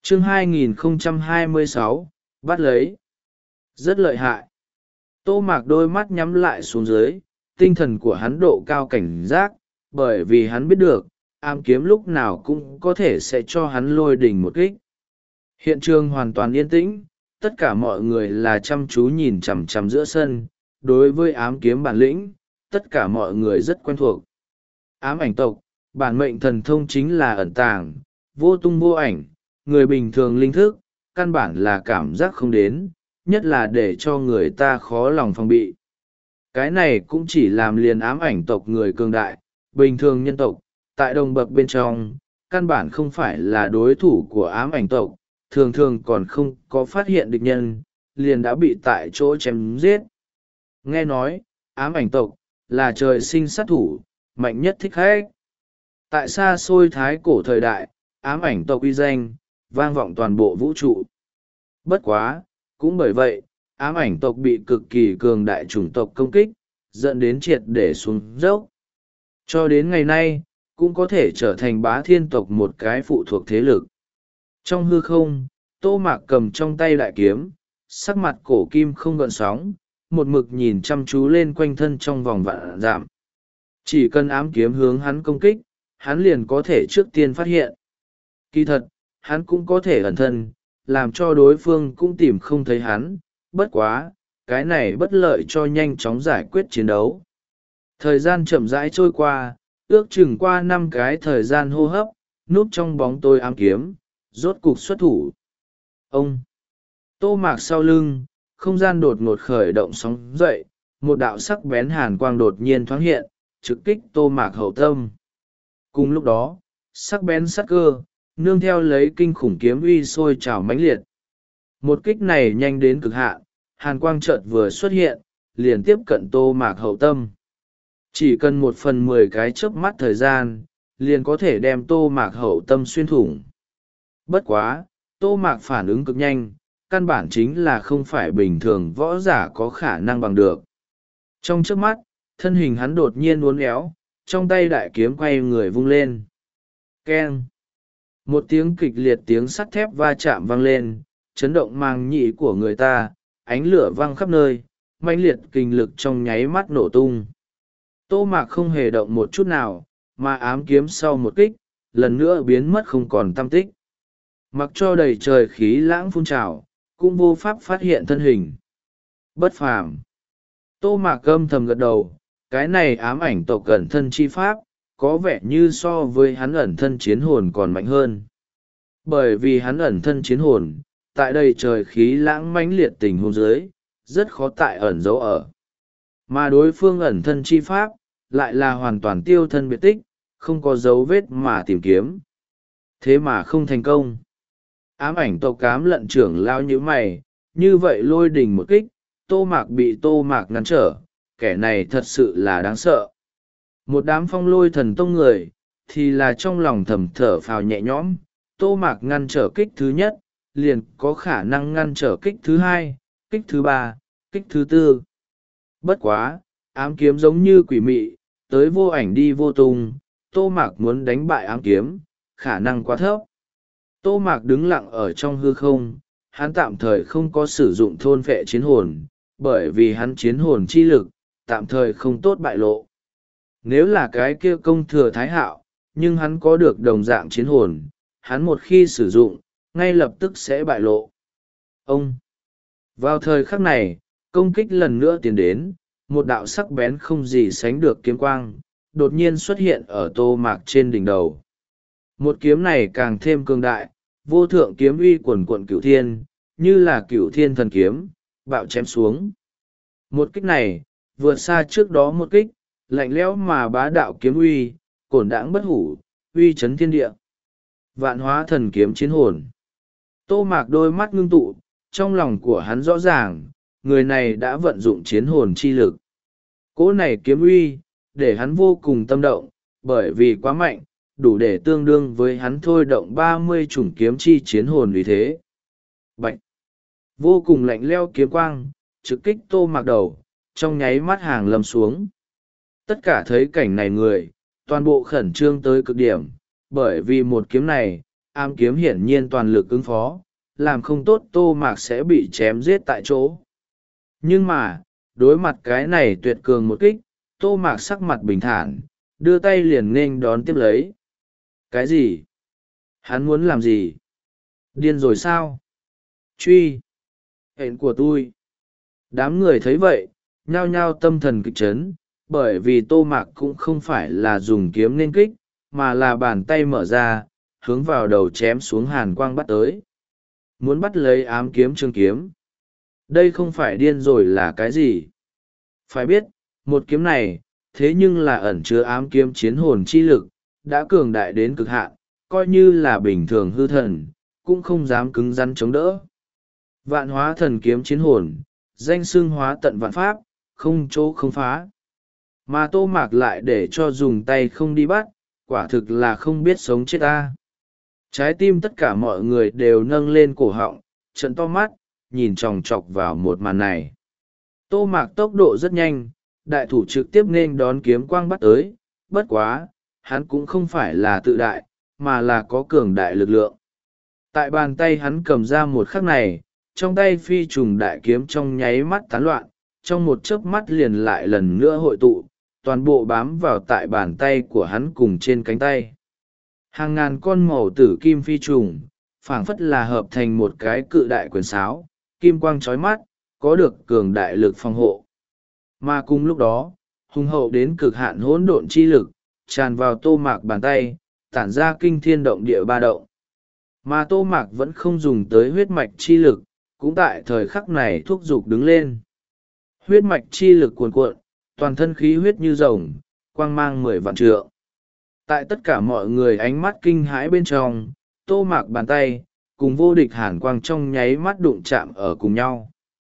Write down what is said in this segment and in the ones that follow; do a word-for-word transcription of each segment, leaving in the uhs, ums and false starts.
chương hai nghìn không trăm hai mươi sáu, bắt lấy. Rất lợi hại. Tô Mạc đôi mắt nhắm lại xuống dưới, tinh thần của hắn độ cao cảnh giác, bởi vì hắn biết được, ám kiếm lúc nào cũng có thể sẽ cho hắn lôi đình một kích. Hiện trường hoàn toàn yên tĩnh, tất cả mọi người là chăm chú nhìn chằm chằm giữa sân. Đối với ám kiếm bản lĩnh, tất cả mọi người rất quen thuộc. Ám ảnh tộc, bản mệnh thần thông chính là ẩn tàng, vô tung vô ảnh, người bình thường linh thức, căn bản là cảm giác không đến, nhất là để cho người ta khó lòng phòng bị. Cái này cũng chỉ làm liền ám ảnh tộc người cường đại, bình thường nhân tộc, tại đồng bậc bên trong, căn bản không phải là đối thủ của ám ảnh tộc, thường thường còn không có phát hiện địch nhân, liền đã bị tại chỗ chém giết. Nghe nói, ám ảnh tộc, là trời sinh sát thủ, mạnh nhất thích khách. Tại xa xôi thái cổ thời đại, ám ảnh tộc uy danh, vang vọng toàn bộ vũ trụ. Bất quá, cũng bởi vậy, ám ảnh tộc bị cực kỳ cường đại chủng tộc công kích, dẫn đến triệt để xuống dốc. Cho đến ngày nay, cũng có thể trở thành bá thiên tộc một cái phụ thuộc thế lực. Trong hư không, Tô Mạc cầm trong tay đại kiếm, sắc mặt cổ kim không gợn sóng, một mực nhìn chăm chú lên quanh thân trong vòng vạn dặm. Chỉ cần ám kiếm hướng hắn công kích, hắn liền có thể trước tiên phát hiện. Kỳ thật, hắn cũng có thể ẩn thân, làm cho đối phương cũng tìm không thấy hắn, bất quá, cái này bất lợi cho nhanh chóng giải quyết chiến đấu. Thời gian chậm rãi trôi qua, ước chừng qua năm cái thời gian hô hấp, núp trong bóng tối ám kiếm, rốt cục xuất thủ. Ông! Tô Mạc sau lưng, không gian đột ngột khởi động sóng dậy, một đạo sắc bén hàn quang đột nhiên thoáng hiện, trực kích Tô Mạc hậu tâm. Cùng lúc đó, sắc bén sắc cơ, nương theo lấy kinh khủng kiếm uy sôi trào mãnh liệt. Một kích này nhanh đến cực hạn, hàn quang chợt vừa xuất hiện, liền tiếp cận Tô Mạc hậu tâm. Chỉ cần một phần mười cái chớp mắt thời gian, liền có thể đem Tô Mạc hậu tâm xuyên thủng. Bất quá, Tô Mạc phản ứng cực nhanh, căn bản chính là không phải bình thường võ giả có khả năng bằng được. Trong chớp mắt, thân hình hắn đột nhiên uốn éo, trong tay đại kiếm quay người vung lên. Keng! Một tiếng kịch liệt tiếng sắt thép va chạm vang lên, chấn động màng nhĩ của người ta, ánh lửa văng khắp nơi, mãnh liệt kinh lực trong nháy mắt nổ tung. Tô Mạc không hề động một chút nào, mà ám kiếm sau một kích, lần nữa biến mất không còn tăm tích. Mặc cho đầy trời khí lãng phun trào, cũng vô pháp phát hiện thân hình. Bất phàm. Tô Mạc âm thầm gật đầu, cái này ám ảnh tộc ẩn thân chi pháp, có vẻ như so với hắn ẩn thân chiến hồn còn mạnh hơn. Bởi vì hắn ẩn thân chiến hồn, tại đây trời khí lãng mãnh liệt tình huống dưới, rất khó tại ẩn dấu ở. Mà đối phương ẩn thân chi pháp, lại là hoàn toàn tiêu thân biệt tích, không có dấu vết mà tìm kiếm. Thế mà không thành công. Ám ảnh tộc cám lận trưởng lao như mày, như vậy lôi đình một kích, Tô Mạc bị Tô Mạc ngăn trở, kẻ này thật sự là đáng sợ. Một đám phong lôi thần tông người, thì là trong lòng thầm thở phào nhẹ nhõm, Tô Mạc ngăn trở kích thứ nhất, liền có khả năng ngăn trở kích thứ hai, kích thứ ba, kích thứ tư. Bất quá, ám kiếm giống như quỷ mị, tới vô ảnh đi vô tung, Tô Mạc muốn đánh bại ám kiếm, khả năng quá thấp. Tô Mạc đứng lặng ở trong hư không, hắn tạm thời không có sử dụng thôn phệ chiến hồn, bởi vì hắn chiến hồn chi lực, tạm thời không tốt bại lộ. Nếu là cái kia công thừa thái hạo, nhưng hắn có được đồng dạng chiến hồn, hắn một khi sử dụng, ngay lập tức sẽ bại lộ. Ông! Vào thời khắc này, công kích lần nữa tiến đến, một đạo sắc bén không gì sánh được kiếm quang, đột nhiên xuất hiện ở Tô Mạc trên đỉnh đầu. Một kiếm này càng thêm cường đại, vô thượng kiếm uy quần quận cửu thiên, như là cửu thiên thần kiếm, bạo chém xuống. Một kích này, vượt xa trước đó một kích, lạnh lẽo mà bá đạo kiếm uy, cổn đãng bất hủ, uy chấn thiên địa. Vạn hóa thần kiếm chiến hồn. Tô Mạc đôi mắt ngưng tụ, trong lòng của hắn rõ ràng, người này đã vận dụng chiến hồn chi lực. Cỗ này kiếm uy, để hắn vô cùng tâm động, bởi vì quá mạnh, đủ để tương đương với hắn thôi động ba mươi chủng kiếm chi chiến hồn vì thế. Bạch! Vô cùng lạnh leo kiếm quang, trực kích Tô Mạc đầu, trong nháy mắt hàng lâm xuống. Tất cả thấy cảnh này người, toàn bộ khẩn trương tới cực điểm, bởi vì một kiếm này, ám kiếm hiển nhiên toàn lực ứng phó, làm không tốt Tô Mạc sẽ bị chém giết tại chỗ. Nhưng mà, đối mặt cái này tuyệt cường một kích, Tô Mạc sắc mặt bình thản, đưa tay liền nghênh đón tiếp lấy. Cái gì? Hắn muốn làm gì? Điên rồi sao? Truy! Hẹn của tôi! Đám người thấy vậy, nhao nhao tâm thần kịch chấn, bởi vì Tô Mạc cũng không phải là dùng kiếm nên kích, mà là bàn tay mở ra, hướng vào đầu chém xuống hàn quang bắt tới. Muốn bắt lấy ám kiếm trường kiếm. Đây không phải điên rồi là cái gì? Phải biết, một kiếm này, thế nhưng là ẩn chứa ám kiếm chiến hồn chi lực, đã cường đại đến cực hạn, coi như là bình thường hư thần, cũng không dám cứng rắn chống đỡ. Vạn hóa thần kiếm chiến hồn, danh xưng hóa tận vạn pháp, không chỗ không phá. Mà Tô Mạc lại để cho dùng tay không đi bắt, quả thực là không biết sống chết ta. Trái tim tất cả mọi người đều nâng lên cổ họng, trợn to mắt, nhìn chòng chọc vào một màn này. Tô Mạc tốc độ rất nhanh, đại thủ trực tiếp nên đón kiếm quang bắt tới, bất quá, hắn cũng không phải là tự đại, mà là có cường đại lực lượng. Tại bàn tay hắn cầm ra một khắc này, trong tay phi trùng đại kiếm trong nháy mắt tán loạn, trong một chớp mắt liền lại lần nữa hội tụ, toàn bộ bám vào tại bàn tay của hắn cùng trên cánh tay. Hàng ngàn con màu tử kim phi trùng, phảng phất là hợp thành một cái cự đại quyền sáo, kim quang chói mắt, có được cường đại lực phòng hộ. Mà cùng lúc đó, hùng hậu đến cực hạn hỗn độn chi lực, tràn vào Tô Mạc bàn tay, tản ra kinh thiên động địa ba động. Mà Tô Mạc vẫn không dùng tới huyết mạch chi lực, cũng tại thời khắc này thúc giục đứng lên. Huyết mạch chi lực cuồn cuộn, toàn thân khí huyết như rồng, quang mang mười vạn trượng. Tại tất cả mọi người ánh mắt kinh hãi bên trong, Tô Mạc bàn tay, cùng vô địch hàn quang trong nháy mắt đụng chạm ở cùng nhau.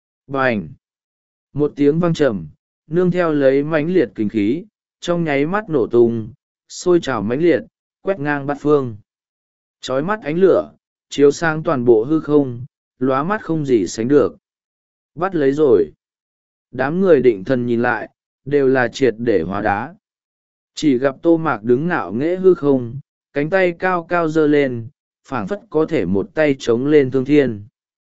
Bành! Một tiếng vang trầm, nương theo lấy mãnh liệt kinh khí, trong nháy mắt nổ tung, sôi trào mãnh liệt, quét ngang bát phương. Chói mắt ánh lửa, chiếu sang toàn bộ hư không, lóa mắt không gì sánh được. Bắt lấy rồi. Đám người định thần nhìn lại, đều là triệt để hóa đá. Chỉ gặp Tô Mạc đứng ngạo nghễ hư không, cánh tay cao cao giơ lên, phảng phất có thể một tay chống lên thương thiên.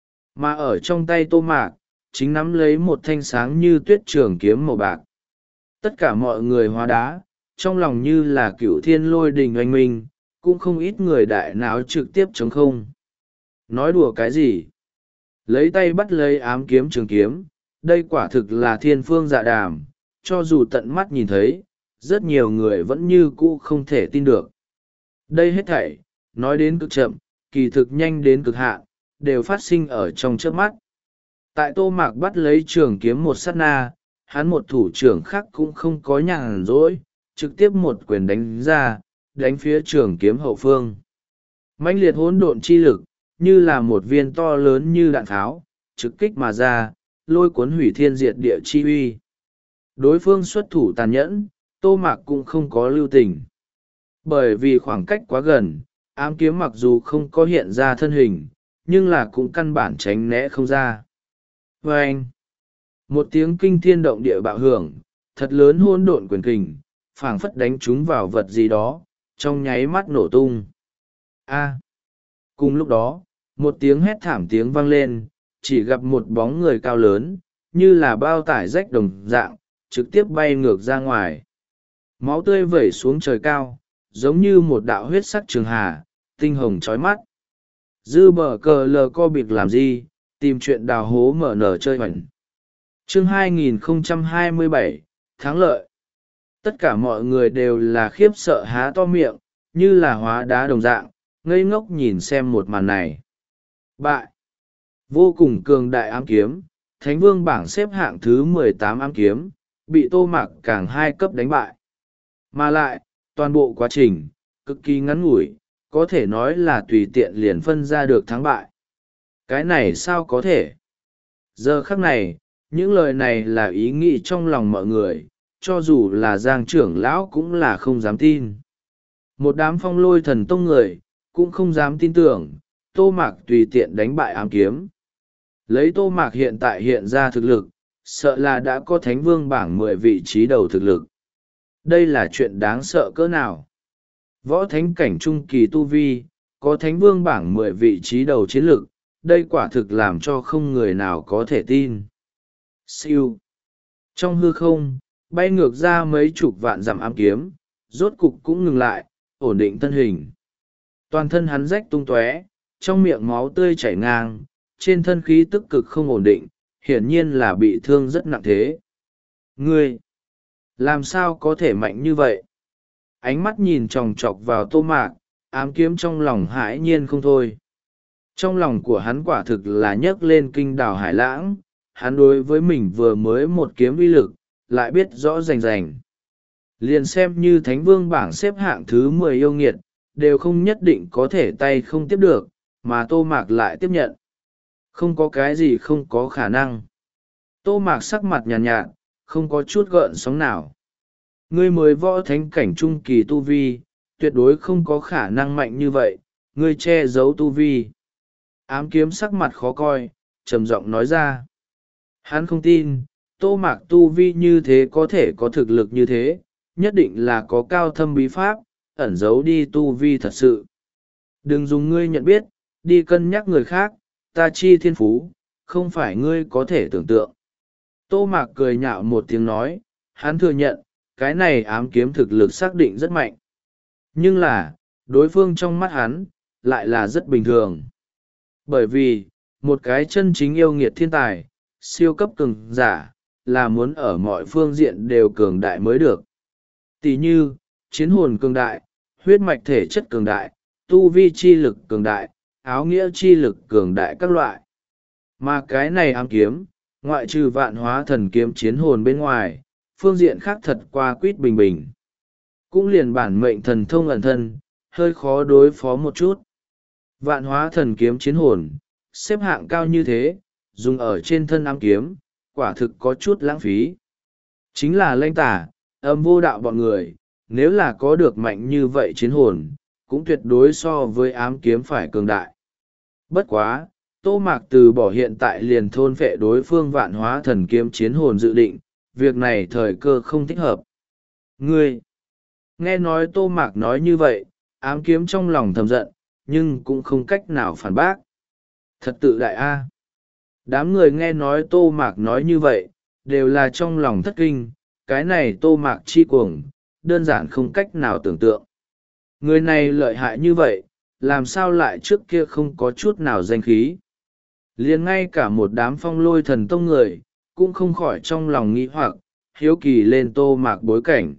Mà ở trong tay Tô Mạc, chính nắm lấy một thanh sáng như tuyết trường kiếm màu bạc. Tất cả mọi người hóa đá, trong lòng như là cửu thiên lôi đình oanh minh, cũng không ít người đại náo trực tiếp chống không. Nói đùa cái gì? Lấy tay bắt lấy ám kiếm trường kiếm, đây quả thực là thiên phương dạ đàm, cho dù tận mắt nhìn thấy, rất nhiều người vẫn như cũ không thể tin được. Đây hết thảy, nói đến cực chậm, kỳ thực nhanh đến cực hạn, đều phát sinh ở trong trước mắt. Tại Tô Mạc bắt lấy trường kiếm một sát na, hắn một thủ trưởng khác cũng không có nhàn rỗi, trực tiếp một quyền đánh ra, đánh phía trường kiếm hậu phương. Mãnh liệt hỗn độn chi lực, như là một viên to lớn như đạn tháo, trực kích mà ra, lôi cuốn hủy thiên diệt địa chi uy. Đối phương xuất thủ tàn nhẫn, Tô Mạc cũng không có lưu tình. Bởi vì khoảng cách quá gần, ám kiếm mặc dù không có hiện ra thân hình, nhưng là cũng căn bản tránh né không ra. Và anh, một tiếng kinh thiên động địa bạo hưởng, thật lớn hỗn độn quyền kình, phảng phất đánh chúng vào vật gì đó, trong nháy mắt nổ tung. A. Cùng lúc đó, một tiếng hét thảm tiếng vang lên, chỉ gặp một bóng người cao lớn, như là bao tải rách đồng dạng, trực tiếp bay ngược ra ngoài. Máu tươi vẩy xuống trời cao, giống như một đạo huyết sắc trường hà, tinh hồng chói mắt. Dư bờ cờ lờ co bịt làm gì, tìm chuyện đào hố mở nở chơi hoành. Chương hai nghìn không trăm hai mươi bảy, thắng lợi. Tất cả mọi người đều là khiếp sợ há to miệng, như là hóa đá đồng dạng, ngây ngốc nhìn xem một màn này. Bại. Vô cùng cường đại ám kiếm, Thánh Vương bảng xếp hạng thứ mười tám ám kiếm, bị Tô Mạc càng hai cấp đánh bại. Mà lại, toàn bộ quá trình, cực kỳ ngắn ngủi, có thể nói là tùy tiện liền phân ra được thắng bại. Cái này sao có thể? Giờ khắc này, những lời này là ý nghĩ trong lòng mọi người, cho dù là Giang trưởng lão cũng là không dám tin. Một đám phong lôi thần tông người, cũng không dám tin tưởng, Tô Mạc tùy tiện đánh bại ám kiếm. Lấy Tô Mạc hiện tại hiện ra thực lực, sợ là đã có Thánh Vương bảng mười vị trí đầu thực lực. Đây là chuyện đáng sợ cỡ nào? Võ thánh cảnh trung kỳ tu vi, có thánh vương bảng mười vị trí đầu chiến lược, đây quả thực làm cho không người nào có thể tin. Siêu. Trong hư không, bay ngược ra mấy chục vạn dặm ám kiếm, rốt cục cũng ngừng lại, ổn định thân hình. Toàn thân hắn rách tung tóe, trong miệng máu tươi chảy ngang, trên thân khí tức cực không ổn định, hiển nhiên là bị thương rất nặng thế. Ngươi, làm sao có thể mạnh như vậy? Ánh mắt nhìn chòng chọc vào Tô Mạc, ám kiếm trong lòng hãi nhiên không thôi. Trong lòng của hắn quả thực là nhấc lên kinh đảo hải lãng, hắn đối với mình vừa mới một kiếm uy lực, lại biết rõ rành rành. Liền xem như thánh vương bảng xếp hạng thứ mười yêu nghiệt, đều không nhất định có thể tay không tiếp được, mà Tô Mạc lại tiếp nhận. Không có cái gì không có khả năng. Tô Mạc sắc mặt nhàn nhạt, nhạt, không có chút gợn sóng nào. Ngươi mới võ thánh cảnh trung kỳ tu vi, tuyệt đối không có khả năng mạnh như vậy, ngươi che giấu tu vi. Ám kiếm sắc mặt khó coi, trầm giọng nói ra. Hắn không tin, Tô Mạc tu vi như thế có thể có thực lực như thế, nhất định là có cao thâm bí pháp, ẩn giấu đi tu vi thật sự. Đừng dùng ngươi nhận biết, đi cân nhắc người khác, ta chi thiên phú, không phải ngươi có thể tưởng tượng. Tô Mạc cười nhạo một tiếng nói, hắn thừa nhận, cái này ám kiếm thực lực xác định rất mạnh. Nhưng là, đối phương trong mắt hắn, lại là rất bình thường. Bởi vì, một cái chân chính yêu nghiệt thiên tài, siêu cấp cường giả, là muốn ở mọi phương diện đều cường đại mới được. Tỷ như, chiến hồn cường đại, huyết mạch thể chất cường đại, tu vi chi lực cường đại, áo nghĩa chi lực cường đại các loại. Mà cái này ám kiếm, ngoại trừ vạn hóa thần kiếm chiến hồn bên ngoài, phương diện khác thật qua quýt bình bình. Cũng liền bản mệnh thần thông ẩn thân, hơi khó đối phó một chút. Vạn hóa thần kiếm chiến hồn, xếp hạng cao như thế, dùng ở trên thân ám kiếm, quả thực có chút lãng phí. Chính là lãnh tả, âm vô đạo bọn người, nếu là có được mạnh như vậy chiến hồn, cũng tuyệt đối so với ám kiếm phải cường đại. Bất quá, Tô Mạc từ bỏ hiện tại liền thôn phệ đối phương vạn hóa thần kiếm chiến hồn dự định, việc này thời cơ không thích hợp. Ngươi! Nghe nói Tô Mạc nói như vậy, ám kiếm trong lòng thầm giận, nhưng cũng không cách nào phản bác. Thật tự đại a! Đám người nghe nói Tô Mạc nói như vậy, đều là trong lòng thất kinh, cái này Tô Mạc chi cuồng, đơn giản không cách nào tưởng tượng. Người này lợi hại như vậy, làm sao lại trước kia không có chút nào danh khí. Liền ngay cả một đám phong lôi thần tông người, cũng không khỏi trong lòng nghĩ hoặc, hiếu kỳ lên Tô Mạc bối cảnh.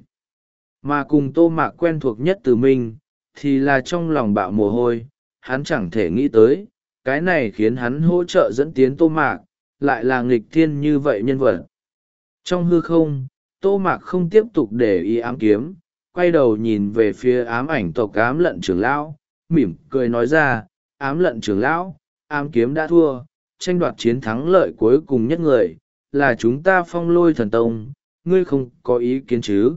Mà cùng Tô Mạc quen thuộc nhất từ mình, thì là trong lòng bạo mồ hôi, hắn chẳng thể nghĩ tới, cái này khiến hắn hỗ trợ dẫn tiến Tô Mạc, lại là nghịch thiên như vậy nhân vật. Trong hư không, Tô Mạc không tiếp tục để ý ám kiếm, quay đầu nhìn về phía ám ảnh tộc ám lận trưởng lão, mỉm cười nói ra, ám lận trưởng lão, ám kiếm đã thua, tranh đoạt chiến thắng lợi cuối cùng nhất người, là chúng ta phong lôi thần tông, ngươi không có ý kiến chứ.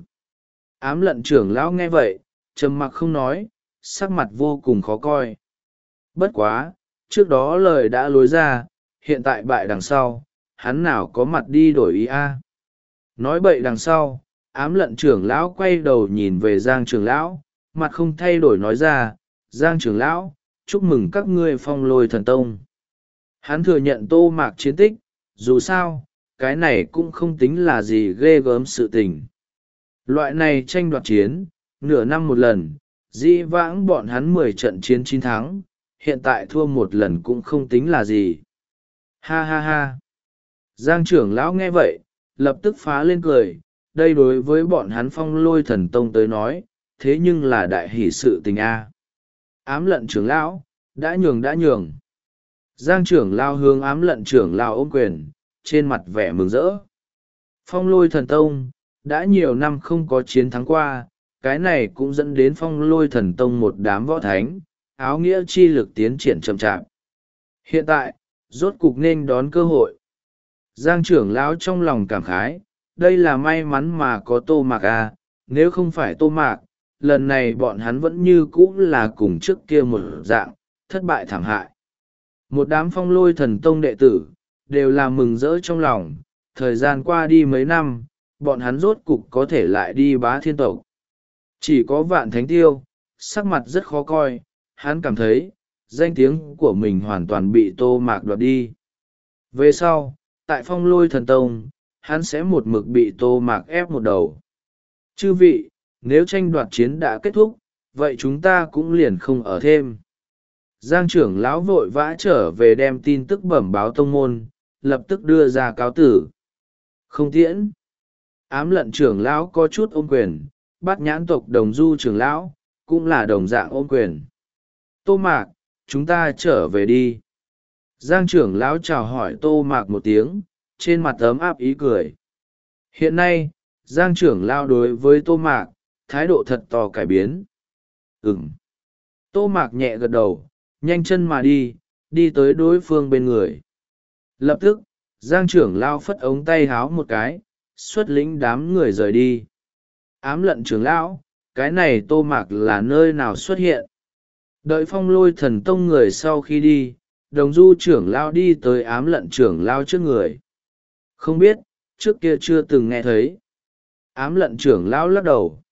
Ám lận trưởng lão nghe vậy, trầm mặc không nói, sắc mặt vô cùng khó coi. Bất quá, trước đó lời đã lối ra, hiện tại bại đằng sau, hắn nào có mặt đi đổi ý a? Nói bậy đằng sau, ám lận trưởng lão quay đầu nhìn về Giang trưởng lão, mặt không thay đổi nói ra, Giang trưởng lão, chúc mừng các ngươi phong lôi thần tông. Hắn thừa nhận Tô Mạc chiến tích, dù sao, cái này cũng không tính là gì ghê gớm sự tình. Loại này tranh đoạt chiến, nửa năm một lần, dĩ vãng bọn hắn mười trận chiến chín thắng, hiện tại thua một lần cũng không tính là gì. Ha ha ha. Giang trưởng lão nghe vậy, lập tức phá lên cười, đây đối với bọn hắn phong lôi thần tông tới nói, thế nhưng là đại hỷ sự tình a. Ám lận trưởng lão, đã nhường đã nhường. Giang trưởng lão hướng ám lận trưởng lão ôm quyền, trên mặt vẻ mừng rỡ. Phong lôi thần tông, đã nhiều năm không có chiến thắng qua, cái này cũng dẫn đến phong lôi thần tông một đám võ thánh, áo nghĩa chi lực tiến triển chậm chạp. Hiện tại, rốt cục nên đón cơ hội. Giang trưởng lão trong lòng cảm khái, đây là may mắn mà có Tô Mạc à, nếu không phải Tô Mạc, lần này bọn hắn vẫn như cũ là cùng trước kia một dạng, thất bại thảm hại. Một đám phong lôi thần tông đệ tử, đều là mừng rỡ trong lòng, thời gian qua đi mấy năm, bọn hắn rốt cục có thể lại đi bá thiên tộc. Chỉ có Vạn Thánh Tiêu, sắc mặt rất khó coi, hắn cảm thấy danh tiếng của mình hoàn toàn bị Tô Mạc đoạt đi. Về sau, tại Phong Lôi Thần Tông, hắn sẽ một mực bị Tô Mạc ép một đầu. Chư vị, nếu tranh đoạt chiến đã kết thúc, vậy chúng ta cũng liền không ở thêm. Giang trưởng lão vội vã trở về đem tin tức bẩm báo tông môn, lập tức đưa ra cáo tử. Không tiễn. Ám lận trưởng lão có chút ôm quyền, bát nhãn tộc đồng du trưởng lão, cũng là đồng dạng ôm quyền. Tô Mạc, chúng ta trở về đi. Giang trưởng lão chào hỏi Tô Mạc một tiếng, trên mặt ấm áp ý cười. Hiện nay, Giang trưởng lão đối với Tô Mạc, thái độ thật to cải biến. Ừm. Tô Mạc nhẹ gật đầu, nhanh chân mà đi, đi tới đối phương bên người. Lập tức, Giang trưởng lão phất ống tay háo một cái, xuất lĩnh đám người rời đi. Ám lận trưởng lão, cái này Tô Mạc là nơi nào xuất hiện? Đợi Phong Lôi Thần Tông người sau khi đi, đồng du trưởng lão đi tới ám lận trưởng lão trước người. Không biết, trước kia chưa từng nghe thấy. Ám lận trưởng lão lắc đầu.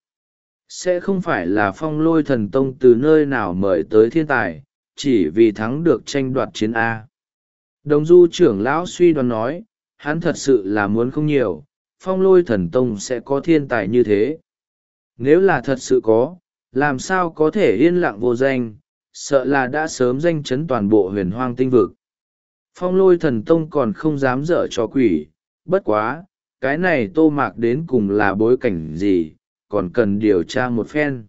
Sẽ không phải là Phong Lôi Thần Tông từ nơi nào mời tới thiên tài, chỉ vì thắng được tranh đoạt chiến A. Đồng du trưởng lão suy đoán nói, hắn thật sự là muốn không nhiều, Phong Lôi Thần Tông sẽ có thiên tài như thế. Nếu là thật sự có, làm sao có thể yên lặng vô danh, sợ là đã sớm danh chấn toàn bộ huyền hoang tinh vực. Phong Lôi Thần Tông còn không dám dở trò quỷ, bất quá, cái này Tô Mạc đến cùng là bối cảnh gì, còn cần điều tra một phen.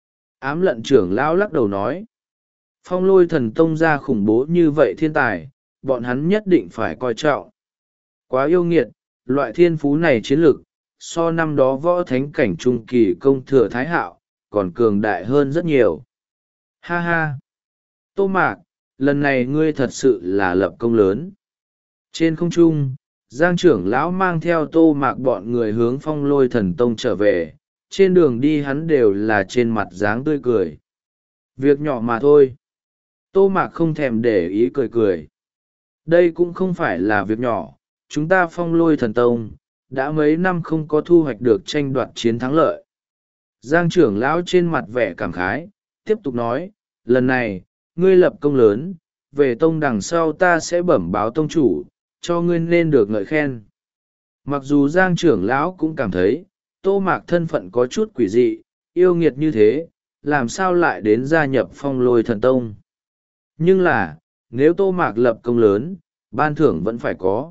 Ám lận trưởng lão lắc đầu nói, Phong Lôi Thần Tông ra khủng bố như vậy thiên tài, bọn hắn nhất định phải coi trọng. Quá yêu nghiệt, loại thiên phú này chiến lực, so năm đó võ thánh cảnh trung kỳ công thừa thái hạo, còn cường đại hơn rất nhiều. Ha ha! Tô Mạc, lần này ngươi thật sự là lập công lớn. Trên không trung, Giang trưởng lão mang theo Tô Mạc bọn người hướng Phong Lôi Thần Tông trở về, trên đường đi hắn đều là trên mặt dáng tươi cười. Việc nhỏ mà thôi. Tô Mạc không thèm để ý cười cười. Đây cũng không phải là việc nhỏ, chúng ta Phong Lôi Thần Tông, đã mấy năm không có thu hoạch được tranh đoạt chiến thắng lợi. Giang trưởng lão trên mặt vẻ cảm khái, tiếp tục nói, lần này, ngươi lập công lớn, về tông đằng sau ta sẽ bẩm báo tông chủ, cho ngươi nên được ngợi khen. Mặc dù Giang trưởng lão cũng cảm thấy, Tô Mạc thân phận có chút quỷ dị, yêu nghiệt như thế, làm sao lại đến gia nhập Phong Lôi Thần Tông. Nhưng là, nếu Tô Mạc lập công lớn, ban thưởng vẫn phải có.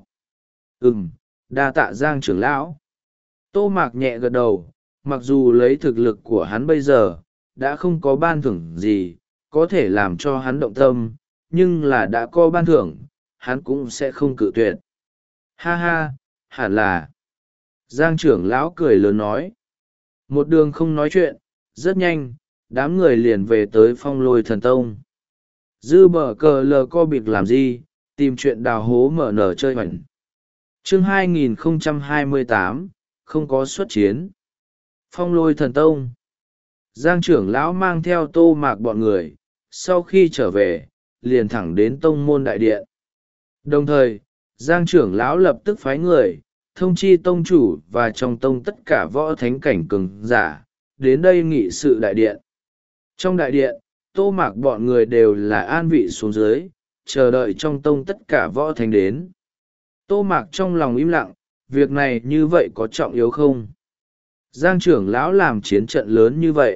Ừm, đa tạ Giang trưởng lão. Tô Mạc nhẹ gật đầu, mặc dù lấy thực lực của hắn bây giờ, đã không có ban thưởng gì, có thể làm cho hắn động tâm, nhưng là đã có ban thưởng, hắn cũng sẽ không cự tuyệt. Ha ha, hẳn là. Giang trưởng lão cười lớn nói. Một đường không nói chuyện, rất nhanh, đám người liền về tới Phong Lôi Thần Tông. Dư bờ cờ lờ co biệt làm gì, tìm chuyện đào hố mở nở chơi hoành. Chương hai nghìn không trăm hai mươi tám, không có xuất chiến. Phong Lôi Thần Tông. Giang trưởng lão mang theo Tô Mạc bọn người, sau khi trở về, liền thẳng đến tông môn đại điện. Đồng thời, Giang trưởng lão lập tức phái người, thông chi tông chủ và trong tông tất cả võ thánh cảnh cường giả, đến đây nghị sự đại điện. Trong đại điện, Tô Mạc bọn người đều là an vị xuống dưới, chờ đợi trong tông tất cả võ thánh đến. Tô Mạc trong lòng im lặng, việc này như vậy có trọng yếu không? Giang trưởng lão làm chiến trận lớn như vậy.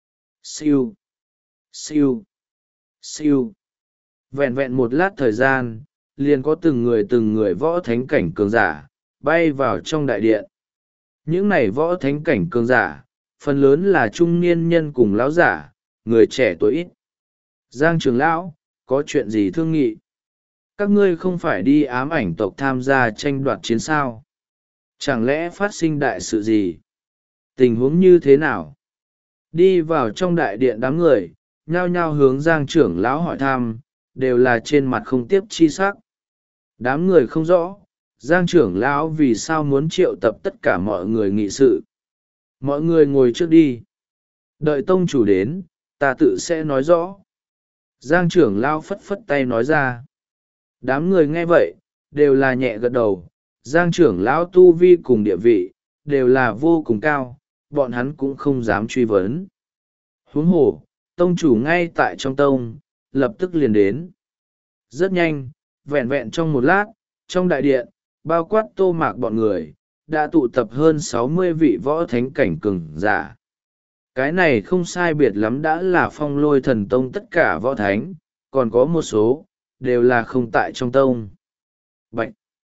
Siêu, siêu, siêu. Vẹn vẹn một lát thời gian, liền có từng người từng người võ thánh cảnh cường giả, bay vào trong đại điện. Những này võ thánh cảnh cường giả, phần lớn là trung niên nhân cùng lão giả, người trẻ tuổi ít. Giang trưởng lão, có chuyện gì thương nghị? Các ngươi không phải đi ám ảnh tộc tham gia tranh đoạt chiến sao? Chẳng lẽ phát sinh đại sự gì? Tình huống như thế nào? Đi vào trong đại điện đám người, nhao nhao hướng Giang trưởng lão hỏi thăm, đều là trên mặt không tiếp chi sắc. Đám người không rõ, Giang trưởng lão vì sao muốn triệu tập tất cả mọi người nghị sự. Mọi người ngồi trước đi. Đợi tông chủ đến, ta tự sẽ nói rõ. Giang trưởng lão phất phất tay nói ra. Đám người nghe vậy, đều là nhẹ gật đầu. Giang trưởng lão tu vi cùng địa vị, đều là vô cùng cao, bọn hắn cũng không dám truy vấn. Huống hồ, tông chủ ngay tại trong tông, lập tức liền đến. Rất nhanh, vẹn vẹn trong một lát, trong đại điện, bao quát Tô Mạc bọn người, đã tụ tập hơn sáu mươi vị võ thánh cảnh cường giả. Cái này không sai biệt lắm đã là Phong Lôi Thần Tông tất cả võ thánh, còn có một số, đều là không tại trong tông. Bạch!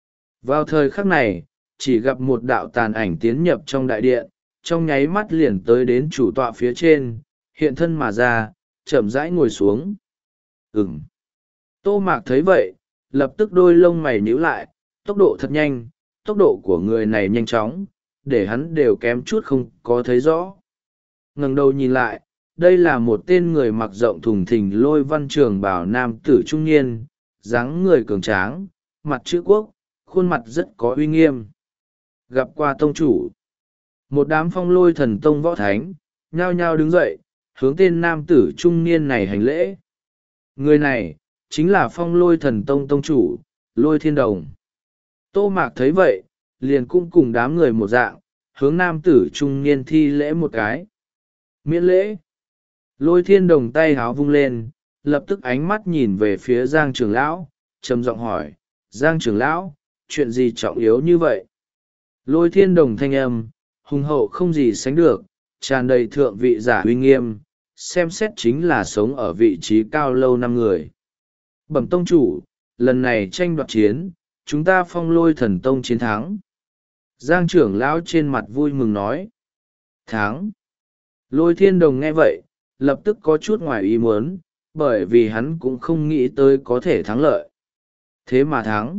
Vào thời khắc này, chỉ gặp một đạo tàn ảnh tiến nhập trong đại điện, trong nháy mắt liền tới đến chủ tọa phía trên, hiện thân mà ra, chậm rãi ngồi xuống. Ừm! Tô Mạc thấy vậy, lập tức đôi lông mày nhíu lại, tốc độ thật nhanh, tốc độ của người này nhanh chóng, để hắn đều kém chút không có thấy rõ. Ngẩng đầu nhìn lại, đây là một tên người mặc rộng thùng thình lôi văn trường bào nam tử trung niên, dáng người cường tráng, mặt chữ quốc, khuôn mặt rất có uy nghiêm. Gặp qua tông chủ, một đám Phong Lôi Thần Tông võ thánh, nhao nhao đứng dậy, hướng tên nam tử trung niên này hành lễ. Người này, chính là Phong Lôi Thần Tông tông chủ, Lôi Thiên Đồng. Tô Mạc thấy vậy, liền cũng cùng đám người một dạng, hướng nam tử trung niên thi lễ một cái. Miễn lễ. Lôi Thiên Đồng tay háo vung lên, lập tức ánh mắt nhìn về phía Giang trưởng lão, trầm giọng hỏi, Giang trưởng lão, chuyện gì trọng yếu như vậy? Lôi Thiên Đồng thanh âm, hùng hậu không gì sánh được, tràn đầy thượng vị giả uy nghiêm, xem xét chính là sống ở vị trí cao lâu năm người. Bẩm tông chủ, lần này tranh đoạt chiến, chúng ta Phong Lôi Thần Tông chiến thắng. Giang trưởng lão trên mặt vui mừng nói. Thắng. Lôi Thiên Đồng nghe vậy, lập tức có chút ngoài ý muốn, bởi vì hắn cũng không nghĩ tới có thể thắng lợi. Thế mà thắng.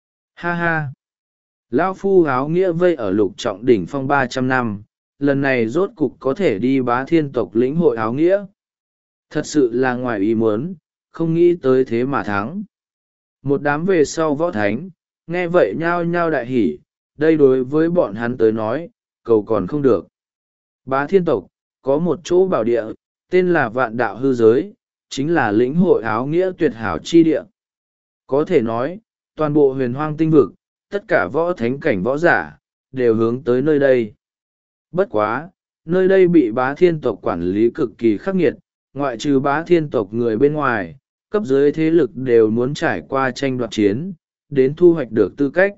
Ha ha. Lão phu áo nghĩa vây ở lục trọng đỉnh phong ba trăm năm, lần này rốt cục có thể đi bá thiên tộc lĩnh hội áo nghĩa. Thật sự là ngoài ý muốn, không nghĩ tới thế mà thắng. Một đám về sau võ thánh, nghe vậy nhao nhao đại hỉ, đây đối với bọn hắn tới nói, cầu còn không được. Bá thiên tộc, có một chỗ bảo địa, tên là Vạn Đạo Hư Giới, chính là lĩnh hội áo nghĩa tuyệt hảo chi địa. Có thể nói, toàn bộ huyền hoang tinh vực, tất cả võ thánh cảnh võ giả, đều hướng tới nơi đây. Bất quá, nơi đây bị bá thiên tộc quản lý cực kỳ khắc nghiệt, ngoại trừ bá thiên tộc người bên ngoài, cấp dưới thế lực đều muốn trải qua tranh đoạt chiến, đến thu hoạch được tư cách.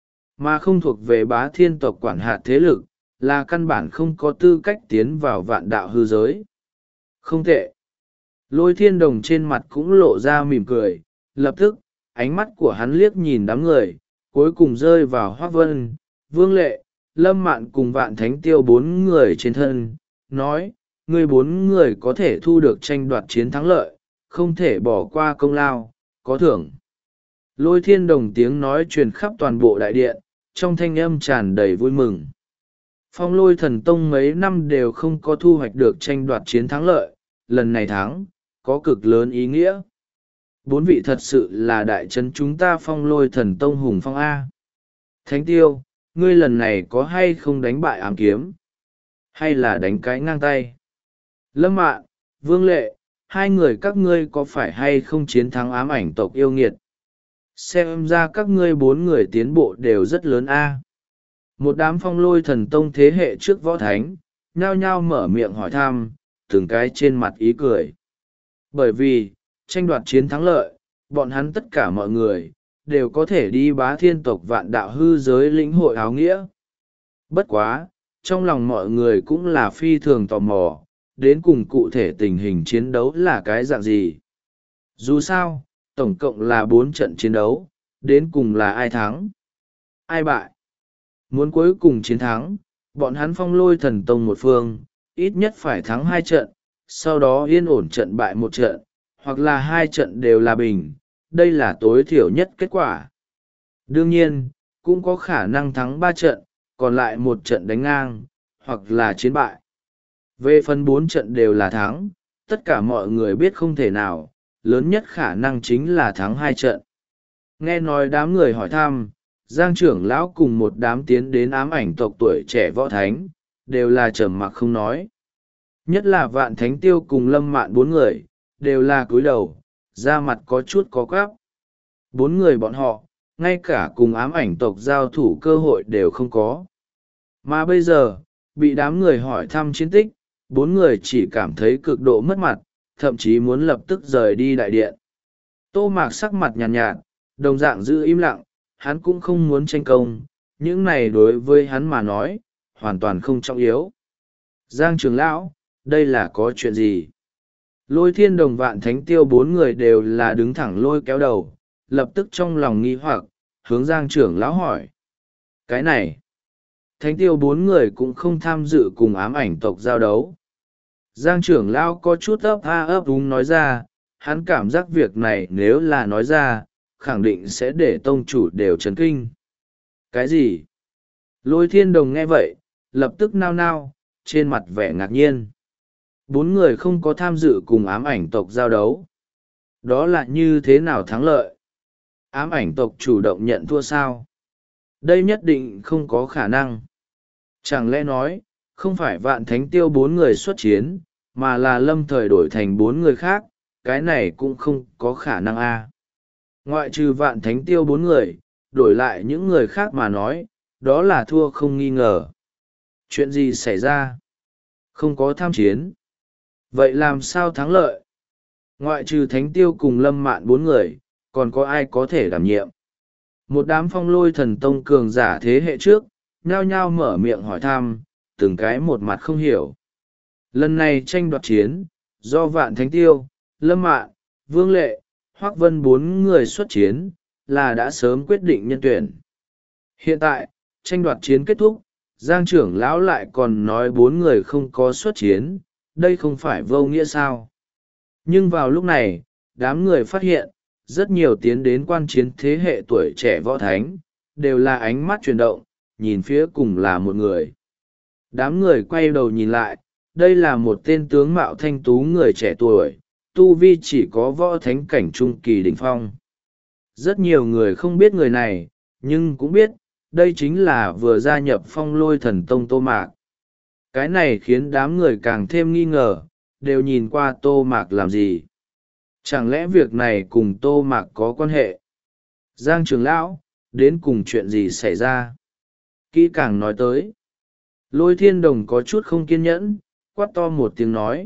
Mà không thuộc về bá thiên tộc quản hạt thế lực, là căn bản không có tư cách tiến vào vạn đạo hư giới. Không tệ. Lôi Thiên Đồng trên mặt cũng lộ ra mỉm cười, lập tức, ánh mắt của hắn liếc nhìn đám người, cuối cùng rơi vào Hoác Vân, Vương Lệ, Lâm Mạn cùng Vạn Thánh Tiêu bốn người trên thân, nói, người bốn người có thể thu được tranh đoạt chiến thắng lợi, không thể bỏ qua công lao, có thưởng. Lôi Thiên Đồng tiếng nói truyền khắp toàn bộ đại điện, trong thanh âm tràn đầy vui mừng. Phong Lôi Thần Tông mấy năm đều không có thu hoạch được tranh đoạt chiến thắng lợi, lần này thắng, có cực lớn ý nghĩa. Bốn vị thật sự là đại trấn chúng ta Phong Lôi Thần Tông hùng phong A. Thánh Tiêu, ngươi lần này có hay không đánh bại ám kiếm? Hay là đánh cái ngang tay? Lâm Mạn, Vương Lệ, hai người các ngươi có phải hay không chiến thắng ám ảnh tộc yêu nghiệt? Xem ra các ngươi bốn người tiến bộ đều rất lớn A. Một đám Phong Lôi Thần Tông thế hệ trước võ thánh, nhao nhao mở miệng hỏi thăm, từng cái trên mặt ý cười. Bởi vì, tranh đoạt chiến thắng lợi, bọn hắn tất cả mọi người, đều có thể đi bá thiên tộc vạn đạo hư giới lĩnh hội áo nghĩa. Bất quá, trong lòng mọi người cũng là phi thường tò mò, đến cùng cụ thể tình hình chiến đấu là cái dạng gì. Dù sao, tổng cộng là bốn trận chiến đấu, đến cùng là ai thắng, ai bại. Muốn cuối cùng chiến thắng, bọn hắn Phong Lôi Thần Tông một phương, ít nhất phải thắng hai trận, sau đó yên ổn trận bại một trận, hoặc là hai trận đều là bình, đây là tối thiểu nhất kết quả. Đương nhiên, cũng có khả năng thắng ba trận, còn lại một trận đánh ngang, hoặc là chiến bại. Về phần bốn trận đều là thắng, tất cả mọi người biết không thể nào, lớn nhất khả năng chính là thắng hai trận. Nghe nói đám người hỏi thăm, Giang trưởng lão cùng một đám tiến đến ám ảnh tộc tuổi trẻ võ thánh, đều là trầm mặc không nói. Nhất là Vạn Thánh Tiêu cùng Lâm Mạn bốn người, đều là cúi đầu, da mặt có chút có quáp. Bốn người bọn họ, ngay cả cùng ám ảnh tộc giao thủ cơ hội đều không có. Mà bây giờ, bị đám người hỏi thăm chiến tích, bốn người chỉ cảm thấy cực độ mất mặt, thậm chí muốn lập tức rời đi đại điện. Tô Mạc sắc mặt nhàn nhạt, nhạt, đồng dạng giữ im lặng, hắn cũng không muốn tranh công, những này đối với hắn mà nói, hoàn toàn không trọng yếu. Giang trưởng lão, đây là có chuyện gì? Lôi Thiên Đồng Vạn Thánh Tiêu bốn người đều là đứng thẳng lôi kéo đầu, lập tức trong lòng nghi hoặc, hướng Giang trưởng lão hỏi. Cái này, Thánh Tiêu bốn người cũng không tham dự cùng ám ảnh tộc giao đấu. Giang trưởng lão có chút ấp a ấp úng nói ra, hắn cảm giác việc này nếu là nói ra, khẳng định sẽ để tông chủ đều chấn kinh. Cái gì? Lôi Thiên Đồng nghe vậy, lập tức nao nao, trên mặt vẻ ngạc nhiên. Bốn người không có tham dự cùng ám ảnh tộc giao đấu. Đó là như thế nào thắng lợi? Ám ảnh tộc chủ động nhận thua sao? Đây nhất định không có khả năng. Chẳng lẽ nói, không phải Vạn Thánh Tiêu bốn người xuất chiến, mà là lâm thời đổi thành bốn người khác, cái này cũng không có khả năng a. Ngoại trừ Vạn Thánh Tiêu bốn người, đổi lại những người khác mà nói, đó là thua không nghi ngờ. Chuyện gì xảy ra? Không có tham chiến. Vậy làm sao thắng lợi? Ngoại trừ Thánh Tiêu cùng Lâm Mạn bốn người, còn có ai có thể đảm nhiệm? Một đám Phong Lôi Thần Tông cường giả thế hệ trước, nhao nhao mở miệng hỏi thăm, từng cái một mặt không hiểu. Lần này tranh đoạt chiến, do Vạn Thánh Tiêu, Lâm Mạn, Vương Lệ, Hoắc Vân bốn người xuất chiến, là đã sớm quyết định nhân tuyển. Hiện tại, tranh đoạt chiến kết thúc, Giang trưởng lão lại còn nói bốn người không có xuất chiến, đây không phải vô nghĩa sao? Nhưng vào lúc này, đám người phát hiện, rất nhiều tiến đến quan chiến thế hệ tuổi trẻ võ thánh, đều là ánh mắt chuyển động, nhìn phía cùng là một người. Đám người quay đầu nhìn lại, đây là một tên tướng mạo thanh tú người trẻ tuổi, tu vi chỉ có võ thánh cảnh trung kỳ đỉnh phong. Rất nhiều người không biết người này, nhưng cũng biết, đây chính là vừa gia nhập Phong Lôi Thần Tông Tô Mạc. Cái này khiến đám người càng thêm nghi ngờ, đều nhìn qua Tô Mạc làm gì. Chẳng lẽ việc này cùng Tô Mạc có quan hệ? Giang trưởng lão, đến cùng chuyện gì xảy ra? Kỹ càng nói tới. Lôi Thiên Đồng có chút không kiên nhẫn, quát to một tiếng nói.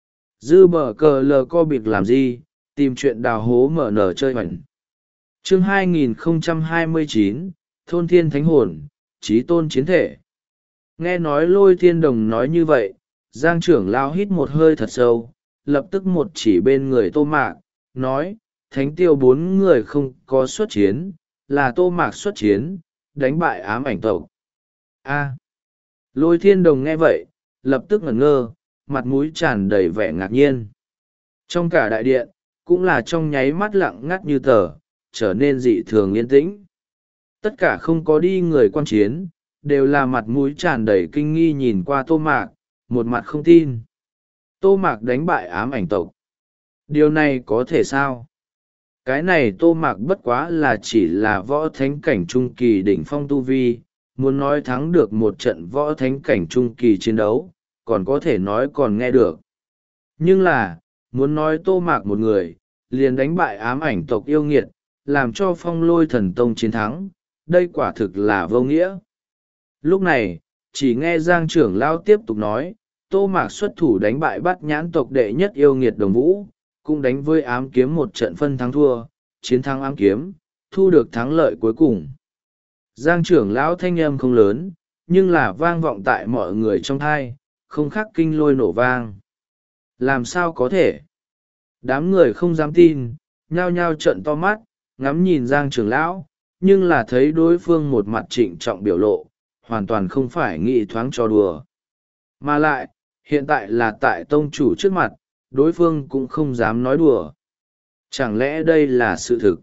Dư bờ cờ lờ co biệt làm gì, tìm chuyện đào hố mở nở chơi hoành. Chương hai nghìn không trăm hai mươi chín, Thôn Thiên Thánh Hồn, Chí Tôn Chiến Thể. Nghe nói Lôi Thiên Đồng nói như vậy, Giang trưởng lão hít một hơi thật sâu, lập tức một chỉ bên người Tô Mạc, nói, Thánh Tiêu bốn người không có xuất chiến, là Tô Mạc xuất chiến, đánh bại ám ảnh tộc. A. Lôi Thiên Đồng nghe vậy, lập tức ngẩn ngơ, mặt mũi tràn đầy vẻ ngạc nhiên. Trong cả đại điện, cũng là trong nháy mắt lặng ngắt như tờ, trở nên dị thường yên tĩnh. Tất cả không có đi người quan chiến, đều là mặt mũi tràn đầy kinh nghi nhìn qua Tô Mạc, một mặt không tin. Tô Mạc đánh bại ám ảnh tộc. Điều này có thể sao? Cái này Tô Mạc bất quá là chỉ là võ thánh cảnh trung kỳ đỉnh phong tu vi, muốn nói thắng được một trận võ thánh cảnh trung kỳ chiến đấu, còn có thể nói còn nghe được. Nhưng là, muốn nói Tô Mạc một người, liền đánh bại ám ảnh tộc yêu nghiệt, làm cho Phong Lôi Thần Tông chiến thắng, đây quả thực là vô nghĩa. Lúc này, chỉ nghe Giang trưởng lão tiếp tục nói, Tô Mạc xuất thủ đánh bại Bát Nhãn tộc đệ nhất yêu nghiệt Đồng Vũ, cũng đánh với ám kiếm một trận phân thắng thua, chiến thắng ám kiếm, thu được thắng lợi cuối cùng. Giang trưởng lão thanh âm không lớn, nhưng là vang vọng tại mọi người trong thai, không khác kinh lôi nổ vang. Làm sao có thể? Đám người không dám tin, nhao nhao trợn to mắt, ngắm nhìn Giang trưởng lão, nhưng là thấy đối phương một mặt trịnh trọng biểu lộ, hoàn toàn không phải nghĩ thoáng cho đùa. Mà lại, hiện tại là tại tông chủ trước mặt, đối phương cũng không dám nói đùa. Chẳng lẽ đây là sự thực?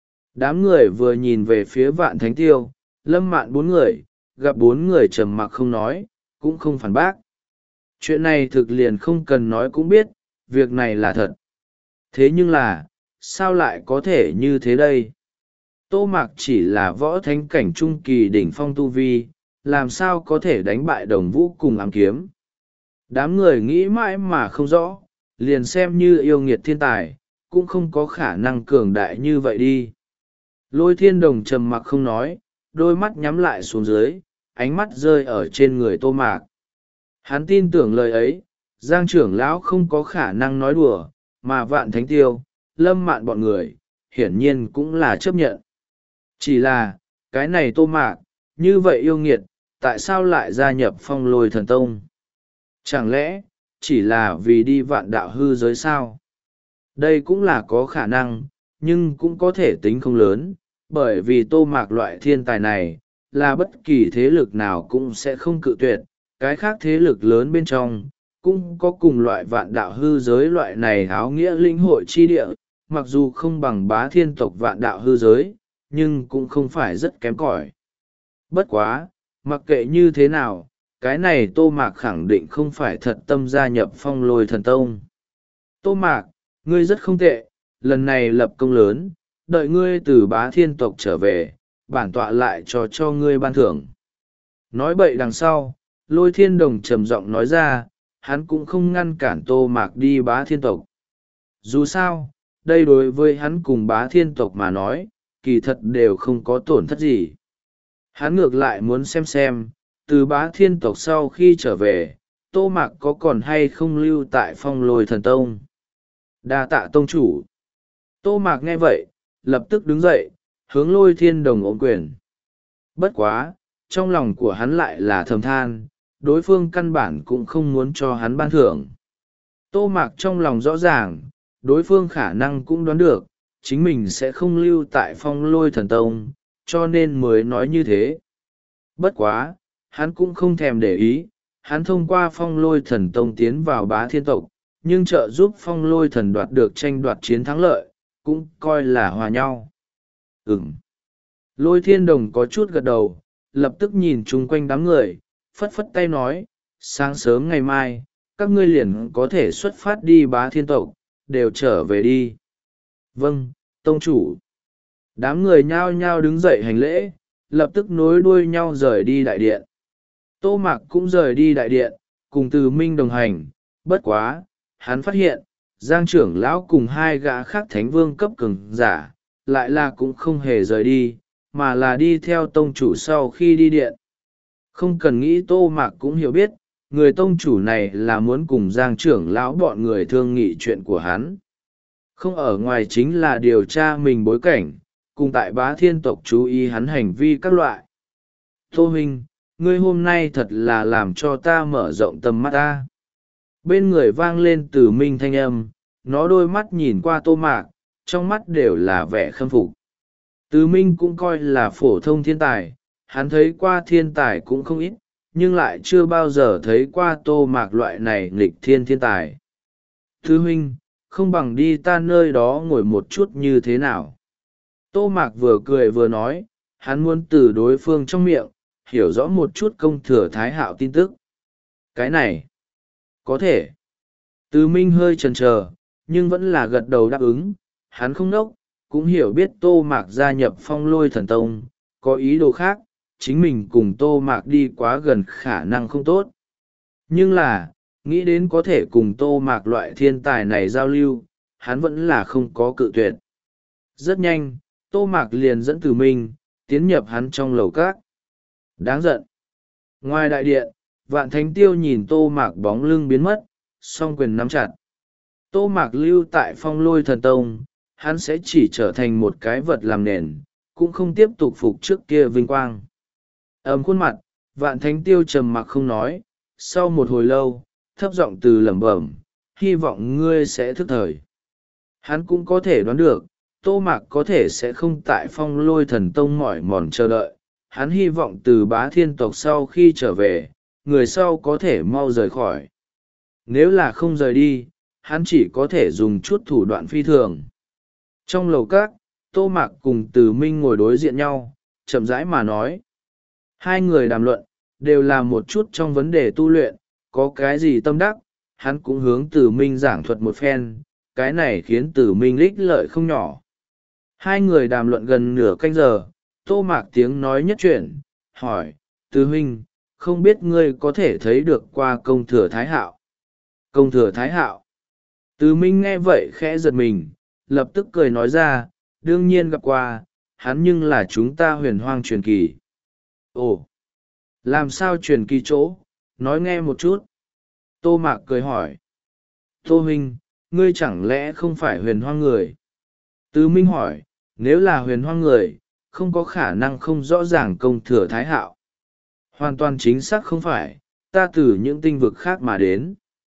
Đám người vừa nhìn về phía Vạn Thánh Tiêu, Lâm Mạn bốn người, gặp bốn người trầm mặc không nói, cũng không phản bác. Chuyện này thực liền không cần nói cũng biết, việc này là thật. Thế nhưng là, sao lại có thể như thế đây? Tô Mạc chỉ là võ thánh cảnh trung kỳ đỉnh phong tu vi, làm sao có thể đánh bại Đồng Vũ cùng ám kiếm? Đám người nghĩ mãi mà không rõ, liền xem như yêu nghiệt thiên tài, cũng không có khả năng cường đại như vậy đi. Lôi Thiên Đồng trầm mặc không nói, đôi mắt nhắm lại xuống dưới, ánh mắt rơi ở trên người Tô Mạc. Hắn tin tưởng lời ấy, Giang trưởng lão không có khả năng nói đùa, mà Vạn Thánh Tiêu, Lâm Mạn bọn người, hiển nhiên cũng là chấp nhận. Chỉ là, cái này Tô Mạc, như vậy yêu nghiệt, tại sao lại gia nhập Phong Lôi Thần Tông? Chẳng lẽ, chỉ là vì đi vạn đạo hư giới sao? Đây cũng là có khả năng, nhưng cũng có thể tính không lớn, bởi vì Tô Mạc loại thiên tài này, là bất kỳ thế lực nào cũng sẽ không cự tuyệt, cái khác thế lực lớn bên trong, cũng có cùng loại vạn đạo hư giới loại này áo nghĩa linh hội chi địa, mặc dù không bằng bá thiên tộc vạn đạo hư giới, nhưng cũng không phải rất kém cỏi. Bất quá, mặc kệ như thế nào, cái này Tô Mạc khẳng định không phải thật tâm gia nhập Phong Lôi Thần Tông. Tô Mạc, ngươi rất không tệ, lần này lập công lớn, đợi ngươi từ bá thiên tộc trở về, bản tọa lại cho cho ngươi ban thưởng. Nói bậy đằng sau, Lôi Thiên Đồng trầm giọng nói ra, hắn cũng không ngăn cản Tô Mạc đi bá thiên tộc. Dù sao, đây đối với hắn cùng bá thiên tộc mà nói, kỳ thật đều không có tổn thất gì. Hắn ngược lại muốn xem xem, từ bá thiên tộc sau khi trở về, Tô Mạc có còn hay không lưu tại Phong Lôi Thần Tông. Đa tạ tông chủ. Tô Mạc nghe vậy, lập tức đứng dậy, hướng Lôi Thiên Đồng ôm quyền. Bất quá, trong lòng của hắn lại là thầm than, đối phương căn bản cũng không muốn cho hắn ban thưởng. Tô Mạc trong lòng rõ ràng, đối phương khả năng cũng đoán được, chính mình sẽ không lưu tại Phong Lôi Thần Tông, cho nên mới nói như thế. Bất quá, hắn cũng không thèm để ý, hắn thông qua Phong Lôi Thần Tông tiến vào bá thiên tộc, nhưng trợ giúp Phong Lôi Thần đoạt được tranh đoạt chiến thắng lợi, cũng coi là hòa nhau. Ừm. Lôi Thiên Đồng có chút gật đầu, lập tức nhìn chung quanh đám người, phất phất tay nói, sáng sớm ngày mai, các ngươi liền có thể xuất phát đi bá thiên tộc, đều trở về đi. Vâng, tông chủ. Đám người nhao nhao đứng dậy hành lễ, lập tức nối đuôi nhau rời đi đại điện. Tô Mạc cũng rời đi đại điện, cùng Từ Minh đồng hành, bất quá, hắn phát hiện, Giang trưởng lão cùng hai gã khác thánh vương cấp cường giả, lại là cũng không hề rời đi, mà là đi theo tông chủ sau khi đi điện. Không cần nghĩ Tô Mạc cũng hiểu biết, người tông chủ này là muốn cùng Giang trưởng lão bọn người thương nghị chuyện của hắn. Không ở ngoài chính là điều tra mình bối cảnh, cùng tại bá thiên tộc chú ý hắn hành vi các loại. Tô Huynh, ngươi hôm nay thật là làm cho ta mở rộng tầm mắt ta. Bên người vang lên Từ Minh thanh âm, nó đôi mắt nhìn qua Tô Mạc, trong mắt đều là vẻ khâm phục. Từ Minh cũng coi là phổ thông thiên tài, hắn thấy qua thiên tài cũng không ít, nhưng lại chưa bao giờ thấy qua Tô Mạc loại này nghịch thiên thiên tài. Thư huynh, không bằng đi ta nơi đó ngồi một chút như thế nào. Tô Mạc vừa cười vừa nói, hắn muốn từ đối phương trong miệng, hiểu rõ một chút công thừa Thái Hạo tin tức. Cái này, có thể. Từ Minh hơi chần chờ, nhưng vẫn là gật đầu đáp ứng, hắn không nốc, cũng hiểu biết Tô Mạc gia nhập Phong Lôi Thần Tông, có ý đồ khác, chính mình cùng Tô Mạc đi quá gần khả năng không tốt. Nhưng là, nghĩ đến có thể cùng Tô Mạc loại thiên tài này giao lưu, hắn vẫn là không có cự tuyệt. Rất nhanh, Tô Mạc liền dẫn Từ Minh, tiến nhập hắn trong lầu các. Đáng giận. Ngoài đại điện, Vạn Thánh Tiêu nhìn Tô Mạc bóng lưng biến mất, song quyền nắm chặt. Tô Mạc lưu tại Phong Lôi Thần Tông, hắn sẽ chỉ trở thành một cái vật làm nền, cũng không tiếp tục phục trước kia vinh quang. Ấm khuôn mặt, Vạn Thánh Tiêu trầm mặc không nói, sau một hồi lâu, thấp giọng từ lẩm bẩm, hy vọng ngươi sẽ thức thời. Hắn cũng có thể đoán được, Tô Mạc có thể sẽ không tại Phong Lôi Thần Tông mỏi mòn chờ đợi, hắn hy vọng từ bá thiên tộc sau khi trở về, người sau có thể mau rời khỏi. Nếu là không rời đi, hắn chỉ có thể dùng chút thủ đoạn phi thường. Trong lầu các, Tô Mạc cùng Từ Minh ngồi đối diện nhau, chậm rãi mà nói. Hai người đàm luận, đều là một chút trong vấn đề tu luyện, có cái gì tâm đắc, hắn cũng hướng Từ Minh giảng thuật một phen, cái này khiến Từ Minh lích lợi không nhỏ. Hai người đàm luận gần nửa canh giờ, Tô Mạc tiếng nói nhất chuyển, hỏi, Từ Huynh, không biết ngươi có thể thấy được qua công thừa Thái Hạo. Công thừa Thái Hạo. Từ Minh nghe vậy khẽ giật mình, lập tức cười nói ra, đương nhiên gặp qua, hắn nhưng là chúng ta huyền hoang truyền kỳ. Ồ, làm sao truyền kỳ chỗ, nói nghe một chút. Tô Mạc cười hỏi. Tô Huynh, ngươi chẳng lẽ không phải huyền hoang người? Từ Minh hỏi, nếu là huyền hoang người, không có khả năng không rõ ràng công thừa thái hạo. Hoàn toàn chính xác không phải, ta từ những tinh vực khác mà đến.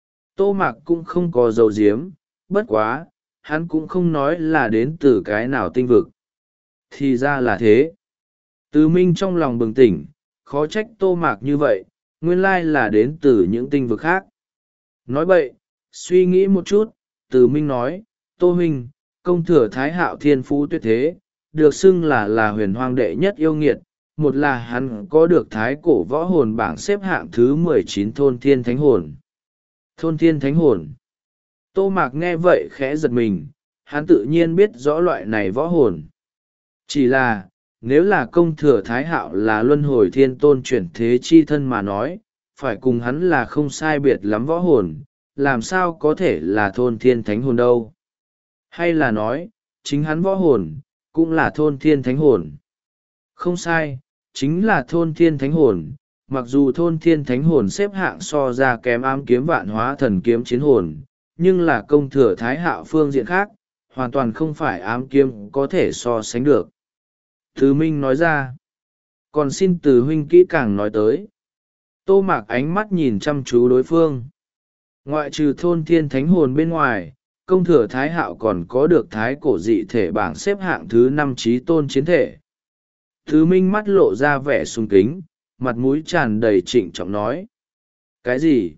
Tô Mạc cũng không có dấu diếm, bất quá, hắn cũng không nói là đến từ cái nào tinh vực. Thì ra là thế. Từ Minh trong lòng bừng tỉnh, khó trách Tô Mạc như vậy, nguyên lai là đến từ những tinh vực khác. Nói vậy, suy nghĩ một chút, Từ Minh nói, Tô Huynh, công thừa thái hạo thiên phú tuyệt thế, được xưng là là huyền hoang đệ nhất yêu nghiệt. Một là hắn có được thái cổ võ hồn bảng xếp hạng thứ mười chín thôn thiên thánh hồn. Thôn thiên thánh hồn. Tô Mạc nghe vậy khẽ giật mình, hắn tự nhiên biết rõ loại này võ hồn. Chỉ là, nếu là công thừa thái hạo là luân hồi thiên tôn chuyển thế chi thân mà nói, phải cùng hắn là không sai biệt lắm võ hồn, làm sao có thể là thôn thiên thánh hồn đâu. Hay là nói, chính hắn võ hồn, cũng là thôn thiên thánh hồn. Không sai, chính là thôn thiên thánh hồn. Mặc dù thôn thiên thánh hồn xếp hạng so ra kém ám kiếm vạn hóa thần kiếm chiến hồn, nhưng là công thừa thái hạo phương diện khác, hoàn toàn không phải ám kiếm có thể so sánh được. Từ Minh nói ra, còn xin từ huynh kỹ càng nói tới. Tô Mạc ánh mắt nhìn chăm chú đối phương. Ngoại trừ thôn thiên thánh hồn bên ngoài, công thừa thái hạo còn có được thái cổ dị thể bảng xếp hạng thứ năm trí tôn chiến thể. Từ Minh mắt lộ ra vẻ sung kính, mặt mũi tràn đầy trịnh trọng nói. Cái gì?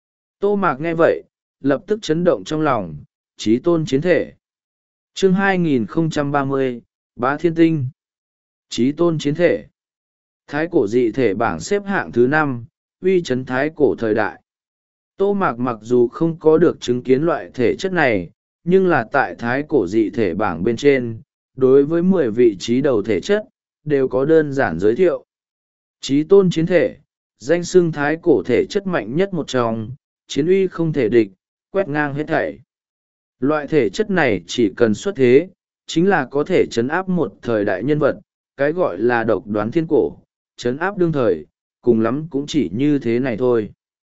Tô Mạc nghe vậy, lập tức chấn động trong lòng, trí tôn chiến thể. Chương hai nghìn không trăm ba mươi, Bá Thiên Tinh. Trí tôn chiến thể. Thái cổ dị thể bảng xếp hạng thứ năm, uy chấn thái cổ thời đại. Tô Mạc mặc dù không có được chứng kiến loại thể chất này, nhưng là tại thái cổ dị thể bảng bên trên, đối với mười vị trí đầu thể chất, đều có đơn giản giới thiệu. Trí tôn chiến thể, danh xưng thái cổ thể chất mạnh nhất một trong, chiến uy không thể địch, quét ngang hết thảy. Loại thể chất này chỉ cần xuất thế, chính là có thể chấn áp một thời đại nhân vật, cái gọi là độc đoán thiên cổ, chấn áp đương thời, cùng lắm cũng chỉ như thế này thôi.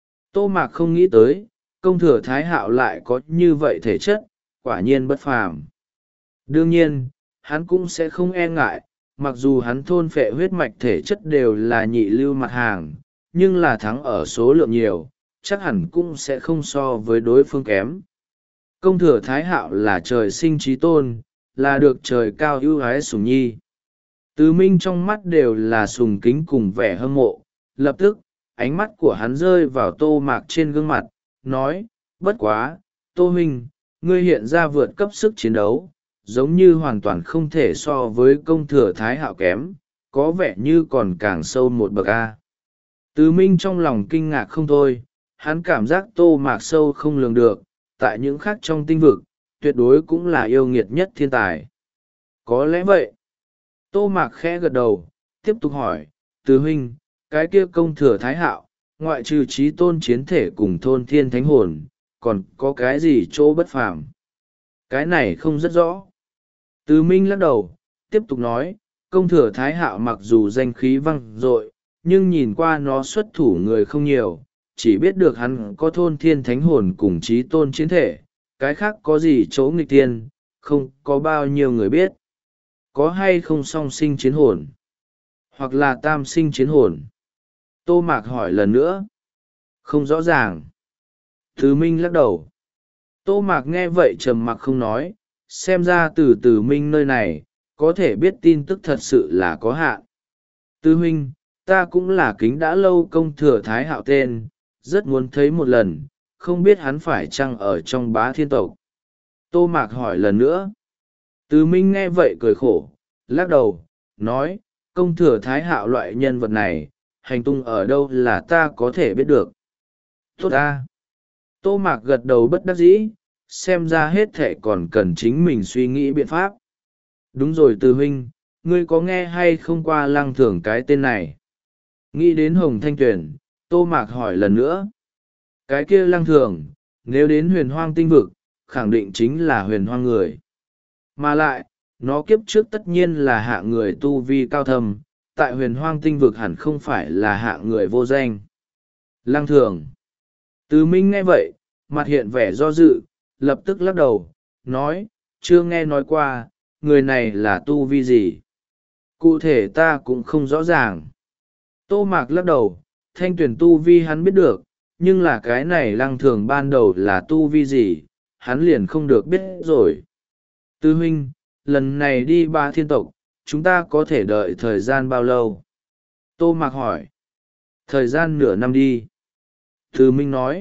Tô Mạc không nghĩ tới, công thừa thái hạo lại có như vậy thể chất, quả nhiên bất phàm. Đương nhiên, hắn cũng sẽ không e ngại, mặc dù hắn thôn phệ huyết mạch thể chất đều là nhị lưu mặt hàng, nhưng là thắng ở số lượng nhiều, chắc hẳn cũng sẽ không so với đối phương kém. Công thừa thái hạo là trời sinh trí tôn, là được trời cao ưu ái sủng nhi. Từ Minh trong mắt đều là sùng kính cùng vẻ hâm mộ, lập tức, ánh mắt của hắn rơi vào Tô Mạc trên gương mặt, nói, bất quá, Tô Huynh, ngươi hiện ra vượt cấp sức chiến đấu, giống như hoàn toàn không thể so với công thừa thái hạo kém, có vẻ như còn càng sâu một bậc A. Từ Minh trong lòng kinh ngạc không thôi, hắn cảm giác Tô Mạc sâu không lường được, tại những khác trong tinh vực, tuyệt đối cũng là yêu nghiệt nhất thiên tài. Có lẽ vậy. Tô Mạc khẽ gật đầu, tiếp tục hỏi, Từ Huynh, cái kia công thừa thái hạo, ngoại trừ trí tôn chiến thể cùng thôn thiên thánh hồn, còn có cái gì chỗ bất phàm? Cái này không rất rõ. Từ Minh lắc đầu, tiếp tục nói, công thừa thái hạo mặc dù danh khí vang dội, nhưng nhìn qua nó xuất thủ người không nhiều, chỉ biết được hắn có thôn thiên thánh hồn cùng trí tôn chiến thể, cái khác có gì chỗ nghịch tiên, không có bao nhiêu người biết. Có hay không song sinh chiến hồn? Hoặc là tam sinh chiến hồn? Tô Mạc hỏi lần nữa. Không rõ ràng. Từ Minh lắc đầu. Tô Mạc nghe vậy trầm mặc không nói, xem ra từ Từ Minh nơi này, có thể biết tin tức thật sự là có hạn. Từ huynh, ta cũng là kính đã lâu công thừa thái hạo tên, rất muốn thấy một lần, không biết hắn phải chăng ở trong Bá Thiên tộc. Tô Mạc hỏi lần nữa. Từ Minh nghe vậy cười khổ, lắc đầu, nói, công thừa thái hạo loại nhân vật này, hành tung ở đâu là ta có thể biết được. Tốt ta. Tô Mạc gật đầu bất đắc dĩ, xem ra hết thệ còn cần chính mình suy nghĩ biện pháp. Đúng rồi Từ huynh, ngươi có nghe hay không qua lăng thưởng cái tên này? Nghĩ đến Hồng Thanh Tuyền, Tô Mạc hỏi lần nữa. Cái kia lăng thường, nếu đến huyền hoang tinh vực, khẳng định chính là huyền hoang người. Mà lại, nó kiếp trước tất nhiên là hạ người tu vi cao thâm, tại huyền hoang tinh vực hẳn không phải là hạ người vô danh. Lăng thường. Từ Minh nghe vậy, mặt hiện vẻ do dự, lập tức lắc đầu, nói, chưa nghe nói qua, người này là tu vi gì. Cụ thể ta cũng không rõ ràng. Tô Mạc lắc đầu, Thanh Tuyền tu vi hắn biết được, nhưng là cái này Lăng Thường ban đầu là tu vi gì, hắn liền không được biết rồi. Tư huynh, lần này đi Ba Thiên tộc, chúng ta có thể đợi thời gian bao lâu? Tô Mạc hỏi. Thời gian nửa năm đi. Từ Minh nói.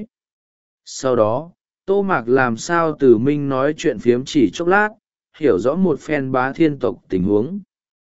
Sau đó, Tô Mạc làm sao Từ Minh nói chuyện phiếm chỉ chốc lát, hiểu rõ một phen Bá Thiên tộc tình huống.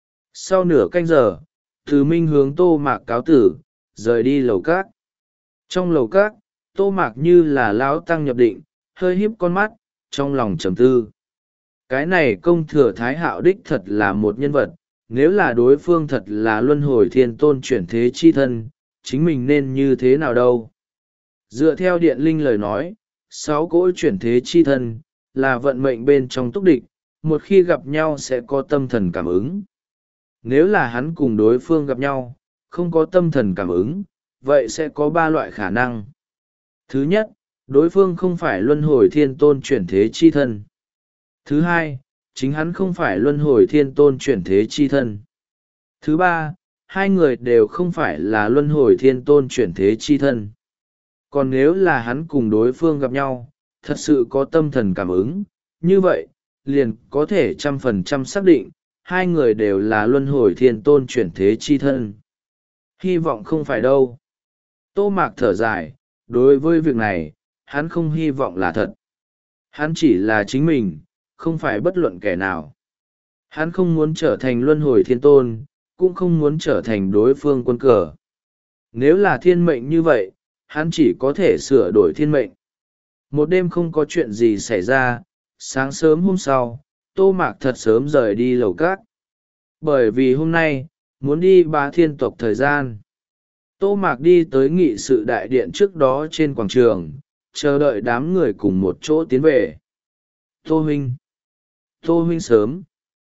Sau nửa canh giờ, Từ Minh hướng Tô Mạc cáo tử, rời đi lầu cát. Trong lầu cát, Tô Mạc như là lão tăng nhập định, hơi híp con mắt, trong lòng trầm tư. Cái này công thừa Thái Hạo đích thật là một nhân vật, nếu là đối phương thật là luân hồi thiên tôn chuyển thế chi thân, chính mình nên như thế nào đâu? Dựa theo điện linh lời nói, sáu cỗ chuyển thế chi thân, là vận mệnh bên trong túc địch, một khi gặp nhau sẽ có tâm thần cảm ứng. Nếu là hắn cùng đối phương gặp nhau, không có tâm thần cảm ứng, vậy sẽ có ba loại khả năng. Thứ nhất, đối phương không phải luân hồi thiên tôn chuyển thế chi thân. Thứ hai, chính hắn không phải luân hồi thiên tôn chuyển thế chi thân. Thứ ba, hai người đều không phải là luân hồi thiên tôn chuyển thế chi thân. Còn nếu là hắn cùng đối phương gặp nhau, thật sự có tâm thần cảm ứng, như vậy, liền có thể trăm phần trăm xác định, hai người đều là luân hồi thiên tôn chuyển thế chi thân. Hy vọng không phải đâu. Tô Mạc thở dài, đối với việc này, hắn không hy vọng là thật. Hắn chỉ là chính mình, không phải bất luận kẻ nào. Hắn không muốn trở thành luân hồi thiên tôn, cũng không muốn trở thành đối phương quân cờ. Nếu là thiên mệnh như vậy, hắn chỉ có thể sửa đổi thiên mệnh. Một đêm không có chuyện gì xảy ra, sáng sớm hôm sau, Tô Mạc thật sớm rời đi lầu cát. Bởi vì hôm nay, muốn đi Bá Thiên tộc thời gian. Tô Mạc đi tới nghị sự đại điện trước đó trên quảng trường, chờ đợi đám người cùng một chỗ tiến về. Tô huynh. Tô huynh sớm.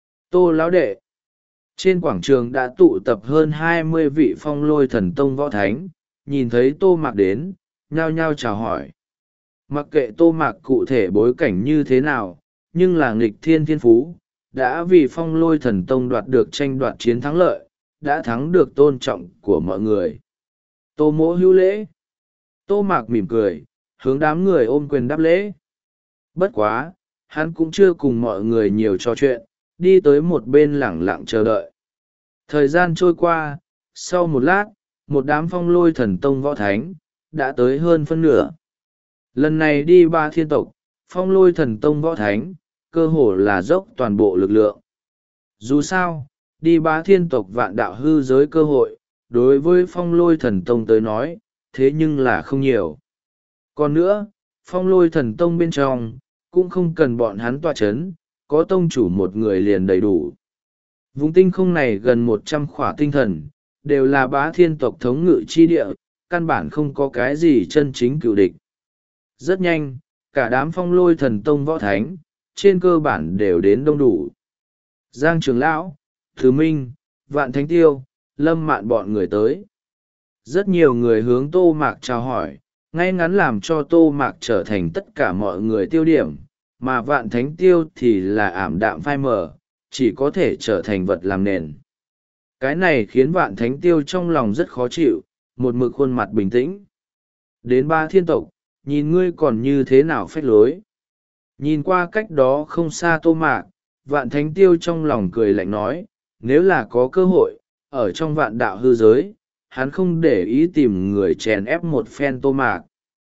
Tô lão đệ. Trên quảng trường đã tụ tập hơn hai mươi vị phong lôi thần tông võ thánh, nhìn thấy Tô Mạc đến, nhao nhao chào hỏi. Mặc kệ Tô Mạc cụ thể bối cảnh như thế nào, nhưng là nghịch thiên thiên phú, đã vì phong lôi thần tông đoạt được tranh đoạt chiến thắng lợi, đã thắng được tôn trọng của mọi người. Tô mỗ hữu lễ. Tô Mạc mỉm cười, hướng đám người ôm quyền đáp lễ. Bất quá, hắn cũng chưa cùng mọi người nhiều trò chuyện, đi tới một bên lẳng lặng chờ đợi. Thời gian trôi qua, sau một lát, một đám phong lôi thần tông võ thánh, đã tới hơn phân nửa. Lần này đi Ba Thiên tộc, phong lôi thần tông võ thánh, cơ hồ là dốc toàn bộ lực lượng. Dù sao, đi Ba Thiên tộc vạn đạo hư giới cơ hội, đối với phong lôi thần tông tới nói, thế nhưng là không nhiều. Còn nữa, phong lôi thần tông bên trong, cũng không cần bọn hắn tọa chấn, có tông chủ một người liền đầy đủ. Vùng tinh không này gần một trăm khỏa tinh thần, đều là Bá Thiên tộc thống ngự chi địa, căn bản không có cái gì chân chính cựu địch. Rất nhanh, cả đám phong lôi thần tông võ thánh, trên cơ bản đều đến đông đủ. Giang Trường Lão, Thứ Minh, Vạn Thánh Tiêu, Lâm Mạn bọn người tới. Rất nhiều người hướng Tô Mạc chào hỏi, ngay ngắn làm cho Tô Mạc trở thành tất cả mọi người tiêu điểm, mà Vạn Thánh Tiêu thì là ảm đạm phai mờ, chỉ có thể trở thành vật làm nền. Cái này khiến Vạn Thánh Tiêu trong lòng rất khó chịu, một mực khuôn mặt bình tĩnh. Đến Ba Thiên tộc, nhìn ngươi còn như thế nào phách lối. Nhìn qua cách đó không xa Tô Mạc, Vạn Thánh Tiêu trong lòng cười lạnh nói, nếu là có cơ hội, ở trong vạn đạo hư giới, hắn không để ý tìm người chèn ép một phen Tô Mạc.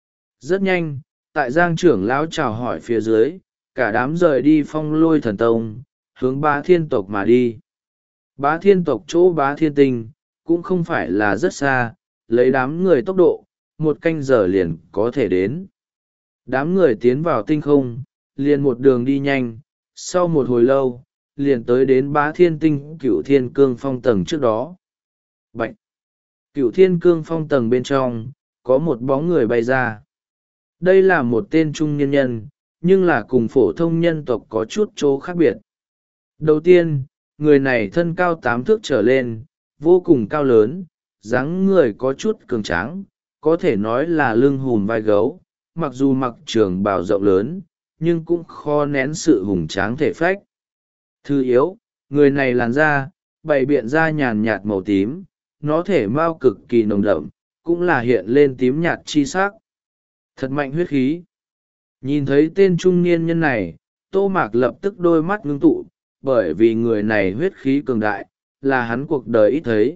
Rất nhanh, tại Giang trưởng lão chào hỏi phía dưới, cả đám rời đi phong lôi thần tông, hướng Bá Thiên tộc mà đi. Bá Thiên tộc chỗ Bá Thiên tinh, cũng không phải là rất xa, lấy đám người tốc độ, một canh giờ liền có thể đến. Đám người tiến vào tinh không, liền một đường đi nhanh, sau một hồi lâu, liền tới đến Bá Thiên tinh Cửu Thiên Cương Phong tầng trước đó. Bạch! Cửu Thiên Cương Phong tầng bên trong, có một bóng người bay ra. Đây là một tên trung nhân nhân, nhưng là cùng phổ thông nhân tộc có chút chỗ khác biệt. Đầu tiên, người này thân cao tám thước trở lên, vô cùng cao lớn, dáng người có chút cường tráng, có thể nói là lưng hùm vai gấu, mặc dù mặc trường bào rộng lớn, nhưng cũng khó nén sự hùng tráng thể phách. Thứ yếu, người này làn da bày biện da nhàn nhạt màu tím, nó thể mao cực kỳ nồng đậm, cũng là hiện lên tím nhạt chi sắc. Thật mạnh huyết khí. Nhìn thấy tên trung niên nhân này, Tô Mạc lập tức đôi mắt ngưng tụ, bởi vì người này huyết khí cường đại, là hắn cuộc đời ít thấy.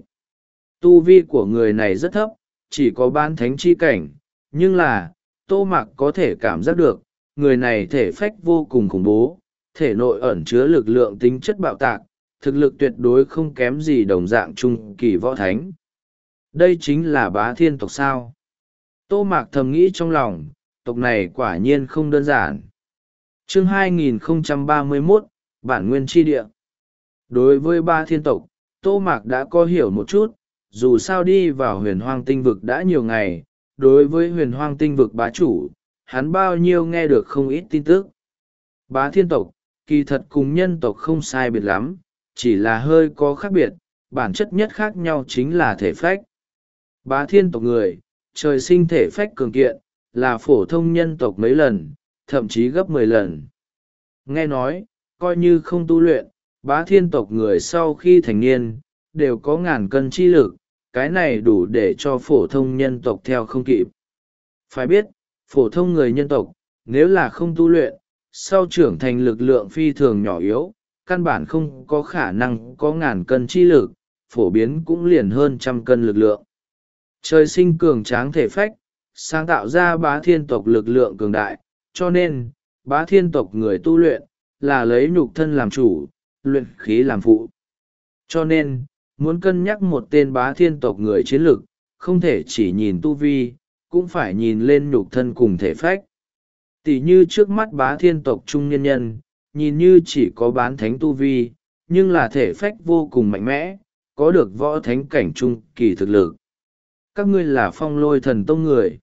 Tu vi của người này rất thấp, chỉ có bán thánh chi cảnh, nhưng là, Tô Mạc có thể cảm giác được, người này thể phách vô cùng khủng bố, thể nội ẩn chứa lực lượng tính chất bạo tạc, thực lực tuyệt đối không kém gì đồng dạng trung kỳ võ thánh. Đây chính là Bá Thiên tộc sao? Tô Mạc thầm nghĩ trong lòng, tộc này quả nhiên không đơn giản. Chương hai nghìn không trăm ba mươi mốt, Bản Nguyên Chi Địa. Đối với Bá Thiên tộc, Tô Mạc đã có hiểu một chút, dù sao đi vào huyền hoang tinh vực đã nhiều ngày, đối với huyền hoang tinh vực bá chủ, hắn bao nhiêu nghe được không ít tin tức. Bá Thiên tộc, kỳ thật cùng nhân tộc không sai biệt lắm, chỉ là hơi có khác biệt, bản chất nhất khác nhau chính là thể phách. Bá Thiên tộc người, trời sinh thể phách cường kiện, là phổ thông nhân tộc mấy lần, thậm chí gấp mười lần. Nghe nói, coi như không tu luyện, Bá Thiên tộc người sau khi thành niên, đều có ngàn cân chi lực, cái này đủ để cho phổ thông nhân tộc theo không kịp. Phải biết, phổ thông người nhân tộc, nếu là không tu luyện, sau trưởng thành lực lượng phi thường nhỏ yếu, căn bản không có khả năng có ngàn cân chi lực, phổ biến cũng liền hơn trăm cân lực lượng. Trời sinh cường tráng thể phách, sáng tạo ra Bá Thiên tộc lực lượng cường đại, cho nên, Bá Thiên tộc người tu luyện, là lấy nhục thân làm chủ, luyện khí làm phụ. Cho nên, muốn cân nhắc một tên Bá Thiên tộc người chiến lực, không thể chỉ nhìn tu vi, cũng phải nhìn lên nhục thân cùng thể phách. Tỷ như trước mắt Bá Thiên tộc trung nhân nhân, nhìn như chỉ có bán thánh tu vi, nhưng là thể phách vô cùng mạnh mẽ, có được võ thánh cảnh trung kỳ thực lực. Các ngươi là Phong Lôi Thần Tông người.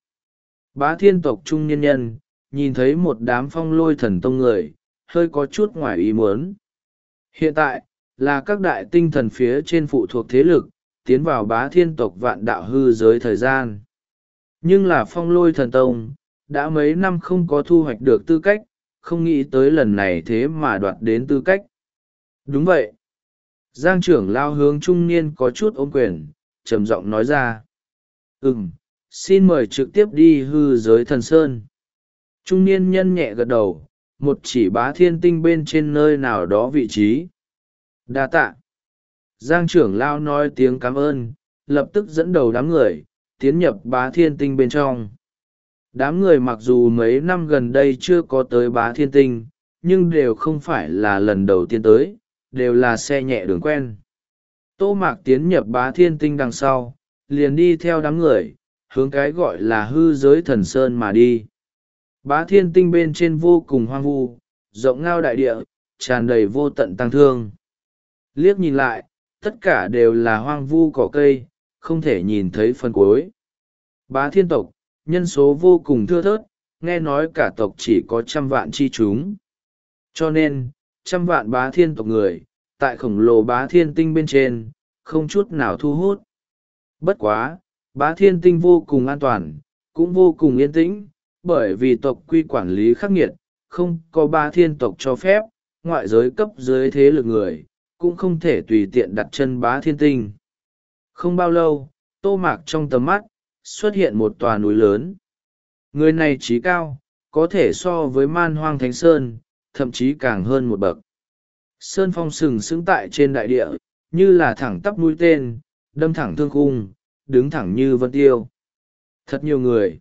Bá Thiên tộc trung nhân nhân, nhìn thấy một đám Phong Lôi Thần Tông người, hơi có chút ngoài ý muốn. Hiện tại, là các đại tinh thần phía trên phụ thuộc thế lực, tiến vào Bá Thiên tộc vạn đạo hư giới thời gian. Nhưng là Phong Lôi Thần Tông, đã mấy năm không có thu hoạch được tư cách, không nghĩ tới lần này thế mà đoạt đến tư cách. Đúng vậy. Giang trưởng lao hướng trung niên có chút ôm quyền, trầm giọng nói ra. Ừm, xin mời trực tiếp đi hư giới thần sơn. Trung niên nhân nhẹ gật đầu, một chỉ Bá Thiên tinh bên trên nơi nào đó vị trí. Đa tạ. Giang trưởng lao nói tiếng cảm ơn, lập tức dẫn đầu đám người, tiến nhập Bá Thiên tinh bên trong. Đám người mặc dù mấy năm gần đây chưa có tới Bá Thiên tinh, nhưng đều không phải là lần đầu tiên tới, đều là xe nhẹ đường quen. Tô Mạc tiến nhập Bá Thiên tinh đằng sau, liền đi theo đám người, hướng cái gọi là hư giới thần sơn mà đi. Bá Thiên tinh bên trên vô cùng hoang vu, rộng ngao đại địa, tràn đầy vô tận tăng thương. Liếc nhìn lại, tất cả đều là hoang vu cỏ cây, không thể nhìn thấy phần cuối. Bá Thiên tộc, nhân số vô cùng thưa thớt, nghe nói cả tộc chỉ có trăm vạn chi chúng. Cho nên, trăm vạn Bá Thiên tộc người, tại khổng lồ Bá Thiên tinh bên trên, không chút nào thu hút. Bất quá, Bá Thiên tinh vô cùng an toàn, cũng vô cùng yên tĩnh, bởi vì tộc quy quản lý khắc nghiệt, không có Bá Thiên tộc cho phép, ngoại giới cấp dưới thế lực người, cũng không thể tùy tiện đặt chân Bá Thiên tinh. Không bao lâu, Tô Mạc trong tầm mắt, xuất hiện một tòa núi lớn. Người này trí cao, có thể so với Man Hoang Thánh Sơn, thậm chí càng hơn một bậc. Sơn phong sừng sững tại trên đại địa, như là thẳng tắp mũi tên, đâm thẳng thương khung, đứng thẳng như vân tiêu. Thật nhiều người.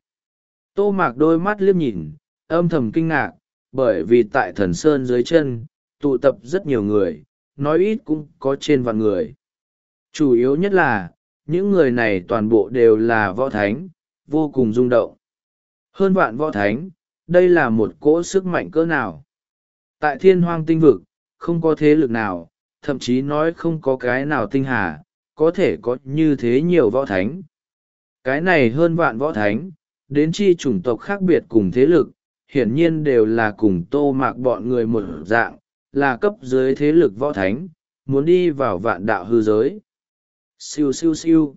Tô Mạc đôi mắt liếc nhìn, âm thầm kinh ngạc, bởi vì tại thần sơn dưới chân, tụ tập rất nhiều người, nói ít cũng có trên vạn người. Chủ yếu nhất là, những người này toàn bộ đều là võ thánh, vô cùng rung động. Hơn vạn võ thánh, đây là một cỗ sức mạnh cỡ nào. Tại thiên hoang tinh vực, không có thế lực nào, thậm chí nói không có cái nào tinh hà, có thể có như thế nhiều võ thánh. Cái này hơn vạn võ thánh, đến chi chủng tộc khác biệt cùng thế lực, hiển nhiên đều là cùng Tô Mạc bọn người một dạng, là cấp dưới thế lực võ thánh, muốn đi vào vạn đạo hư giới. Siêu siêu siêu.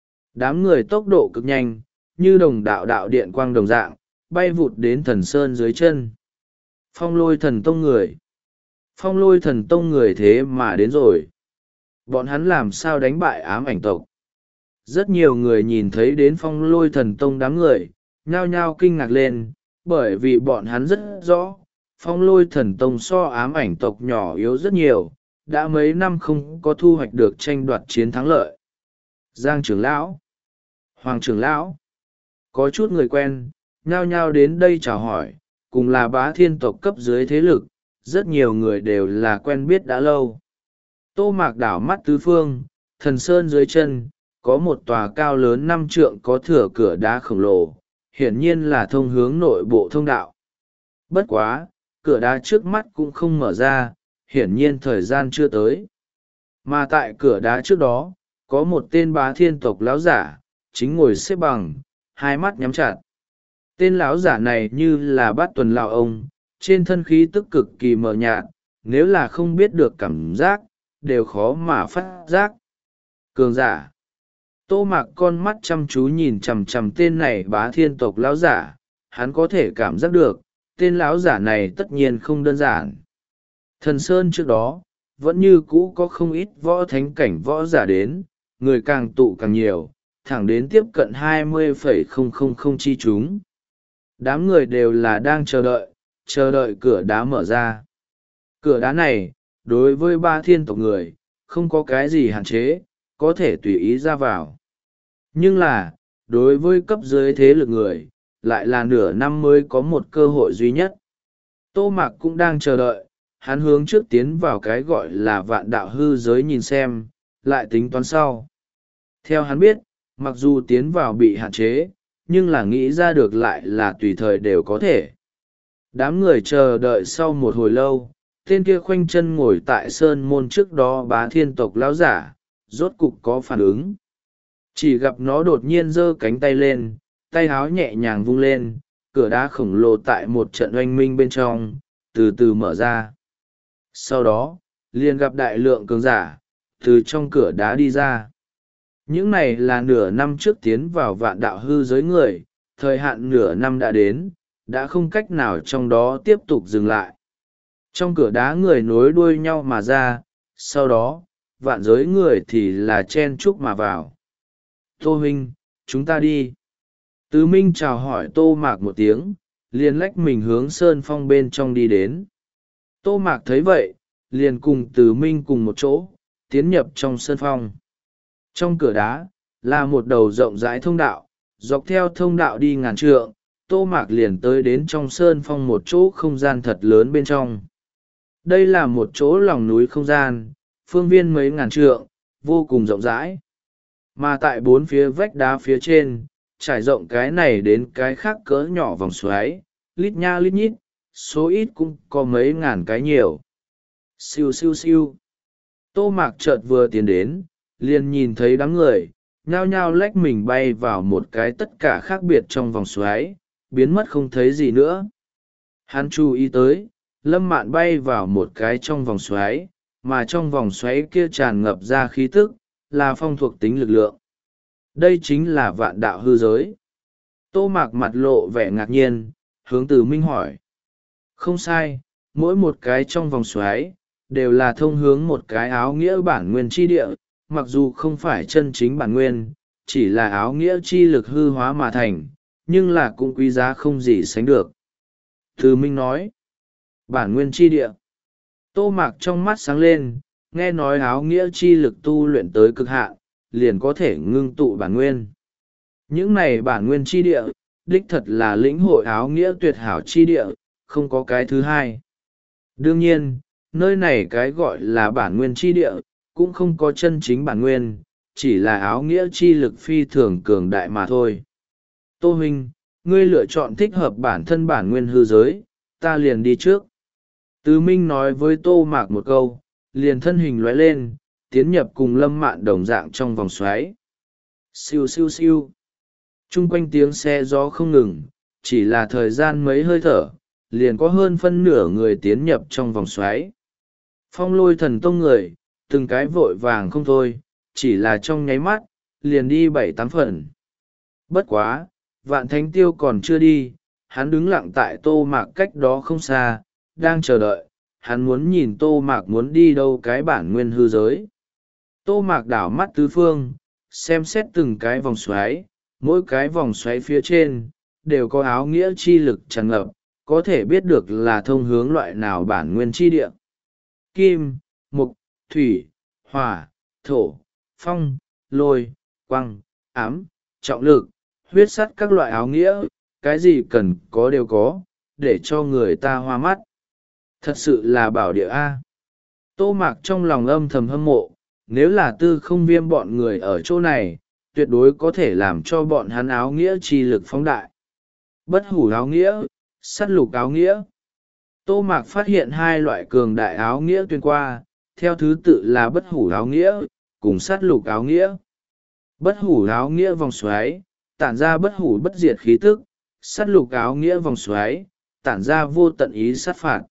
Đám người tốc độ cực nhanh, như đồng đạo đạo điện quang đồng dạng, bay vụt đến thần sơn dưới chân. Phong lôi thần tông người. Phong lôi thần tông người thế mà đến rồi. Bọn hắn làm sao đánh bại ám ảnh tộc? Rất nhiều người nhìn thấy đến phong lôi thần tông đám người, nhao nhao kinh ngạc lên, bởi vì bọn hắn rất rõ, phong lôi thần tông so ám ảnh tộc nhỏ yếu rất nhiều, đã mấy năm không có thu hoạch được tranh đoạt chiến thắng lợi. Giang trưởng lão, Hoàng trưởng lão, có chút người quen, nhao nhao đến đây chào hỏi, cùng là bá thiên tộc cấp dưới thế lực, rất nhiều người đều là quen biết đã lâu. Tô Mạc đảo mắt tứ phương, thần sơn dưới chân, có một tòa cao lớn năm trượng có thửa cửa đá khổng lồ, hiển nhiên là thông hướng nội bộ thông đạo. Bất quá, cửa đá trước mắt cũng không mở ra, hiển nhiên thời gian chưa tới. Mà tại cửa đá trước đó, có một tên bá thiên tộc lão giả, chính ngồi xếp bằng, hai mắt nhắm chặt. Tên lão giả này như là bát tuần lão ông, trên thân khí tức cực kỳ mờ nhạt, nếu là không biết được cảm giác, đều khó mà phát giác. Cường giả. Tô Mạc con mắt chăm chú nhìn chằm chằm tên này bá thiên tộc lão giả, hắn có thể cảm giác được, tên lão giả này tất nhiên không đơn giản. Thần Sơn trước đó, vẫn như cũ có không ít võ thánh cảnh võ giả đến, người càng tụ càng nhiều, thẳng đến tiếp cận hai mươi phẩy không không không chi chúng. Đám người đều là đang chờ đợi, chờ đợi cửa đá mở ra. Cửa đá này, đối với ba thiên tộc người, không có cái gì hạn chế, có thể tùy ý ra vào. Nhưng là, đối với cấp dưới thế lực người, lại là nửa năm mới có một cơ hội duy nhất. Tô Mạc cũng đang chờ đợi, hắn hướng trước tiến vào cái gọi là vạn đạo hư giới nhìn xem, lại tính toán sau. Theo hắn biết, mặc dù tiến vào bị hạn chế, nhưng là nghĩ ra được lại là tùy thời đều có thể. Đám người chờ đợi sau một hồi lâu, tên kia khoanh chân ngồi tại sơn môn trước đó bá thiên tộc lão giả, rốt cục có phản ứng. Chỉ gặp nó đột nhiên giơ cánh tay lên, tay háo nhẹ nhàng vung lên, cửa đá khổng lồ tại một trận oanh minh bên trong, từ từ mở ra. Sau đó, liền gặp đại lượng cường giả, từ trong cửa đá đi ra. Những này là nửa năm trước tiến vào vạn đạo hư giới người, thời hạn nửa năm đã đến, đã không cách nào trong đó tiếp tục dừng lại. Trong cửa đá người nối đuôi nhau mà ra, sau đó, vạn giới người thì là chen chúc mà vào. Tô huynh, chúng ta đi. Tứ Minh chào hỏi Tô Mạc một tiếng, liền lách mình hướng sơn phong bên trong đi đến. Tô Mạc thấy vậy, liền cùng Tứ Minh cùng một chỗ, tiến nhập trong sơn phong. Trong cửa đá, là một đầu rộng rãi thông đạo, dọc theo thông đạo đi ngàn trượng, Tô Mạc liền tới đến trong sơn phong một chỗ không gian thật lớn bên trong. Đây là một chỗ lòng núi không gian, phương viên mấy ngàn trượng, vô cùng rộng rãi. Mà tại bốn phía vách đá phía trên, trải rộng cái này đến cái khác cỡ nhỏ vòng xoáy, lít nha lít nhít, số ít cũng có mấy ngàn cái nhiều. Siêu siêu siêu. Tô Mạc chợt vừa tiến đến, liền nhìn thấy đám người, nhao nhao lách mình bay vào một cái tất cả khác biệt trong vòng xoáy, biến mất không thấy gì nữa. Hắn chú ý tới, Lâm Mạn bay vào một cái trong vòng xoáy, mà trong vòng xoáy kia tràn ngập ra khí tức, là phong thuộc tính lực lượng. Đây chính là vạn đạo hư giới. Tô Mạc mặt lộ vẻ ngạc nhiên, hướng Từ Minh hỏi. Không sai, mỗi một cái trong vòng xoáy, đều là thông hướng một cái áo nghĩa bản nguyên chi địa, mặc dù không phải chân chính bản nguyên, chỉ là áo nghĩa chi lực hư hóa mà thành, nhưng là cũng quý giá không gì sánh được. Từ Minh nói, bản nguyên chi địa. Tô Mạc trong mắt sáng lên, nghe nói áo nghĩa chi lực tu luyện tới cực hạn, liền có thể ngưng tụ bản nguyên. Những này bản nguyên chi địa, đích thật là lĩnh hội áo nghĩa tuyệt hảo chi địa, không có cái thứ hai. Đương nhiên, nơi này cái gọi là bản nguyên chi địa, cũng không có chân chính bản nguyên, chỉ là áo nghĩa chi lực phi thường cường đại mà thôi. Tô huynh, ngươi lựa chọn thích hợp bản thân bản nguyên hư giới, ta liền đi trước. Tứ Minh nói với Tô Mạc một câu, liền thân hình lóe lên, tiến nhập cùng Lâm Mạn đồng dạng trong vòng xoáy. Siêu siêu siêu. Trung quanh tiếng xe gió không ngừng, chỉ là thời gian mấy hơi thở, liền có hơn phân nửa người tiến nhập trong vòng xoáy. Phong lôi thần tông người, từng cái vội vàng không thôi, chỉ là trong nháy mắt, liền đi bảy tám phần. Bất quá, Vạn Thánh Tiêu còn chưa đi, hắn đứng lặng tại Tô Mạc cách đó không xa, đang chờ đợi, hắn muốn nhìn Tô Mạc muốn đi đâu cái bản nguyên hư giới. Tô Mạc đảo mắt tứ phương, xem xét từng cái vòng xoáy, mỗi cái vòng xoáy phía trên đều có áo nghĩa chi lực tràn ngập, có thể biết được là thông hướng loại nào bản nguyên chi địa. Kim, mục, thủy, hỏa, thổ, phong, lôi, quăng, ám, trọng lực, huyết sắt, các loại áo nghĩa, cái gì cần có đều có, để cho người ta hoa mắt. Thật sự là bảo địa A. Tô Mạc trong lòng âm thầm hâm mộ, nếu là Tư Không Viêm bọn người ở chỗ này, tuyệt đối có thể làm cho bọn hắn áo nghĩa chi lực phóng đại. Bất hủ áo nghĩa, sắt lục áo nghĩa. Tô Mạc phát hiện hai loại cường đại áo nghĩa tuyên qua, theo thứ tự là bất hủ áo nghĩa, cùng sắt lục áo nghĩa. Bất hủ áo nghĩa vòng xoáy, tản ra bất hủ bất diệt khí tức, sắt lục áo nghĩa vòng xoáy, tản ra vô tận ý sát phạt.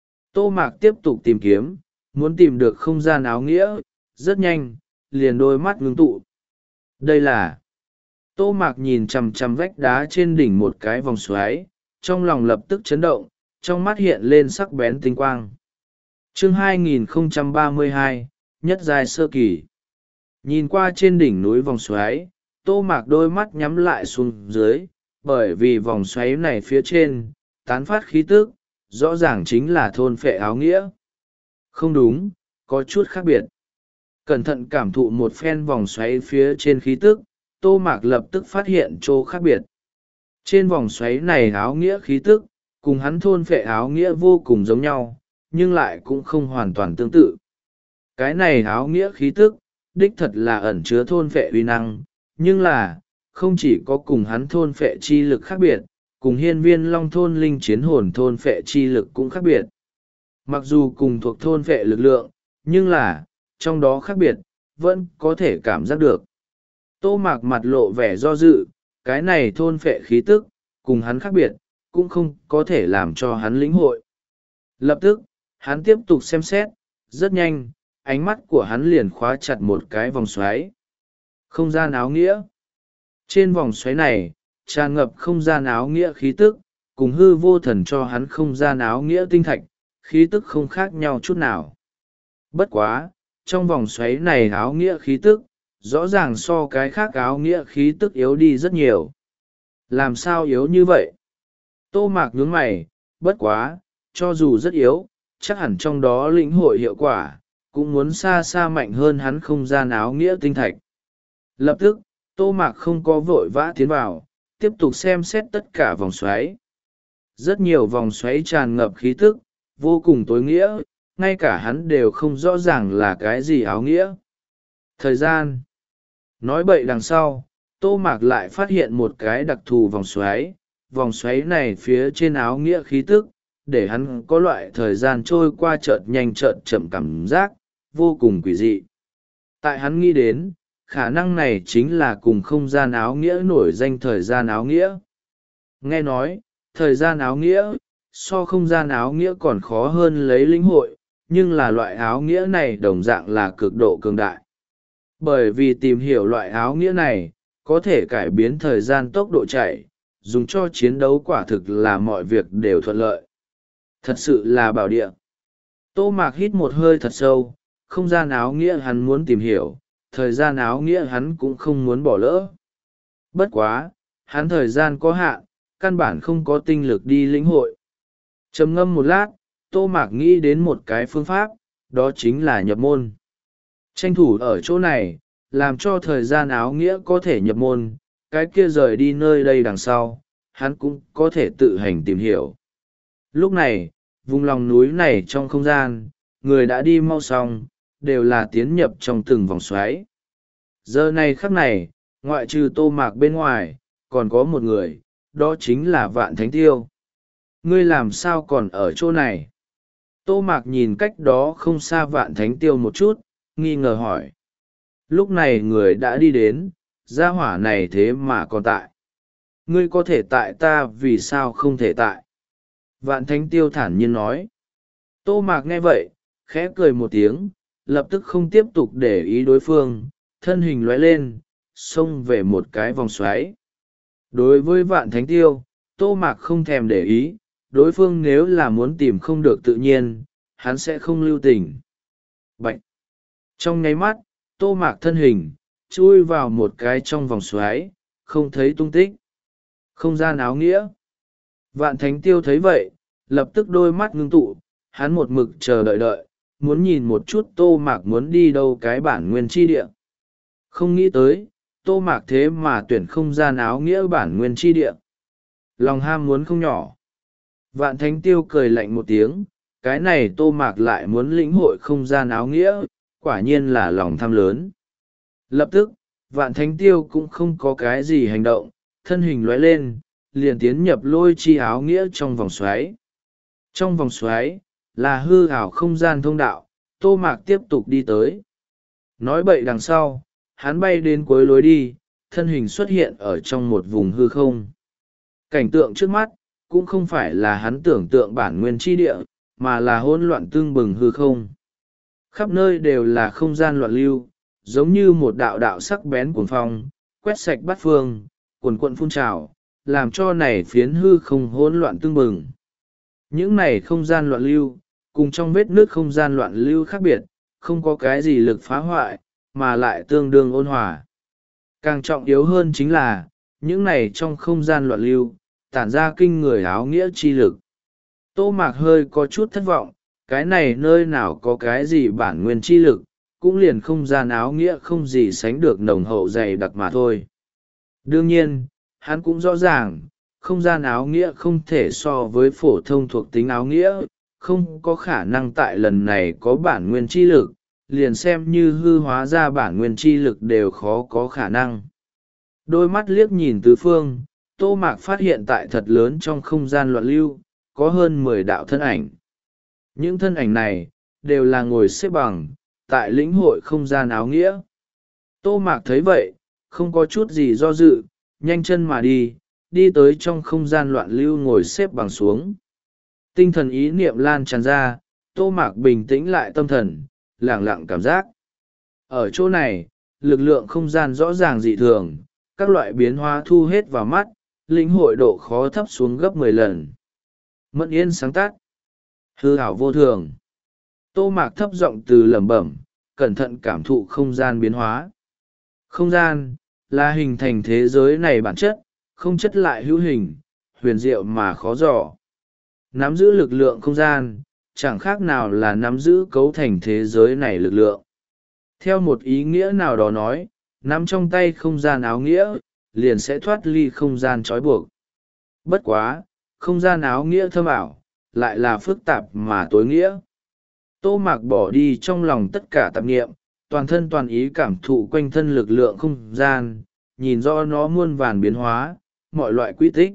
Tô Mạc tiếp tục tìm kiếm, muốn tìm được không gian áo nghĩa, rất nhanh, liền đôi mắt ngưng tụ. Đây là... Tô Mạc nhìn chằm chằm vách đá trên đỉnh một cái vòng xoáy, trong lòng lập tức chấn động, trong mắt hiện lên sắc bén tinh quang. Chương hai nghìn không trăm ba mươi hai, nhất giai sơ kỳ. Nhìn qua trên đỉnh núi vòng xoáy, Tô Mạc đôi mắt nhắm lại xuống dưới, bởi vì vòng xoáy này phía trên, tán phát khí tức, rõ ràng chính là thôn phệ áo nghĩa. Không đúng, có chút khác biệt. Cẩn thận cảm thụ một phen vòng xoáy phía trên khí tức, Tô Mạc lập tức phát hiện chỗ khác biệt. Trên vòng xoáy này áo nghĩa khí tức, cùng hắn thôn phệ áo nghĩa vô cùng giống nhau, nhưng lại cũng không hoàn toàn tương tự. Cái này áo nghĩa khí tức, đích thật là ẩn chứa thôn phệ uy năng, nhưng là, không chỉ có cùng hắn thôn phệ chi lực khác biệt, cùng hiên viên long thôn linh chiến hồn thôn phệ chi lực cũng khác biệt. Mặc dù cùng thuộc thôn phệ lực lượng, nhưng là, trong đó khác biệt, vẫn có thể cảm giác được. Tô Mạc mặt lộ vẻ do dự, cái này thôn phệ khí tức, cùng hắn khác biệt, cũng không có thể làm cho hắn lĩnh hội. Lập tức, hắn tiếp tục xem xét, rất nhanh, ánh mắt của hắn liền khóa chặt một cái vòng xoáy. Không gian áo nghĩa. Trên vòng xoáy này, tràn ngập không gian áo nghĩa khí tức, cùng hư vô thần cho hắn không gian áo nghĩa tinh thạch, khí tức không khác nhau chút nào. Bất quá, trong vòng xoáy này áo nghĩa khí tức, rõ ràng so cái khác áo nghĩa khí tức yếu đi rất nhiều. Làm sao yếu như vậy? Tô Mạc nhướng mày, bất quá, cho dù rất yếu, chắc hẳn trong đó lĩnh hội hiệu quả, cũng muốn xa xa mạnh hơn hắn không gian áo nghĩa tinh thạch. Lập tức, Tô Mạc không có vội vã tiến vào, tiếp tục xem xét tất cả vòng xoáy. Rất nhiều vòng xoáy tràn ngập khí tức, vô cùng tối nghĩa, ngay cả hắn đều không rõ ràng là cái gì áo nghĩa. Thời gian. Nói bậy đằng sau, Tô Mạc lại phát hiện một cái đặc thù vòng xoáy. Vòng xoáy này phía trên áo nghĩa khí tức, để hắn có loại thời gian trôi qua chợt nhanh chợt chậm cảm giác, vô cùng quỷ dị. Tại hắn nghĩ đến, khả năng này chính là cùng không gian áo nghĩa nổi danh thời gian áo nghĩa. Nghe nói, thời gian áo nghĩa, so không gian áo nghĩa còn khó hơn lấy lĩnh hội, nhưng là loại áo nghĩa này đồng dạng là cực độ cường đại. Bởi vì tìm hiểu loại áo nghĩa này, có thể cải biến thời gian tốc độ chạy, dùng cho chiến đấu quả thực là mọi việc đều thuận lợi. Thật sự là bảo địa. Tô Mạc hít một hơi thật sâu, không gian áo nghĩa hắn muốn tìm hiểu, thời gian áo nghĩa hắn cũng không muốn bỏ lỡ. Bất quá, hắn thời gian có hạn, căn bản không có tinh lực đi lĩnh hội. Trầm ngâm một lát, Tô Mạc nghĩ đến một cái phương pháp, đó chính là nhập môn. Tranh thủ ở chỗ này, làm cho thời gian áo nghĩa có thể nhập môn, cái kia rời đi nơi đây đằng sau, hắn cũng có thể tự hành tìm hiểu. Lúc này, vùng lòng núi này trong không gian, người đã đi mau xong, đều là tiến nhập trong từng vòng xoáy. Giờ này khắc này, ngoại trừ Tô Mạc bên ngoài, còn có một người, đó chính là Vạn Thánh Tiêu. Ngươi làm sao còn ở chỗ này? Tô Mạc nhìn cách đó không xa Vạn Thánh Tiêu một chút, nghi ngờ hỏi. Lúc này người đã đi đến, gia hỏa này thế mà còn tại. Ngươi có thể tại ta vì sao không thể tại? Vạn Thánh Tiêu thản nhiên nói. Tô Mạc nghe vậy, khẽ cười một tiếng, lập tức không tiếp tục để ý đối phương, thân hình lóe lên, xông về một cái vòng xoáy. Đối với Vạn Thánh Tiêu, Tô Mạc không thèm để ý, đối phương nếu là muốn tìm không được tự nhiên, hắn sẽ không lưu tình. Bạch! Trong nháy mắt, Tô Mạc thân hình chui vào một cái trong vòng xoáy, không thấy tung tích. Không gian áo nghĩa. Vạn Thánh Tiêu thấy vậy, lập tức đôi mắt ngưng tụ, hắn một mực chờ đợi đợi, muốn nhìn một chút Tô Mạc muốn đi đâu cái bản nguyên chi địa. Không nghĩ tới, Tô Mạc thế mà tuyển không gian áo nghĩa bản nguyên chi địa. Lòng ham muốn không nhỏ. Vạn Thánh Tiêu cười lạnh một tiếng, cái này Tô Mạc lại muốn lĩnh hội không gian áo nghĩa, quả nhiên là lòng tham lớn. Lập tức, Vạn Thánh Tiêu cũng không có cái gì hành động, thân hình lóe lên, liền tiến nhập lôi chi áo nghĩa trong vòng xoáy. Trong vòng xoáy, là hư ảo không gian thông đạo, Tô Mạc tiếp tục đi tới. Nói bậy đằng sau, hắn bay đến cuối lối đi, thân hình xuất hiện ở trong một vùng hư không. Cảnh tượng trước mắt, cũng không phải là hắn tưởng tượng bản nguyên chi địa, mà là hỗn loạn tương bừng hư không. Khắp nơi đều là không gian loạn lưu, giống như một đạo đạo sắc bén cuồng phong, quét sạch bát phương, cuồn cuộn phun trào, làm cho này phiến hư không hỗn loạn tương bừng. Những này không gian loạn lưu, cùng trong vết nước không gian loạn lưu khác biệt, không có cái gì lực phá hoại, mà lại tương đương ôn hòa. Càng trọng yếu hơn chính là, những này trong không gian loạn lưu, tản ra kinh người áo nghĩa chi lực. Tô Mạc hơi có chút thất vọng, cái này nơi nào có cái gì bản nguyên chi lực, cũng liền không gian áo nghĩa không gì sánh được nồng hậu dày đặc mà thôi. Đương nhiên, hắn cũng rõ ràng, không gian áo nghĩa không thể so với phổ thông thuộc tính áo nghĩa, không có khả năng tại lần này có bản nguyên chi lực, liền xem như hư hóa ra bản nguyên chi lực đều khó có khả năng. Đôi mắt liếc nhìn tứ phương, Tô Mạc phát hiện tại thật lớn trong không gian loạn lưu, có hơn mười đạo thân ảnh. Những thân ảnh này, đều là ngồi xếp bằng, tại lĩnh hội không gian áo nghĩa. Tô Mạc thấy vậy, không có chút gì do dự, nhanh chân mà đi, đi tới trong không gian loạn lưu ngồi xếp bằng xuống. Tinh thần ý niệm lan tràn ra, Tô Mạc bình tĩnh lại tâm thần, lẳng lặng cảm giác. Ở chỗ này, lực lượng không gian rõ ràng dị thường, các loại biến hóa thu hết vào mắt, lĩnh hội độ khó thấp xuống gấp mười lần. Mẫn yên sáng tắt, hư ảo vô thường. Tô Mạc thấp giọng từ lẩm bẩm, cẩn thận cảm thụ không gian biến hóa. Không gian, là hình thành thế giới này bản chất, không chất lại hữu hình, huyền diệu mà khó dò. Nắm giữ lực lượng không gian, chẳng khác nào là nắm giữ cấu thành thế giới này lực lượng. Theo một ý nghĩa nào đó nói, nắm trong tay không gian áo nghĩa, liền sẽ thoát ly không gian trói buộc. Bất quá, không gian áo nghĩa thâm ảo, lại là phức tạp mà tối nghĩa. Tô Mạc bỏ đi trong lòng tất cả tạp nghiệm, toàn thân toàn ý cảm thụ quanh thân lực lượng không gian, nhìn rõ nó muôn vàn biến hóa, mọi loại quy tích.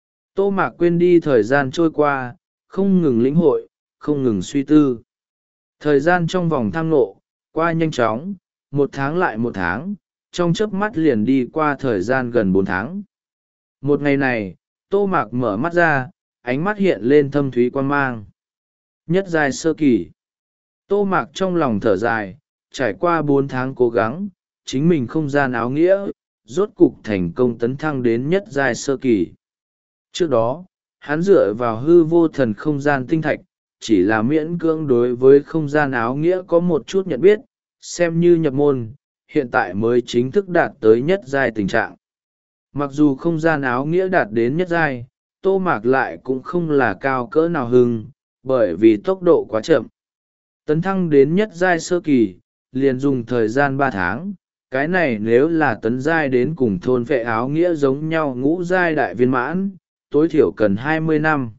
Tô Mạc quên đi thời gian trôi qua, không ngừng lĩnh hội, không ngừng suy tư. Thời gian trong vòng tham nộ, qua nhanh chóng, một tháng lại một tháng, trong chớp mắt liền đi qua thời gian gần bốn tháng. Một ngày này, Tô Mạc mở mắt ra, ánh mắt hiện lên thâm thúy quan mang. Nhất giai sơ kỳ. Tô Mạc trong lòng thở dài, trải qua bốn tháng cố gắng, chính mình không gian áo nghĩa, rốt cục thành công tấn thăng đến nhất giai sơ kỳ. Trước đó, hắn dựa vào hư vô thần không gian tinh thạch, chỉ là miễn cưỡng đối với không gian áo nghĩa có một chút nhận biết, xem như nhập môn, hiện tại mới chính thức đạt tới nhất giai tình trạng. Mặc dù không gian áo nghĩa đạt đến nhất giai, Tô Mạc lại cũng không là cao cỡ nào hưng, bởi vì tốc độ quá chậm. Tấn thăng đến nhất giai sơ kỳ, liền dùng thời gian ba tháng, cái này nếu là tấn giai đến cùng thôn vệ áo nghĩa giống nhau ngũ giai đại viên mãn, tối thiểu cần hai mươi năm.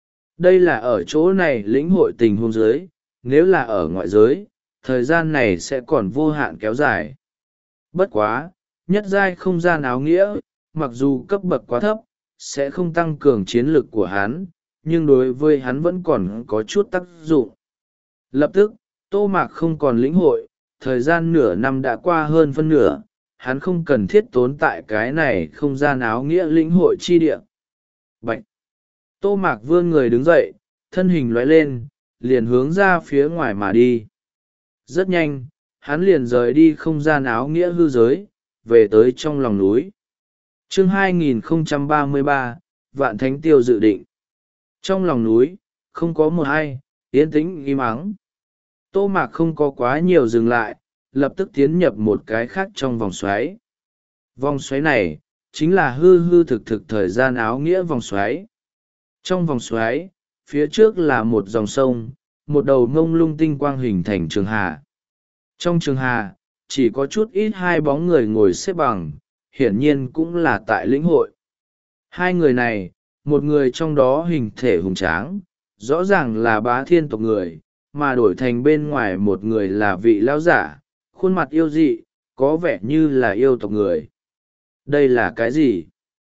Đây là ở chỗ này lĩnh hội tình huống giới, nếu là ở ngoại giới, thời gian này sẽ còn vô hạn kéo dài. Bất quá, nhất giai không gian áo nghĩa, mặc dù cấp bậc quá thấp, sẽ không tăng cường chiến lực của hắn, nhưng đối với hắn vẫn còn có chút tác dụng. Lập tức, Tô Mạc không còn lĩnh hội, thời gian nửa năm đã qua hơn phân nửa, hắn không cần thiết tốn tại cái này không gian áo nghĩa lĩnh hội chi địa. Bạch! Tô Mạc vươn người đứng dậy, thân hình lóe lên, liền hướng ra phía ngoài mà đi. Rất nhanh, hắn liền rời đi không gian áo nghĩa hư giới, về tới trong lòng núi. Chương hai nghìn không trăm ba mươi ba, Vạn Thánh Tiêu dự định. Trong lòng núi không có một ai, yên tĩnh im ắng. Tô Mạc không có quá nhiều dừng lại, lập tức tiến nhập một cái khác trong vòng xoáy. Vòng xoáy này chính là hư hư thực thực thời gian áo nghĩa vòng xoáy. Trong vòng xoáy, phía trước là một dòng sông, một đầu mông lung tinh quang hình thành trường hà. Trong trường hà, chỉ có chút ít hai bóng người ngồi xếp bằng, hiển nhiên cũng là tại lĩnh hội. Hai người này, một người trong đó hình thể hùng tráng, rõ ràng là bá thiên tộc người, mà đổi thành bên ngoài một người là vị lão giả, khuôn mặt yêu dị, có vẻ như là yêu tộc người. Đây là cái gì?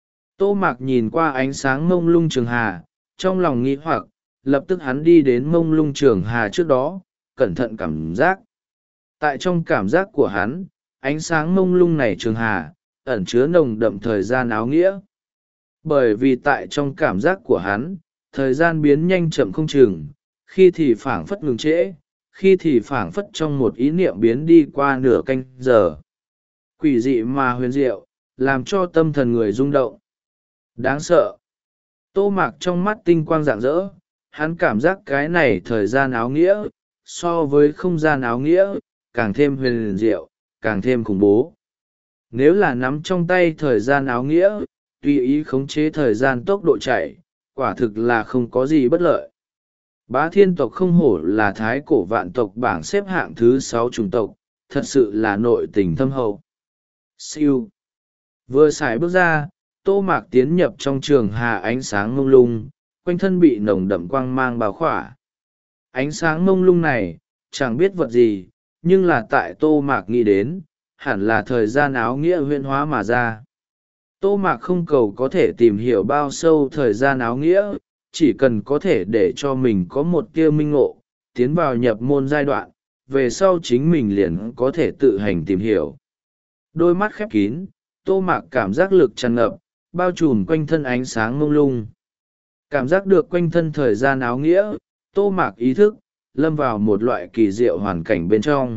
Tô Mạc nhìn qua ánh sáng mông lung trường hà, trong lòng nghĩ hoặc, lập tức hắn đi đến mông lung trường hà trước đó, cẩn thận cảm giác. Tại trong cảm giác của hắn, ánh sáng mông lung này trường hà, ẩn chứa nồng đậm thời gian áo nghĩa. Bởi vì tại trong cảm giác của hắn, thời gian biến nhanh chậm không chừng, khi thì phảng phất ngừng trễ, khi thì phảng phất trong một ý niệm biến đi qua nửa canh giờ. Quỷ dị mà huyền diệu, làm cho tâm thần người rung động. Đáng sợ. Tô Mạc trong mắt tinh quang rạng rỡ, hắn cảm giác cái này thời gian áo nghĩa, so với không gian áo nghĩa, càng thêm huyền diệu, càng thêm khủng bố. Nếu là nắm trong tay thời gian áo nghĩa, tùy ý khống chế thời gian tốc độ chạy, quả thực là không có gì bất lợi. Bá thiên tộc không hổ là thái cổ vạn tộc bảng xếp hạng thứ sáu chủng tộc, thật sự là nội tình thâm hậu. Siêu. Vừa xài bước ra, Tô Mạc tiến nhập trong trường hà ánh sáng mông lung, quanh thân bị nồng đậm quang mang bao khỏa. Ánh sáng mông lung này, chẳng biết vật gì, nhưng là tại Tô Mạc nghĩ đến, hẳn là thời gian áo nghĩa huyễn hóa mà ra. Tô Mạc không cầu có thể tìm hiểu bao sâu thời gian áo nghĩa, chỉ cần có thể để cho mình có một tia minh ngộ, tiến vào nhập môn giai đoạn, về sau chính mình liền có thể tự hành tìm hiểu. Đôi mắt khép kín, Tô Mạc cảm giác lực tràn ngập, bao trùm quanh thân ánh sáng mông lung. Cảm giác được quanh thân thời gian áo nghĩa, Tô Mạc ý thức, lâm vào một loại kỳ diệu hoàn cảnh bên trong.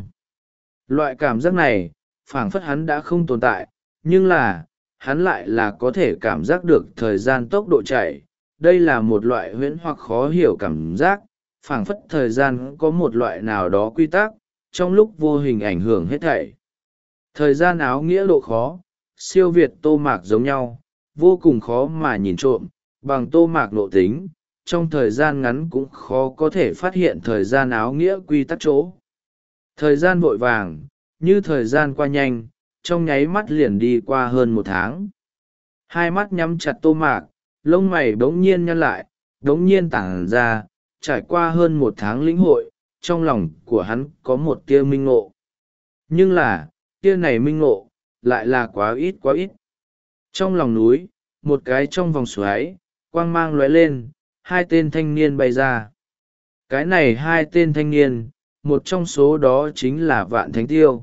Loại cảm giác này, phảng phất hắn đã không tồn tại, nhưng là, hắn lại là có thể cảm giác được thời gian tốc độ chạy. Đây là một loại huyễn hoặc khó hiểu cảm giác, phảng phất thời gian có một loại nào đó quy tắc, trong lúc vô hình ảnh hưởng hết thảy. Thời gian áo nghĩa độ khó, siêu việt Tô Mạc giống nhau, vô cùng khó mà nhìn trộm, bằng Tô Mạc nội tính, trong thời gian ngắn cũng khó có thể phát hiện thời gian áo nghĩa quy tắc chỗ. Thời gian vội vàng, như thời gian qua nhanh, trong nháy mắt liền đi qua hơn một tháng. Hai mắt nhắm chặt Tô Mạc, lông mày bỗng nhiên nhăn lại, bỗng nhiên tản ra, trải qua hơn một tháng lĩnh hội, trong lòng của hắn có một tia minh ngộ. Nhưng là, tia này minh ngộ, lại là quá ít quá ít. Trong lòng núi, một cái trong vòng xoáy, quang mang lóe lên, hai tên thanh niên bay ra. Cái này hai tên thanh niên, một trong số đó chính là Vạn Thánh Tiêu.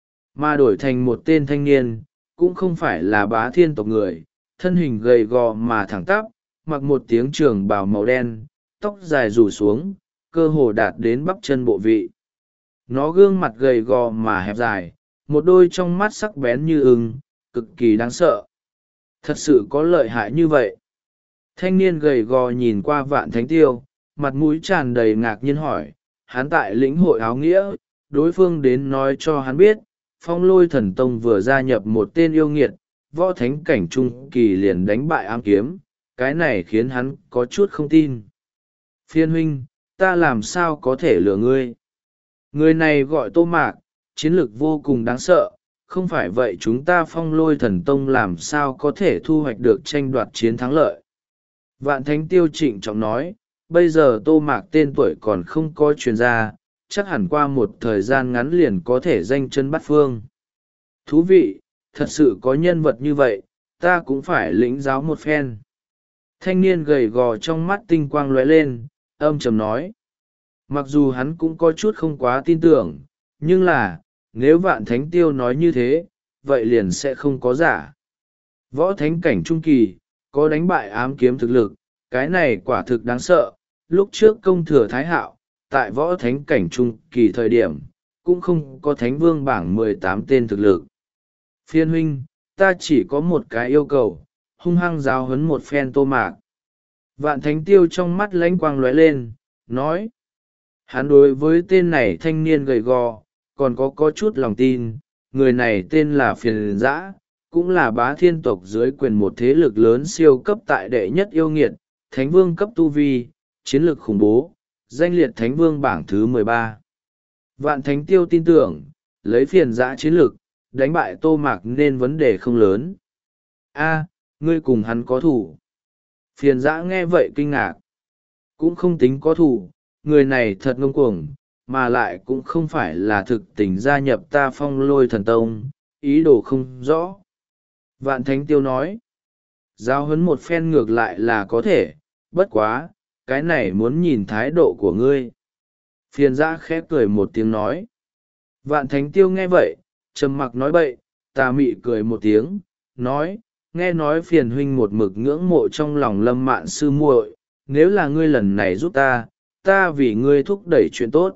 Mà đổi thành một tên thanh niên, cũng không phải là bá thiên tộc người, thân hình gầy gò mà thẳng tắp, mặc một tiếng trường bào màu đen, tóc dài rủ xuống, cơ hồ đạt đến bắp chân bộ vị. Nó gương mặt gầy gò mà hẹp dài, một đôi trong mắt sắc bén như ưng, cực kỳ đáng sợ. Thật sự có lợi hại như vậy. Thanh niên gầy gò nhìn qua Vạn Thánh Tiêu, mặt mũi tràn đầy ngạc nhiên hỏi, hắn tại lĩnh hội áo nghĩa, đối phương đến nói cho hắn biết, Phong Lôi Thần Tông vừa gia nhập một tên yêu nghiệt, võ thánh cảnh trung kỳ liền đánh bại ám kiếm, cái này khiến hắn có chút không tin. Phiên huynh, ta làm sao có thể lừa ngươi? Người này gọi Tô Mạc, chiến lược vô cùng đáng sợ, không phải vậy chúng ta Phong Lôi Thần Tông làm sao có thể thu hoạch được tranh đoạt chiến thắng lợi. Vạn Thánh Tiêu trịnh trọng nói, bây giờ Tô Mạc tên tuổi còn không có truyền ra, chắc hẳn qua một thời gian ngắn liền có thể danh chân bắt phương. Thú vị, thật sự có nhân vật như vậy, ta cũng phải lĩnh giáo một phen. Thanh niên gầy gò trong mắt tinh quang lóe lên, âm trầm nói. Mặc dù hắn cũng có chút không quá tin tưởng, nhưng là, nếu Vạn Thánh Tiêu nói như thế, vậy liền sẽ không có giả. Võ thánh cảnh trung kỳ, có đánh bại ám kiếm thực lực, cái này quả thực đáng sợ. Lúc trước công thừa Thái Hạo, tại võ thánh cảnh trung kỳ thời điểm, cũng không có thánh vương bảng mười tám tên thực lực. Phiên huynh, ta chỉ có một cái yêu cầu, hung hăng giáo huấn một phen Tô Mạc. Vạn thánh tiêu trong mắt lãnh quang lóe lên, nói. Hắn đối với tên này thanh niên gầy gò, còn có có chút lòng tin, người này tên là Phiền Dã, cũng là bá thiên tộc dưới quyền một thế lực lớn siêu cấp tại đệ nhất yêu nghiệt, thánh vương cấp tu vi, chiến lược khủng bố, danh liệt thánh vương bảng thứ mười ba. Vạn thánh tiêu tin tưởng, lấy Phiền Dã chiến lược, đánh bại Tô Mạc nên vấn đề không lớn. A, ngươi cùng hắn có thủ. Phiền Dã nghe vậy kinh ngạc. Cũng không tính có thủ, người này thật ngông cuồng, mà lại cũng không phải là thực tình gia nhập ta Phong Lôi Thần Tông, ý đồ không rõ. Vạn thánh tiêu nói, giao huấn một phen ngược lại là có thể, bất quá, cái này muốn nhìn thái độ của ngươi. Phiền Dã khẽ cười một tiếng nói. Vạn thánh tiêu nghe vậy, trầm mặc nói bậy, tà mị cười một tiếng, nói, nghe nói phiền huynh một mực ngưỡng mộ trong lòng Lâm Mạn sư muội, nếu là ngươi lần này giúp ta, ta vì ngươi thúc đẩy chuyện tốt.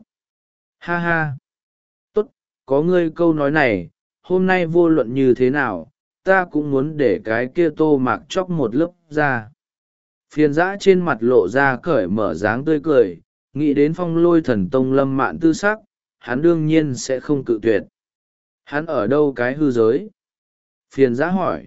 Ha ha! Tốt, có ngươi câu nói này, hôm nay vô luận như thế nào, ta cũng muốn để cái kia Tô Mạc chóc một lớp ra. Phiền Dã trên mặt lộ ra cởi mở dáng tươi cười, nghĩ đến Phong Lôi Thần Tông Lâm Mạn tư sắc, hắn đương nhiên sẽ không cự tuyệt. Hắn ở đâu cái hư giới? Phiền Dã hỏi.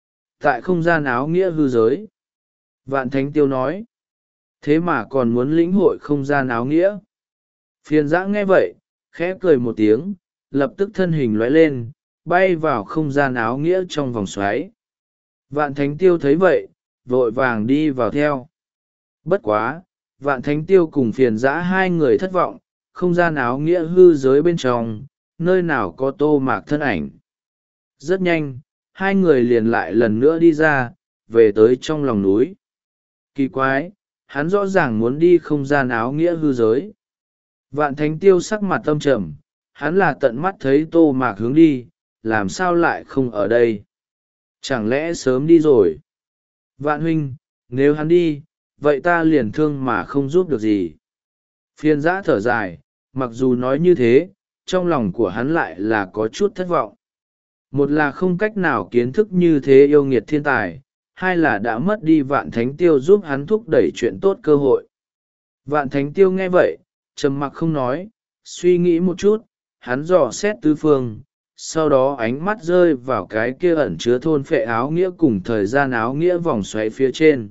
Tại không gian áo nghĩa hư giới. Vạn thánh tiêu nói. Thế mà còn muốn lĩnh hội không gian áo nghĩa. Phiền Dã nghe vậy, khẽ cười một tiếng, lập tức thân hình lóe lên, bay vào không gian áo nghĩa trong vòng xoáy. Vạn thánh tiêu thấy vậy, vội vàng đi vào theo. Bất quá, vạn thánh tiêu cùng Phiền Dã hai người thất vọng, không gian áo nghĩa hư giới bên trong, nơi nào có Tô Mạc thân ảnh. Rất nhanh, hai người liền lại lần nữa đi ra, về tới trong lòng núi. Kỳ quái, hắn rõ ràng muốn đi không gian áo nghĩa hư giới. Vạn thánh tiêu sắc mặt tâm trầm, hắn là tận mắt thấy Tô Mạc hướng đi, làm sao lại không ở đây? Chẳng lẽ sớm đi rồi? Vạn huynh, nếu hắn đi, vậy ta liền thương mà không giúp được gì. Phiền Dã thở dài, mặc dù nói như thế, trong lòng của hắn lại là có chút thất vọng. Một là không cách nào kiến thức như thế yêu nghiệt thiên tài, hai là đã mất đi vạn thánh tiêu giúp hắn thúc đẩy chuyện tốt cơ hội. Vạn thánh tiêu nghe vậy, trầm mặc không nói, suy nghĩ một chút, hắn dò xét tứ phương, sau đó ánh mắt rơi vào cái kia ẩn chứa thôn phệ áo nghĩa cùng thời gian áo nghĩa vòng xoáy phía trên.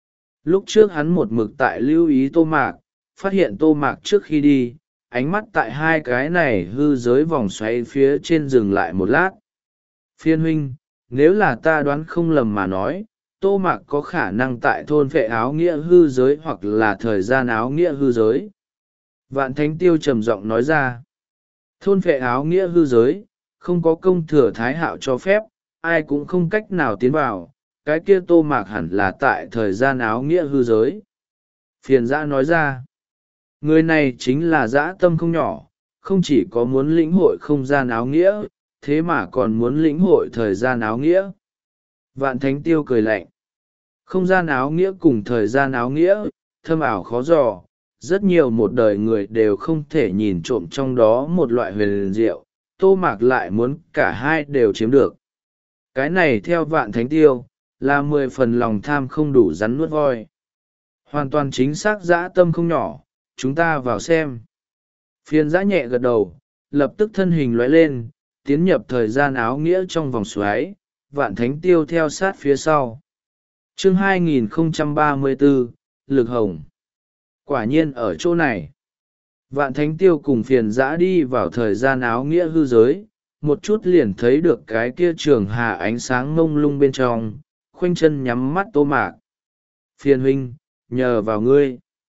Lúc trước hắn một mực tại lưu ý Tô Mạc, phát hiện Tô Mạc trước khi đi, ánh mắt tại hai cái này hư giới vòng xoáy phía trên dừng lại một lát. Phiên huynh, nếu là ta đoán không lầm mà nói, Tô Mạc có khả năng tại thôn phệ áo nghĩa hư giới hoặc là thời gian áo nghĩa hư giới. Vạn thánh tiêu trầm giọng nói ra. Thôn phệ áo nghĩa hư giới, không có công thừa thái hạo cho phép, ai cũng không cách nào tiến vào, cái kia Tô Mạc hẳn là tại thời gian áo nghĩa hư giới. Phiền Dã nói ra. Người này chính là dã tâm không nhỏ, không chỉ có muốn lĩnh hội không gian áo nghĩa, thế mà còn muốn lĩnh hội thời gian áo nghĩa. Vạn thánh tiêu cười lạnh. Không gian áo nghĩa cùng thời gian áo nghĩa, thâm ảo khó dò, rất nhiều một đời người đều không thể nhìn trộm trong đó một loại huyền diệu, Tô Mạc lại muốn cả hai đều chiếm được. Cái này theo vạn thánh tiêu, là mười phần lòng tham không đủ rắn nuốt voi. Hoàn toàn chính xác dã tâm không nhỏ, chúng ta vào xem. Phiền Dã nhẹ gật đầu, lập tức thân hình lóe lên, tiến nhập thời gian áo nghĩa trong vòng xoáy, vạn thánh tiêu theo sát phía sau. Chương hai nghìn không trăm ba mươi bốn, Lực Hồng. Quả nhiên ở chỗ này. Vạn thánh tiêu cùng Phiền Dã đi vào thời gian áo nghĩa hư giới, một chút liền thấy được cái kia trường hà ánh sáng mông lung bên trong, khoanh chân nhắm mắt Tô Mạc. Phiền huynh, nhờ vào ngươi.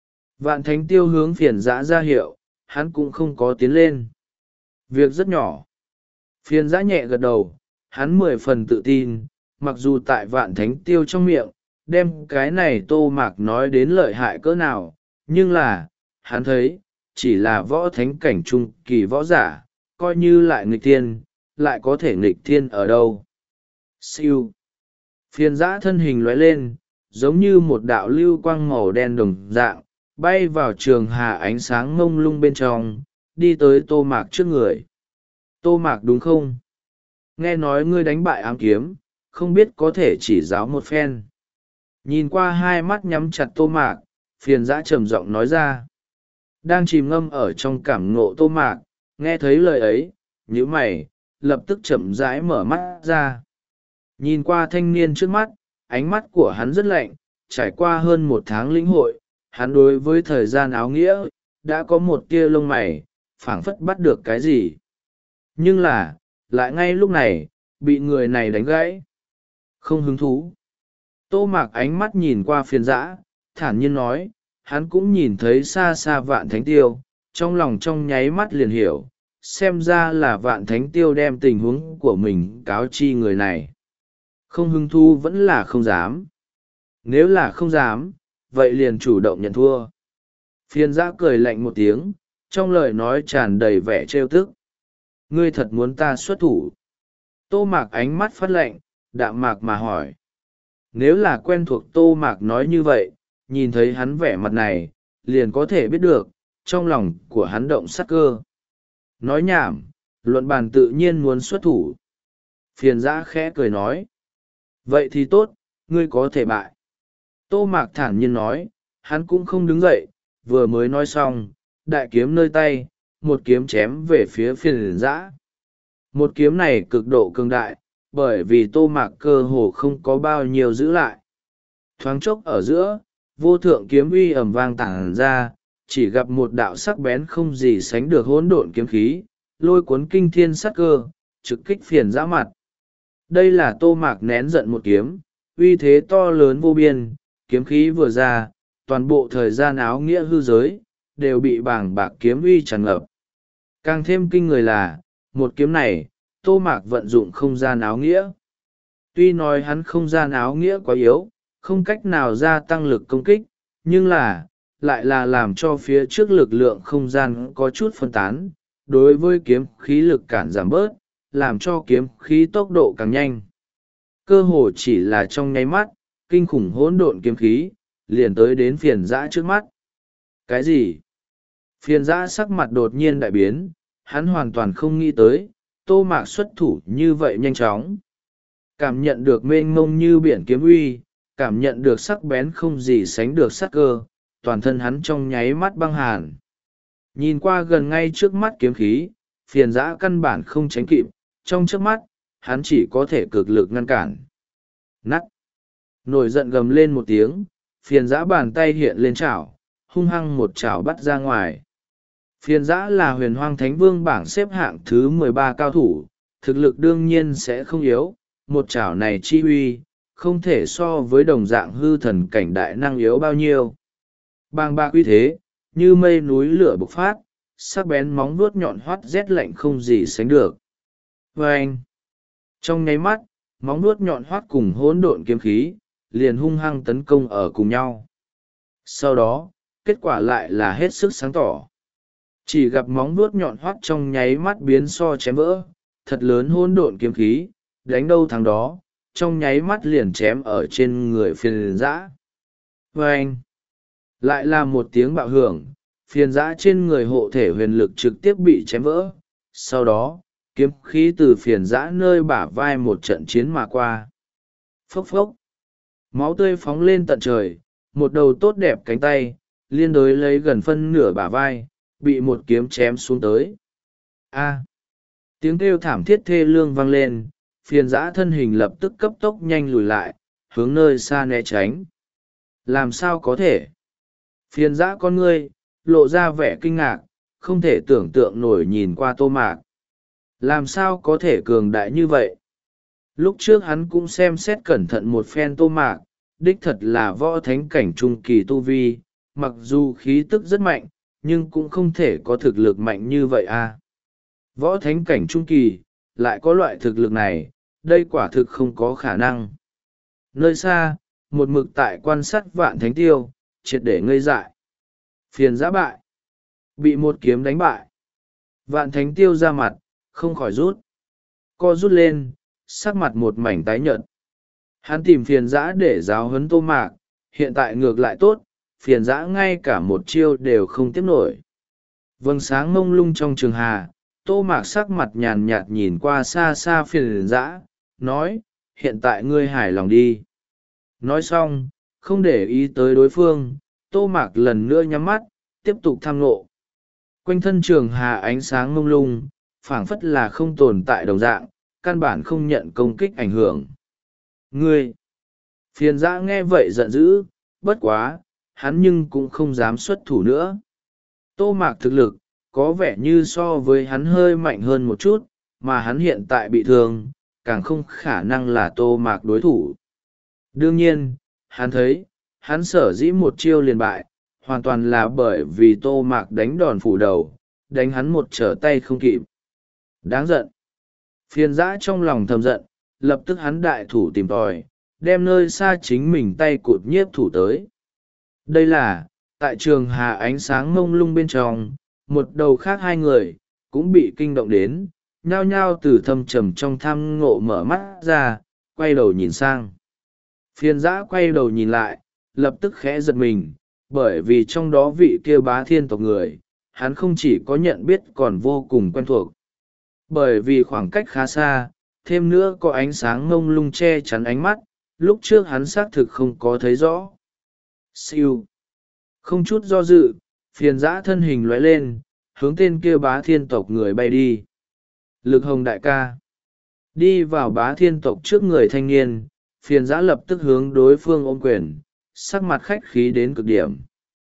Vạn thánh tiêu hướng Phiền Dã ra hiệu, hắn cũng không có tiến lên. Việc rất nhỏ. Phiền Dã nhẹ gật đầu, hắn mười phần tự tin, mặc dù tại vạn thánh tiêu trong miệng, đem cái này Tô Mạc nói đến lợi hại cỡ nào, nhưng là, hắn thấy, chỉ là võ thánh cảnh trung kỳ võ giả, coi như lại nghịch thiên, lại có thể nghịch thiên ở đâu. Siêu. Phiền Dã thân hình lóe lên, giống như một đạo lưu quang màu đen đồng dạng, bay vào trường hà ánh sáng ngông lung bên trong, đi tới Tô Mạc trước người. Tô Mạc đúng không? Nghe nói ngươi đánh bại ám kiếm, không biết có thể chỉ giáo một phen. Nhìn qua hai mắt nhắm chặt tô mạc, phiền dã trầm giọng nói ra. Đang chìm ngâm ở trong cảm ngộ tô mạc, nghe thấy lời ấy, nhíu mày, lập tức chậm rãi mở mắt ra. Nhìn qua thanh niên trước mắt, ánh mắt của hắn rất lạnh, trải qua hơn một tháng lĩnh hội, hắn đối với thời gian áo nghĩa, đã có một tia lông mày, phảng phất bắt được cái gì. Nhưng là, lại ngay lúc này, bị người này đánh gãy. Không hứng thú. Tô mạc ánh mắt nhìn qua phiền dã, thản nhiên nói, hắn cũng nhìn thấy xa xa vạn thánh tiêu, trong lòng trong nháy mắt liền hiểu, xem ra là vạn thánh tiêu đem tình huống của mình cáo chi người này. Không hứng thú vẫn là không dám. Nếu là không dám, vậy liền chủ động nhận thua. Phiền dã cười lạnh một tiếng, trong lời nói tràn đầy vẻ trêu tức. Ngươi thật muốn ta xuất thủ? Tô mạc ánh mắt phát lạnh, đạm mạc mà hỏi. Nếu là quen thuộc tô mạc nói như vậy, nhìn thấy hắn vẻ mặt này, liền có thể biết được, trong lòng của hắn động sát cơ. Nói nhảm, luận bàn tự nhiên muốn xuất thủ. Phiền dã khẽ cười nói. Vậy thì tốt, ngươi có thể bại. Tô mạc thản nhiên nói, hắn cũng không đứng dậy, vừa mới nói xong, đại kiếm nơi tay, một kiếm chém về phía phiền dã. Một kiếm này cực độ cường đại, bởi vì tô mạc cơ hồ không có bao nhiêu giữ lại. Thoáng chốc ở giữa, vô thượng kiếm uy ầm vang tản ra, chỉ gặp một đạo sắc bén không gì sánh được hỗn độn kiếm khí, lôi cuốn kinh thiên sát cơ, trực kích phiền dã mặt. Đây là tô mạc nén giận một kiếm, uy thế to lớn vô biên, kiếm khí vừa ra, toàn bộ thời gian áo nghĩa hư giới, đều bị bàng bạc kiếm uy tràn ngập. Càng thêm kinh người là, một kiếm này, tô mạc vận dụng không gian áo nghĩa. Tuy nói hắn không gian áo nghĩa quá yếu, không cách nào gia tăng lực công kích, nhưng là, lại là làm cho phía trước lực lượng không gian có chút phân tán, đối với kiếm khí lực cản giảm bớt, làm cho kiếm khí tốc độ càng nhanh. Cơ hồ chỉ là trong nháy mắt, kinh khủng hỗn độn kiếm khí, liền tới đến phiền dã trước mắt. Cái gì? Phiền dã sắc mặt đột nhiên đại biến, hắn hoàn toàn không nghĩ tới, tô mạc xuất thủ như vậy nhanh chóng. Cảm nhận được mênh mông như biển kiếm uy, cảm nhận được sắc bén không gì sánh được sắc cơ, toàn thân hắn trong nháy mắt băng hàn. Nhìn qua gần ngay trước mắt kiếm khí, phiền dã căn bản không tránh kịp, trong trước mắt, hắn chỉ có thể cực lực ngăn cản. Nắt! Nổi giận gầm lên một tiếng, phiền dã bàn tay hiện lên chảo, hung hăng một chảo bắt ra ngoài. Phiền dã là huyền hoang thánh vương bảng xếp hạng thứ mười ba cao thủ, thực lực đương nhiên sẽ không yếu, một chảo này chi uy, không thể so với đồng dạng hư thần cảnh đại năng yếu bao nhiêu. Bàng bạc uy thế, như mây núi lửa bộc phát, sắc bén móng vuốt nhọn hoắt rét lạnh không gì sánh được. Và anh, trong nháy mắt, móng vuốt nhọn hoắt cùng hỗn độn kiếm khí, liền hung hăng tấn công ở cùng nhau. Sau đó, kết quả lại là hết sức sáng tỏ. Chỉ gặp móng vuốt nhọn hoắt trong nháy mắt biến so chém vỡ, thật lớn hỗn độn kiếm khí, đánh đâu thắng đó, trong nháy mắt liền chém ở trên người phiền dã. Và anh, lại là một tiếng bạo hưởng, phiền dã trên người hộ thể huyền lực trực tiếp bị chém vỡ. Sau đó, kiếm khí từ phiền dã nơi bả vai một trận chiến mà qua. Phốc phốc, máu tươi phóng lên tận trời, một đầu tốt đẹp cánh tay, liên đối lấy gần phân nửa bả vai, bị một kiếm chém xuống tới. A, tiếng kêu thảm thiết thê lương vang lên, phiền dã thân hình lập tức cấp tốc nhanh lùi lại, hướng nơi xa né tránh. Làm sao có thể? Phiền dã con ngươi, lộ ra vẻ kinh ngạc, không thể tưởng tượng nổi nhìn qua tô mạc. Làm sao có thể cường đại như vậy? Lúc trước hắn cũng xem xét cẩn thận một phen tô mạc, đích thật là võ thánh cảnh trung kỳ tu vi, mặc dù khí tức rất mạnh, nhưng cũng không thể có thực lực mạnh như vậy à. Võ thánh cảnh trung kỳ, lại có loại thực lực này, đây quả thực không có khả năng. Nơi xa, một mực tại quan sát vạn thánh tiêu, triệt để ngây dại. Phiền dã bại. Bị một kiếm đánh bại. Vạn thánh tiêu ra mặt, không khỏi rút. Co rút lên, sắc mặt một mảnh tái nhợt. Hắn tìm phiền dã để giáo huấn tô mạc, hiện tại ngược lại tốt, phiền dã ngay cả một chiêu đều không tiếp nổi. Vầng sáng mông lung trong trường hà, tô mạc sắc mặt nhàn nhạt nhìn qua xa xa phiền dã, nói, hiện tại ngươi hài lòng đi. Nói xong, không để ý tới đối phương. Tô Mạc lần nữa nhắm mắt tiếp tục tham ngộ. Quanh thân trường hà ánh sáng mông lung, phảng phất là không tồn tại đồng dạng, căn bản không nhận công kích ảnh hưởng. Ngươi! Phiền dã nghe vậy giận dữ, bất quá, hắn nhưng cũng không dám xuất thủ nữa. Tô Mạc thực lực, có vẻ như so với hắn hơi mạnh hơn một chút, mà hắn hiện tại bị thương, càng không khả năng là Tô Mạc đối thủ. Đương nhiên, hắn thấy, hắn sở dĩ một chiêu liền bại, hoàn toàn là bởi vì Tô Mạc đánh đòn phủ đầu, đánh hắn một trở tay không kịp. Đáng giận! Phiền dã trong lòng thầm giận, lập tức hắn đại thủ tìm tòi, đem nơi xa chính mình tay cụt nhiếp thủ tới. Đây là, tại trường hà ánh sáng mông lung bên trong, một đầu khác hai người, cũng bị kinh động đến, nhao nhao từ thâm trầm trong tham ngộ mở mắt ra, quay đầu nhìn sang. Phiền dã quay đầu nhìn lại, lập tức khẽ giật mình, bởi vì trong đó vị kia bá thiên tộc người, hắn không chỉ có nhận biết còn vô cùng quen thuộc. Bởi vì khoảng cách khá xa, thêm nữa có ánh sáng mông lung che chắn ánh mắt, lúc trước hắn xác thực không có thấy rõ. Siêu! Không chút do dự, phiền dã thân hình lóe lên, hướng tên kia bá thiên tộc người bay đi. Lực hồng đại ca! Đi vào bá thiên tộc trước người thanh niên, phiền dã lập tức hướng đối phương ôm quyền, sắc mặt khách khí đến cực điểm.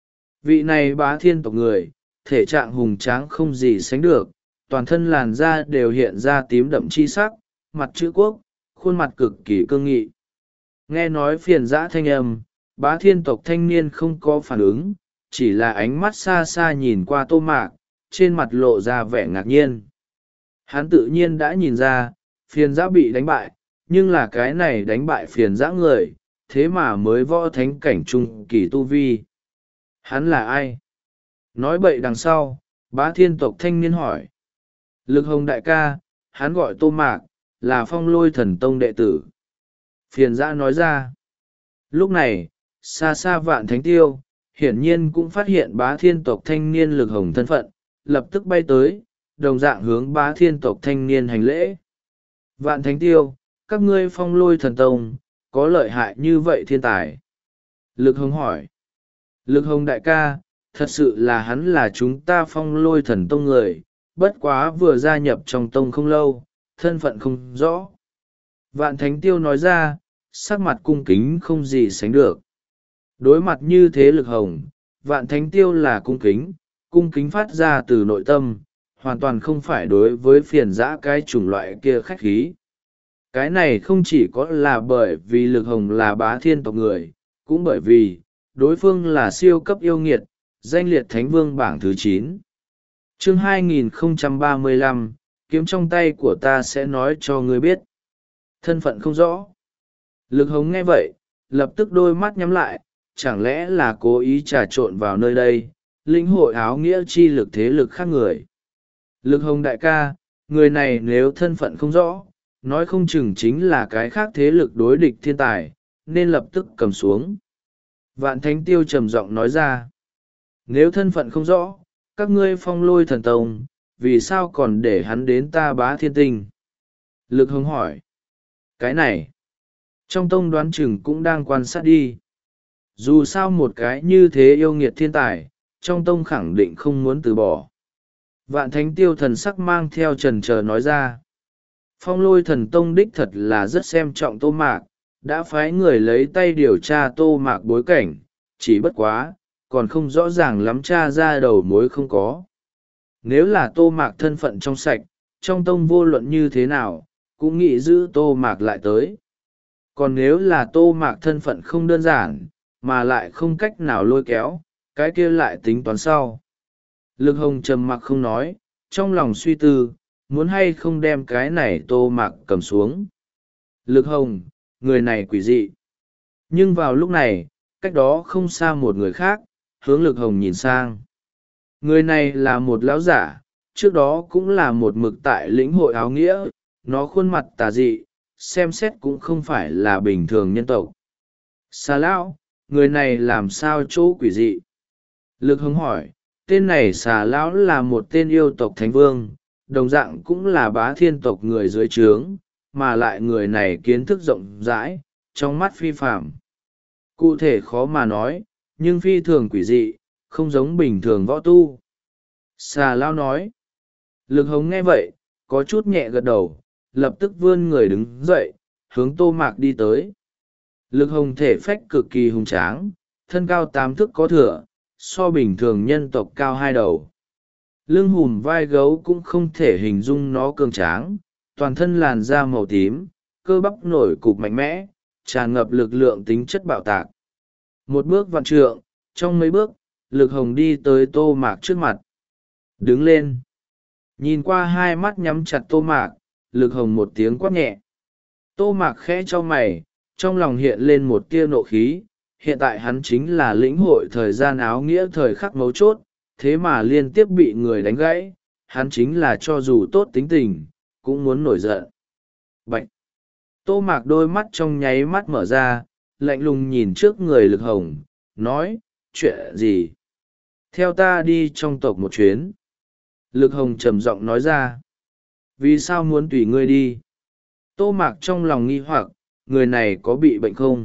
Vị này bá thiên tộc người, thể trạng hùng tráng không gì sánh được, toàn thân làn da đều hiện ra tím đậm chi sắc, mặt chữ quốc, khuôn mặt cực kỳ cương nghị. Nghe nói phiền dã thanh âm, bá thiên tộc thanh niên không có phản ứng, chỉ là ánh mắt xa xa nhìn qua Tô Mạc, trên mặt lộ ra vẻ ngạc nhiên. Hắn tự nhiên đã nhìn ra, phiền dã bị đánh bại, nhưng là cái này đánh bại phiền dã người, thế mà mới võ thánh cảnh trung kỳ tu vi. Hắn là ai? Nói bậy đằng sau, bá thiên tộc thanh niên hỏi. Lực hồng đại ca, hắn gọi Tô Mạc, là phong lôi thần tông đệ tử. Phiền dã nói ra. Lúc này, xa xa Vạn Thánh Tiêu, hiển nhiên cũng phát hiện bá thiên tộc thanh niên lực hồng thân phận, lập tức bay tới, đồng dạng hướng bá thiên tộc thanh niên hành lễ. Vạn Thánh Tiêu, các ngươi phong lôi thần tông, có lợi hại như vậy thiên tài? Lực hồng hỏi. Lực hồng đại ca, thật sự là hắn là chúng ta phong lôi thần tông người, bất quá vừa gia nhập trong tông không lâu, thân phận không rõ. Vạn Thánh Tiêu nói ra, sắc mặt cung kính không gì sánh được. Đối mặt như thế lực hồng, Vạn Thánh Tiêu là cung kính, cung kính phát ra từ nội tâm, hoàn toàn không phải đối với phiền dã cái chủng loại kia khách khí. Cái này không chỉ có là bởi vì lực hồng là bá thiên tộc người, cũng bởi vì, đối phương là siêu cấp yêu nghiệt, danh liệt thánh vương bảng thứ chín. Chương hai nghìn không trăm ba mươi lăm, kiếm trong tay của ta sẽ nói cho ngươi biết. Thân phận không rõ. Lực hồng nghe vậy, lập tức đôi mắt nhắm lại, chẳng lẽ là cố ý trà trộn vào nơi đây, lĩnh hội áo nghĩa chi lực thế lực khác người. Lực hồng đại ca, người này nếu thân phận không rõ, nói không chừng chính là cái khác thế lực đối địch thiên tài, nên lập tức cầm xuống. Vạn Thánh Tiêu trầm giọng nói ra. Nếu thân phận không rõ, các ngươi phong lôi thần tông, vì sao còn để hắn đến ta bá thiên tinh? Lực hồng hỏi. Cái này, trong tông đoán chừng cũng đang quan sát đi. Dù sao một cái như thế yêu nghiệt thiên tài, trong tông khẳng định không muốn từ bỏ. Vạn Thánh Tiêu thần sắc mang theo trần trờ nói ra. Phong lôi thần tông đích thật là rất xem trọng Tô Mạc, đã phái người lấy tay điều tra Tô Mạc bối cảnh, chỉ bất quá, còn không rõ ràng lắm tra ra đầu mối không có. Nếu là Tô Mạc thân phận trong sạch, trong tông vô luận như thế nào, cũng nghĩ giữ Tô Mạc lại tới. Còn nếu là Tô Mạc thân phận không đơn giản, mà lại không cách nào lôi kéo, cái kia lại tính toán sau. Lực hồng trầm mặc không nói, trong lòng suy tư, muốn hay không đem cái này Tô Mạc cầm xuống. Lực hồng, người này quỷ dị. Nhưng vào lúc này, cách đó không xa một người khác, hướng lực hồng nhìn sang. Người này là một lão giả, trước đó cũng là một mực tại lĩnh hội áo nghĩa, nó khuôn mặt tà dị, xem xét cũng không phải là bình thường nhân tộc. Xà lão, người này làm sao chỗ quỷ dị? Lực hồng hỏi, tên này xà lão là một tên yêu tộc thánh vương, đồng dạng cũng là bá thiên tộc người dưới trướng, mà lại người này kiến thức rộng rãi, trong mắt phi phạm. cụ thể khó mà nói, nhưng phi thường quỷ dị, không giống bình thường võ tu. Xà lao nói. Lực hồng nghe vậy, có chút nhẹ gật đầu, lập tức vươn người đứng dậy, hướng Tô Mạc đi tới. Lực hồng thể phách cực kỳ hùng tráng, thân cao tám thước có thừa, so bình thường nhân tộc cao hai đầu. Lưng hùm vai gấu cũng không thể hình dung nó cường tráng, toàn thân làn da màu tím, cơ bắp nổi cục mạnh mẽ, tràn ngập lực lượng tính chất bạo tạc. Một bước vạn trượng, trong mấy bước, lực hồng đi tới Tô Mạc trước mặt. Đứng lên. Nhìn qua hai mắt nhắm chặt Tô Mạc, lực hồng một tiếng quát nhẹ. Tô Mạc khẽ cho mày, trong lòng hiện lên một tia nộ khí. Hiện tại hắn chính là lĩnh hội thời gian áo nghĩa thời khắc mấu chốt, thế mà liên tiếp bị người đánh gãy, hắn chính là cho dù tốt tính tình, cũng muốn nổi giận. Bạch! Tô Mạc đôi mắt trong nháy mắt mở ra, lạnh lùng nhìn trước người lực hồng, nói, chuyện gì? Theo ta đi trong tộc một chuyến. Lực hồng trầm giọng nói ra. Vì sao muốn tùy ngươi đi? Tô Mạc trong lòng nghi hoặc, người này có bị bệnh không?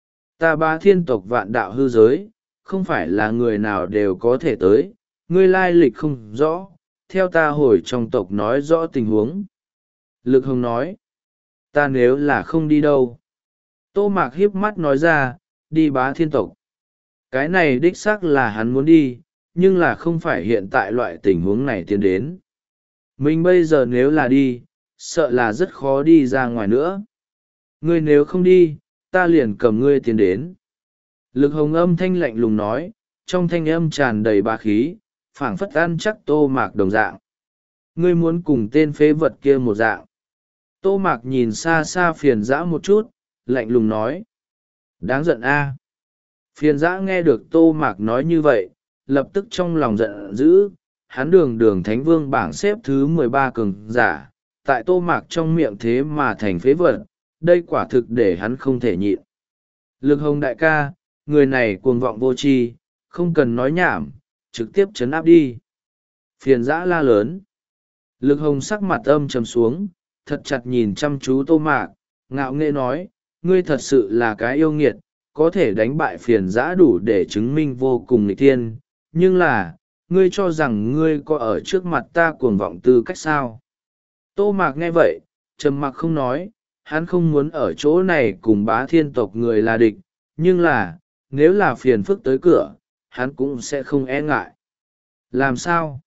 Ta Bá Thiên tộc vạn đạo hư giới, không phải là người nào đều có thể tới, ngươi lai lịch không rõ, theo ta hồi trong tộc nói rõ tình huống. Lực hồng nói, ta nếu là không đi đâu. Tô Mạc hiếp mắt nói ra, đi Bá Thiên tộc. Cái này đích xác là hắn muốn đi, nhưng là không phải hiện tại loại tình huống này tiến đến. Mình bây giờ nếu là đi, sợ là rất khó đi ra ngoài nữa. Ngươi nếu không đi, ta liền cầm ngươi tiến đến. Lực hồng âm thanh lạnh lùng nói, trong thanh âm tràn đầy bá khí, phảng phất ăn chắc Tô Mạc đồng dạng. Ngươi muốn cùng tên phế vật kia một dạng. Tô Mạc nhìn xa xa phiền dã một chút, lạnh lùng nói. Đáng giận a. Phiền dã nghe được Tô Mạc nói như vậy, lập tức trong lòng giận dữ, hắn đường đường thánh vương bảng xếp thứ mười ba cường giả, tại Tô Mạc trong miệng thế mà thành phế vật, đây quả thực để hắn không thể nhịn. Lực hồng đại ca, người này cuồng vọng vô tri, không cần nói nhảm, trực tiếp chấn áp đi. Phiền dã la lớn. Lực hồng sắc mặt âm trầm xuống, thật chặt nhìn chăm chú Tô Mạc, ngạo nghễ nói, ngươi thật sự là cái yêu nghiệt, có thể đánh bại phiền dã đủ để chứng minh vô cùng nghịch thiên, nhưng là, ngươi cho rằng ngươi có ở trước mặt ta cuồng vọng tư cách sao? Tô Mạc nghe vậy, trầm mặc không nói, hắn không muốn ở chỗ này cùng Bá Thiên tộc người là địch, nhưng là, nếu là phiền phức tới cửa, hắn cũng sẽ không e ngại. Làm sao?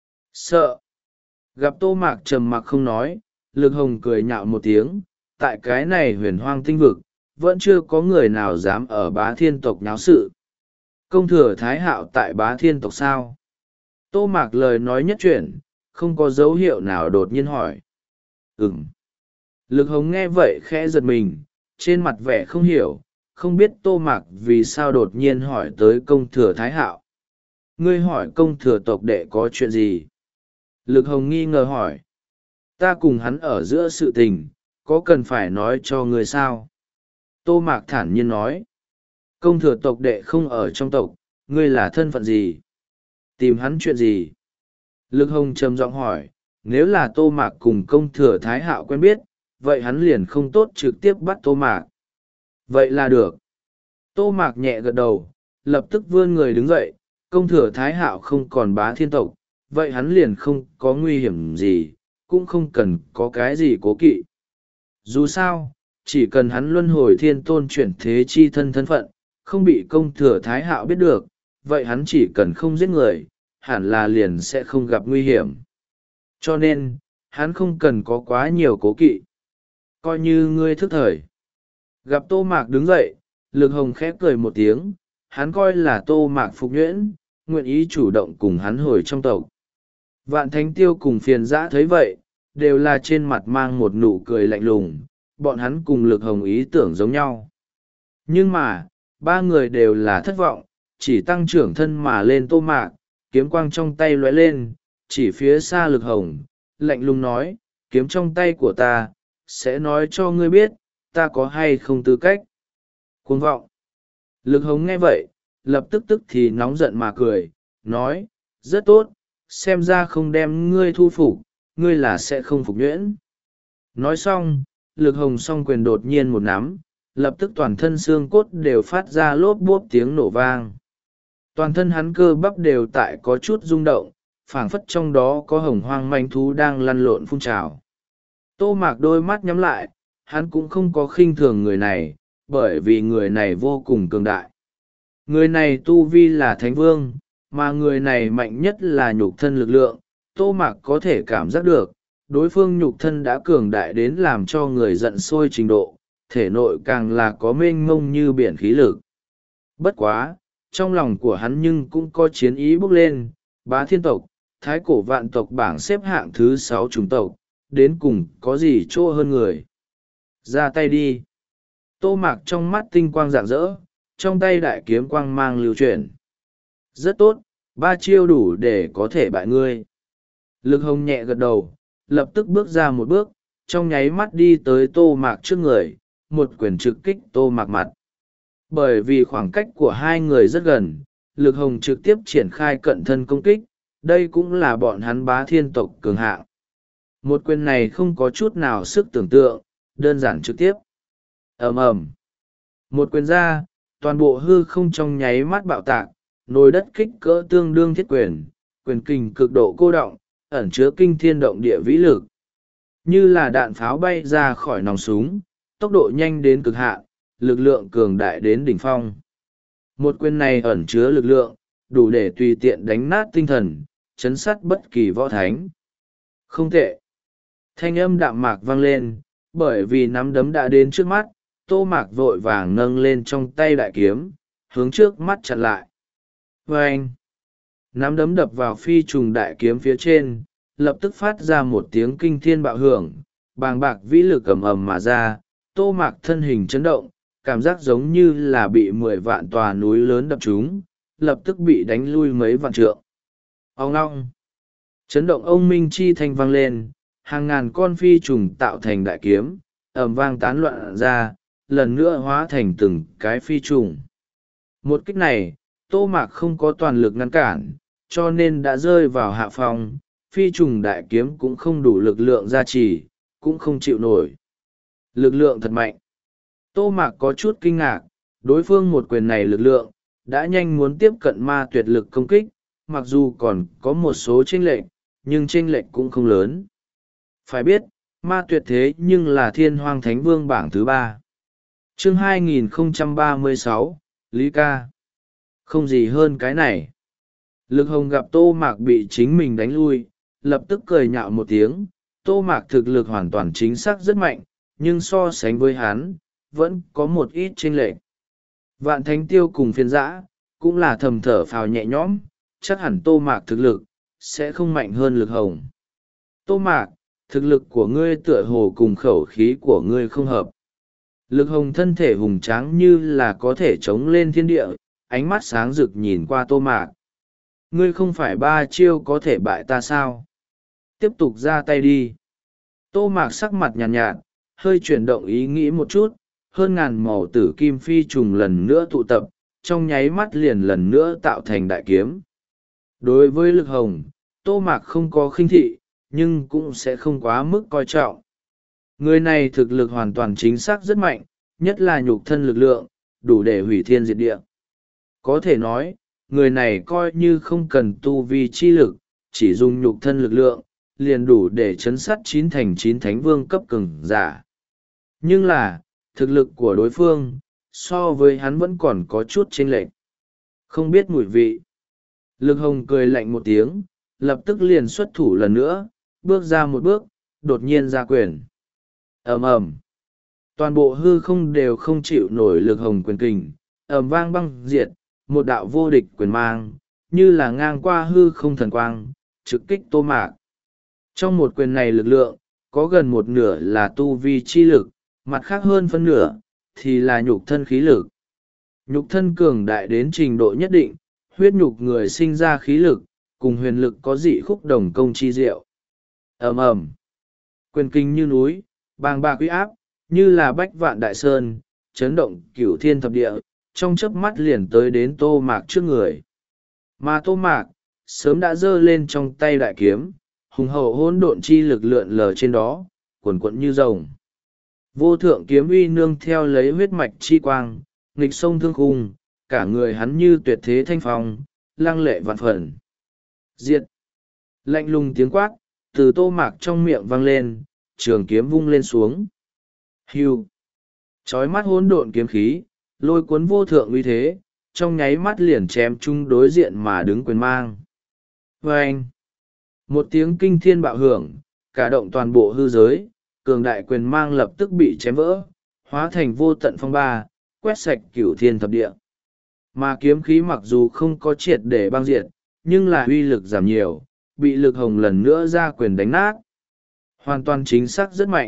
Sợ. Gặp Tô Mạc trầm mặc không nói, Lực hồng cười nhạo một tiếng, tại cái này huyền hoang tinh vực, vẫn chưa có người nào dám ở Bá Thiên tộc nháo sự. Công thừa Thái Hạo tại Bá Thiên tộc sao? Tô Mạc lời nói nhất chuyển, không có dấu hiệu nào đột nhiên hỏi. Ừm. Lực hồng nghe vậy khẽ giật mình, trên mặt vẻ không hiểu, không biết Tô Mạc vì sao đột nhiên hỏi tới công thừa Thái Hạo. Ngươi hỏi công thừa tộc đệ có chuyện gì? Lực hồng nghi ngờ hỏi. Ta cùng hắn ở giữa sự tình, có cần phải nói cho ngươi sao? Tô Mạc thản nhiên nói. Công thừa tộc đệ không ở trong tộc, ngươi là thân phận gì? Tìm hắn chuyện gì? Lực hồng trầm giọng hỏi, nếu là Tô Mạc cùng công thừa Thái Hạo quen biết, vậy hắn liền không tốt trực tiếp bắt Tô Mạc. Vậy là được. Tô Mạc nhẹ gật đầu, lập tức vươn người đứng dậy, công thừa Thái Hạo không còn Bá Thiên tộc, vậy hắn liền không có nguy hiểm gì, cũng không cần có cái gì cố kỵ. Dù sao, chỉ cần hắn luân hồi thiên tôn chuyển thế chi thân thân phận, không bị công thừa Thái Hạo biết được, vậy hắn chỉ cần không giết người, hẳn là liền sẽ không gặp nguy hiểm. Cho nên, hắn không cần có quá nhiều cố kỵ. Coi như ngươi thức thời. Gặp Tô Mạc đứng dậy, Lực hồng khép cười một tiếng, hắn coi là Tô Mạc phục nhuyễn, nguyện ý chủ động cùng hắn hồi trong tộc. Vạn Thánh Tiêu cùng phiền dã thấy vậy, đều là trên mặt mang một nụ cười lạnh lùng, bọn hắn cùng Lực hồng ý tưởng giống nhau. Nhưng mà, ba người đều là thất vọng, chỉ tăng trưởng thân mà lên Tô Mạc, kiếm quang trong tay lóe lên, chỉ phía xa Lực hồng, lạnh lùng nói, kiếm trong tay của ta, sẽ nói cho ngươi biết, ta có hay không tư cách. Cuồng vọng. Lực hồng nghe vậy, lập tức tức thì nóng giận mà cười, nói, rất tốt, xem ra không đem ngươi thu phục, ngươi là sẽ không phục nhuyễn. Nói xong, lực hồng song quyền đột nhiên một nắm, lập tức toàn thân xương cốt đều phát ra lốp bốp tiếng nổ vang. Toàn thân hắn cơ bắp đều tại có chút rung động, phảng phất trong đó có hồng hoang manh thú đang lăn lộn phun trào. Tô Mạc đôi mắt nhắm lại, hắn cũng không có khinh thường người này, bởi vì người này vô cùng cường đại. Người này tu vi là thánh vương, mà người này mạnh nhất là nhục thân lực lượng. Tô Mạc có thể cảm giác được, đối phương nhục thân đã cường đại đến làm cho người giận sôi trình độ, thể nội càng là có mênh mông như biển khí lực. Bất quá, trong lòng của hắn nhưng cũng có chiến ý bốc lên, bá thiên tộc, thái cổ vạn tộc bảng xếp hạng thứ sáu chủng tộc, đến cùng có gì chỗ hơn người. Ra tay đi. Tô Mạc trong mắt tinh quang rạng rỡ, trong tay đại kiếm quang mang lưu chuyển. Rất tốt, ba chiêu đủ để có thể bại ngươi. Lực hồng nhẹ gật đầu, lập tức bước ra một bước, trong nháy mắt đi tới Tô Mạc trước người, một quyền trực kích Tô Mạc mặt. Bởi vì khoảng cách của hai người rất gần, lực hồng trực tiếp triển khai cận thân công kích, đây cũng là bọn hắn bá thiên tộc cường hạng. Một quyền này không có chút nào sức tưởng tượng, đơn giản trực tiếp. Ầm ầm. Một quyền ra, toàn bộ hư không trong nháy mắt bạo tạc, nồi đất kích cỡ tương đương thiết quyền, quyền kình cực độ cô động, ẩn chứa kinh thiên động địa vĩ lực. Như là đạn pháo bay ra khỏi nòng súng, tốc độ nhanh đến cực hạn, lực lượng cường đại đến đỉnh phong. Một quyền này ẩn chứa lực lượng, đủ để tùy tiện đánh nát tinh thần, chấn sát bất kỳ võ thánh. Không tệ. Thanh âm đạm mạc vang lên, bởi vì nắm đấm đã đến trước mắt, Tô Mạc vội vàng nâng lên trong tay đại kiếm, hướng trước mắt chặn lại. Vâng! Nắm đấm đập vào phi trùng đại kiếm phía trên, lập tức phát ra một tiếng kinh thiên bạo hưởng, bàng bạc vĩ lực ầm ầm mà ra. Tô Mạc thân hình chấn động, cảm giác giống như là bị mười vạn tòa núi lớn đập trúng, lập tức bị đánh lui mấy vạn trượng. Ông ngong! Chấn động ông minh chi thanh vang lên, hàng ngàn con phi trùng tạo thành đại kiếm, ầm vang tán loạn ra, lần nữa hóa thành từng cái phi trùng. Một kích này, Tô Mạc không có toàn lực ngăn cản, cho nên đã rơi vào hạ phong, phi trùng đại kiếm cũng không đủ lực lượng gia trì, cũng không chịu nổi. Lực lượng thật mạnh. Tô Mạc có chút kinh ngạc, đối phương một quyền này lực lượng, đã nhanh muốn tiếp cận ma tuyệt lực công kích, mặc dù còn có một số chênh lệch, nhưng chênh lệch cũng không lớn. Phải biết, ma tuyệt thế nhưng là thiên hoang thánh vương bảng thứ ba. Chương hai nghìn không trăm ba mươi sáu, Lý Ca. Không gì hơn cái này. Lực hồng gặp Tô Mạc bị chính mình đánh lui, lập tức cười nhạo một tiếng. Tô Mạc thực lực hoàn toàn chính xác rất mạnh, nhưng so sánh với hắn, vẫn có một ít chênh lệch. Vạn Thánh Tiêu cùng phiên dã, cũng là thầm thở phào nhẹ nhõm, chắc hẳn Tô Mạc thực lực, sẽ không mạnh hơn lực hồng. Tô Mạc, thực lực của ngươi tựa hồ cùng khẩu khí của ngươi không hợp. Lực hồng thân thể hùng tráng như là có thể chống lên thiên địa, ánh mắt sáng rực nhìn qua Tô Mạc. Ngươi không phải ba chiêu có thể bại ta sao? Tiếp tục ra tay đi. Tô Mạc sắc mặt nhàn nhạt, nhạt, hơi chuyển động ý nghĩ một chút, hơn ngàn màu tử kim phi trùng lần nữa tụ tập, trong nháy mắt liền lần nữa tạo thành đại kiếm. Đối với lực hồng, Tô Mạc không có khinh thị, nhưng cũng sẽ không quá mức coi trọng. Người này thực lực hoàn toàn chính xác rất mạnh, nhất là nhục thân lực lượng, đủ để hủy thiên diệt địa. Có thể nói, người này coi như không cần tu vi chi lực, chỉ dùng nhục thân lực lượng, liền đủ để chấn sát chín thành chín thánh vương cấp cường giả. Nhưng là, thực lực của đối phương, so với hắn vẫn còn có chút chênh lệch. Không biết mùi vị. Lực hồng cười lạnh một tiếng, lập tức liền xuất thủ lần nữa, bước ra một bước, đột nhiên ra quyền. Ầm ầm. Toàn bộ hư không đều không chịu nổi lực hồng quyền kình, ầm vang băng diệt, một đạo vô địch quyền mang, như là ngang qua hư không thần quang, trực kích Tô Mạc. Trong một quyền này lực lượng, có gần một nửa là tu vi chi lực, mặt khác hơn phân nửa, thì là nhục thân khí lực. Nhục thân cường đại đến trình độ nhất định, huyết nhục người sinh ra khí lực, cùng huyền lực có dị khúc đồng công chi diệu. Ầm ầm. Quyền kinh như núi, bàng bạc uy áp, như là bách vạn đại sơn, chấn động cửu thiên thập địa, trong chớp mắt liền tới đến Tô Mạc trước người. Mà Tô Mạc, sớm đã giơ lên trong tay đại kiếm, hùng hậu hỗn độn chi lực lượn lờ trên đó, cuồn cuộn như rồng. Vô thượng kiếm uy nương theo lấy huyết mạch chi quang, nghịch sông thương khung, cả người hắn như tuyệt thế thanh phong, lăng lệ vạn phần. Diệt! Lạnh lùng tiếng quát, từ Tô Mạc trong miệng vang lên, trường kiếm vung lên xuống. Hưu! Chói mắt hỗn độn kiếm khí, lôi cuốn vô thượng uy thế, trong nháy mắt liền chém chung đối diện mà đứng quyền mang. Vâng! Một tiếng kinh thiên bạo hưởng, cả động toàn bộ hư giới, cường đại quyền mang lập tức bị chém vỡ, hóa thành vô tận phong ba, quét sạch cửu thiên thập địa. Mà kiếm khí mặc dù không có triệt để băng diệt, nhưng là uy lực giảm nhiều, bị lực hồng lần nữa ra quyền đánh nát. Hoàn toàn chính xác rất mạnh.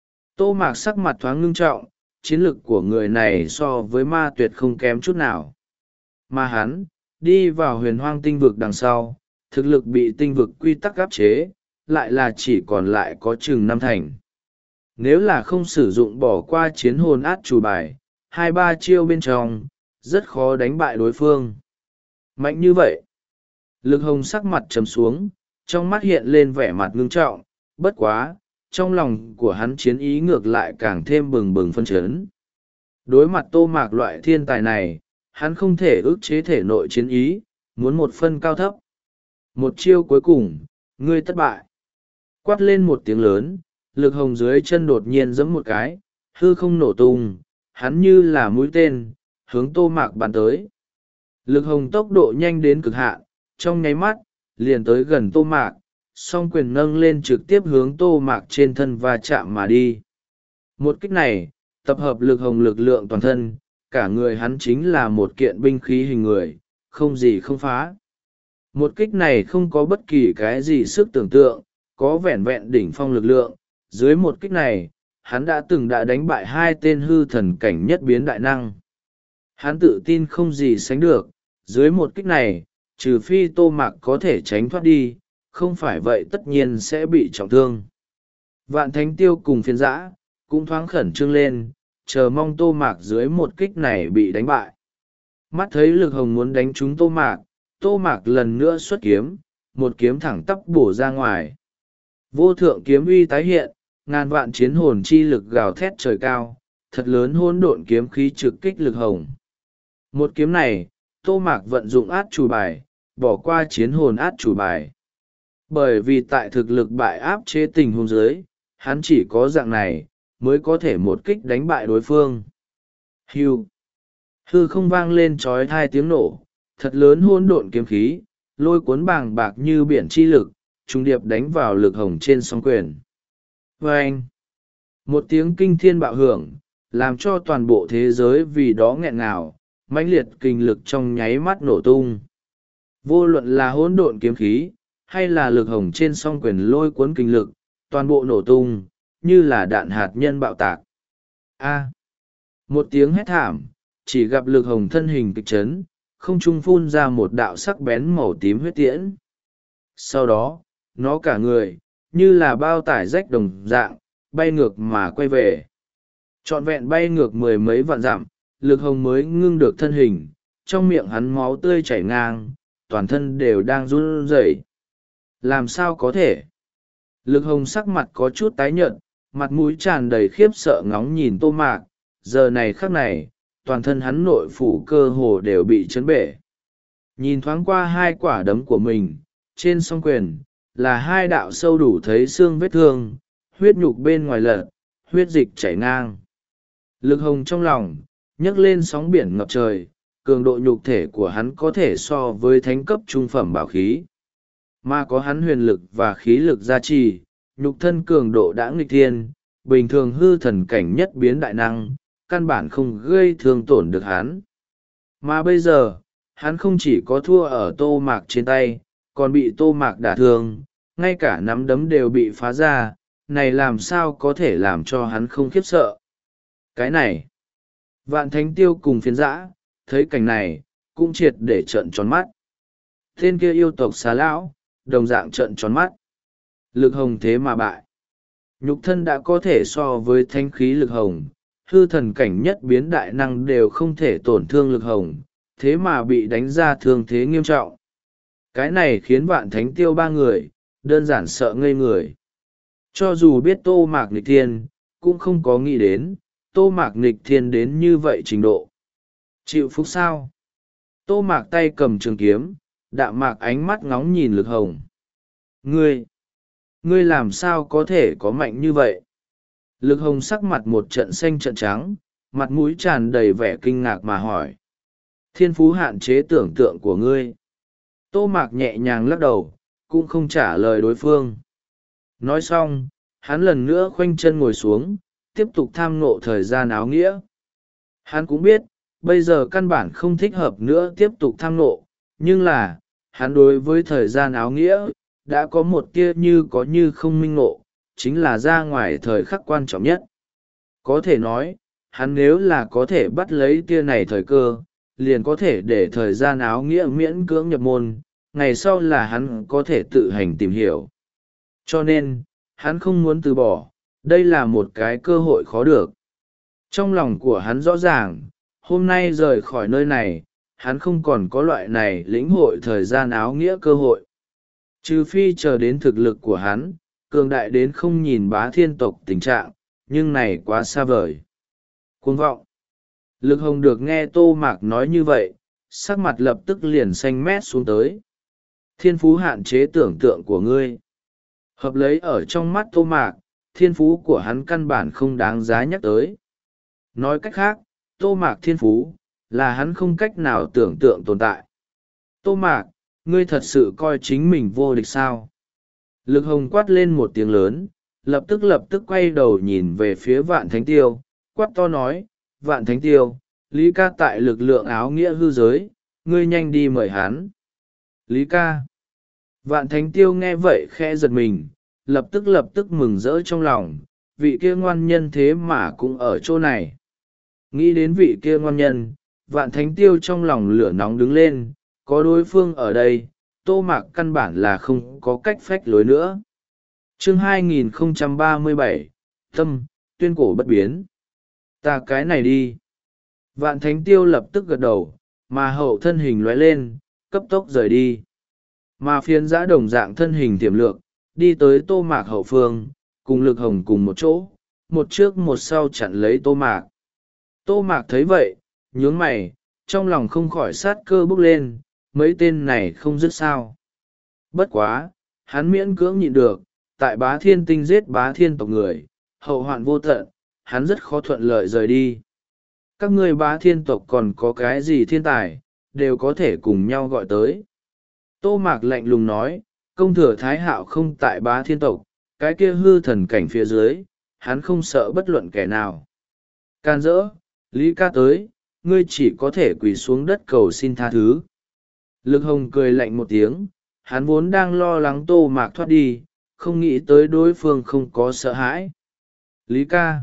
Tô Mạc sắc mặt thoáng ngưng trọng, chiến lực của người này so với ma tuyệt không kém chút nào. Mà hắn, đi vào huyền hoang tinh vực đằng sau, thực lực bị tinh vực quy tắc áp chế, lại là chỉ còn lại có chừng năm thành. Nếu là không sử dụng bỏ qua chiến hồn át chủ bài, hai ba chiêu bên trong, rất khó đánh bại đối phương. Mạnh như vậy, lực hồng sắc mặt trầm xuống, trong mắt hiện lên vẻ mặt ngưng trọng, bất quá, trong lòng của hắn chiến ý ngược lại càng thêm bừng bừng phân chấn. Đối mặt Tô Mạc loại thiên tài này, hắn không thể ức chế thể nội chiến ý, muốn một phân cao thấp. Một chiêu cuối cùng, ngươi thất bại. Quát lên một tiếng lớn, lực hồng dưới chân đột nhiên giẫm một cái, hư không nổ tung, hắn như là mũi tên, hướng Tô Mạc bắn tới. Lực hồng tốc độ nhanh đến cực hạn, trong nháy mắt, liền tới gần Tô Mạc, song quyền nâng lên trực tiếp hướng Tô Mạc trên thân và chạm mà đi. Một kích này, tập hợp lực hồng lực lượng toàn thân, cả người hắn chính là một kiện binh khí hình người, không gì không phá. Một kích này không có bất kỳ cái gì sức tưởng tượng, có vẻn vẹn đỉnh phong lực lượng. Dưới một kích này, hắn đã từng đã đánh bại hai tên hư thần cảnh nhất biến đại năng. Hắn tự tin không gì sánh được, dưới một kích này, trừ phi Tô Mạc có thể tránh thoát đi, không phải vậy tất nhiên sẽ bị trọng thương. Vạn Thánh Tiêu cùng phiên giã, cũng thoáng khẩn trương lên, chờ mong Tô Mạc dưới một kích này bị đánh bại. Mắt thấy lực hồng muốn đánh trúng Tô Mạc, Tô Mạc lần nữa xuất kiếm, một kiếm thẳng tắp bổ ra ngoài. Vô thượng kiếm uy tái hiện, ngàn vạn chiến hồn chi lực gào thét trời cao, thật lớn hỗn độn kiếm khí trực kích lực hồng. Một kiếm này, Tô Mạc vận dụng át chủ bài, bỏ qua chiến hồn át chủ bài. Bởi vì tại thực lực bại áp chế tình huống dưới, hắn chỉ có dạng này, mới có thể một kích đánh bại đối phương. Hưu. Hư không vang lên trói hai tiếng nổ, thật lớn hỗn độn kiếm khí, lôi cuốn bàng bạc như biển chi lực, trung điệp đánh vào lực hồng trên song quyền. Vâng! Một tiếng kinh thiên bạo hưởng, làm cho toàn bộ thế giới vì đó nghẹn ngào, mãnh liệt kinh lực trong nháy mắt nổ tung. Vô luận là hỗn độn kiếm khí, hay là lực hồng trên song quyền lôi cuốn kinh lực, toàn bộ nổ tung, như là đạn hạt nhân bạo tạc. A! Một tiếng hét thảm, chỉ gặp lực hồng thân hình kịch chấn, không trung phun ra một đạo sắc bén màu tím huyết tiễn. Sau đó, nó cả người, như là bao tải rách đồng dạng, bay ngược mà quay về. Trọn vẹn bay ngược mười mấy vạn dặm, lực hồng mới ngưng được thân hình, trong miệng hắn máu tươi chảy ngang, toàn thân đều đang run rẩy. Làm sao có thể? Lực hồng sắc mặt có chút tái nhợt, mặt mũi tràn đầy khiếp sợ ngóng nhìn Tô Mạc, giờ này khắc này, toàn thân hắn nội phủ cơ hồ đều bị chấn bể. Nhìn thoáng qua hai quả đấm của mình, trên song quyền, là hai đạo sâu đủ thấy xương vết thương, huyết nhục bên ngoài lật, huyết dịch chảy ngang. Lực hồng trong lòng, nhấc lên sóng biển ngập trời, cường độ nhục thể của hắn có thể so với thánh cấp trung phẩm bảo khí. Mà có hắn huyền lực và khí lực gia trì, nhục thân cường độ đã nghịch thiên, bình thường hư thần cảnh nhất biến đại năng, căn bản không gây thương tổn được hắn. Mà bây giờ, hắn không chỉ có thua ở Tô Mạc trên tay, còn bị Tô Mạc đả thương, ngay cả nắm đấm đều bị phá ra, này làm sao có thể làm cho hắn không khiếp sợ. Cái này, Vạn Thánh Tiêu cùng phiến giã, thấy cảnh này, cũng triệt để trợn tròn mắt. Tên kia yêu tộc xà lão, đồng dạng trợn tròn mắt. Lực hồng thế mà bại. Nhục thân đã có thể so với thanh khí lực hồng, hư thần cảnh nhất biến đại năng đều không thể tổn thương lực hồng, thế mà bị đánh ra thương thế nghiêm trọng. Cái này khiến Vạn Thánh Tiêu ba người, đơn giản sợ ngây người. Cho dù biết Tô Mạc nghịch thiên, cũng không có nghĩ đến tô mạc nghịch thiên đến như vậy trình độ. Chịu phúc sao? Tô mạc tay cầm trường kiếm, đạm mạc ánh mắt ngóng nhìn Lực Hồng. Ngươi, ngươi làm sao có thể có mạnh như vậy? Lực Hồng sắc mặt một trận xanh trận trắng, mặt mũi tràn đầy vẻ kinh ngạc mà hỏi. Thiên phú hạn chế tưởng tượng của ngươi. Tô mạc nhẹ nhàng lắc đầu, cũng không trả lời đối phương. Nói xong, hắn lần nữa khoanh chân ngồi xuống, tiếp tục tham ngộ thời gian áo nghĩa. Hắn cũng biết, bây giờ căn bản không thích hợp nữa tiếp tục tham ngộ, nhưng là, hắn đối với thời gian áo nghĩa, đã có một tia như có như không minh ngộ, chính là ra ngoài thời khắc quan trọng nhất. Có thể nói, hắn nếu là có thể bắt lấy tia này thời cơ, liền có thể để thời gian áo nghĩa miễn cưỡng nhập môn, ngày sau là hắn có thể tự hành tìm hiểu. Cho nên, hắn không muốn từ bỏ, đây là một cái cơ hội khó được. Trong lòng của hắn rõ ràng, hôm nay rời khỏi nơi này, hắn không còn có loại này lĩnh hội thời gian áo nghĩa cơ hội. Trừ phi chờ đến thực lực của hắn, cường đại đến không nhìn bá thiên tộc tình trạng, nhưng này quá xa vời. Cuồng vọng. Lực Hồng được nghe Tô Mạc nói như vậy, sắc mặt lập tức liền xanh mét xuống tới. Thiên phú hạn chế tưởng tượng của ngươi. Hợp lấy ở trong mắt Tô Mạc, thiên phú của hắn căn bản không đáng giá nhắc tới. Nói cách khác, Tô Mạc thiên phú, là hắn không cách nào tưởng tượng tồn tại. Tô Mạc, ngươi thật sự coi chính mình vô địch sao? Lực Hồng quát lên một tiếng lớn, lập tức lập tức quay đầu nhìn về phía Vạn Thánh Tiêu, quát to nói, Vạn Thánh Tiêu, Lý ca tại lực lượng áo nghĩa hư giới, ngươi nhanh đi mời hắn. Lý ca. Vạn Thánh Tiêu nghe vậy khẽ giật mình, lập tức lập tức mừng rỡ trong lòng, vị kia ngoan nhân thế mà cũng ở chỗ này. Nghĩ đến vị kia ngoan nhân, Vạn Thánh Tiêu trong lòng lửa nóng đứng lên, có đối phương ở đây, Tô Mạc căn bản là không có cách phách lối nữa. Chương hai nghìn không trăm ba mươi bảy, Tâm, tuyên cổ bất biến. Ta cái này đi. Vạn Thánh Tiêu lập tức gật đầu, mà hậu thân hình lóe lên, cấp tốc rời đi. Mà phiến giã đồng dạng thân hình tiềm lược, đi tới Tô Mạc hậu phương, cùng Lực Hồng cùng một chỗ, một trước một sau chặn lấy Tô Mạc. Tô Mạc thấy vậy, nhướng mày, trong lòng không khỏi sát cơ bốc lên, mấy tên này không dứt sao. Bất quá, hắn miễn cưỡng nhịn được, tại bá thiên tinh giết bá thiên tộc người, hậu hoạn vô tận, hắn rất khó thuận lợi rời đi. Các ngươi bá thiên tộc còn có cái gì thiên tài, đều có thể cùng nhau gọi tới. Tô Mạc lạnh lùng nói, công thừa Thái Hạo không tại bá thiên tộc, cái kia hư thần cảnh phía dưới, hắn không sợ bất luận kẻ nào. Can dỡ, Lý ca tới, ngươi chỉ có thể quỳ xuống đất cầu xin tha thứ. Lực Hồng cười lạnh một tiếng, hắn vốn đang lo lắng Tô Mạc thoát đi, không nghĩ tới đối phương không có sợ hãi. Lý ca,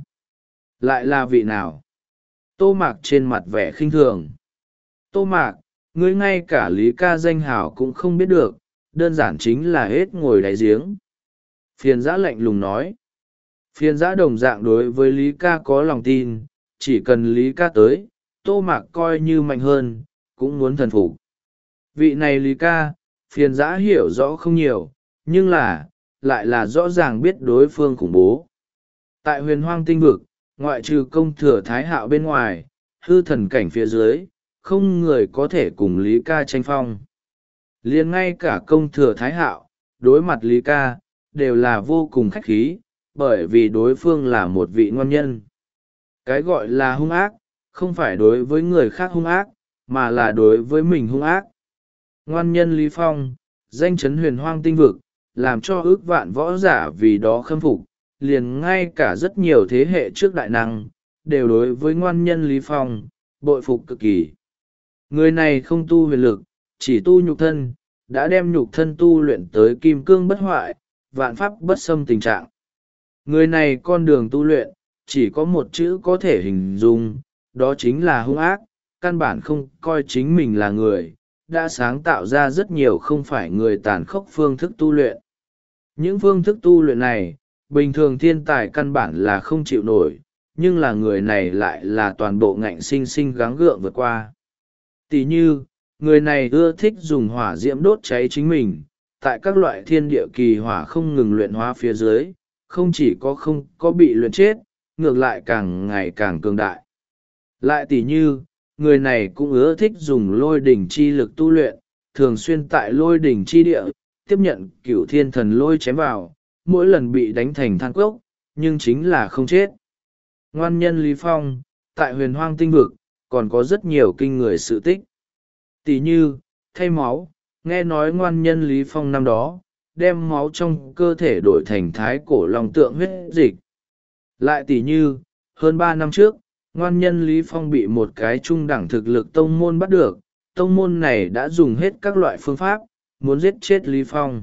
lại là vị nào? Tô Mạc trên mặt vẻ khinh thường. Tô Mạc, ngươi ngay cả Lý ca danh hảo cũng không biết được, đơn giản chính là hết ngồi đáy giếng. Phiền giã lạnh lùng nói. Phiền giã đồng dạng đối với Lý ca có lòng tin, chỉ cần Lý ca tới, Tô Mạc coi như mạnh hơn, cũng muốn thần phục. Vị này Lý ca, phiền giã hiểu rõ không nhiều, nhưng là, lại là rõ ràng biết đối phương khủng bố. Tại huyền hoang tinh vực, ngoại trừ công thừa Thái Hạo bên ngoài, hư thần cảnh phía dưới, không người có thể cùng Lý ca tranh phong. Liền ngay cả công thừa Thái Hạo, đối mặt Lý ca, đều là vô cùng khách khí, bởi vì đối phương là một vị ngon nhân. Cái gọi là hung ác, không phải đối với người khác hung ác, mà là đối với mình hung ác. Ngoan nhân Lý Phong, danh chấn huyền hoang tinh vực, làm cho ước vạn võ giả vì đó khâm phục, liền ngay cả rất nhiều thế hệ trước đại năng, đều đối với ngoan nhân Lý Phong, bội phục cực kỳ. Người này không tu huyền lực, chỉ tu nhục thân, đã đem nhục thân tu luyện tới kim cương bất hoại, vạn pháp bất xâm tình trạng. Người này con đường tu luyện, chỉ có một chữ có thể hình dung, đó chính là hung ác, căn bản không coi chính mình là người, đã sáng tạo ra rất nhiều không phải người tàn khốc phương thức tu luyện. Những phương thức tu luyện này, bình thường thiên tài căn bản là không chịu nổi, nhưng là người này lại là toàn bộ ngạnh sinh sinh gắng gượng vượt qua. Tỷ như, người này ưa thích dùng hỏa diễm đốt cháy chính mình, tại các loại thiên địa kỳ hỏa không ngừng luyện hóa phía dưới, không chỉ có không có bị luyện chết, ngược lại càng ngày càng cường đại. Lại tỉ như, người này cũng ưa thích dùng lôi đỉnh chi lực tu luyện, thường xuyên tại lôi đỉnh chi địa, tiếp nhận cửu thiên thần lôi chém vào, mỗi lần bị đánh thành than cốc, nhưng chính là không chết. Ngoan nhân Lý Phong, tại huyền hoang tinh vực, còn có rất nhiều kinh người sự tích. Tỉ như, thay máu, nghe nói ngoan nhân Lý Phong năm đó, đem máu trong cơ thể đổi thành thái cổ long tượng huyết dịch. Lại tỉ như, hơn ba năm trước, ngoan nhân Lý Phong bị một cái trung đẳng thực lực tông môn bắt được, tông môn này đã dùng hết các loại phương pháp, muốn giết chết Lý Phong.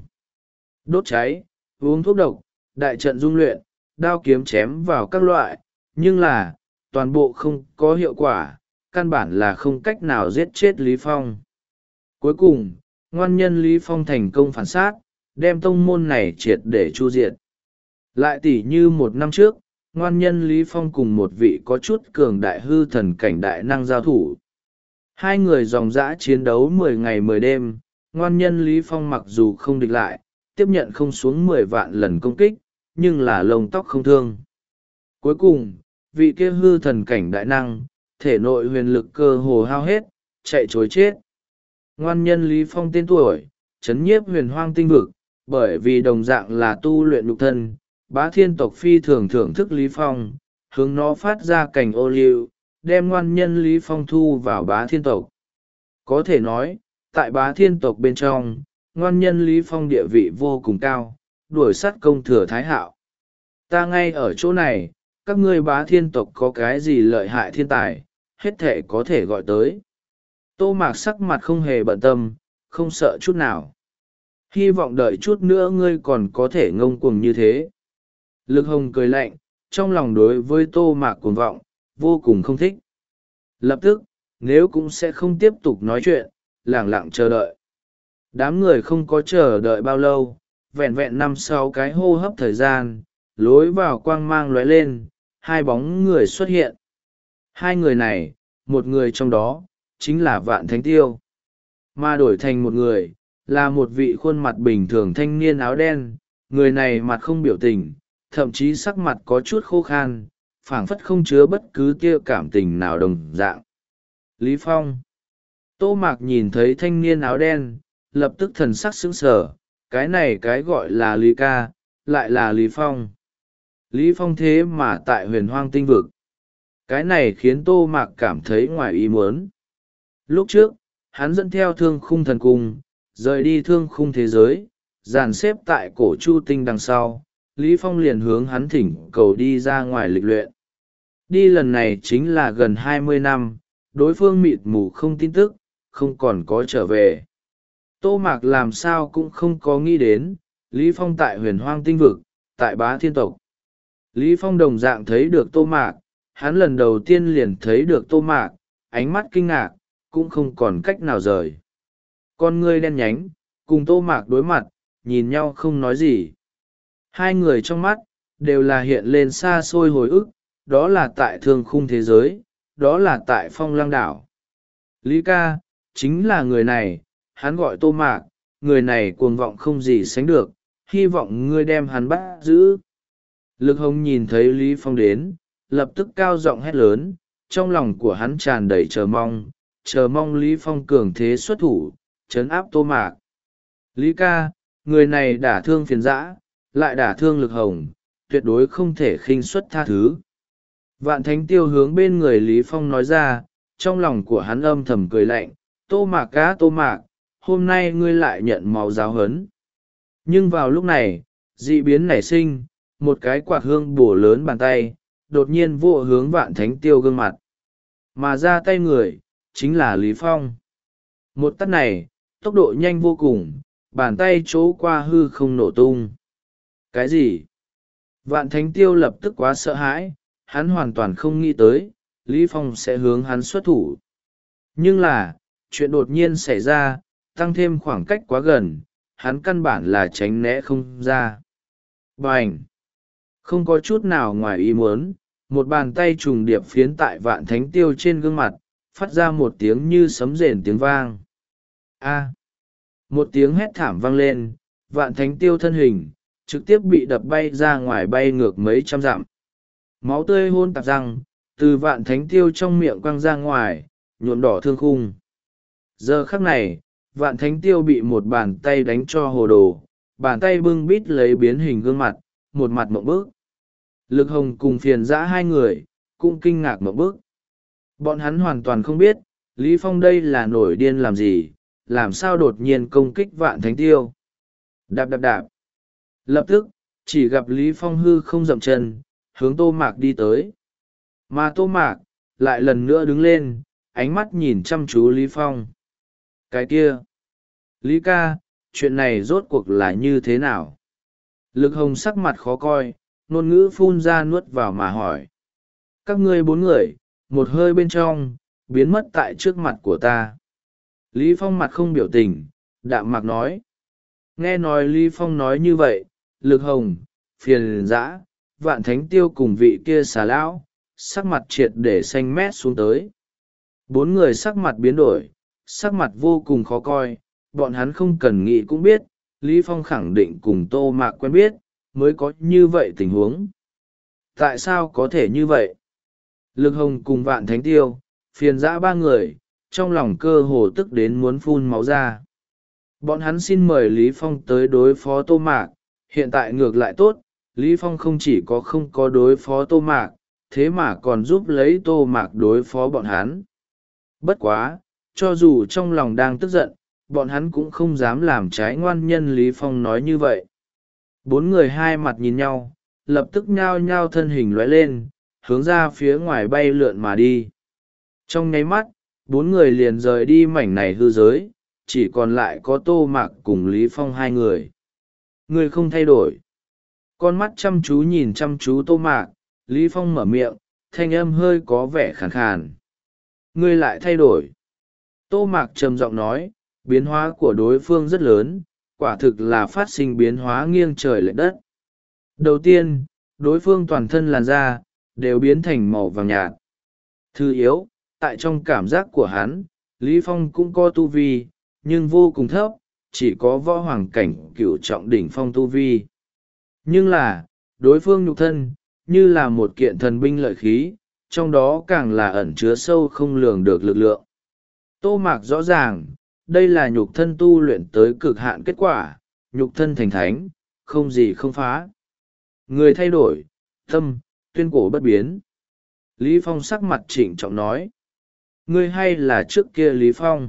Đốt cháy, uống thuốc độc, đại trận dung luyện, đao kiếm chém vào các loại, nhưng là, toàn bộ không có hiệu quả, căn bản là không cách nào giết chết Lý Phong. Cuối cùng, ngoan nhân Lý Phong thành công phản sát, đem tông môn này triệt để chu diệt. Lại tỉ như một năm trước, ngoan nhân Lý Phong cùng một vị có chút cường đại hư thần cảnh đại năng giao thủ. Hai người dòng dã chiến đấu mười ngày mười đêm, ngoan nhân Lý Phong mặc dù không địch lại, tiếp nhận không xuống mười vạn lần công kích, nhưng là lông tóc không thương. Cuối cùng, vị kia hư thần cảnh đại năng, thể nội huyền lực cơ hồ hao hết, chạy chối chết. Ngoan nhân Lý Phong tên tuổi, chấn nhiếp huyền hoang tinh vực, bởi vì đồng dạng là tu luyện nhục thân, bá thiên tộc phi thường thưởng thức Lý Phong, hướng nó phát ra cảnh ô liu, đem ngoan nhân Lý Phong thu vào bá thiên tộc. Có thể nói, tại bá thiên tộc bên trong, ngoan nhân Lý Phong địa vị vô cùng cao, đuổi sát công thừa thái hạo. Ta ngay ở chỗ này, các ngươi bá thiên tộc có cái gì lợi hại thiên tài, hết thể có thể gọi tới. Tô Mạc sắc mặt không hề bận tâm, không sợ chút nào. Hy vọng đợi chút nữa ngươi còn có thể ngông cuồng như thế. Lực Hồng cười lạnh, trong lòng đối với Tô Mạc cuồng vọng, vô cùng không thích. Lập tức, nếu cũng sẽ không tiếp tục nói chuyện, lẳng lặng chờ đợi. Đám người không có chờ đợi bao lâu, vẹn vẹn năm sáu cái hô hấp thời gian, lối vào quang mang lóe lên, hai bóng người xuất hiện. Hai người này, một người trong đó, chính là Vạn Thánh Tiêu. Mà đổi thành một người, là một vị khuôn mặt bình thường thanh niên áo đen, người này mặt không biểu tình, thậm chí sắc mặt có chút khô khan, phảng phất không chứa bất cứ tia cảm tình nào đồng dạng. Lý Phong. Tô Mạc nhìn thấy thanh niên áo đen, lập tức thần sắc sững sờ, cái này cái gọi là Lý ca, lại là Lý Phong. Lý Phong thế mà tại huyền hoang tinh vực. Cái này khiến Tô Mạc cảm thấy ngoài ý muốn. Lúc trước, hắn dẫn theo thương khung thần cung, rời đi thương khung thế giới, dàn xếp tại cổ chu tinh đằng sau, Lý Phong liền hướng hắn thỉnh cầu đi ra ngoài lịch luyện. Đi lần này chính là gần hai mươi năm, đối phương mịt mù không tin tức, không còn có trở về. Tô Mạc làm sao cũng không có nghĩ đến, Lý Phong tại huyền hoang tinh vực, tại bá thiên tộc. Lý Phong đồng dạng thấy được Tô Mạc, hắn lần đầu tiên liền thấy được Tô Mạc, ánh mắt kinh ngạc, cũng không còn cách nào rời. Con ngươi đen nhánh, cùng Tô Mạc đối mặt, nhìn nhau không nói gì. Hai người trong mắt, đều là hiện lên xa xôi hồi ức, đó là tại thương khung thế giới, đó là tại phong lăng đảo. Lý ca, chính là người này, hắn gọi Tô Mạc, người này cuồng vọng không gì sánh được, hy vọng ngươi đem hắn bắt giữ. Lực Hồng nhìn thấy Lý Phong đến, lập tức cao giọng hét lớn, trong lòng của hắn tràn đầy chờ mong, chờ mong Lý Phong cường thế xuất thủ, trấn áp Tô Mạc. Lý ca, người này đả thương phiền dã, lại đả thương Lực Hồng, tuyệt đối không thể khinh suất tha thứ. Vạn Thánh Tiêu hướng bên người Lý Phong nói ra, trong lòng của hắn âm thầm cười lạnh, Tô Mạc cá Tô Mạc, hôm nay ngươi lại nhận máu giáo hấn. Nhưng vào lúc này, dị biến nảy sinh, một cái quạt hương bổ lớn bàn tay, đột nhiên vô hướng Vạn Thánh Tiêu gương mặt. Mà ra tay người, chính là Lý Phong. Một tát này, tốc độ nhanh vô cùng, bàn tay chỗ qua hư không nổ tung. Cái gì? Vạn Thánh Tiêu lập tức quá sợ hãi, hắn hoàn toàn không nghĩ tới, Lý Phong sẽ hướng hắn xuất thủ. Nhưng là, chuyện đột nhiên xảy ra, tăng thêm khoảng cách quá gần, hắn căn bản là tránh né không ra. Bành! Không có chút nào ngoài ý muốn, một bàn tay trùng điệp phiến tại Vạn Thánh Tiêu trên gương mặt, phát ra một tiếng như sấm rền tiếng vang. A! Một tiếng hét thảm vang lên, Vạn Thánh Tiêu thân hình, trực tiếp bị đập bay ra ngoài bay ngược mấy trăm dặm. máu tươi hôn tạp răng từ vạn thánh tiêu trong miệng quăng ra ngoài, nhuộm đỏ thương khung. Giờ khắc này, vạn thánh tiêu bị một bàn tay đánh cho hồ đồ, bàn tay bưng bít lấy biến hình gương mặt, một mặt mộng bức. Lực hồng cùng phiền dã hai người cũng kinh ngạc mộng bức. Bọn hắn hoàn toàn không biết Lý Phong đây là nổi điên làm gì, làm sao đột nhiên công kích vạn thánh tiêu. Đạp đạp đạp. Lập tức chỉ gặp Lý Phong hư không dậm chân, hướng Tô Mạc đi tới. Mà Tô Mạc lại lần nữa đứng lên, ánh mắt nhìn chăm chú Lý Phong. Cái kia, Lý ca, chuyện này rốt cuộc là như thế nào? Lực hồng sắc mặt khó coi, ngôn ngữ phun ra nuốt vào mà hỏi. Các ngươi bốn người, một hơi bên trong, biến mất tại trước mặt của ta. Lý Phong mặt không biểu tình, đạm mạc nói. Nghe nói Lý Phong nói như vậy, lực hồng, phiền dã, vạn thánh tiêu cùng vị kia xà lão, sắc mặt triệt để xanh mét xuống tới. Bốn người sắc mặt biến đổi, sắc mặt vô cùng khó coi, bọn hắn không cần nghĩ cũng biết, Lý Phong khẳng định cùng Tô Mạc quen biết, mới có như vậy tình huống. Tại sao có thể như vậy? Lực hồng cùng vạn thánh tiêu, phiền dã ba người, trong lòng cơ hồ tức đến muốn phun máu ra. Bọn hắn xin mời Lý Phong tới đối phó Tô Mạc, hiện tại ngược lại tốt, Lý Phong không chỉ có không có đối phó Tô Mạc, thế mà còn giúp lấy Tô Mạc đối phó bọn hắn. Bất quá, cho dù trong lòng đang tức giận, bọn hắn cũng không dám làm trái ngoan nhân Lý Phong nói như vậy. Bốn người hai mặt nhìn nhau, lập tức nhao nhao thân hình lóe lên, hướng ra phía ngoài bay lượn mà đi. Trong nháy mắt, bốn người liền rời đi mảnh này hư giới, chỉ còn lại có Tô Mạc cùng Lý Phong hai người. Người không thay đổi. Con mắt chăm chú nhìn chăm chú Tô Mạc, Lý Phong mở miệng, thanh âm hơi có vẻ khàn khàn. Ngươi lại thay đổi. Tô Mạc trầm giọng nói, biến hóa của đối phương rất lớn, quả thực là phát sinh biến hóa nghiêng trời lệch đất. Đầu tiên, đối phương toàn thân làn da, đều biến thành màu vàng nhạt. Thứ yếu, tại trong cảm giác của hắn, Lý Phong cũng có tu vi, nhưng vô cùng thấp, chỉ có võ hoàng cảnh cửu trọng đỉnh phong tu vi. Nhưng là, đối phương nhục thân, như là một kiện thần binh lợi khí, trong đó càng là ẩn chứa sâu không lường được lực lượng. Tô Mạc rõ ràng, đây là nhục thân tu luyện tới cực hạn kết quả, nhục thân thành thánh, không gì không phá. Người thay đổi, tâm, tuyên cổ bất biến. Lý Phong sắc mặt trịnh trọng nói. Ngươi hay là trước kia Lý Phong?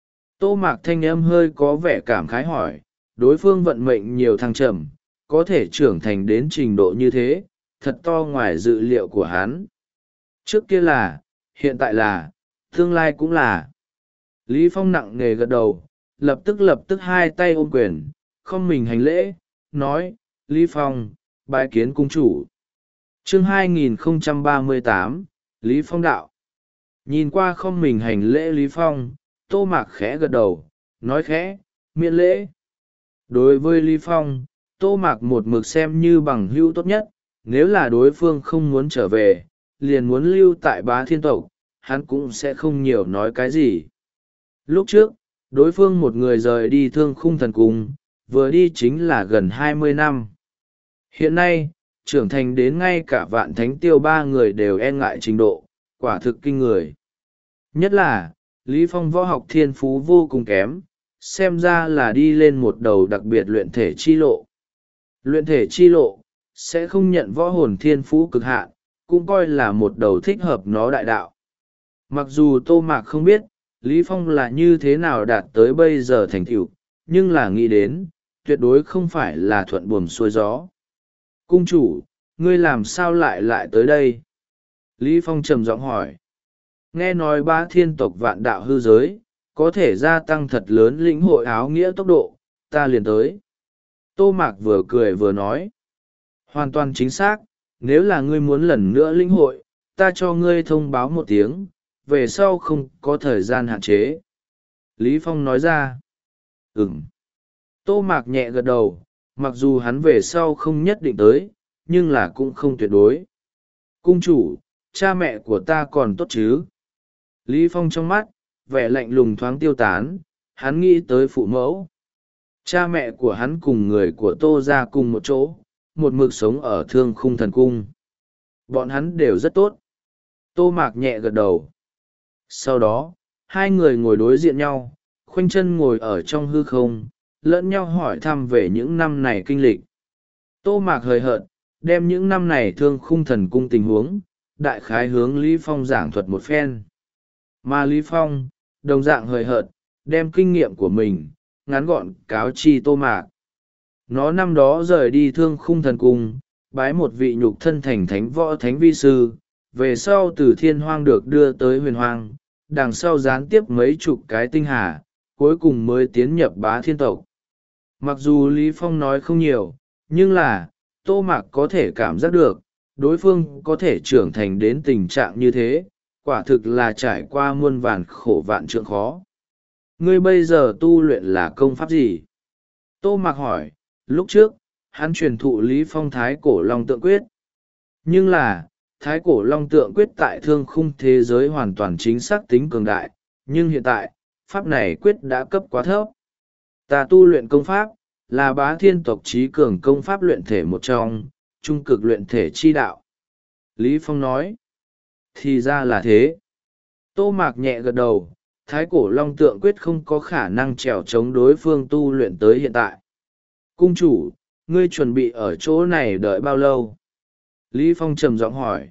Tô Mạc thanh âm hơi có vẻ cảm khái hỏi, đối phương vận mệnh nhiều thăng trầm, có thể trưởng thành đến trình độ như thế, thật to ngoài dự liệu của hắn. Trước kia là, hiện tại là, tương lai cũng là. Lý Phong nặng nề gật đầu, lập tức lập tức hai tay ôm quyền, không mình hành lễ, nói, Lý Phong, bái kiến cung chủ. Chương hai nghìn không trăm ba mươi tám, Lý Phong đạo. Nhìn qua không mình hành lễ Lý Phong, Tô Mạc khẽ gật đầu, nói khẽ, miễn lễ. Đối với Lý Phong, Tô Mạc một mực xem như bằng hữu tốt nhất, nếu là đối phương không muốn trở về, liền muốn lưu tại Bá Thiên tộc, hắn cũng sẽ không nhiều nói cái gì. Lúc trước, đối phương một người rời đi Thương Khung Thần Cung, vừa đi chính là gần hai mươi năm. Hiện nay, trưởng thành đến ngay cả Vạn Thánh Tiêu ba người đều e ngại trình độ, quả thực kinh người. Nhất là, Lý Phong võ học thiên phú vô cùng kém, xem ra là đi lên một đầu đặc biệt luyện thể chi lộ. Luyện thể chi lộ, sẽ không nhận võ hồn thiên phú cực hạn, cũng coi là một đầu thích hợp nó đại đạo. Mặc dù Tô Mạc không biết, Lý Phong là như thế nào đạt tới bây giờ thành tựu, nhưng là nghĩ đến, tuyệt đối không phải là thuận buồm xuôi gió. Cung chủ, ngươi làm sao lại lại tới đây? Lý Phong trầm giọng hỏi. Nghe nói Bá Thiên tộc vạn đạo hư giới, có thể gia tăng thật lớn lĩnh hội áo nghĩa tốc độ, ta liền tới. Tô Mạc vừa cười vừa nói. Hoàn toàn chính xác, nếu là ngươi muốn lần nữa lĩnh hội, ta cho ngươi thông báo một tiếng, về sau không có thời gian hạn chế. Lý Phong nói ra. Ừm. Tô Mạc nhẹ gật đầu, mặc dù hắn về sau không nhất định tới, nhưng là cũng không tuyệt đối. Cung chủ, cha mẹ của ta còn tốt chứ? Lý Phong trong mắt, vẻ lạnh lùng thoáng tiêu tán, hắn nghĩ tới phụ mẫu. Cha mẹ của hắn cùng người của Tô ra cùng một chỗ, một mực sống ở Thương Khung Thần Cung. Bọn hắn đều rất tốt. Tô Mạc nhẹ gật đầu. Sau đó, hai người ngồi đối diện nhau, khoanh chân ngồi ở trong hư không, lẫn nhau hỏi thăm về những năm này kinh lịch. Tô Mạc hời hợt, đem những năm này thương khung thần cung tình huống, đại khái hướng Lý Phong giảng thuật một phen. Mà Lý Phong, đồng dạng hời hợt, đem kinh nghiệm của mình, ngắn gọn cáo chi Tô Mạc. Nó năm đó rời đi thương khung thần cung, bái một vị nhục thân thành thánh võ thánh vi sư, về sau từ thiên hoang được đưa tới huyền hoang, đằng sau gián tiếp mấy chục cái tinh hà, cuối cùng mới tiến nhập bá thiên tộc. Mặc dù Lý Phong nói không nhiều, nhưng là, Tô Mạc có thể cảm giác được, đối phương có thể trưởng thành đến tình trạng như thế, quả thực là trải qua muôn vàn khổ vạn trượng khó. Ngươi bây giờ tu luyện là công pháp gì? Tô Mạc hỏi, lúc trước, hắn truyền thụ Lý Phong Thái Cổ Long Tượng Quyết. Nhưng là, Thái Cổ Long Tượng Quyết tại thương khung thế giới hoàn toàn chính xác tính cường đại, nhưng hiện tại, pháp này quyết đã cấp quá thấp. Ta tu luyện công pháp, là bá thiên tộc trí cường công pháp luyện thể một trong, trung cực luyện thể chi đạo. Lý Phong nói, thì ra là thế. Tô Mạc nhẹ gật đầu, Thái Cổ Long Tượng Quyết không có khả năng trèo chống đối phương tu luyện tới hiện tại. Cung chủ, ngươi chuẩn bị ở chỗ này đợi bao lâu? Lý Phong trầm giọng hỏi.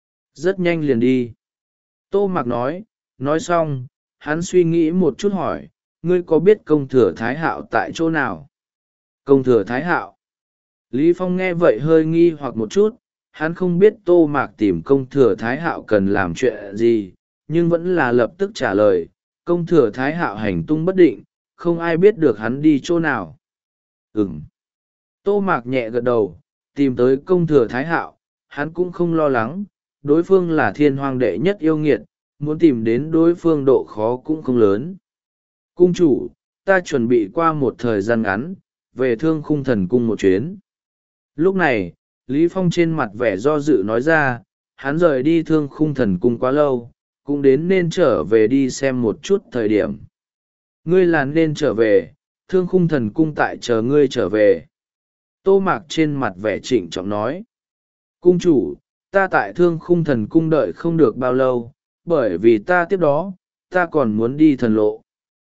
Rất nhanh liền đi. Tô Mạc nói, nói xong, hắn suy nghĩ một chút hỏi, ngươi có biết công thừa Thái Hạo tại chỗ nào? Công thừa Thái Hạo. Lý Phong nghe vậy hơi nghi hoặc một chút, hắn không biết Tô Mạc tìm công thừa Thái Hạo cần làm chuyện gì, nhưng vẫn là lập tức trả lời, công thừa Thái Hạo hành tung bất định, không ai biết được hắn đi chỗ nào. Ừm. Tô Mạc nhẹ gật đầu, tìm tới công thừa Thái Hạo, hắn cũng không lo lắng, đối phương là thiên hoàng đệ nhất yêu nghiệt, muốn tìm đến đối phương độ khó cũng không lớn. Cung chủ, ta chuẩn bị qua một thời gian ngắn, về thương khung thần cung một chuyến. Lúc này, Lý Phong trên mặt vẻ do dự nói ra, hắn rời đi thương khung thần cung quá lâu, cũng đến nên trở về đi xem một chút thời điểm. Ngươi là nên trở về, thương khung thần cung tại chờ ngươi trở về. Tô Mạc trên mặt vẻ trịnh trọng nói. Cung chủ, ta tại thương khung thần cung đợi không được bao lâu, bởi vì ta tiếp đó, ta còn muốn đi thần lộ.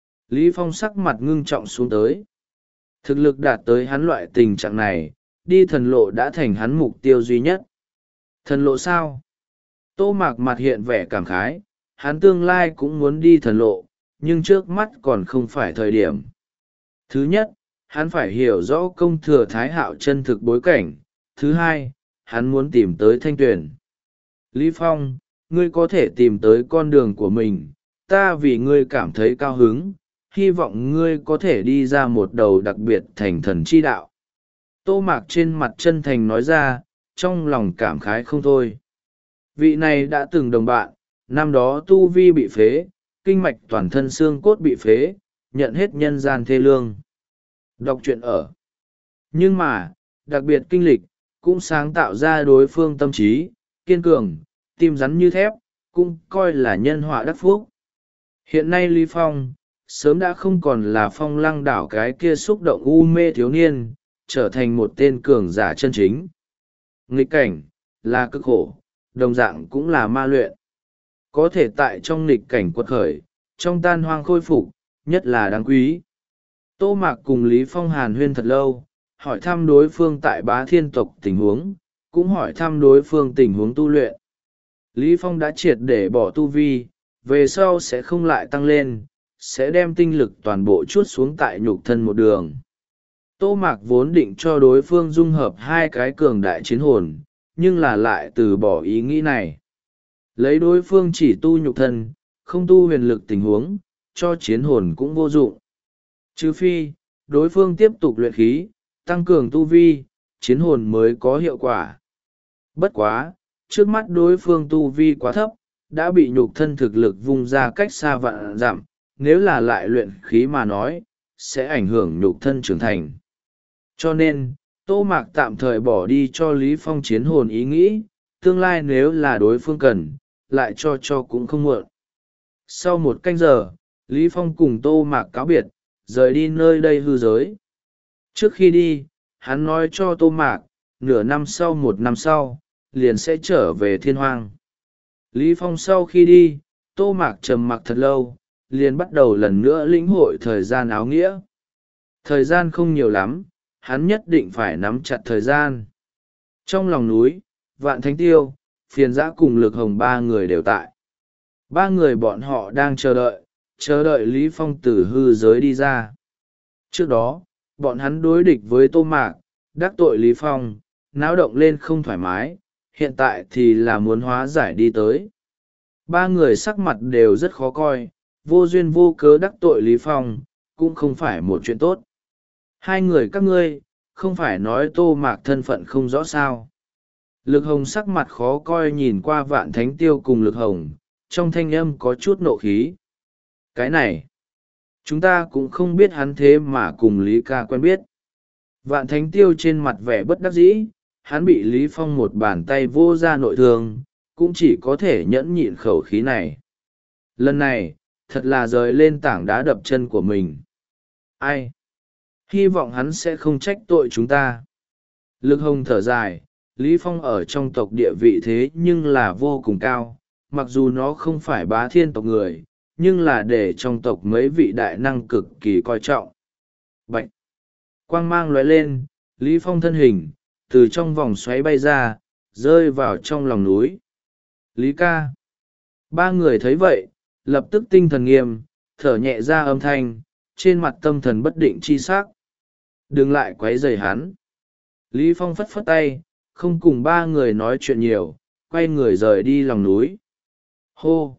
Lý Phong sắc mặt ngưng trọng xuống tới. Thực lực đạt tới hắn loại tình trạng này, đi thần lộ đã thành hắn mục tiêu duy nhất. Thần lộ sao? Tô Mạc mặt hiện vẻ cảm khái, hắn tương lai cũng muốn đi thần lộ, nhưng trước mắt còn không phải thời điểm. Thứ nhất, hắn phải hiểu rõ công thừa Thái Hạo chân thực bối cảnh. Thứ hai, hắn muốn tìm tới Thanh Tuyền. Lý Phong, ngươi có thể tìm tới con đường của mình, ta vì ngươi cảm thấy cao hứng, hy vọng ngươi có thể đi ra một đầu đặc biệt thành thần chi đạo. Tô Mạc trên mặt chân thành nói ra, trong lòng cảm khái không thôi. Vị này đã từng đồng bạn, năm đó tu vi bị phế, kinh mạch toàn thân xương cốt bị phế, nhận hết nhân gian thê lương. Đọc truyện ở. Nhưng mà, đặc biệt kinh lịch, cũng sáng tạo ra đối phương tâm trí, kiên cường, tim rắn như thép, cũng coi là nhân họa đắc phúc. Hiện nay Lý Phong, sớm đã không còn là Phong Lăng Đảo cái kia xúc động u mê thiếu niên, trở thành một tên cường giả chân chính. Nghịch cảnh, là cực khổ, đồng dạng cũng là ma luyện. Có thể tại trong nghịch cảnh quật khởi, trong tan hoang khôi phục, nhất là đáng quý. Tô Mạc cùng Lý Phong hàn huyên thật lâu, hỏi thăm đối phương tại bá thiên tộc tình huống, cũng hỏi thăm đối phương tình huống tu luyện. Lý Phong đã triệt để bỏ tu vi, về sau sẽ không lại tăng lên, sẽ đem tinh lực toàn bộ chuốt xuống tại nhục thân một đường. Tô Mạc vốn định cho đối phương dung hợp hai cái cường đại chiến hồn, nhưng là lại từ bỏ ý nghĩ này. Lấy đối phương chỉ tu nhục thân, không tu huyền lực tình huống, cho chiến hồn cũng vô dụng. Trừ phi, đối phương tiếp tục luyện khí, tăng cường tu vi, chiến hồn mới có hiệu quả. Bất quá, trước mắt đối phương tu vi quá thấp, đã bị nhục thân thực lực vung ra cách xa vạn dặm, nếu là lại luyện khí mà nói, sẽ ảnh hưởng nhục thân trưởng thành. Cho nên, Tô Mạc tạm thời bỏ đi cho Lý Phong chiến hồn ý nghĩ, tương lai nếu là đối phương cần, lại cho cho cũng không muộn. Sau một canh giờ, Lý Phong cùng Tô Mạc cáo biệt, rời đi nơi đây hư giới. Trước khi đi, hắn nói cho Tô Mạc, nửa năm sau một năm sau, liền sẽ trở về thiên hoang. Lý Phong sau khi đi, Tô Mạc trầm mặc thật lâu, liền bắt đầu lần nữa lĩnh hội thời gian áo nghĩa. Thời gian không nhiều lắm, hắn nhất định phải nắm chặt thời gian. Trong lòng núi, Vạn Thánh Tiêu, Phiền Dã cùng Lực Hồng ba người đều tại. Ba người bọn họ đang chờ đợi, chờ đợi Lý Phong từ hư giới đi ra. Trước đó, bọn hắn đối địch với Tô Mạc, đắc tội Lý Phong, náo động lên không thoải mái, hiện tại thì là muốn hóa giải đi tới. Ba người sắc mặt đều rất khó coi, vô duyên vô cớ đắc tội Lý Phong, cũng không phải một chuyện tốt. Hai người các ngươi, không phải nói Tô Mạc thân phận không rõ sao. Lực Hồng sắc mặt khó coi nhìn qua Vạn Thánh Tiêu cùng Lực Hồng, trong thanh âm có chút nộ khí. Cái này, chúng ta cũng không biết hắn thế mà cùng Lý ca quen biết. Vạn Thánh Tiêu trên mặt vẻ bất đắc dĩ, hắn bị Lý Phong một bàn tay vô ra nội thương, cũng chỉ có thể nhẫn nhịn khẩu khí này. Lần này, thật là rời lên tảng đá đập chân của mình. Ai? Hy vọng hắn sẽ không trách tội chúng ta. Lực Hồng thở dài, Lý Phong ở trong tộc địa vị thế nhưng là vô cùng cao, mặc dù nó không phải bá thiên tộc người, nhưng là để trong tộc mấy vị đại năng cực kỳ coi trọng. Bạch! Quang mang lóe lên, Lý Phong thân hình, từ trong vòng xoáy bay ra, rơi vào trong lòng núi. Lý ca! Ba người thấy vậy, lập tức tinh thần nghiêm, thở nhẹ ra âm thanh, trên mặt tâm thần bất định chi sắc. Đừng lại quấy rầy hắn. Lý Phong phất phất tay, không cùng ba người nói chuyện nhiều, quay người rời đi lòng núi. Hô!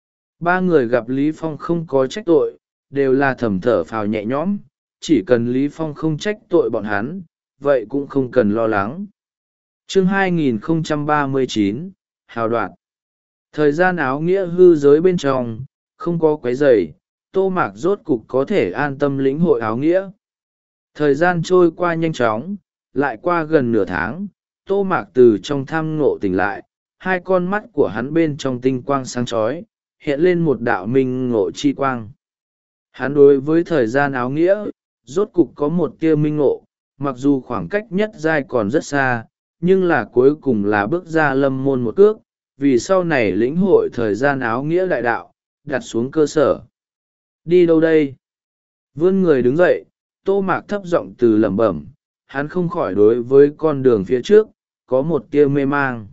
Ba người gặp Lý Phong không có trách tội, đều là thầm thở phào nhẹ nhõm, chỉ cần Lý Phong không trách tội bọn hắn, vậy cũng không cần lo lắng. Chương hai nghìn không trăm ba mươi chín, Hào Đoạn. Thời gian áo nghĩa hư giới bên trong, không có quấy rầy, Tô Mạc rốt cục có thể an tâm lĩnh hội áo nghĩa. Thời gian trôi qua nhanh chóng, lại qua gần nửa tháng, Tô Mạc từ trong tham ngộ tỉnh lại, hai con mắt của hắn bên trong tinh quang sáng chói, hiện lên một đạo minh ngộ chi quang. Hắn đối với thời gian áo nghĩa, rốt cục có một tia minh ngộ, mặc dù khoảng cách nhất giai còn rất xa, nhưng là cuối cùng là bước ra lâm môn một cước, vì sau này lĩnh hội thời gian áo nghĩa đại đạo, đặt xuống cơ sở. Đi đâu đây? Vươn người đứng dậy, Tô Mạc thấp giọng từ lẩm bẩm, hắn không khỏi đối với con đường phía trước, có một tia mê mang.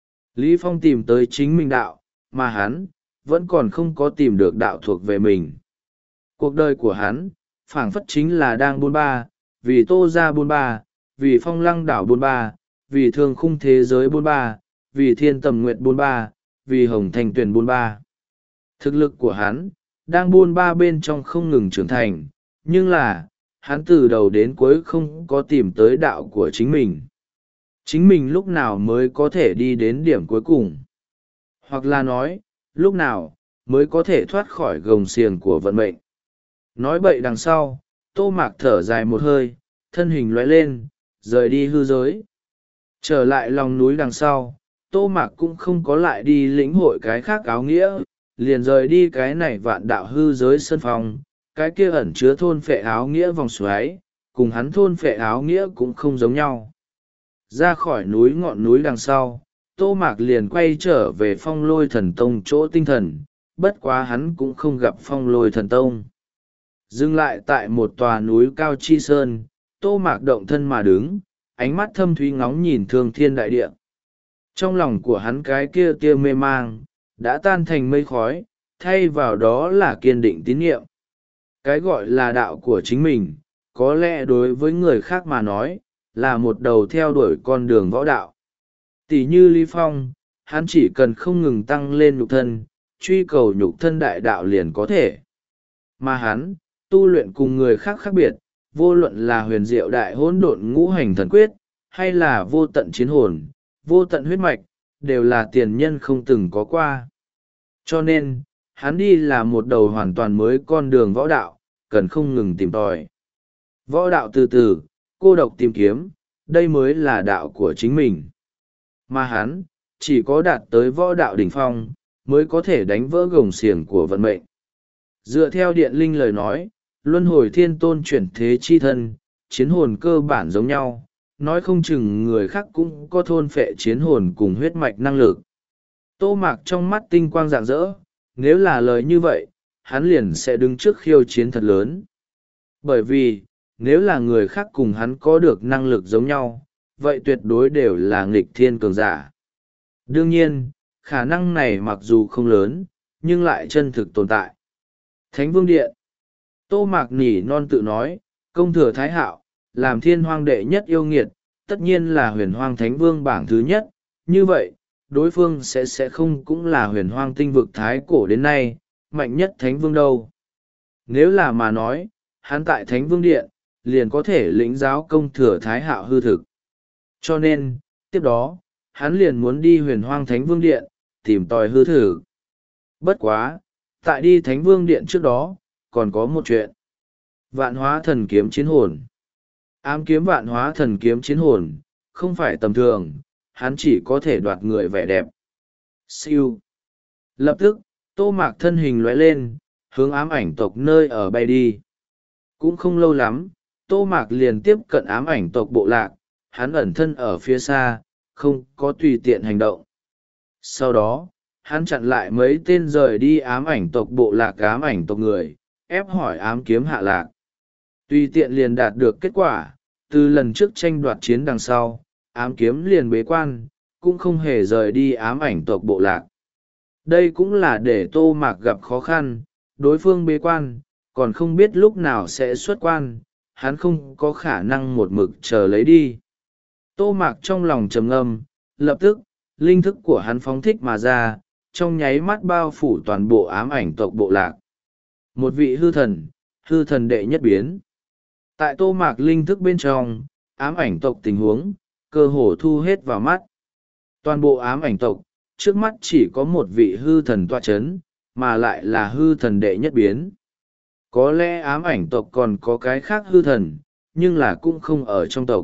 Lý Phong tìm tới chính mình đạo, mà hắn, vẫn còn không có tìm được đạo thuộc về mình. Cuộc đời của hắn, phảng phất chính là đang buôn ba, vì Tô gia buôn ba, vì Phong Lăng đảo buôn ba, vì Thương Khung thế giới buôn ba, vì Thiên Tầm Nguyệt buôn ba, vì Hồng Thành Tuyền buôn ba. Thực lực của hắn, đang buôn ba bên trong không ngừng trưởng thành, nhưng là, hắn từ đầu đến cuối không có tìm tới đạo của chính mình. Chính mình lúc nào mới có thể đi đến điểm cuối cùng? Hoặc là nói, lúc nào mới có thể thoát khỏi gồng xiềng của vận mệnh? Nói bậy đằng sau, Tô Mạc thở dài một hơi, thân hình lóe lên, rời đi hư giới. Trở lại lòng núi đằng sau, Tô Mạc cũng không có lại đi lĩnh hội cái khác áo nghĩa, liền rời đi cái này vạn đạo hư giới sân phòng, cái kia ẩn chứa thôn phệ áo nghĩa vòng xoáy, cùng hắn thôn phệ áo nghĩa cũng không giống nhau. Ra khỏi núi ngọn núi đằng sau, Tô Mạc liền quay trở về Phong Lôi Thần Tông chỗ tinh thần, bất quá hắn cũng không gặp Phong Lôi Thần Tông. Dừng lại tại một tòa núi cao chi sơn, Tô Mạc động thân mà đứng, ánh mắt thâm thúy ngóng nhìn thương thiên đại địa. Trong lòng của hắn cái kia tia mê mang, đã tan thành mây khói, thay vào đó là kiên định tín nhiệm. Cái gọi là đạo của chính mình, có lẽ đối với người khác mà nói, là một đầu theo đuổi con đường võ đạo. Tỷ như Lý Phong, hắn chỉ cần không ngừng tăng lên nhục thân, truy cầu nhục thân đại đạo liền có thể. Mà hắn, tu luyện cùng người khác khác biệt, vô luận là huyền diệu đại hỗn độn ngũ hành thần quyết, hay là vô tận chiến hồn, vô tận huyết mạch, đều là tiền nhân không từng có qua. Cho nên, hắn đi là một đầu hoàn toàn mới con đường võ đạo, cần không ngừng tìm tòi. Võ đạo từ từ, cô độc tìm kiếm, đây mới là đạo của chính mình. Mà hắn, chỉ có đạt tới võ đạo đỉnh phong, mới có thể đánh vỡ gồng xiềng của vận mệnh. Dựa theo Điện Linh lời nói, luân hồi thiên tôn chuyển thế chi thân, chiến hồn cơ bản giống nhau, nói không chừng người khác cũng có thôn phệ chiến hồn cùng huyết mạch năng lực. Tô Mạc trong mắt tinh quang rạng rỡ, nếu là lời như vậy, hắn liền sẽ đứng trước khiêu chiến thật lớn. Bởi vì, nếu là người khác cùng hắn có được năng lực giống nhau, vậy tuyệt đối đều là nghịch thiên cường giả. Đương nhiên, khả năng này mặc dù không lớn, nhưng lại chân thực tồn tại. Thánh Vương Điện. Tô Mạc nỉ non tự nói, công thừa Thái Hạo, làm thiên hoang đệ nhất yêu nghiệt, tất nhiên là huyền hoang Thánh Vương bảng thứ nhất, như vậy, đối phương sẽ sẽ không cũng là huyền hoang tinh vực Thái cổ đến nay, mạnh nhất Thánh Vương đâu. Nếu là mà nói, hắn tại Thánh Vương Điện, liền có thể lĩnh giáo công thừa Thái Hạo hư thực. Cho nên, tiếp đó, hắn liền muốn đi huyền hoang Thánh Vương Điện, tìm tòi hư thử. Bất quá, tại đi Thánh Vương Điện trước đó, còn có một chuyện. Vạn hóa thần kiếm chiến hồn. Ám kiếm vạn hóa thần kiếm chiến hồn, không phải tầm thường, hắn chỉ có thể đoạt người vẻ đẹp. Siêu. Lập tức, Tô Mạc thân hình lóe lên, hướng ám ảnh tộc nơi ở bay đi. Cũng không lâu lắm, Tô Mạc liền tiếp cận ám ảnh tộc bộ lạc, hắn ẩn thân ở phía xa, không có tùy tiện hành động. Sau đó, hắn chặn lại mấy tên rời đi ám ảnh tộc bộ lạc ám ảnh tộc người, ép hỏi ám kiếm hạ lạc. Tùy tiện liền đạt được kết quả, từ lần trước tranh đoạt chiến đằng sau, ám kiếm liền bế quan, cũng không hề rời đi ám ảnh tộc bộ lạc. Đây cũng là để Tô Mạc gặp khó khăn, đối phương bế quan, còn không biết lúc nào sẽ xuất quan, hắn không có khả năng một mực chờ lấy đi. Tô Mạc trong lòng trầm ngâm, lập tức, linh thức của hắn phóng thích mà ra, trong nháy mắt bao phủ toàn bộ ám ảnh tộc bộ lạc. Một vị hư thần, hư thần đệ nhất biến. Tại Tô Mạc linh thức bên trong, ám ảnh tộc tình huống, cơ hồ thu hết vào mắt. Toàn bộ ám ảnh tộc, trước mắt chỉ có một vị hư thần tọa chấn, mà lại là hư thần đệ nhất biến. Có lẽ ám ảnh tộc còn có cái khác hư thần, nhưng là cũng không ở trong tộc.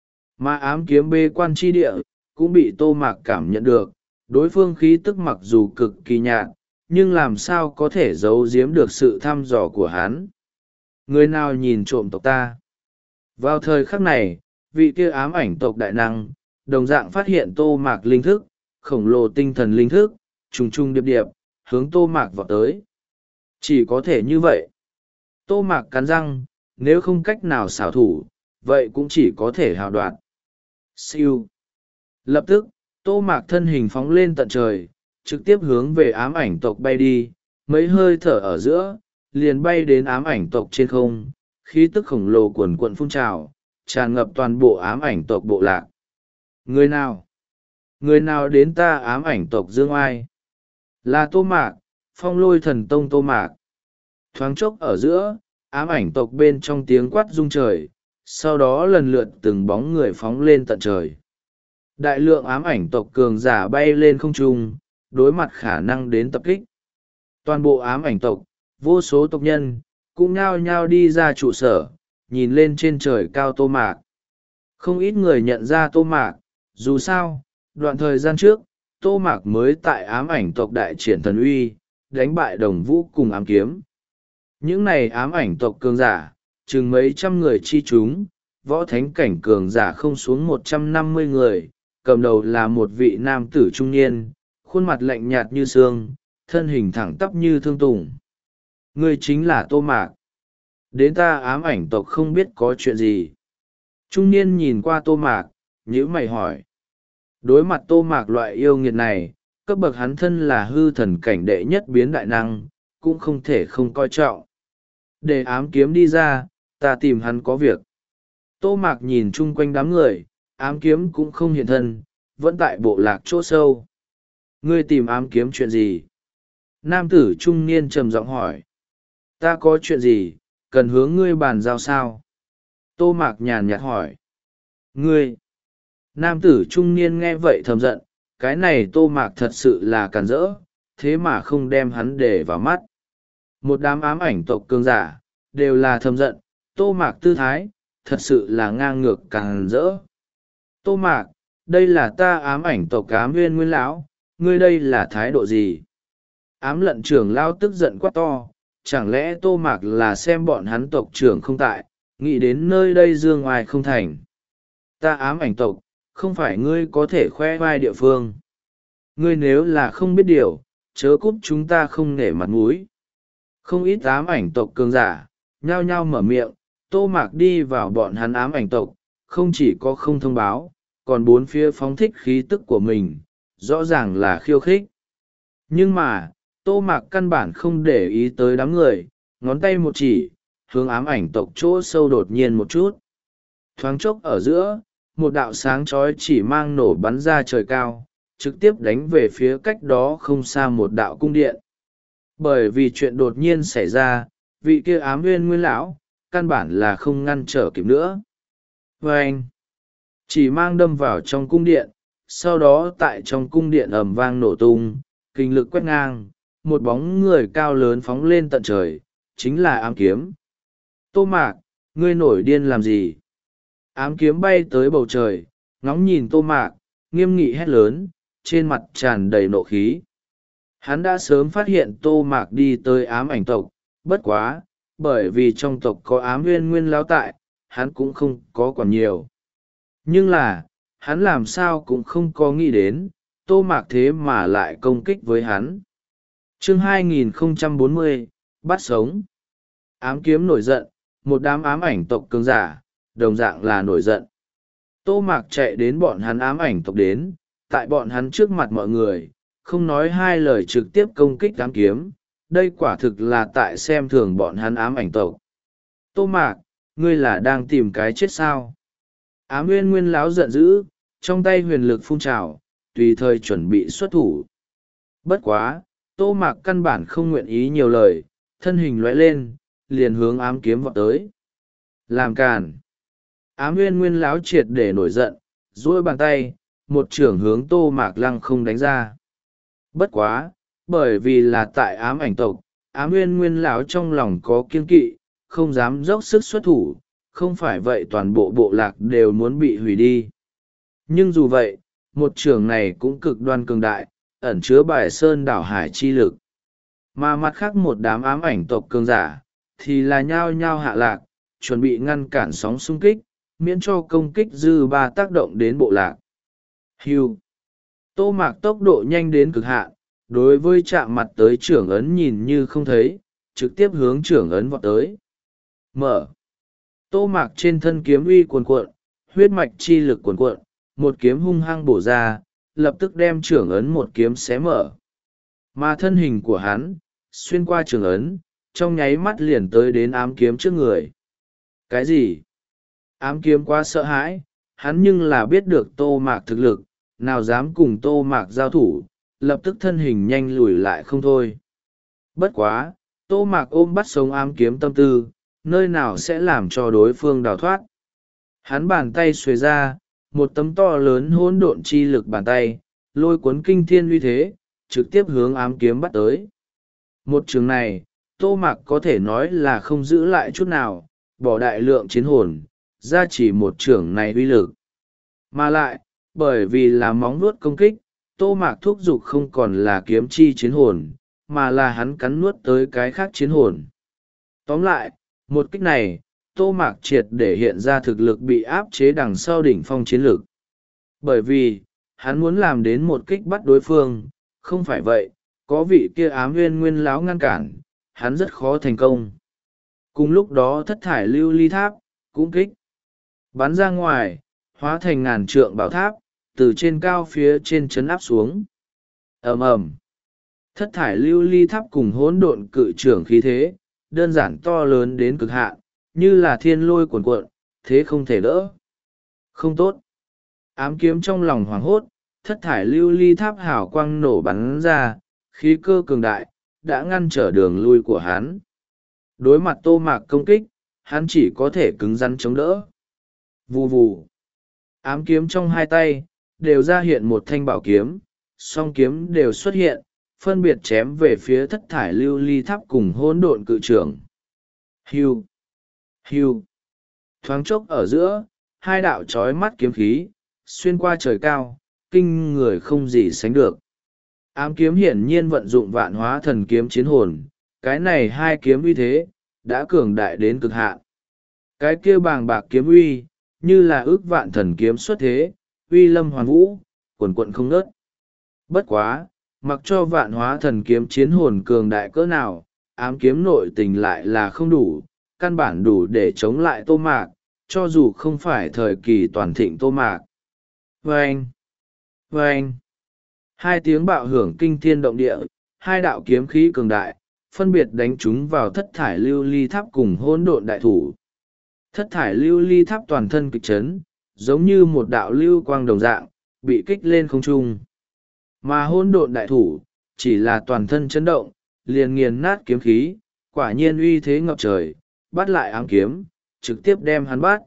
Mà ám kiếm bê quan tri địa, cũng bị Tô Mạc cảm nhận được, đối phương khí tức mặc dù cực kỳ nhạt, nhưng làm sao có thể giấu giếm được sự thăm dò của hắn. Người nào nhìn trộm tộc ta? Vào thời khắc này, vị kia ám ảnh tộc đại năng, đồng dạng phát hiện Tô Mạc linh thức, khổng lồ tinh thần linh thức, trùng trùng điệp điệp, hướng Tô Mạc vào tới. Chỉ có thể như vậy. Tô Mạc cắn răng, nếu không cách nào xảo thủ, vậy cũng chỉ có thể hào đoạt. Siêu. Lập tức, Tô Mạc thân hình phóng lên tận trời, trực tiếp hướng về ám ảnh tộc bay đi, mấy hơi thở ở giữa, liền bay đến ám ảnh tộc trên không, khí tức khổng lồ cuồn cuộn phun trào, tràn ngập toàn bộ ám ảnh tộc bộ lạc. Người nào? Người nào đến ta ám ảnh tộc Dương Oai? Là Tô Mạc, Phong Lôi Thần Tông Tô Mạc. Thoáng chốc ở giữa, ám ảnh tộc bên trong tiếng quát rung trời, sau đó lần lượt từng bóng người phóng lên tận trời. Đại lượng ám ảnh tộc cường giả bay lên không trung, đối mặt khả năng đến tập kích. Toàn bộ ám ảnh tộc, vô số tộc nhân, cũng nhao nhao đi ra trụ sở, nhìn lên trên trời cao Tô Mạc. Không ít người nhận ra Tô Mạc, dù sao, đoạn thời gian trước, Tô Mạc mới tại ám ảnh tộc đại triển thần uy, đánh bại Đồng Vũ cùng ám kiếm. Những này ám ảnh tộc cường giả, chừng mấy trăm người chi chúng, võ thánh cảnh cường giả không xuống một trăm năm mươi người, cầm đầu là một vị nam tử trung niên, khuôn mặt lạnh nhạt như xương, thân hình thẳng tắp như thương tùng. Người chính là Tô Mạc. Đến ta ám ảnh tộc không biết có chuyện gì. Trung niên nhìn qua Tô Mạc, nhíu mày hỏi. Đối mặt Tô Mạc loại yêu nghiệt này, cấp bậc hắn thân là hư thần cảnh đệ nhất biến đại năng, cũng không thể không coi trọng. Để ám kiếm đi ra, ta tìm hắn có việc. Tô Mạc nhìn chung quanh đám người, ám kiếm cũng không hiện thân, vẫn tại bộ lạc chỗ sâu. Ngươi tìm ám kiếm chuyện gì? Nam tử trung niên trầm giọng hỏi. Ta có chuyện gì, cần hướng ngươi bàn giao sao? Tô Mạc nhàn nhạt hỏi. Ngươi! Nam tử trung niên nghe vậy thầm giận, cái này Tô Mạc thật sự là càn rỡ, thế mà không đem hắn để vào mắt. Một đám ám ảnh tộc cường giả, đều là thầm giận, Tô Mạc tư thái, thật sự là ngang ngược càn rỡ. Tô Mạc, đây là ta ám ảnh tộc ám nguyên nguyên lão, ngươi đây là thái độ gì? Ám lận trưởng lao tức giận quá to, chẳng lẽ Tô Mạc là xem bọn hắn tộc trưởng không tại, nghĩ đến nơi đây dương ngoài không thành. Ta ám ảnh tộc, không phải ngươi có thể khoe vai địa phương. Ngươi nếu là không biết điều, chớ cúp chúng ta không nể mặt mũi. Không ít ám ảnh tộc cường giả, nhao nhao mở miệng, Tô Mạc đi vào bọn hắn ám ảnh tộc, không chỉ có không thông báo, còn bốn phía phóng thích khí tức của mình, rõ ràng là khiêu khích. Nhưng mà, Tô Mạc căn bản không để ý tới đám người, ngón tay một chỉ, hướng ám ảnh tộc chỗ sâu đột nhiên một chút. Thoáng chốc ở giữa, một đạo sáng chói chỉ mang nổ bắn ra trời cao, trực tiếp đánh về phía cách đó không xa một đạo cung điện. Bởi vì chuyện đột nhiên xảy ra, vị kia ám nguyên nguyên lão, căn bản là không ngăn trở kịp nữa. Và anh, chỉ mang đâm vào trong cung điện, sau đó tại trong cung điện ầm vang nổ tung, kinh lực quét ngang, một bóng người cao lớn phóng lên tận trời, chính là ám kiếm. Tô Mạc, ngươi nổi điên làm gì? Ám kiếm bay tới bầu trời, ngóng nhìn Tô Mạc, nghiêm nghị hét lớn, trên mặt tràn đầy nộ khí. Hắn đã sớm phát hiện Tô Mạc đi tới ám ảnh tộc, bất quá, bởi vì trong tộc có ám nguyên nguyên lão tại, hắn cũng không có còn nhiều. Nhưng là, hắn làm sao cũng không có nghĩ đến, Tô Mạc thế mà lại công kích với hắn. chương hai nghìn không trăm bốn mươi, bắt sống. Ám kiếm nổi giận, một đám ám ảnh tộc cường giả, đồng dạng là nổi giận. Tô Mạc chạy đến bọn hắn ám ảnh tộc đến, tại bọn hắn trước mặt mọi người, không nói hai lời trực tiếp công kích ám kiếm, đây quả thực là tại xem thường bọn hắn ám ảnh tộc. Tô Mạc, ngươi là đang tìm cái chết sao? Ám nguyên nguyên láo giận dữ, trong tay huyền lực phun trào, tùy thời chuẩn bị xuất thủ. Bất quá, Tô Mạc căn bản không nguyện ý nhiều lời, thân hình lóe lên, liền hướng ám kiếm vọt tới. Làm càn. Ám nguyên nguyên láo triệt để nổi giận, duỗi bàn tay, một trưởng hướng Tô Mạc lăng không đánh ra. Bất quá, bởi vì là tại ám ảnh tộc, ám nguyên nguyên lão trong lòng có kiên kỵ, không dám dốc sức xuất thủ, không phải vậy toàn bộ bộ lạc đều muốn bị hủy đi. Nhưng dù vậy, một trường này cũng cực đoan cường đại, ẩn chứa bài sơn đảo hải chi lực. Mà mặt khác một đám ám ảnh tộc cường giả, thì là nhao nhao hạ lạc, chuẩn bị ngăn cản sóng xung kích, miễn cho công kích dư ba tác động đến bộ lạc. Hưu. Tô Mạc tốc độ nhanh đến cực hạn, đối với chạm mặt tới trưởng ấn nhìn như không thấy, trực tiếp hướng trưởng ấn vọt tới. Mở. Tô Mạc trên thân kiếm uy cuồn cuộn, huyết mạch chi lực cuồn cuộn, một kiếm hung hăng bổ ra, lập tức đem trưởng ấn một kiếm xé mở. Mà thân hình của hắn, xuyên qua trưởng ấn, trong nháy mắt liền tới đến ám kiếm trước người. Cái gì? Ám kiếm quá sợ hãi, hắn nhưng là biết được Tô Mạc thực lực, nào dám cùng Tô Mạc giao thủ, lập tức thân hình nhanh lùi lại không thôi. Bất quá, Tô Mạc ôm bắt sống ám kiếm tâm tư, nơi nào sẽ làm cho đối phương đào thoát. Hắn bàn tay xuề ra, một tấm to lớn hỗn độn chi lực bàn tay, lôi cuốn kinh thiên uy thế, trực tiếp hướng ám kiếm bắt tới. Một trường này, Tô Mạc có thể nói là không giữ lại chút nào, bỏ đại lượng chiến hồn, ra chỉ một trường này uy lực. Mà lại, bởi vì là móng nuốt công kích, Tô Mạc thúc giục không còn là kiếm chi chiến hồn, mà là hắn cắn nuốt tới cái khác chiến hồn. Tóm lại, một kích này, Tô Mạc triệt để hiện ra thực lực bị áp chế đằng sau đỉnh phong chiến lực. Bởi vì, hắn muốn làm đến một kích bắt đối phương, không phải vậy, có vị kia ám nguyên nguyên láo ngăn cản, hắn rất khó thành công. Cùng lúc đó thất thải lưu ly tháp, cũng kích. Bắn ra ngoài, hóa thành ngàn trượng bảo tháp, từ trên cao phía trên chấn áp xuống. Ầm ầm. Thất thải lưu ly tháp cùng hỗn độn cự trưởng khí thế, đơn giản to lớn đến cực hạn, như là thiên lôi cuồn cuộn, thế không thể đỡ. Không tốt. Ám kiếm trong lòng hoảng hốt, thất thải lưu ly tháp hào quang nổ bắn ra, khí cơ cường đại, đã ngăn trở đường lui của hắn. Đối mặt Tô Mạc công kích, hắn chỉ có thể cứng rắn chống đỡ. Vù vù. Ám kiếm trong hai tay, đều ra hiện một thanh bảo kiếm, song kiếm đều xuất hiện, phân biệt chém về phía thất thải lưu ly tháp cùng hỗn độn cự trưởng. Hiu, hiu. Thoáng chốc ở giữa, hai đạo chói mắt kiếm khí, xuyên qua trời cao, kinh người không gì sánh được. Ám kiếm hiển nhiên vận dụng vạn hóa thần kiếm chiến hồn, cái này hai kiếm uy thế, đã cường đại đến cực hạn. Cái kia bàng bạc kiếm uy, như là ước vạn thần kiếm xuất thế, uy lâm hoàn vũ, quần quận không ngớt. Bất quá, mặc cho vạn hóa thần kiếm chiến hồn cường đại cỡ nào, ám kiếm nội tình lại là không đủ, căn bản đủ để chống lại Tô Mạc, cho dù không phải thời kỳ toàn thịnh Tô Mạc. Vâng! Vâng! Hai tiếng bạo hưởng kinh thiên động địa, hai đạo kiếm khí cường đại, phân biệt đánh chúng vào thất thải lưu ly tháp cùng hỗn độn đại thủ. Thất thải lưu ly tháp toàn thân kịch chấn, giống như một đạo lưu quang đồng dạng, bị kích lên không trung. Mà hỗn độn đại thủ, chỉ là toàn thân chấn động, liền nghiền nát kiếm khí, quả nhiên uy thế ngập trời, bắt lại ám kiếm, trực tiếp đem hắn bắt.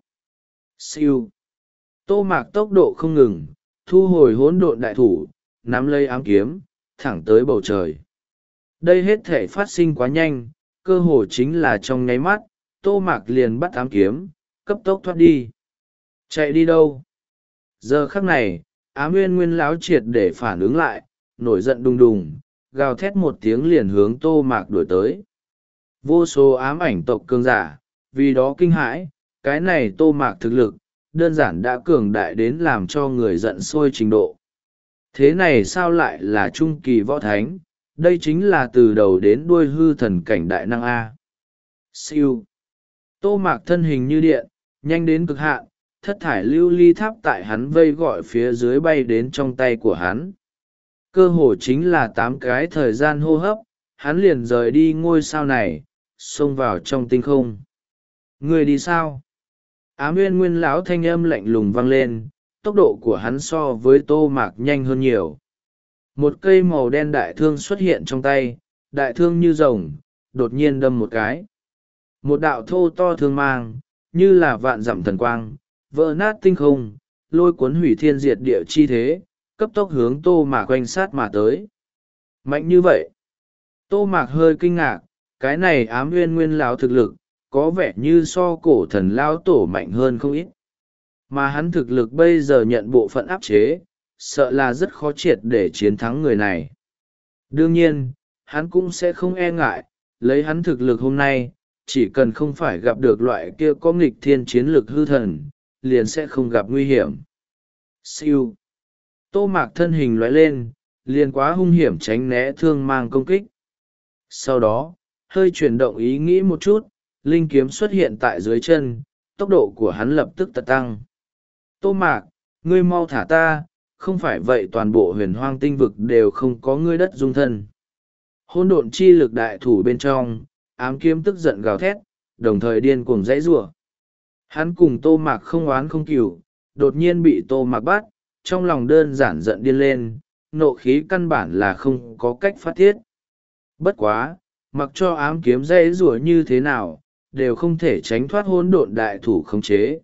Siêu. Tô Mạc tốc độ không ngừng, thu hồi hỗn độn đại thủ, nắm lấy ám kiếm, thẳng tới bầu trời. Đây hết thể phát sinh quá nhanh, cơ hồ chính là trong nháy mắt, Tô Mạc liền bắt ám kiếm, cấp tốc thoát đi. Chạy đi đâu? Giờ khắc này, Ám Nguyên Nguyên lão triệt để phản ứng lại, nổi giận đùng đùng, gào thét một tiếng liền hướng Tô Mạc đuổi tới. Vô số ám ảnh tộc cường giả, vì đó kinh hãi, cái này Tô Mạc thực lực, đơn giản đã cường đại đến làm cho người giận sôi trình độ. Thế này sao lại là trung kỳ võ thánh, đây chính là từ đầu đến đuôi hư thần cảnh đại năng A. Siêu. Tô Mạc thân hình như điện, nhanh đến cực hạn, thất thải lưu ly tháp tại hắn vây gọi phía dưới bay đến trong tay của hắn. Cơ hồ chính là tám cái thời gian hô hấp, hắn liền rời đi ngôi sao này, xông vào trong tinh không. Người đi sao? Ám Nguyên Nguyên lão thanh âm lạnh lùng vang lên, tốc độ của hắn so với Tô Mạc nhanh hơn nhiều. Một cây màu đen đại thương xuất hiện trong tay, đại thương như rồng, đột nhiên đâm một cái. Một đạo thô to thương mang, như là vạn dặm thần quang, vỡ nát tinh không, lôi cuốn hủy thiên diệt địa chi thế, cấp tốc hướng Tô Mạc quanh sát mà tới. Mạnh như vậy. Tô Mạc hơi kinh ngạc, cái này Ám Nguyên Nguyên lão thực lực, có vẻ như so cổ thần lão tổ mạnh hơn không ít. Mà hắn thực lực bây giờ nhận bộ phận áp chế, sợ là rất khó triệt để chiến thắng người này. Đương nhiên, hắn cũng sẽ không e ngại, lấy hắn thực lực hôm nay, chỉ cần không phải gặp được loại kia có nghịch thiên chiến lực hư thần, liền sẽ không gặp nguy hiểm. Siêu. Tô Mạc thân hình lóe lên, liền quá hung hiểm tránh né thương mang công kích. Sau đó, hơi chuyển động ý nghĩ một chút, linh kiếm xuất hiện tại dưới chân, tốc độ của hắn lập tức tật tăng. Tô Mạc, ngươi mau thả ta, không phải vậy toàn bộ huyền hoang tinh vực đều không có ngươi đất dung thân. Hỗn độn chi lực đại thủ bên trong, ám kiếm tức giận gào thét, đồng thời điên cuồng dãy rủa. Hắn cùng Tô Mạc không oán không cừu, đột nhiên bị Tô Mạc bắt, trong lòng đơn giản giận điên lên, nộ khí căn bản là không có cách phát tiết. Bất quá, mặc cho ám kiếm dãy rủa như thế nào, đều không thể tránh thoát hỗn độn đại thủ khống chế.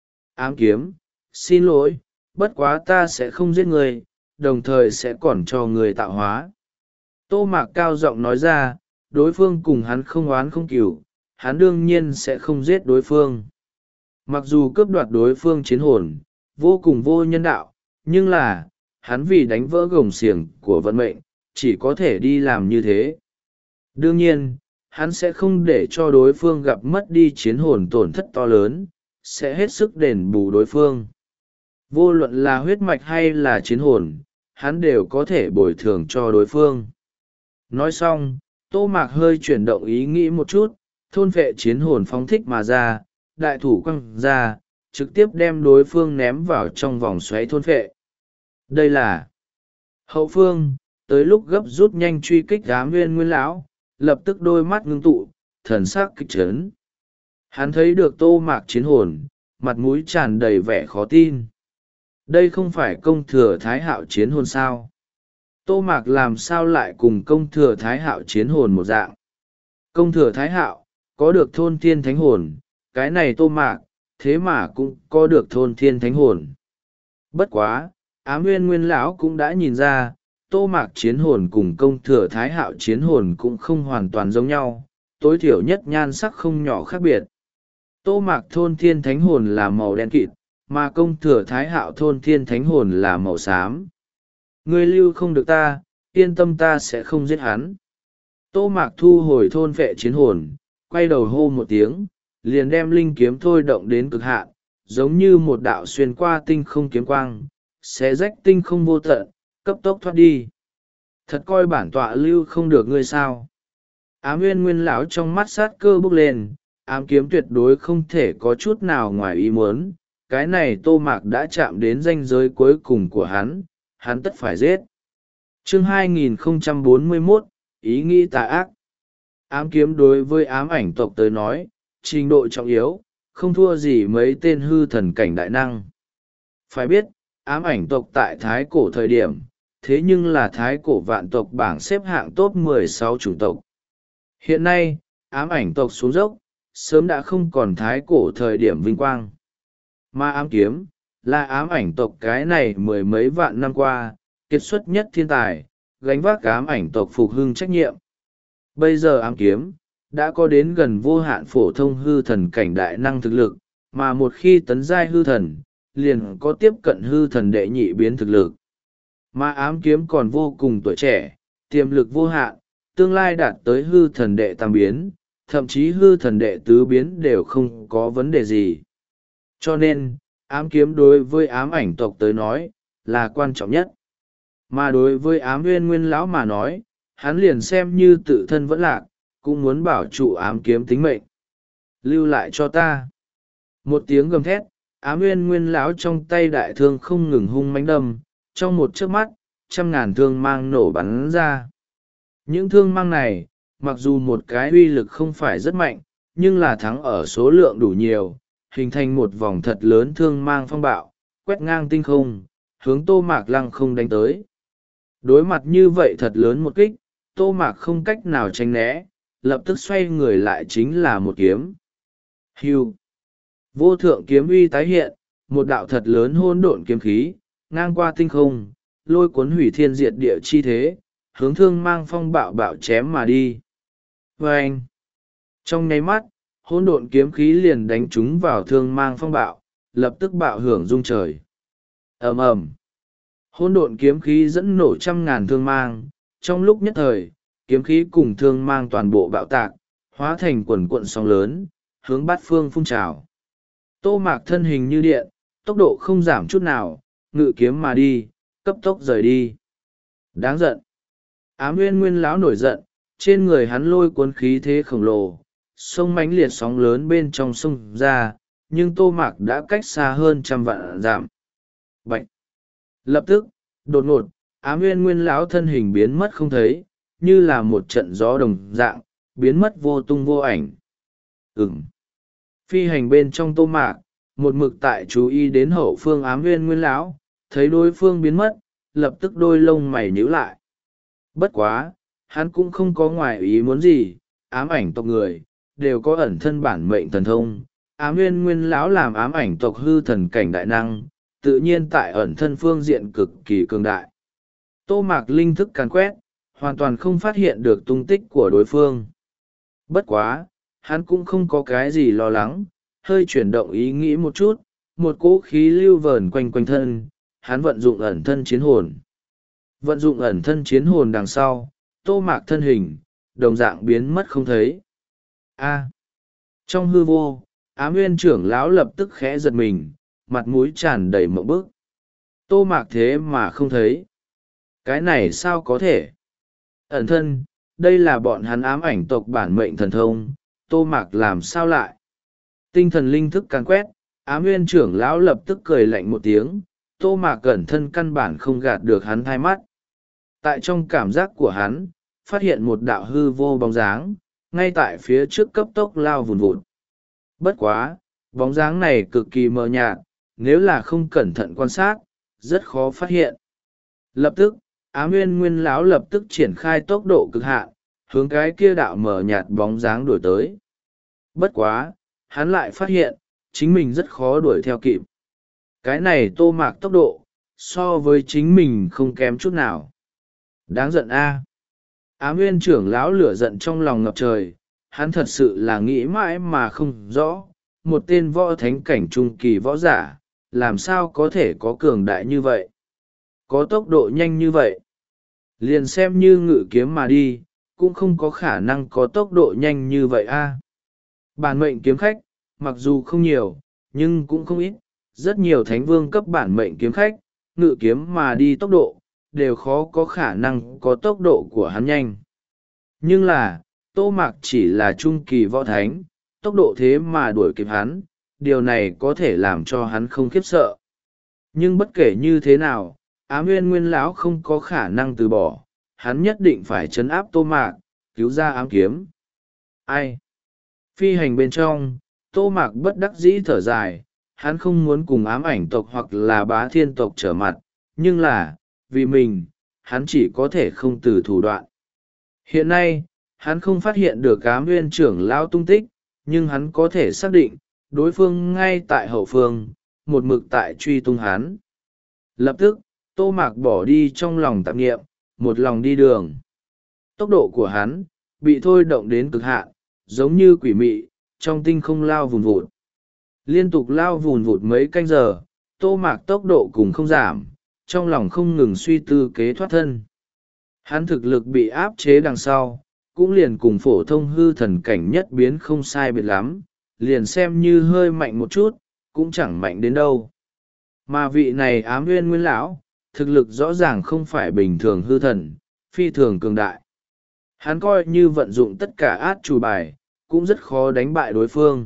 Ám kiếm, xin lỗi, bất quá ta sẽ không giết người, đồng thời sẽ còn cho người tạo hóa. Tô Mạc cao giọng nói ra, đối phương cùng hắn không oán không cừu, hắn đương nhiên sẽ không giết đối phương. Mặc dù cướp đoạt đối phương chiến hồn, vô cùng vô nhân đạo, nhưng là, hắn vì đánh vỡ gồng xiềng của vận mệnh, chỉ có thể đi làm như thế. Đương nhiên, hắn sẽ không để cho đối phương gặp mất đi chiến hồn tổn thất to lớn, sẽ hết sức đền bù đối phương. Vô luận là huyết mạch hay là chiến hồn, hắn đều có thể bồi thường cho đối phương. Nói xong, Tô Mạc hơi chuyển động ý nghĩ một chút, thôn vệ chiến hồn phóng thích mà ra, đại thủ quăng ra, trực tiếp đem đối phương ném vào trong vòng xoáy thôn vệ. Đây là hậu phương, tới lúc gấp rút nhanh truy kích Ám Nguyên Nguyên lão, lập tức đôi mắt ngưng tụ, thần sắc kịch chấn. Hắn thấy được Tô Mạc chiến hồn, mặt mũi tràn đầy vẻ khó tin. Đây không phải công thừa Thái Hạo chiến hồn sao? Tô Mạc làm sao lại cùng công thừa Thái Hạo chiến hồn một dạng? Công thừa Thái Hạo, có được thôn thiên thánh hồn, cái này Tô Mạc, thế mà cũng có được thôn thiên thánh hồn. Bất quá, Ám Nguyên Nguyên lão cũng đã nhìn ra, Tô Mạc chiến hồn cùng công thừa Thái Hạo chiến hồn cũng không hoàn toàn giống nhau, tối thiểu nhất nhan sắc không nhỏ khác biệt. Tô Mạc thôn thiên thánh hồn là màu đen kịt, mà công thừa Thái Hạo thôn thiên thánh hồn là màu xám. Ngươi lưu không được ta, yên tâm ta sẽ không giết hắn. Tô Mạc thu hồi thôn vệ chiến hồn, quay đầu hô một tiếng, liền đem linh kiếm thôi động đến cực hạn, giống như một đạo xuyên qua tinh không kiếm quang, xé rách tinh không vô tận, cấp tốc thoát đi. Thật coi bản tọa lưu không được ngươi sao? Ám Uyên Nguyên lão trong mắt sát cơ bốc lên, ám kiếm tuyệt đối không thể có chút nào ngoài ý muốn, cái này Tô Mạc đã chạm đến ranh giới cuối cùng của hắn, hắn tất phải giết. Chương hai nghìn không trăm bốn mươi mốt, ý nghĩ tà ác. Ám kiếm đối với ám ảnh tộc tới nói, trình độ trọng yếu, không thua gì mấy tên hư thần cảnh đại năng. Phải biết, ám ảnh tộc tại Thái Cổ thời điểm, thế nhưng là Thái Cổ vạn tộc bảng xếp hạng top mười sáu chủng tộc. Hiện nay, ám ảnh tộc xuống dốc, sớm đã không còn Thái Cổ thời điểm vinh quang. Mà ám kiếm, là ám ảnh tộc cái này mười mấy vạn năm qua, kiệt xuất nhất thiên tài, gánh vác ám ảnh tộc phục hưng trách nhiệm. Bây giờ ám kiếm, đã có đến gần vô hạn phổ thông hư thần cảnh đại năng thực lực, mà một khi tấn giai hư thần, liền có tiếp cận hư thần đệ nhị biến thực lực. Mà ám kiếm còn vô cùng tuổi trẻ, tiềm lực vô hạn, tương lai đạt tới hư thần đệ tam biến, thậm chí hư thần đệ tứ biến đều không có vấn đề gì. Cho nên, ám kiếm đối với ám ảnh tộc tới nói, là quan trọng nhất. Mà đối với ám Uyên Nguyên lão mà nói, hắn liền xem như tự thân vẫn lạc, cũng muốn bảo trụ ám kiếm tính mệnh. Lưu lại cho ta. Một tiếng gầm thét, ám Uyên Nguyên lão trong tay đại thương không ngừng hung mãnh đâm, trong một chớp mắt, trăm ngàn thương mang nổ bắn ra. Những thương mang này, mặc dù một cái uy lực không phải rất mạnh, nhưng là thắng ở số lượng đủ nhiều, hình thành một vòng thật lớn thương mang phong bạo, quét ngang tinh không, hướng Tô Mạc lăng không đánh tới. Đối mặt như vậy thật lớn một kích, Tô Mạc không cách nào tránh né, lập tức xoay người lại chính là một kiếm. Hưu. Vô thượng kiếm uy tái hiện, một đạo thật lớn hỗn độn kiếm khí, ngang qua tinh không, lôi cuốn hủy thiên diệt địa chi thế, hướng thương mang phong bạo bạo chém mà đi. Vâng! Trong nháy mắt, hỗn độn kiếm khí liền đánh trúng vào thương mang phong bạo, lập tức bạo hưởng rung trời. Ầm ầm! Hỗn độn kiếm khí dẫn nổ trăm ngàn thương mang, trong lúc nhất thời, kiếm khí cùng thương mang toàn bộ bạo tạc, hóa thành quần cuộn sóng lớn, hướng bát phương phun trào. Tô Mạc thân hình như điện, tốc độ không giảm chút nào, ngự kiếm mà đi, cấp tốc rời đi. Đáng giận! Ám Uyên Nguyên lão nổi giận, trên người hắn lôi cuốn khí thế khổng lồ, sông mãnh liệt sóng lớn bên trong sông ra, nhưng Tô Mạc đã cách xa hơn trăm vạn dặm. Bạch! Lập tức, đột ngột, Ám Uyên Nguyên lão thân hình biến mất không thấy, như là một trận gió đồng dạng, biến mất vô tung vô ảnh. Ừm. Phi hành bên trong Tô Mạc, một mực tại chú ý đến hậu phương Ám Uyên Nguyên lão, thấy đối phương biến mất, lập tức đôi lông mày nhíu lại. Bất quá, hắn cũng không có ngoài ý muốn gì, ám ảnh tộc người, đều có ẩn thân bản mệnh thần thông. Ám Uyên Nguyên lão làm ám ảnh tộc hư thần cảnh đại năng, tự nhiên tại ẩn thân phương diện cực kỳ cường đại. Tô Mạc linh thức càn quét, hoàn toàn không phát hiện được tung tích của đối phương. Bất quá, hắn cũng không có cái gì lo lắng, hơi chuyển động ý nghĩ một chút, một cỗ khí lưu vờn quanh quanh thân, hắn vận dụng ẩn thân chiến hồn. Vận dụng ẩn thân chiến hồn đằng sau, Tô Mạc thân hình, đồng dạng biến mất không thấy. A. Trong hư vô, Ám Uyên trưởng lão lập tức khẽ giật mình, mặt mũi tràn đầy mộng bức. Tô Mạc thế mà không thấy. Cái này sao có thể? Ẩn thân, đây là bọn hắn ám ảnh tộc bản mệnh thần thông, Tô Mạc làm sao lại? Tinh thần linh thức càn quét, Ám Uyên trưởng lão lập tức cười lạnh một tiếng, Tô Mạc ẩn thân căn bản không gạt được hắn hai mắt. Tại trong cảm giác của hắn, phát hiện một đạo hư vô bóng dáng, ngay tại phía trước cấp tốc lao vùn vụt. Bất quá, bóng dáng này cực kỳ mờ nhạt, nếu là không cẩn thận quan sát, rất khó phát hiện. Lập tức, Ám Uyên Nguyên lão lập tức triển khai tốc độ cực hạn, hướng cái kia đạo mờ nhạt bóng dáng đuổi tới. Bất quá, hắn lại phát hiện, chính mình rất khó đuổi theo kịp. Cái này Tô Mạc tốc độ, so với chính mình không kém chút nào. Đáng giận a! Ám Uyên trưởng lão lửa giận trong lòng ngập trời, hắn thật sự là nghĩ mãi mà không rõ, một tên võ thánh cảnh trung kỳ võ giả, làm sao có thể có cường đại như vậy, có tốc độ nhanh như vậy. Liền xem như ngự kiếm mà đi, cũng không có khả năng có tốc độ nhanh như vậy a. Bản mệnh kiếm khách, mặc dù không nhiều, nhưng cũng không ít. Rất nhiều thánh vương cấp bản mệnh kiếm khách, ngự kiếm mà đi tốc độ, đều khó có khả năng có tốc độ của hắn nhanh. Nhưng là, Tô Mạc chỉ là trung kỳ võ thánh, tốc độ thế mà đuổi kịp hắn, điều này có thể làm cho hắn không khiếp sợ. Nhưng bất kể như thế nào, Ám Nguyên Nguyên lão không có khả năng từ bỏ, hắn nhất định phải trấn áp Tô Mạc, cứu ra ám kiếm. Ai? Phi hành bên trong, Tô Mạc bất đắc dĩ thở dài, hắn không muốn cùng ám ảnh tộc hoặc là bá thiên tộc trở mặt, nhưng là, vì mình, hắn chỉ có thể không từ thủ đoạn. Hiện nay, hắn không phát hiện được ám nguyên trưởng lão tung tích, nhưng hắn có thể xác định, đối phương ngay tại hậu phương, một mực tại truy tung hắn. Lập tức, Tô Mạc bỏ đi trong lòng tạp nghiệm, một lòng đi đường. Tốc độ của hắn, bị thôi động đến cực hạn, giống như quỷ mị, trong tinh không lao vùn vụt. Liên tục lao vùn vụt mấy canh giờ, Tô Mạc tốc độ cùng không giảm, trong lòng không ngừng suy tư kế thoát thân. Hắn thực lực bị áp chế đằng sau, cũng liền cùng phổ thông hư thần cảnh nhất biến không sai biệt lắm, liền xem như hơi mạnh một chút, cũng chẳng mạnh đến đâu. Mà vị này ám nguyên nguyên lão, thực lực rõ ràng không phải bình thường hư thần, phi thường cường đại. Hắn coi như vận dụng tất cả át chủ bài, cũng rất khó đánh bại đối phương.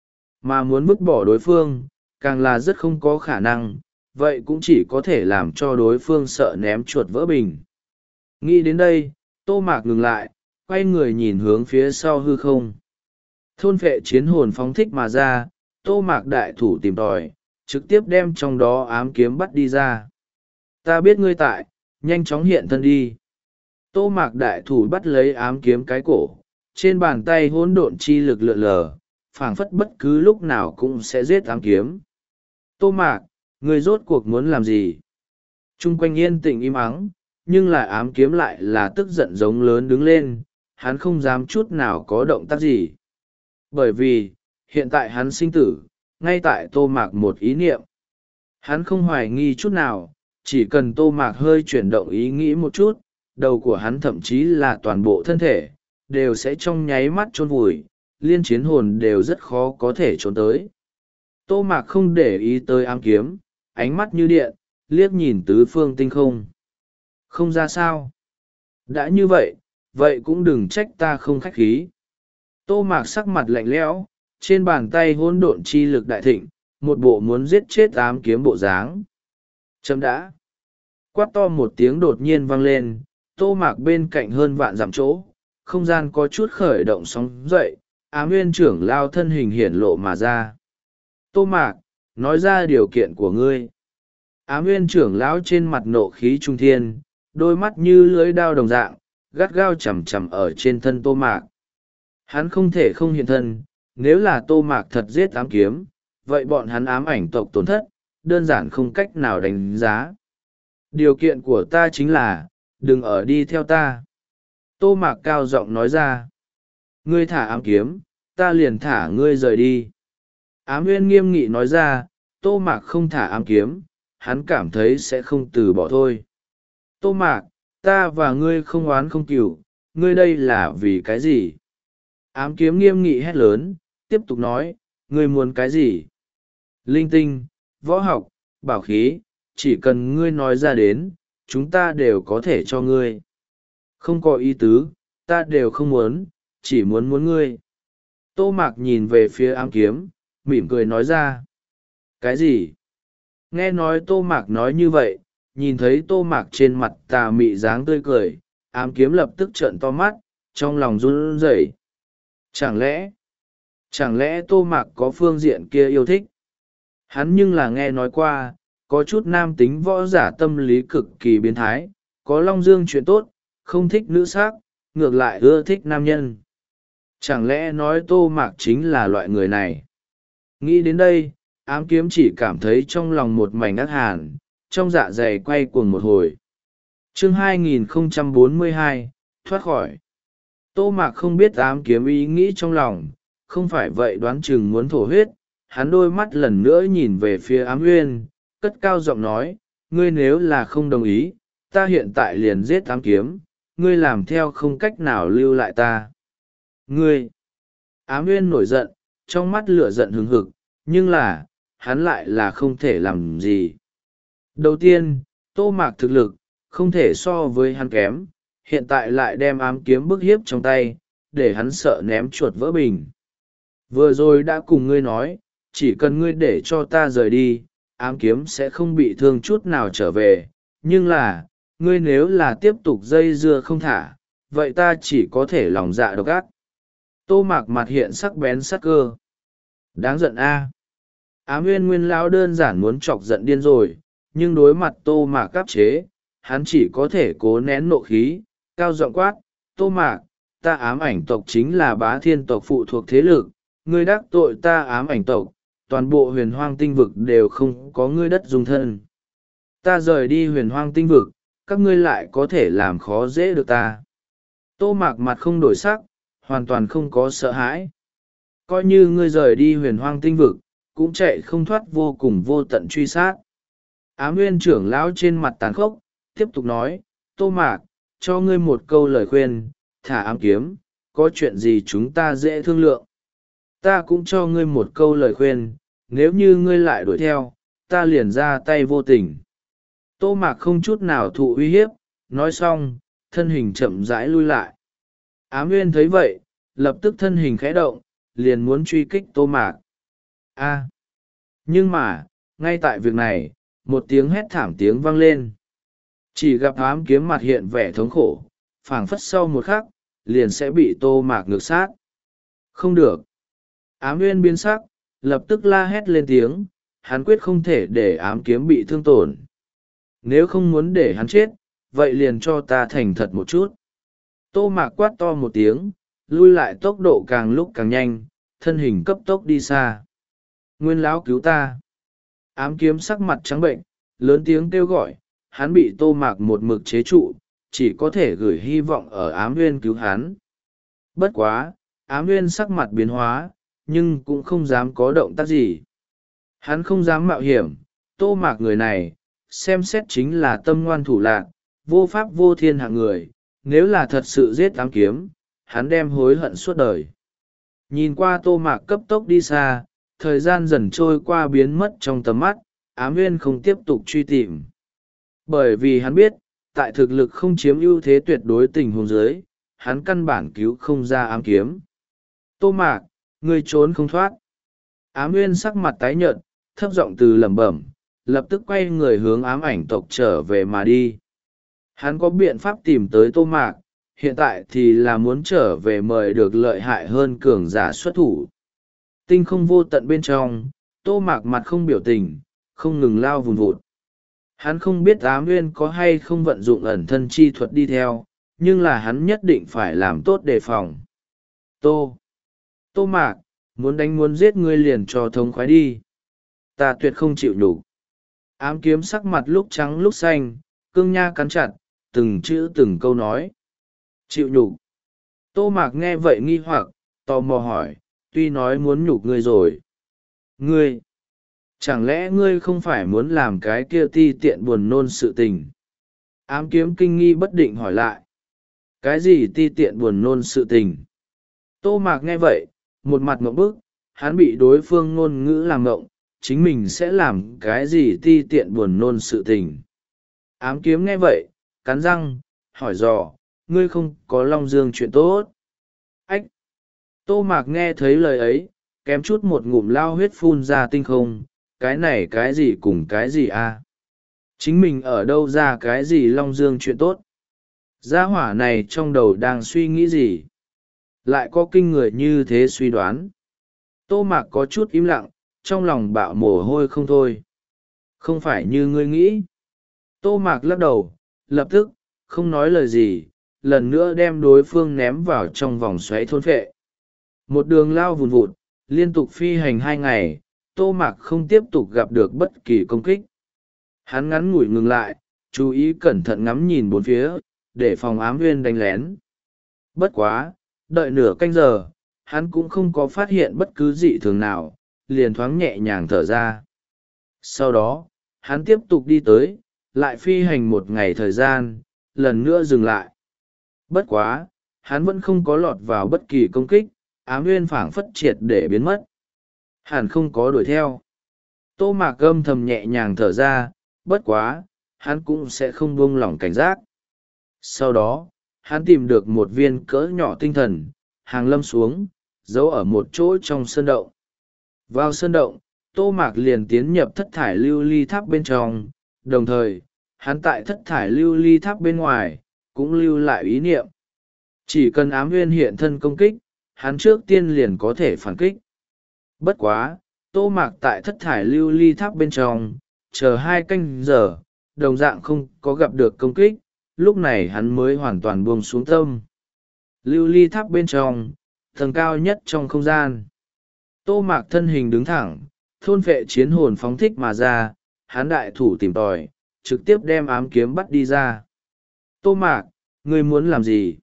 Mà muốn vứt bỏ đối phương, càng là rất không có khả năng, vậy cũng chỉ có thể làm cho đối phương sợ ném chuột vỡ bình. Nghĩ đến đây, Tô Mạc ngừng lại, quay người nhìn hướng phía sau hư không. Thôn phệ chiến hồn phóng thích mà ra, Tô Mạc đại thủ tìm tòi, trực tiếp đem trong đó ám kiếm bắt đi ra. Ta biết ngươi tại, nhanh chóng hiện thân đi. Tô Mạc đại thủ bắt lấy ám kiếm cái cổ, trên bàn tay hỗn độn chi lực lượn lờ, phảng phất bất cứ lúc nào cũng sẽ giết ám kiếm. Tô Mạc, ngươi rốt cuộc muốn làm gì? Trung quanh yên tĩnh im ắng, nhưng lại ám kiếm lại là tức giận giống lớn đứng lên, hắn không dám chút nào có động tác gì. Bởi vì, hiện tại hắn sinh tử, ngay tại Tô Mạc một ý niệm. Hắn không hoài nghi chút nào, chỉ cần Tô Mạc hơi chuyển động ý nghĩ một chút, đầu của hắn thậm chí là toàn bộ thân thể, đều sẽ trong nháy mắt chôn vùi, liên chiến hồn đều rất khó có thể trốn tới. Tô Mạc không để ý tới ám kiếm, ánh mắt như điện, liếc nhìn tứ phương tinh không. Không ra sao. Đã như vậy, vậy cũng đừng trách ta không khách khí. Tô Mạc sắc mặt lạnh lẽo, trên bàn tay hỗn độn chi lực đại thịnh, một bộ muốn giết chết ám kiếm bộ dáng. Chấm đã. Quát to một tiếng đột nhiên vang lên, Tô Mạc bên cạnh hơn vạn dặm chỗ, không gian có chút khởi động sóng dậy, ám nguyên trưởng lao thân hình hiển lộ mà ra. Tô Mạc, nói ra điều kiện của ngươi. Ám nguyên trưởng lão trên mặt nộ khí trung thiên, đôi mắt như lưới đao đồng dạng, gắt gao chằm chằm ở trên thân Tô Mạc. Hắn không thể không hiện thân, nếu là Tô Mạc thật giết ám kiếm, vậy bọn hắn ám ảnh tộc tổn thất, đơn giản không cách nào đánh giá. Điều kiện của ta chính là, đừng ở đi theo ta. Tô Mạc cao giọng nói ra. Ngươi thả ám kiếm, ta liền thả ngươi rời đi. Ám nguyên nghiêm nghị nói ra, Tô Mạc không thả ám kiếm, hắn cảm thấy sẽ không từ bỏ thôi. Tô Mạc, ta và ngươi không oán không cừu, ngươi đây là vì cái gì? Ám kiếm nghiêm nghị hét lớn, tiếp tục nói, ngươi muốn cái gì? Linh tinh, võ học, bảo khí, chỉ cần ngươi nói ra đến, chúng ta đều có thể cho ngươi. Không có ý tứ, ta đều không muốn, chỉ muốn muốn ngươi. Tô Mạc nhìn về phía ám kiếm, mỉm cười nói ra. Cái gì? Nghe nói Tô Mạc nói như vậy, nhìn thấy Tô Mạc trên mặt tà mị dáng tươi cười, ám kiếm lập tức trợn to mắt, trong lòng run rẩy. Chẳng lẽ, chẳng lẽ Tô Mạc có phương diện kia yêu thích? Hắn nhưng là nghe nói qua, có chút nam tính võ giả tâm lý cực kỳ biến thái, có long dương chuyện tốt, không thích nữ sắc, ngược lại ưa thích nam nhân. Chẳng lẽ nói Tô Mạc chính là loại người này? Nghĩ đến đây, ám kiếm chỉ cảm thấy trong lòng một mảnh ác hàn, trong dạ dày quay cuồng một hồi. Chương hai nghìn không trăm bốn mươi hai, thoát khỏi. Tô Mạc không biết ám kiếm ý nghĩ trong lòng, không phải vậy đoán chừng muốn thổ huyết. Hắn đôi mắt lần nữa nhìn về phía ám nguyên, cất cao giọng nói, ngươi nếu là không đồng ý, ta hiện tại liền giết ám kiếm, ngươi làm theo không cách nào lưu lại ta. Ngươi! Ám nguyên nổi giận, trong mắt lửa giận hừng hực, nhưng là, hắn lại là không thể làm gì. Đầu tiên, Tô Mạc thực lực không thể so với hắn kém, hiện tại lại đem ám kiếm bức hiếp trong tay, để hắn sợ ném chuột vỡ bình. Vừa rồi đã cùng ngươi nói, chỉ cần ngươi để cho ta rời đi, ám kiếm sẽ không bị thương chút nào trở về, nhưng là, ngươi nếu là tiếp tục dây dưa không thả, vậy ta chỉ có thể lòng dạ độc ác. Tô Mạc mặt hiện sắc bén sắc cơ. Đáng giận a. Ám Nguyên Nguyên lão đơn giản muốn chọc giận điên rồi, nhưng đối mặt Tô Mạc áp chế, hắn chỉ có thể cố nén nộ khí, cao giọng quát, Tô Mạc, ta ám ảnh tộc chính là bá thiên tộc phụ thuộc thế lực, ngươi đắc tội ta ám ảnh tộc, toàn bộ huyền hoang tinh vực đều không có ngươi đất dung thân. Ta rời đi huyền hoang tinh vực, các ngươi lại có thể làm khó dễ được ta. Tô Mạc mặt không đổi sắc, hoàn toàn không có sợ hãi. Coi như ngươi rời đi huyền hoang tinh vực, cũng chạy không thoát vô cùng vô tận truy sát. Ám Nguyên trưởng lão trên mặt tàn khốc, tiếp tục nói, Tô Mạc, cho ngươi một câu lời khuyên, thả ám kiếm, có chuyện gì chúng ta dễ thương lượng. Ta cũng cho ngươi một câu lời khuyên, nếu như ngươi lại đuổi theo, ta liền ra tay vô tình. Tô Mạc không chút nào thụ uy hiếp, nói xong, thân hình chậm rãi lui lại. Ám Nguyên thấy vậy, lập tức thân hình khẽ động, liền muốn truy kích Tô Mạc. A. Nhưng mà, ngay tại việc này, một tiếng hét thảm tiếng vang lên. Chỉ gặp ám kiếm mặt hiện vẻ thống khổ, phảng phất sau một khắc, liền sẽ bị Tô Mạc ngược sát. Không được. Ám Nguyên biến sắc, lập tức la hét lên tiếng, hắn quyết không thể để ám kiếm bị thương tổn. Nếu không muốn để hắn chết, vậy liền cho ta thành thật một chút. Tô Mạc quát to một tiếng, lui lại tốc độ càng lúc càng nhanh, thân hình cấp tốc đi xa. Nguyên lão cứu ta. Ám kiếm sắc mặt trắng bệnh, lớn tiếng kêu gọi, hắn bị Tô Mạc một mực chế trụ, chỉ có thể gửi hy vọng ở Ám Nguyên cứu hắn. Bất quá, Ám Nguyên sắc mặt biến hóa, nhưng cũng không dám có động tác gì. Hắn không dám mạo hiểm, Tô Mạc người này, xem xét chính là tâm ngoan thủ lạc, vô pháp vô thiên hạng người, nếu là thật sự giết ám kiếm, hắn đem hối hận suốt đời. Nhìn qua Tô Mạc cấp tốc đi xa, thời gian dần trôi qua biến mất trong tầm mắt, Ám Nguyên không tiếp tục truy tìm. Bởi vì hắn biết, tại thực lực không chiếm ưu thế tuyệt đối tình huống dưới, hắn căn bản cứu không ra ám kiếm. Tô Mạc, ngươi trốn không thoát. Ám Nguyên sắc mặt tái nhợt, thấp giọng từ lẩm bẩm, lập tức quay người hướng ám ảnh tộc trở về mà đi. Hắn có biện pháp tìm tới Tô Mạc, hiện tại thì là muốn trở về mời được lợi hại hơn cường giả xuất thủ. Tinh không vô tận bên trong, Tô Mạc mặt không biểu tình, không ngừng lao vùn vụt. Hắn không biết Ám Nguyên có hay không vận dụng ẩn thân chi thuật đi theo, nhưng là hắn nhất định phải làm tốt đề phòng. Tô! Tô Mạc, muốn đánh muốn giết ngươi liền cho thống khoái đi. Ta tuyệt không chịu nhục. Ám kiếm sắc mặt lúc trắng lúc xanh, cương nha cắn chặt, từng chữ từng câu nói. Chịu nhục. Tô Mạc nghe vậy nghi hoặc, tò mò hỏi, tuy nói muốn nhục ngươi rồi. Ngươi! Chẳng lẽ ngươi không phải muốn làm cái kia ti tiện buồn nôn sự tình? Ám kiếm kinh nghi bất định hỏi lại. Cái gì ti tiện buồn nôn sự tình? Tô Mạc nghe vậy, một mặt ngộp bức, hắn bị đối phương ngôn ngữ làm ngộng, chính mình sẽ làm cái gì ti tiện buồn nôn sự tình. Ám kiếm nghe vậy, cắn răng, hỏi dò, ngươi không có Long Dương chuyện tốt. Ách! Tô Mạc nghe thấy lời ấy, kém chút một ngụm lao huyết phun ra tinh không, cái này cái gì cùng cái gì à? Chính mình ở đâu ra cái gì Long Dương chuyện tốt? Gia hỏa này trong đầu đang suy nghĩ gì? Lại có kinh người như thế suy đoán. Tô Mạc có chút im lặng, trong lòng bạo mồ hôi không thôi. Không phải như ngươi nghĩ. Tô Mạc lắc đầu, lập tức, không nói lời gì, lần nữa đem đối phương ném vào trong vòng xoáy thôn phệ. Một đường lao vùn vụt, liên tục phi hành hai ngày, Tô Mạc không tiếp tục gặp được bất kỳ công kích. Hắn ngắn ngủi ngừng lại, chú ý cẩn thận ngắm nhìn bốn phía, để phòng Ám Nguyên đánh lén. Bất quá, đợi nửa canh giờ, hắn cũng không có phát hiện bất cứ dị thường nào, liền thoáng nhẹ nhàng thở ra. Sau đó, hắn tiếp tục đi tới, lại phi hành một ngày thời gian, lần nữa dừng lại. Bất quá, hắn vẫn không có lọt vào bất kỳ công kích, Ám Nguyên phảng phất triệt để biến mất. Hẳn không có đuổi theo. Tô Mạc âm thầm nhẹ nhàng thở ra, bất quá, hắn cũng sẽ không buông lỏng cảnh giác. Sau đó, hắn tìm được một viên cỡ nhỏ tinh thần, hàng lâm xuống, giấu ở một chỗ trong sơn động. Vào sơn động, Tô Mạc liền tiến nhập thất thải lưu ly tháp bên trong, đồng thời, hắn tại thất thải lưu ly tháp bên ngoài, cũng lưu lại ý niệm. Chỉ cần ám nguyên hiện thân công kích, hắn trước tiên liền có thể phản kích. Bất quá, Tô Mạc tại thất thải lưu ly tháp bên trong, chờ hai canh giờ, đồng dạng không có gặp được công kích, lúc này hắn mới hoàn toàn buông xuống tâm. Lưu ly tháp bên trong, tầng cao nhất trong không gian. Tô Mạc thân hình đứng thẳng, thôn vệ chiến hồn phóng thích mà ra, hắn đại thủ tìm tòi, trực tiếp đem ám kiếm bắt đi ra. Tô Mạc, ngươi muốn làm gì?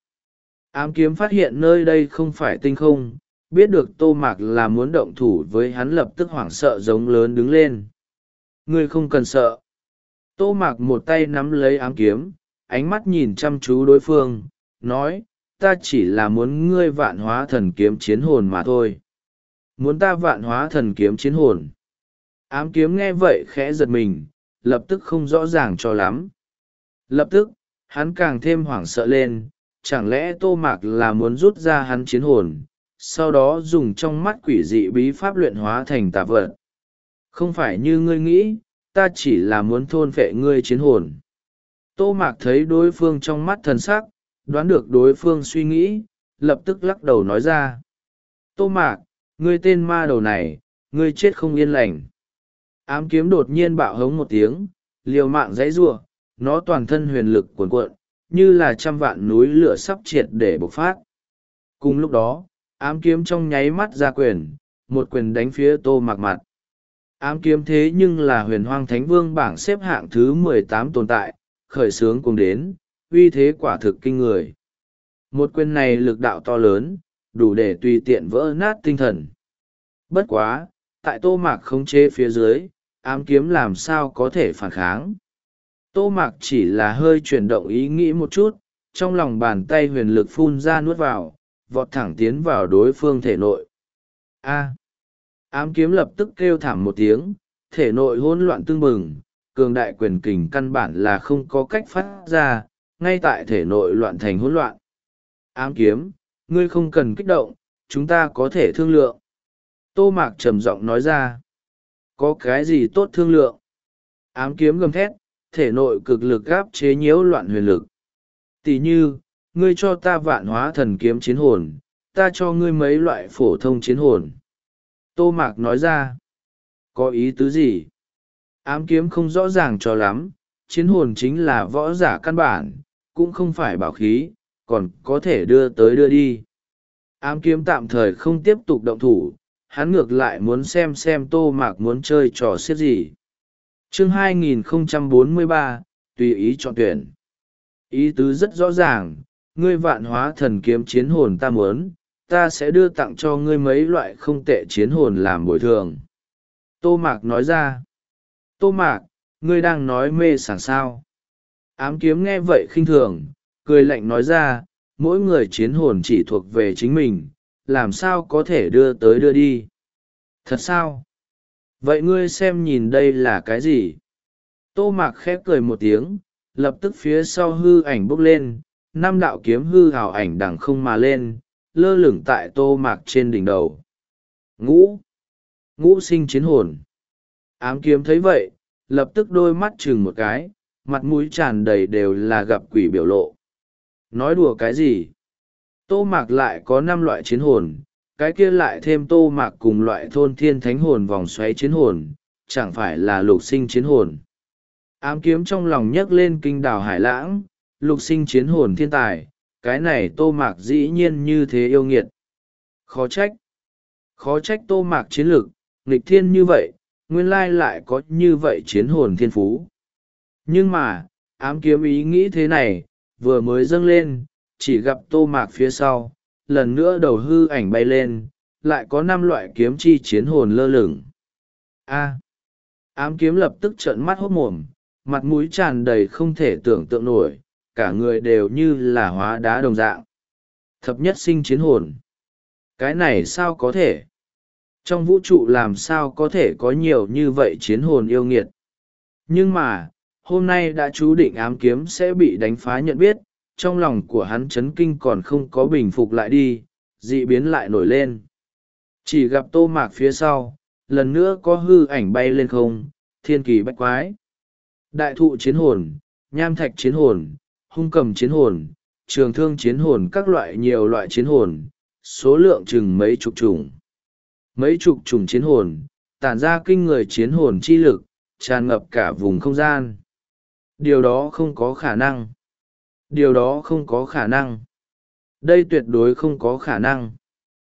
Ám kiếm phát hiện nơi đây không phải tinh không, biết được Tô Mạc là muốn động thủ với hắn, lập tức hoảng sợ giống lớn đứng lên. Ngươi không cần sợ. Tô Mạc một tay nắm lấy ám kiếm, ánh mắt nhìn chăm chú đối phương, nói, ta chỉ là muốn ngươi vạn hóa thần kiếm chiến hồn mà thôi. Muốn ta vạn hóa thần kiếm chiến hồn. Ám kiếm nghe vậy khẽ giật mình, lập tức không rõ ràng cho lắm. Lập tức, hắn càng thêm hoảng sợ lên, chẳng lẽ Tô Mạc là muốn rút ra hắn chiến hồn, sau đó dùng trong mắt quỷ dị bí pháp luyện hóa thành tà vật. Không phải như ngươi nghĩ, ta chỉ là muốn thôn phệ ngươi chiến hồn. Tô Mạc thấy đối phương trong mắt thần sắc, đoán được đối phương suy nghĩ, lập tức lắc đầu nói ra. Tô Mạc, ngươi tên ma đầu này, ngươi chết không yên lành. Ám kiếm đột nhiên bạo hống một tiếng, liều mạng dãy giụa, nó toàn thân huyền lực cuồn cuộn, như là trăm vạn núi lửa sắp triệt để bộc phát. Cùng lúc đó, ám kiếm trong nháy mắt ra quyền, một quyền đánh phía Tô Mạc mặt. Ám kiếm thế nhưng là huyền hoang thánh vương bảng xếp hạng thứ mười tám tồn tại, khởi xướng cùng đến, uy thế quả thực kinh người. Một quyền này lực đạo to lớn, đủ để tùy tiện vỡ nát tinh thần. Bất quá, tại Tô Mạc khống chế phía dưới, ám kiếm làm sao có thể phản kháng. Tô Mạc chỉ là hơi chuyển động ý nghĩ một chút, trong lòng bàn tay huyền lực phun ra nuốt vào, vọt thẳng tiến vào đối phương thể nội. A. Ám kiếm lập tức kêu thảm một tiếng, thể nội hỗn loạn tương bừng, cường đại quyền kình căn bản là không có cách phát ra, ngay tại thể nội loạn thành hỗn loạn. Ám kiếm, ngươi không cần kích động, chúng ta có thể thương lượng. Tô Mạc trầm giọng nói ra. Có cái gì tốt thương lượng? Ám kiếm gầm thét, thể nội cực lực gáp chế nhiễu loạn huyền lực. Tỷ như, ngươi cho ta vạn hóa thần kiếm chiến hồn, ta cho ngươi mấy loại phổ thông chiến hồn. Tô Mạc nói ra. Có ý tứ gì? Ám kiếm không rõ ràng cho lắm, chiến hồn chính là võ giả căn bản, cũng không phải bảo khí, còn có thể đưa tới đưa đi. Ám kiếm tạm thời không tiếp tục động thủ, hắn ngược lại muốn xem xem Tô Mạc muốn chơi trò xiết gì. Chương hai nghìn không trăm bốn mươi ba, tùy ý chọn tuyển. Ý tứ rất rõ ràng, ngươi vạn hóa thần kiếm chiến hồn ta muốn, ta sẽ đưa tặng cho ngươi mấy loại không tệ chiến hồn làm bồi thường. Tô Mạc nói ra. Tô Mạc, ngươi đang nói mê sảng sao? Ám kiếm nghe vậy khinh thường, cười lạnh nói ra, mỗi người chiến hồn chỉ thuộc về chính mình, làm sao có thể đưa tới đưa đi. Thật sao? Vậy ngươi xem nhìn đây là cái gì? Tô Mạc khép cười một tiếng, lập tức phía sau hư ảnh bốc lên, năm đạo kiếm hư hào ảnh đằng không mà lên, lơ lửng tại Tô Mạc trên đỉnh đầu. Ngũ! Ngũ sinh chiến hồn. Ám kiếm thấy vậy, lập tức đôi mắt chừng một cái, mặt mũi tràn đầy đều là gặp quỷ biểu lộ. Nói đùa cái gì? Tô Mạc lại có năm loại chiến hồn, cái kia lại thêm Tô Mạc cùng loại thôn thiên thánh hồn vòng xoáy chiến hồn, chẳng phải là lục sinh chiến hồn. Ám kiếm trong lòng nhấc lên kinh đảo hải lãng, lục sinh chiến hồn thiên tài, cái này Tô Mạc dĩ nhiên như thế yêu nghiệt. Khó trách. Khó trách Tô Mạc chiến lực, nghịch thiên như vậy, nguyên lai lại có như vậy chiến hồn thiên phú. Nhưng mà, ám kiếm ý nghĩ thế này, vừa mới dâng lên, chỉ gặp Tô Mạc phía sau, lần nữa đầu hư ảnh bay lên, lại có năm loại kiếm chi chiến hồn lơ lửng. A. Ám kiếm lập tức trợn mắt hốt mồm, mặt mũi tràn đầy không thể tưởng tượng nổi, cả người đều như là hóa đá đồng dạng. Thập nhất sinh chiến hồn. Cái này sao có thể? Trong vũ trụ làm sao có thể có nhiều như vậy chiến hồn yêu nghiệt. Nhưng mà, hôm nay đã chú định ám kiếm sẽ bị đánh phá nhận biết, trong lòng của hắn chấn kinh còn không có bình phục lại đi, dị biến lại nổi lên. Chỉ gặp Tô Mạc phía sau, lần nữa có hư ảnh bay lên không, thiên kỳ bách quái. Đại thụ chiến hồn, nham thạch chiến hồn, hung cầm chiến hồn, trường thương chiến hồn, các loại nhiều loại chiến hồn, số lượng chừng mấy chục chủng. Mấy chục chủng chiến hồn, tản ra kinh người chiến hồn chi lực, tràn ngập cả vùng không gian. Điều đó không có khả năng. Điều đó không có khả năng. Đây tuyệt đối không có khả năng.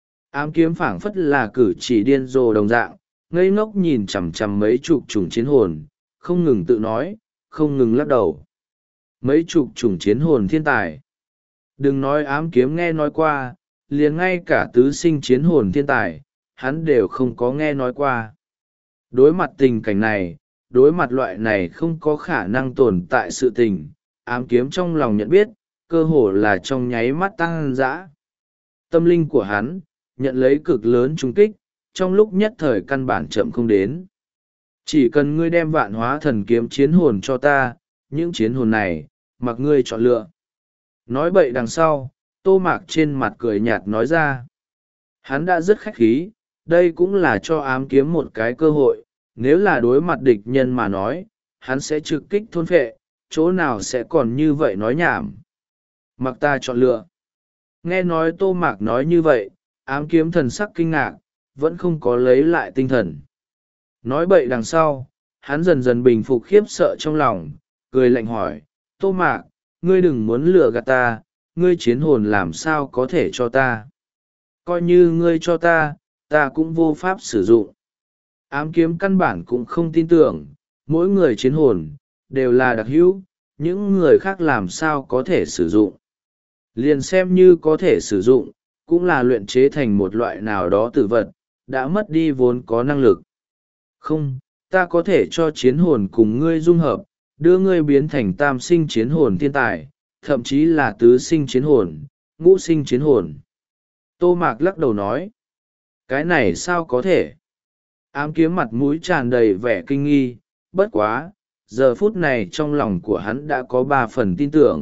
Ám kiếm phảng phất là cử chỉ điên rồ đồng dạng, ngây ngốc nhìn chằm chằm mấy chục chủng chiến hồn, không ngừng tự nói, không ngừng lắc đầu. Mấy chục chủng chiến hồn thiên tài. Đừng nói ám kiếm nghe nói qua, liền ngay cả tứ sinh chiến hồn thiên tài, hắn đều không có nghe nói qua. Đối mặt tình cảnh này, đối mặt loại này không có khả năng tồn tại sự tình, ám kiếm trong lòng nhận biết, cơ hồ là trong nháy mắt tăng dã. Tâm linh của hắn, nhận lấy cực lớn trung kích, trong lúc nhất thời căn bản chậm không đến. Chỉ cần ngươi đem vạn hóa thần kiếm chiến hồn cho ta, những chiến hồn này, mặc ngươi chọn lựa. Nói bậy đằng sau, Tô Mạc trên mặt cười nhạt nói ra. Hắn đã rất khách khí, đây cũng là cho ám kiếm một cái cơ hội, nếu là đối mặt địch nhân mà nói, hắn sẽ trực kích thôn phệ, chỗ nào sẽ còn như vậy nói nhảm. Mặc ta chọn lựa. Nghe nói Tô Mạc nói như vậy, ám kiếm thần sắc kinh ngạc, vẫn không có lấy lại tinh thần. Nói bậy đằng sau, hắn dần dần bình phục khiếp sợ trong lòng, cười lạnh hỏi, Tô Mạc, ngươi đừng muốn lừa gạt ta, ngươi chiến hồn làm sao có thể cho ta. Coi như ngươi cho ta, ta cũng vô pháp sử dụng. Ám kiếm căn bản cũng không tin tưởng, mỗi người chiến hồn, đều là đặc hữu, những người khác làm sao có thể sử dụng. Liền xem như có thể sử dụng, cũng là luyện chế thành một loại nào đó tử vật, đã mất đi vốn có năng lực. Không, ta có thể cho chiến hồn cùng ngươi dung hợp, đưa ngươi biến thành tam sinh chiến hồn thiên tài, thậm chí là tứ sinh chiến hồn, ngũ sinh chiến hồn. Tô Mạc lắc đầu nói, cái này sao có thể? Ám kiếm mặt mũi tràn đầy vẻ kinh nghi, bất quá, giờ phút này trong lòng của hắn đã có ba phần tin tưởng.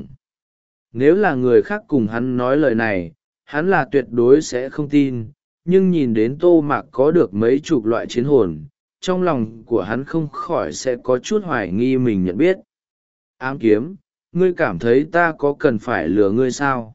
Nếu là người khác cùng hắn nói lời này, hắn là tuyệt đối sẽ không tin, nhưng nhìn đến Tô Mạc có được mấy chục loại chiến hồn, trong lòng của hắn không khỏi sẽ có chút hoài nghi mình nhận biết. Ám kiếm, ngươi cảm thấy ta có cần phải lừa ngươi sao?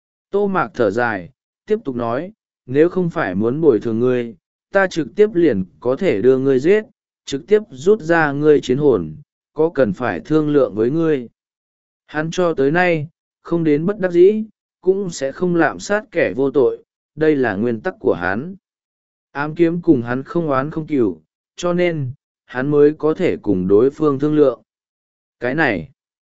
Tô Mạc thở dài, tiếp tục nói, nếu không phải muốn bồi thường ngươi, ta trực tiếp liền có thể đưa ngươi giết, trực tiếp rút ra ngươi chiến hồn, có cần phải thương lượng với ngươi. Hắn cho tới nay, không đến bất đắc dĩ, cũng sẽ không lạm sát kẻ vô tội, đây là nguyên tắc của hắn. Ám kiếm cùng hắn không oán không cừu, cho nên, hắn mới có thể cùng đối phương thương lượng. Cái này,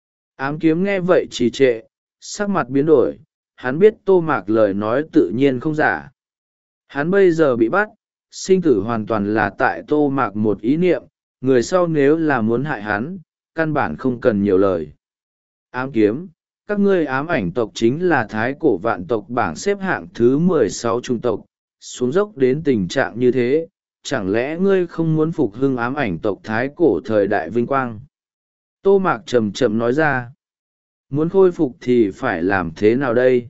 ám kiếm nghe vậy trì trệ, sắc mặt biến đổi, hắn biết Tô Mạc lời nói tự nhiên không giả. Hắn bây giờ bị bắt, sinh tử hoàn toàn là tại Tô Mạc một ý niệm, người sau nếu là muốn hại hắn, căn bản không cần nhiều lời. Ám kiếm, các ngươi ám ảnh tộc chính là thái cổ vạn tộc bảng xếp hạng thứ mười sáu trung tộc, xuống dốc đến tình trạng như thế, chẳng lẽ ngươi không muốn phục hưng ám ảnh tộc thái cổ thời đại vinh quang? Tô Mạc chậm chậm nói ra, muốn khôi phục thì phải làm thế nào đây?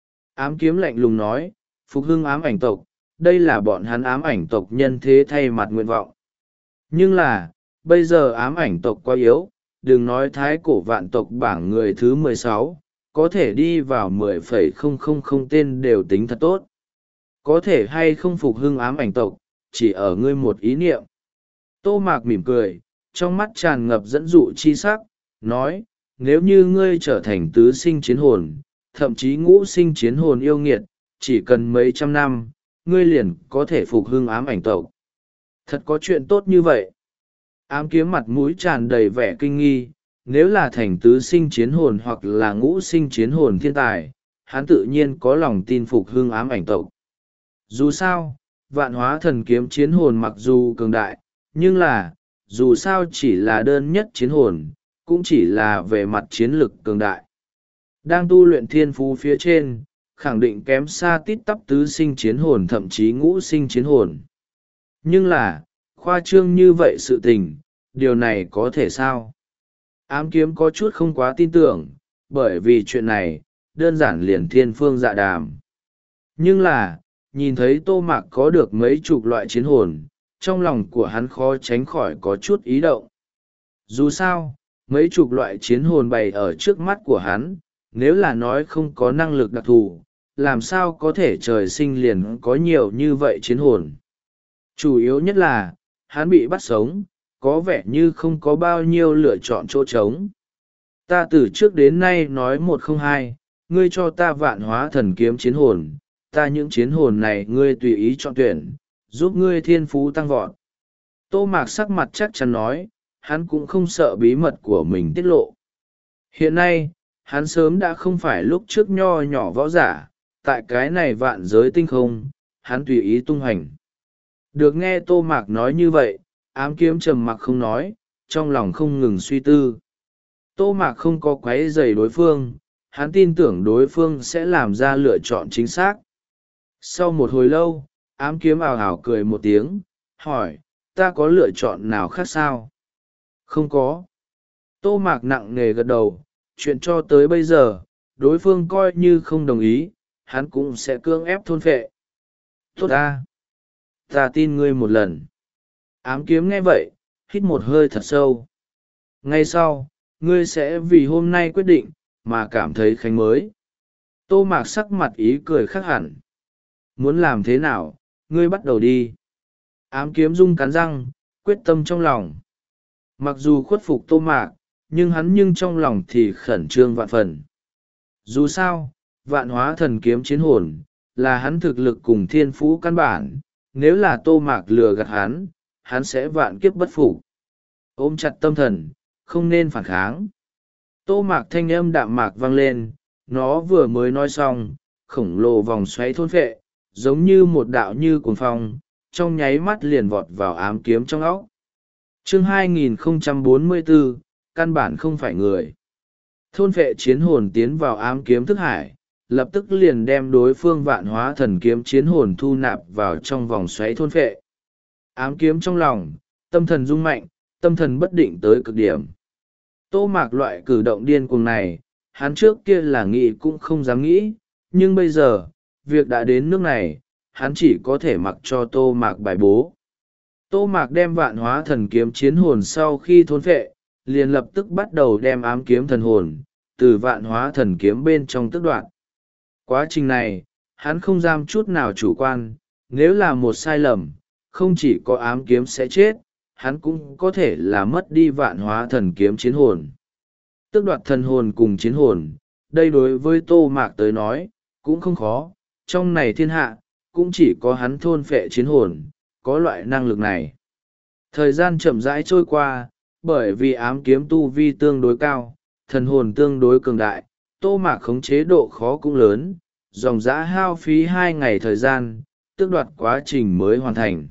Ám kiếm lạnh lùng nói, phục hưng ám ảnh tộc, đây là bọn hắn ám ảnh tộc nhân thế thay mặt nguyện vọng. Nhưng là, bây giờ ám ảnh tộc quá yếu, đừng nói thái cổ vạn tộc bảng người thứ mười sáu, có thể đi vào mười phẩy không không không tên đều tính thật tốt. Có thể hay không phục hưng ám ảnh tộc, chỉ ở ngươi một ý niệm. Tô Mạc mỉm cười, trong mắt tràn ngập dẫn dụ chi sắc, nói, nếu như ngươi trở thành tứ sinh chiến hồn, thậm chí ngũ sinh chiến hồn yêu nghiệt, chỉ cần mấy trăm năm, ngươi liền có thể phục hưng ám ảnh tộc. Thật có chuyện tốt như vậy. Ám kiếm mặt mũi tràn đầy vẻ kinh nghi, nếu là thành tứ sinh chiến hồn hoặc là ngũ sinh chiến hồn thiên tài, hắn tự nhiên có lòng tin phục hưng ám ảnh tộc. Dù sao, vạn hóa thần kiếm chiến hồn mặc dù cường đại, nhưng là, dù sao chỉ là đơn nhất chiến hồn, cũng chỉ là về mặt chiến lực cường đại. Đang tu luyện thiên phú phía trên, khẳng định kém xa tít tắp tứ sinh chiến hồn thậm chí ngũ sinh chiến hồn. Nhưng là, khoa trương như vậy sự tình, điều này có thể sao? Ám kiếm có chút không quá tin tưởng, bởi vì chuyện này, đơn giản liền thiên phương dạ đàm. Nhưng là, nhìn thấy Tô Mạc có được mấy chục loại chiến hồn, trong lòng của hắn khó tránh khỏi có chút ý động. Dù sao, mấy chục loại chiến hồn bày ở trước mắt của hắn, nếu là nói không có năng lực đặc thù, làm sao có thể trời sinh liền có nhiều như vậy chiến hồn. Chủ yếu nhất là, hắn bị bắt sống, có vẻ như không có bao nhiêu lựa chọn chỗ trống. Ta từ trước đến nay nói một không hai, ngươi cho ta vạn hóa thần kiếm chiến hồn, ta những chiến hồn này ngươi tùy ý chọn tuyển, giúp ngươi thiên phú tăng vọt. Tô Mạc sắc mặt chắc chắn nói, hắn cũng không sợ bí mật của mình tiết lộ. Hiện nay, hắn sớm đã không phải lúc trước nho nhỏ võ giả, tại cái này vạn giới tinh không, hắn tùy ý tung hành. Được nghe Tô Mạc nói như vậy, ám kiếm trầm mặc không nói, trong lòng không ngừng suy tư. Tô Mạc không có quấy rầy đối phương, hắn tin tưởng đối phương sẽ làm ra lựa chọn chính xác. Sau một hồi lâu, ám kiếm ào ào cười một tiếng, hỏi, ta có lựa chọn nào khác sao? Không có. Tô Mạc nặng nề gật đầu, chuyện cho tới bây giờ, đối phương coi như không đồng ý, hắn cũng sẽ cưỡng ép thôn phệ. Tốt ta. Ta tin ngươi một lần. Ám kiếm nghe vậy, hít một hơi thật sâu. Ngay sau, ngươi sẽ vì hôm nay quyết định, mà cảm thấy khánh mới. Tô Mạc sắc mặt ý cười khác hẳn. Muốn làm thế nào, ngươi bắt đầu đi. Ám kiếm rung cắn răng, quyết tâm trong lòng. Mặc dù khuất phục Tô Mạc, nhưng hắn nhưng trong lòng thì khẩn trương vạn phần. Dù sao, vạn hóa thần kiếm chiến hồn, là hắn thực lực cùng thiên phú căn bản, nếu là Tô Mạc lừa gạt hắn, hắn sẽ vạn kiếp bất phục. Ôm chặt tâm thần, không nên phản kháng. Tô Mạc thanh âm đạm mạc vang lên, nó vừa mới nói xong, khổng lồ vòng xoáy thôn phệ, giống như một đạo như cuồng phong, trong nháy mắt liền vọt vào ám kiếm trong óc. Chương hai nghìn không trăm bốn mươi bốn, căn bản không phải người. Thôn phệ chiến hồn tiến vào ám kiếm thức hải, lập tức liền đem đối phương vạn hóa thần kiếm chiến hồn thu nạp vào trong vòng xoáy thôn phệ. Ám kiếm trong lòng, tâm thần rung mạnh, tâm thần bất định tới cực điểm. Tô Mạc loại cử động điên cuồng này, hắn trước kia là nghĩ cũng không dám nghĩ, nhưng bây giờ, việc đã đến nước này, hắn chỉ có thể mặc cho Tô Mạc bài bố. Tô Mạc đem vạn hóa thần kiếm chiến hồn sau khi thôn phệ, liền lập tức bắt đầu đem ám kiếm thần hồn, từ vạn hóa thần kiếm bên trong tức đoạn. Quá trình này, hắn không dám chút nào chủ quan, nếu là một sai lầm, không chỉ có ám kiếm sẽ chết, hắn cũng có thể là mất đi vạn hóa thần kiếm chiến hồn. Tước đoạt thần hồn cùng chiến hồn, đây đối với Tô Mạc tới nói, cũng không khó, trong này thiên hạ, cũng chỉ có hắn thôn phệ chiến hồn, có loại năng lực này. Thời gian chậm rãi trôi qua, bởi vì ám kiếm tu vi tương đối cao, thần hồn tương đối cường đại, Tô Mạc khống chế độ khó cũng lớn, dòng dã hao phí hai ngày thời gian, tước đoạt quá trình mới hoàn thành.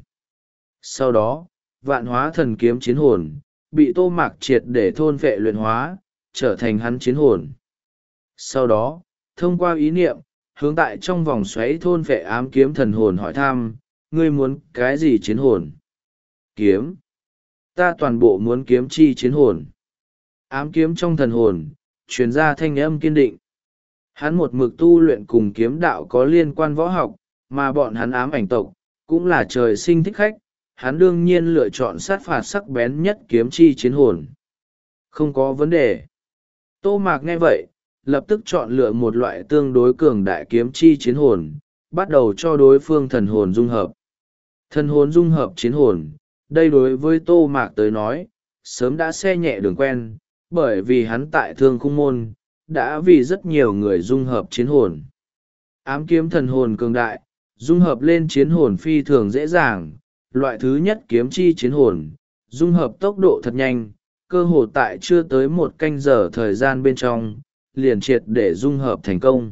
Sau đó, vạn hóa thần kiếm chiến hồn, bị Tô Mạc triệt để thôn vệ luyện hóa, trở thành hắn chiến hồn. Sau đó, thông qua ý niệm, hướng tại trong vòng xoáy thôn vệ ám kiếm thần hồn hỏi thăm, ngươi muốn cái gì chiến hồn? Kiếm. Ta toàn bộ muốn kiếm chi chiến hồn. Ám kiếm trong thần hồn, truyền ra thanh âm kiên định. Hắn một mực tu luyện cùng kiếm đạo có liên quan võ học, mà bọn hắn ám ảnh tộc, cũng là trời sinh thích khách, hắn đương nhiên lựa chọn sát phạt sắc bén nhất kiếm chi chiến hồn. Không có vấn đề. Tô Mạc nghe vậy, lập tức chọn lựa một loại tương đối cường đại kiếm chi chiến hồn, bắt đầu cho đối phương thần hồn dung hợp. Thần hồn dung hợp chiến hồn, đây đối với Tô Mạc tới nói, sớm đã xe nhẹ đường quen, bởi vì hắn tại Thương Khung Môn, đã vì rất nhiều người dung hợp chiến hồn. Ám kiếm thần hồn cường đại, dung hợp lên chiến hồn phi thường dễ dàng, loại thứ nhất kiếm chi chiến hồn, dung hợp tốc độ thật nhanh, cơ hồ tại chưa tới một canh giờ thời gian bên trong, liền triệt để dung hợp thành công.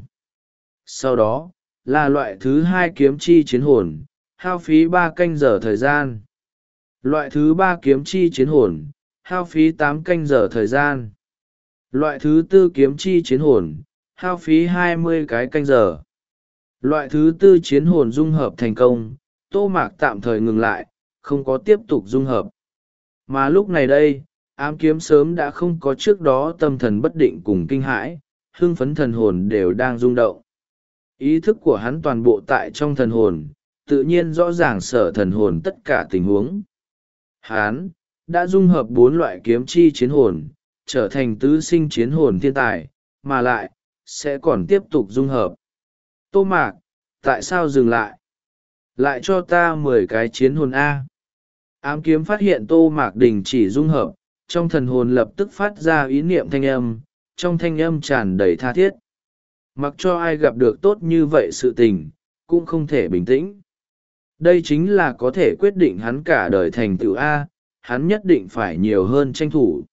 Sau đó, là loại thứ hai kiếm chi chiến hồn, hao phí ba canh giờ thời gian. Loại thứ ba kiếm chi chiến hồn, hao phí tám canh giờ thời gian. Loại thứ tư kiếm chi chiến hồn, hao phí hai mươi cái canh giờ. Loại thứ tư chiến hồn dung hợp thành công, Tô Mạc tạm thời ngừng lại, không có tiếp tục dung hợp. Mà lúc này đây, ám kiếm sớm đã không có trước đó tâm thần bất định cùng kinh hãi, hưng phấn thần hồn đều đang rung động. Ý thức của hắn toàn bộ tại trong thần hồn, tự nhiên rõ ràng sở thần hồn tất cả tình huống. Hắn đã dung hợp bốn loại kiếm chi chiến hồn, trở thành tứ sinh chiến hồn thiên tài, mà lại, sẽ còn tiếp tục dung hợp. Tô Mạc, tại sao dừng lại? Lại cho ta mười cái chiến hồn A. Ám kiếm phát hiện Tô Mạc đình chỉ dung hợp, trong thần hồn lập tức phát ra ý niệm thanh âm, trong thanh âm tràn đầy tha thiết. Mặc cho ai gặp được tốt như vậy sự tình, cũng không thể bình tĩnh. Đây chính là có thể quyết định hắn cả đời thành tựu A, hắn nhất định phải nhiều hơn tranh thủ.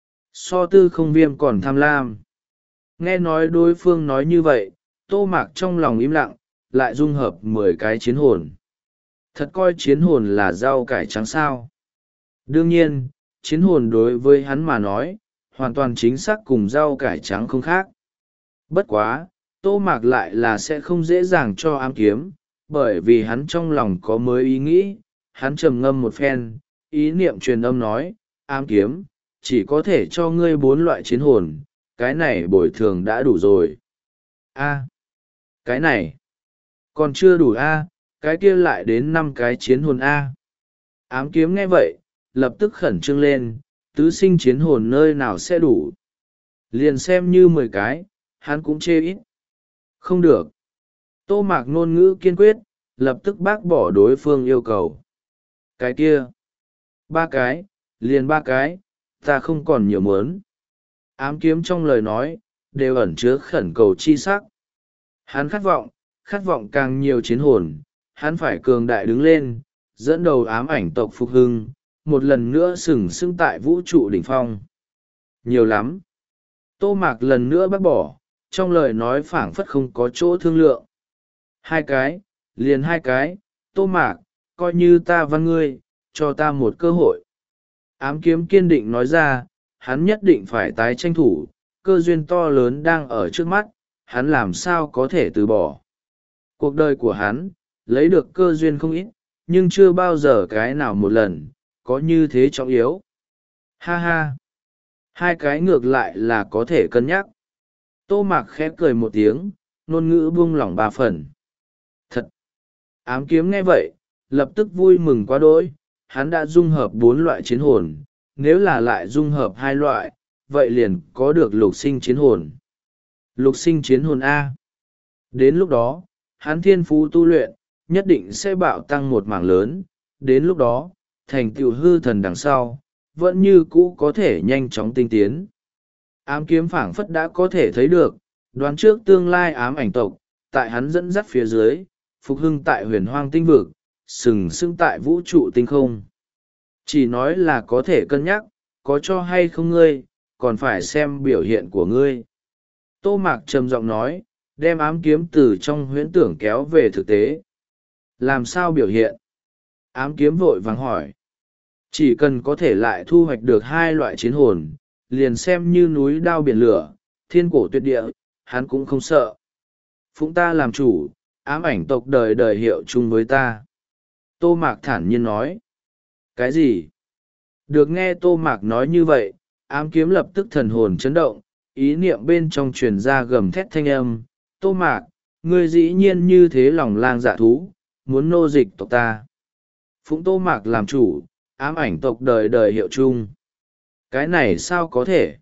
So tư không viêm còn tham lam. Nghe nói đối phương nói như vậy, Tô Mạc trong lòng im lặng, lại dung hợp mười cái chiến hồn. Thật coi chiến hồn là rau cải trắng sao. Đương nhiên, chiến hồn đối với hắn mà nói, hoàn toàn chính xác cùng rau cải trắng không khác. Bất quá, Tô Mạc lại là sẽ không dễ dàng cho ám kiếm, bởi vì hắn trong lòng có mới ý nghĩ, hắn trầm ngâm một phen, ý niệm truyền âm nói, ám kiếm, chỉ có thể cho ngươi bốn loại chiến hồn, cái này bồi thường đã đủ rồi. A, cái này, còn chưa đủ A, cái kia lại đến năm cái chiến hồn A. Ám kiếm nghe vậy, lập tức khẩn trương lên, tứ sinh chiến hồn nơi nào sẽ đủ. Liền xem như mười cái, hắn cũng chê ít. Không được. Tô Mạc ngôn ngữ kiên quyết, lập tức bác bỏ đối phương yêu cầu. Cái kia, ba cái, liền ba cái, ta không còn nhiều muốn. Ám kiếm trong lời nói, đều ẩn chứa khẩn cầu chi sắc. Hắn khát vọng, khát vọng càng nhiều chiến hồn, hắn phải cường đại đứng lên, dẫn đầu ám ảnh tộc phục hưng, một lần nữa sừng sững tại vũ trụ đỉnh phong. Nhiều lắm. Tô Mạc lần nữa bác bỏ, trong lời nói phảng phất không có chỗ thương lượng. Hai cái, liền hai cái, Tô Mạc, coi như ta văn ngươi, cho ta một cơ hội. Ám kiếm kiên định nói ra, hắn nhất định phải tái tranh thủ, cơ duyên to lớn đang ở trước mắt, hắn làm sao có thể từ bỏ. Cuộc đời của hắn, lấy được cơ duyên không ít, nhưng chưa bao giờ cái nào một lần, có như thế trọng yếu. Ha ha! Hai cái ngược lại là có thể cân nhắc. Tô Mạc khẽ cười một tiếng, ngôn ngữ buông lỏng ba phần. Thật! Ám kiếm nghe vậy, lập tức vui mừng quá đỗi, hắn đã dung hợp bốn loại chiến hồn, nếu là lại dung hợp hai loại, vậy liền có được lục sinh chiến hồn. Lục sinh chiến hồn A. Đến lúc đó, hắn thiên phú tu luyện, nhất định sẽ bạo tăng một mảng lớn, đến lúc đó, thành tựu hư thần đằng sau, vẫn như cũ có thể nhanh chóng tinh tiến. Ám kiếm phảng phất đã có thể thấy được, đoán trước tương lai ám ảnh tộc, tại hắn dẫn dắt phía dưới, phục hưng tại huyền hoang tinh vực, sừng sững tại vũ trụ tinh không. Chỉ nói là có thể cân nhắc, có cho hay không ngươi, còn phải xem biểu hiện của ngươi. Tô Mạc trầm giọng nói, đem ám kiếm từ trong huyễn tưởng kéo về thực tế. Làm sao biểu hiện? Ám kiếm vội vàng hỏi. Chỉ cần có thể lại thu hoạch được hai loại chiến hồn, liền xem như núi đao biển lửa, thiên cổ tuyệt địa, hắn cũng không sợ. Phụng ta làm chủ, ám ảnh tộc đời đời hiệu chung với ta. Tô Mạc thản nhiên nói. Cái gì? Được nghe Tô Mạc nói như vậy, ám kiếm lập tức thần hồn chấn động, ý niệm bên trong truyền ra gầm thét thanh âm. Tô Mạc, ngươi dĩ nhiên như thế lòng lang dạ thú, muốn nô dịch tộc ta. Phụng Tô Mạc làm chủ, ám ảnh tộc đời đời hiệu chung. Cái này sao có thể?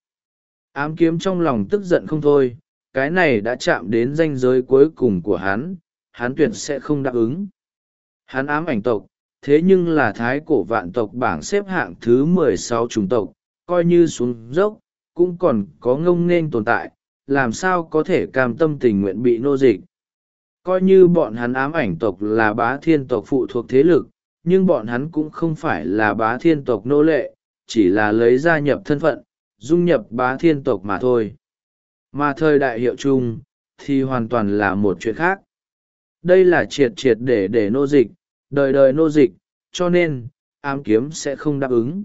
Ám kiếm trong lòng tức giận không thôi, cái này đã chạm đến ranh giới cuối cùng của hắn, hắn tuyệt sẽ không đáp ứng. Hắn ám ảnh tộc, thế nhưng là thái cổ vạn tộc bảng xếp hạng thứ mười sáu chủng tộc, coi như xuống dốc, cũng còn có ngông nghênh tồn tại, làm sao có thể cam tâm tình nguyện bị nô dịch. Coi như bọn hắn ám ảnh tộc là bá thiên tộc phụ thuộc thế lực, nhưng bọn hắn cũng không phải là bá thiên tộc nô lệ, chỉ là lấy gia nhập thân phận, dung nhập bá thiên tộc mà thôi. Mà thời đại hiệu chung, thì hoàn toàn là một chuyện khác. Đây là triệt triệt để để nô dịch, đời đời nô dịch, cho nên, ám kiếm sẽ không đáp ứng.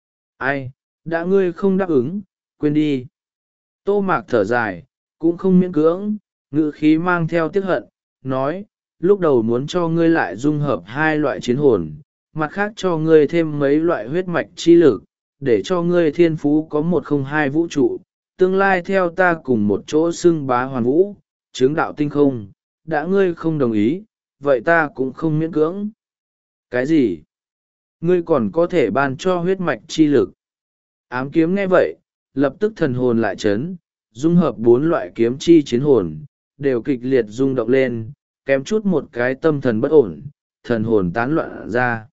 Ai, đã ngươi không đáp ứng, quên đi. Tô Mạc thở dài, cũng không miễn cưỡng, ngữ khí mang theo tiếc hận, nói, lúc đầu muốn cho ngươi lại dung hợp hai loại chiến hồn, mặt khác cho ngươi thêm mấy loại huyết mạch chi lực, để cho ngươi thiên phú có một không hai vũ trụ, tương lai theo ta cùng một chỗ xưng bá hoàn vũ, chứng đạo tinh không. Đã ngươi không đồng ý, vậy ta cũng không miễn cưỡng. Cái gì? Ngươi còn có thể ban cho huyết mạch chi lực? Ám kiếm nghe vậy, lập tức thần hồn lại chấn, dung hợp bốn loại kiếm chi chiến hồn, đều kịch liệt rung động lên, kém chút một cái tâm thần bất ổn, thần hồn tán loạn ra.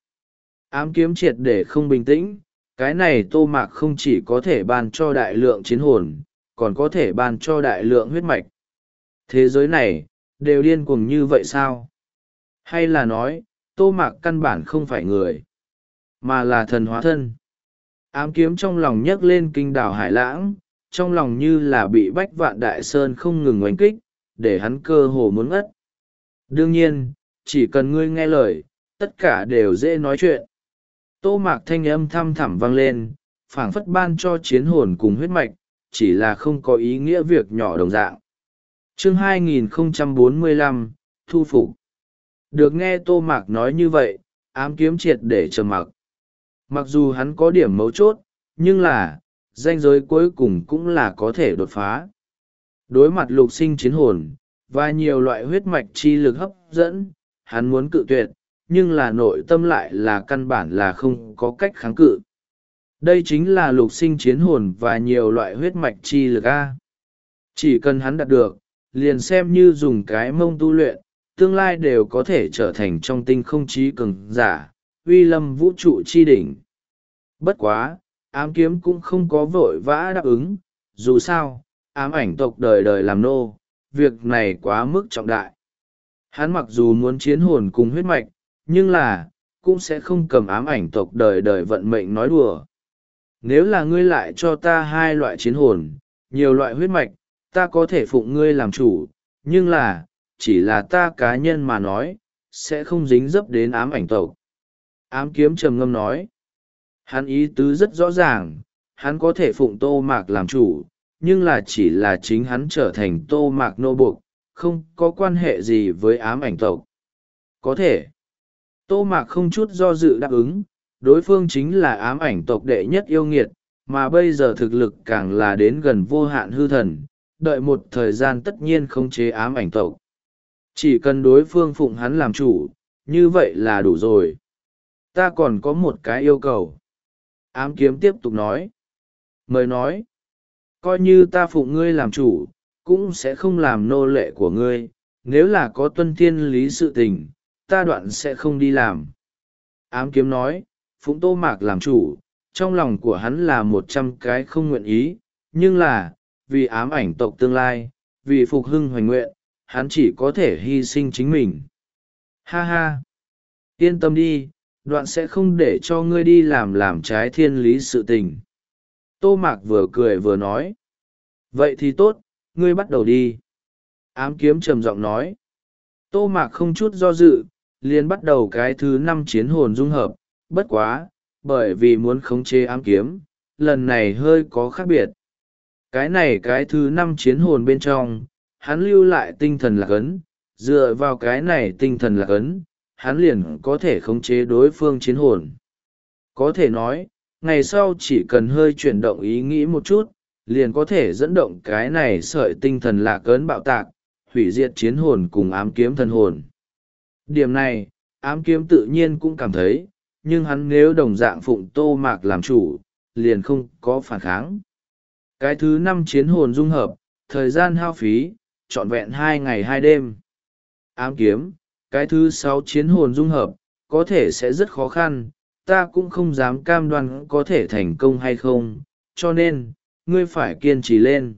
Ám kiếm triệt để không bình tĩnh, cái này Tô Mạc không chỉ có thể ban cho đại lượng chiến hồn, còn có thể ban cho đại lượng huyết mạch. Thế giới này, đều điên cuồng như vậy sao? Hay là nói, Tô Mạc căn bản không phải người, mà là thần hóa thân? Ám kiếm trong lòng nhấc lên kinh đảo hải lãng, trong lòng như là bị bách vạn đại sơn không ngừng oanh kích, để hắn cơ hồ muốn ngất. Đương nhiên, chỉ cần ngươi nghe lời, tất cả đều dễ nói chuyện. Tô Mạc thanh âm thăm thẳm vang lên, phảng phất ban cho chiến hồn cùng huyết mạch, chỉ là không có ý nghĩa việc nhỏ đồng dạng. Chương hai nghìn không trăm bốn mươi lăm, Thu phục. Được nghe Tô Mạc nói như vậy, ám kiếm triệt để trầm mặc. Mặc dù hắn có điểm mấu chốt, nhưng là, ranh giới cuối cùng cũng là có thể đột phá. Đối mặt lục sinh chiến hồn, và nhiều loại huyết mạch chi lực hấp dẫn, hắn muốn cự tuyệt, nhưng là nội tâm lại là căn bản là không có cách kháng cự. Đây chính là lục sinh chiến hồn và nhiều loại huyết mạch chi lực A. Chỉ cần hắn đạt được, liền xem như dùng cái mông tu luyện, tương lai đều có thể trở thành trong tinh không trí cường giả, uy lâm vũ trụ chi đỉnh. Bất quá, ám kiếm cũng không có vội vã đáp ứng, dù sao, ám ảnh tộc đời đời làm nô, việc này quá mức trọng đại. Hắn mặc dù muốn chiến hồn cùng huyết mạch, nhưng là, cũng sẽ không cầm ám ảnh tộc đời đời vận mệnh nói đùa. Nếu là ngươi lại cho ta hai loại chiến hồn, nhiều loại huyết mạch, ta có thể phụng ngươi làm chủ, nhưng là, chỉ là ta cá nhân mà nói, sẽ không dính dấp đến ám ảnh tộc. Ám kiếm trầm ngâm nói. Hắn ý tứ rất rõ ràng, hắn có thể phụng Tô Mạc làm chủ, nhưng là chỉ là chính hắn trở thành Tô Mạc nô buộc, không có quan hệ gì với ám ảnh tộc. Có thể. Tô Mạc không chút do dự đáp ứng, đối phương chính là ám ảnh tộc đệ nhất yêu nghiệt, mà bây giờ thực lực càng là đến gần vô hạn hư thần, đợi một thời gian tất nhiên khống chế ám ảnh tộc. Chỉ cần đối phương phụng hắn làm chủ, như vậy là đủ rồi. Ta còn có một cái yêu cầu. Ám kiếm tiếp tục nói. Mời nói. Coi như ta phụng ngươi làm chủ, cũng sẽ không làm nô lệ của ngươi. Nếu là có tuân thiên lý sự tình, ta đoạn sẽ không đi làm. Ám kiếm nói, phụng Tô Mạc làm chủ, trong lòng của hắn là một trăm cái không nguyện ý, nhưng là, vì ám ảnh tộc tương lai, vì phục hưng hoành nguyện, hắn chỉ có thể hy sinh chính mình. Ha ha! Yên tâm đi, đoạn sẽ không để cho ngươi đi làm làm trái thiên lý sự tình. Tô Mạc vừa cười vừa nói. Vậy thì tốt, ngươi bắt đầu đi. Ám kiếm trầm giọng nói. Tô Mạc không chút do dự, liền bắt đầu cái thứ năm chiến hồn dung hợp, bất quá, bởi vì muốn khống chế ám kiếm, lần này hơi có khác biệt. Cái này cái thứ năm chiến hồn bên trong, hắn lưu lại tinh thần lạc ấn, dựa vào cái này tinh thần lạc ấn, hắn liền có thể khống chế đối phương chiến hồn. Có thể nói, ngày sau chỉ cần hơi chuyển động ý nghĩ một chút, liền có thể dẫn động cái này sợi tinh thần lạc ấn bạo tạc, hủy diệt chiến hồn cùng ám kiếm thần hồn. Điểm này, ám kiếm tự nhiên cũng cảm thấy, nhưng hắn nếu đồng dạng phụng Tô Mạc làm chủ, liền không có phản kháng. Cái thứ năm chiến hồn dung hợp, thời gian hao phí, trọn vẹn hai ngày hai đêm. Ám kiếm, cái thứ sáu chiến hồn dung hợp, có thể sẽ rất khó khăn, ta cũng không dám cam đoan có thể thành công hay không, cho nên, ngươi phải kiên trì lên.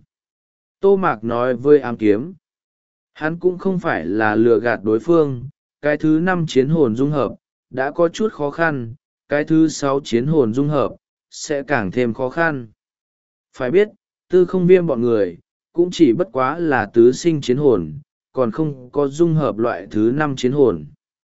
Tô Mạc nói với ám kiếm, hắn cũng không phải là lừa gạt đối phương, cái thứ năm chiến hồn dung hợp, đã có chút khó khăn, cái thứ sáu chiến hồn dung hợp, sẽ càng thêm khó khăn. Phải biết, tư không viêm bọn người, cũng chỉ bất quá là tứ sinh chiến hồn, còn không có dung hợp loại thứ năm chiến hồn.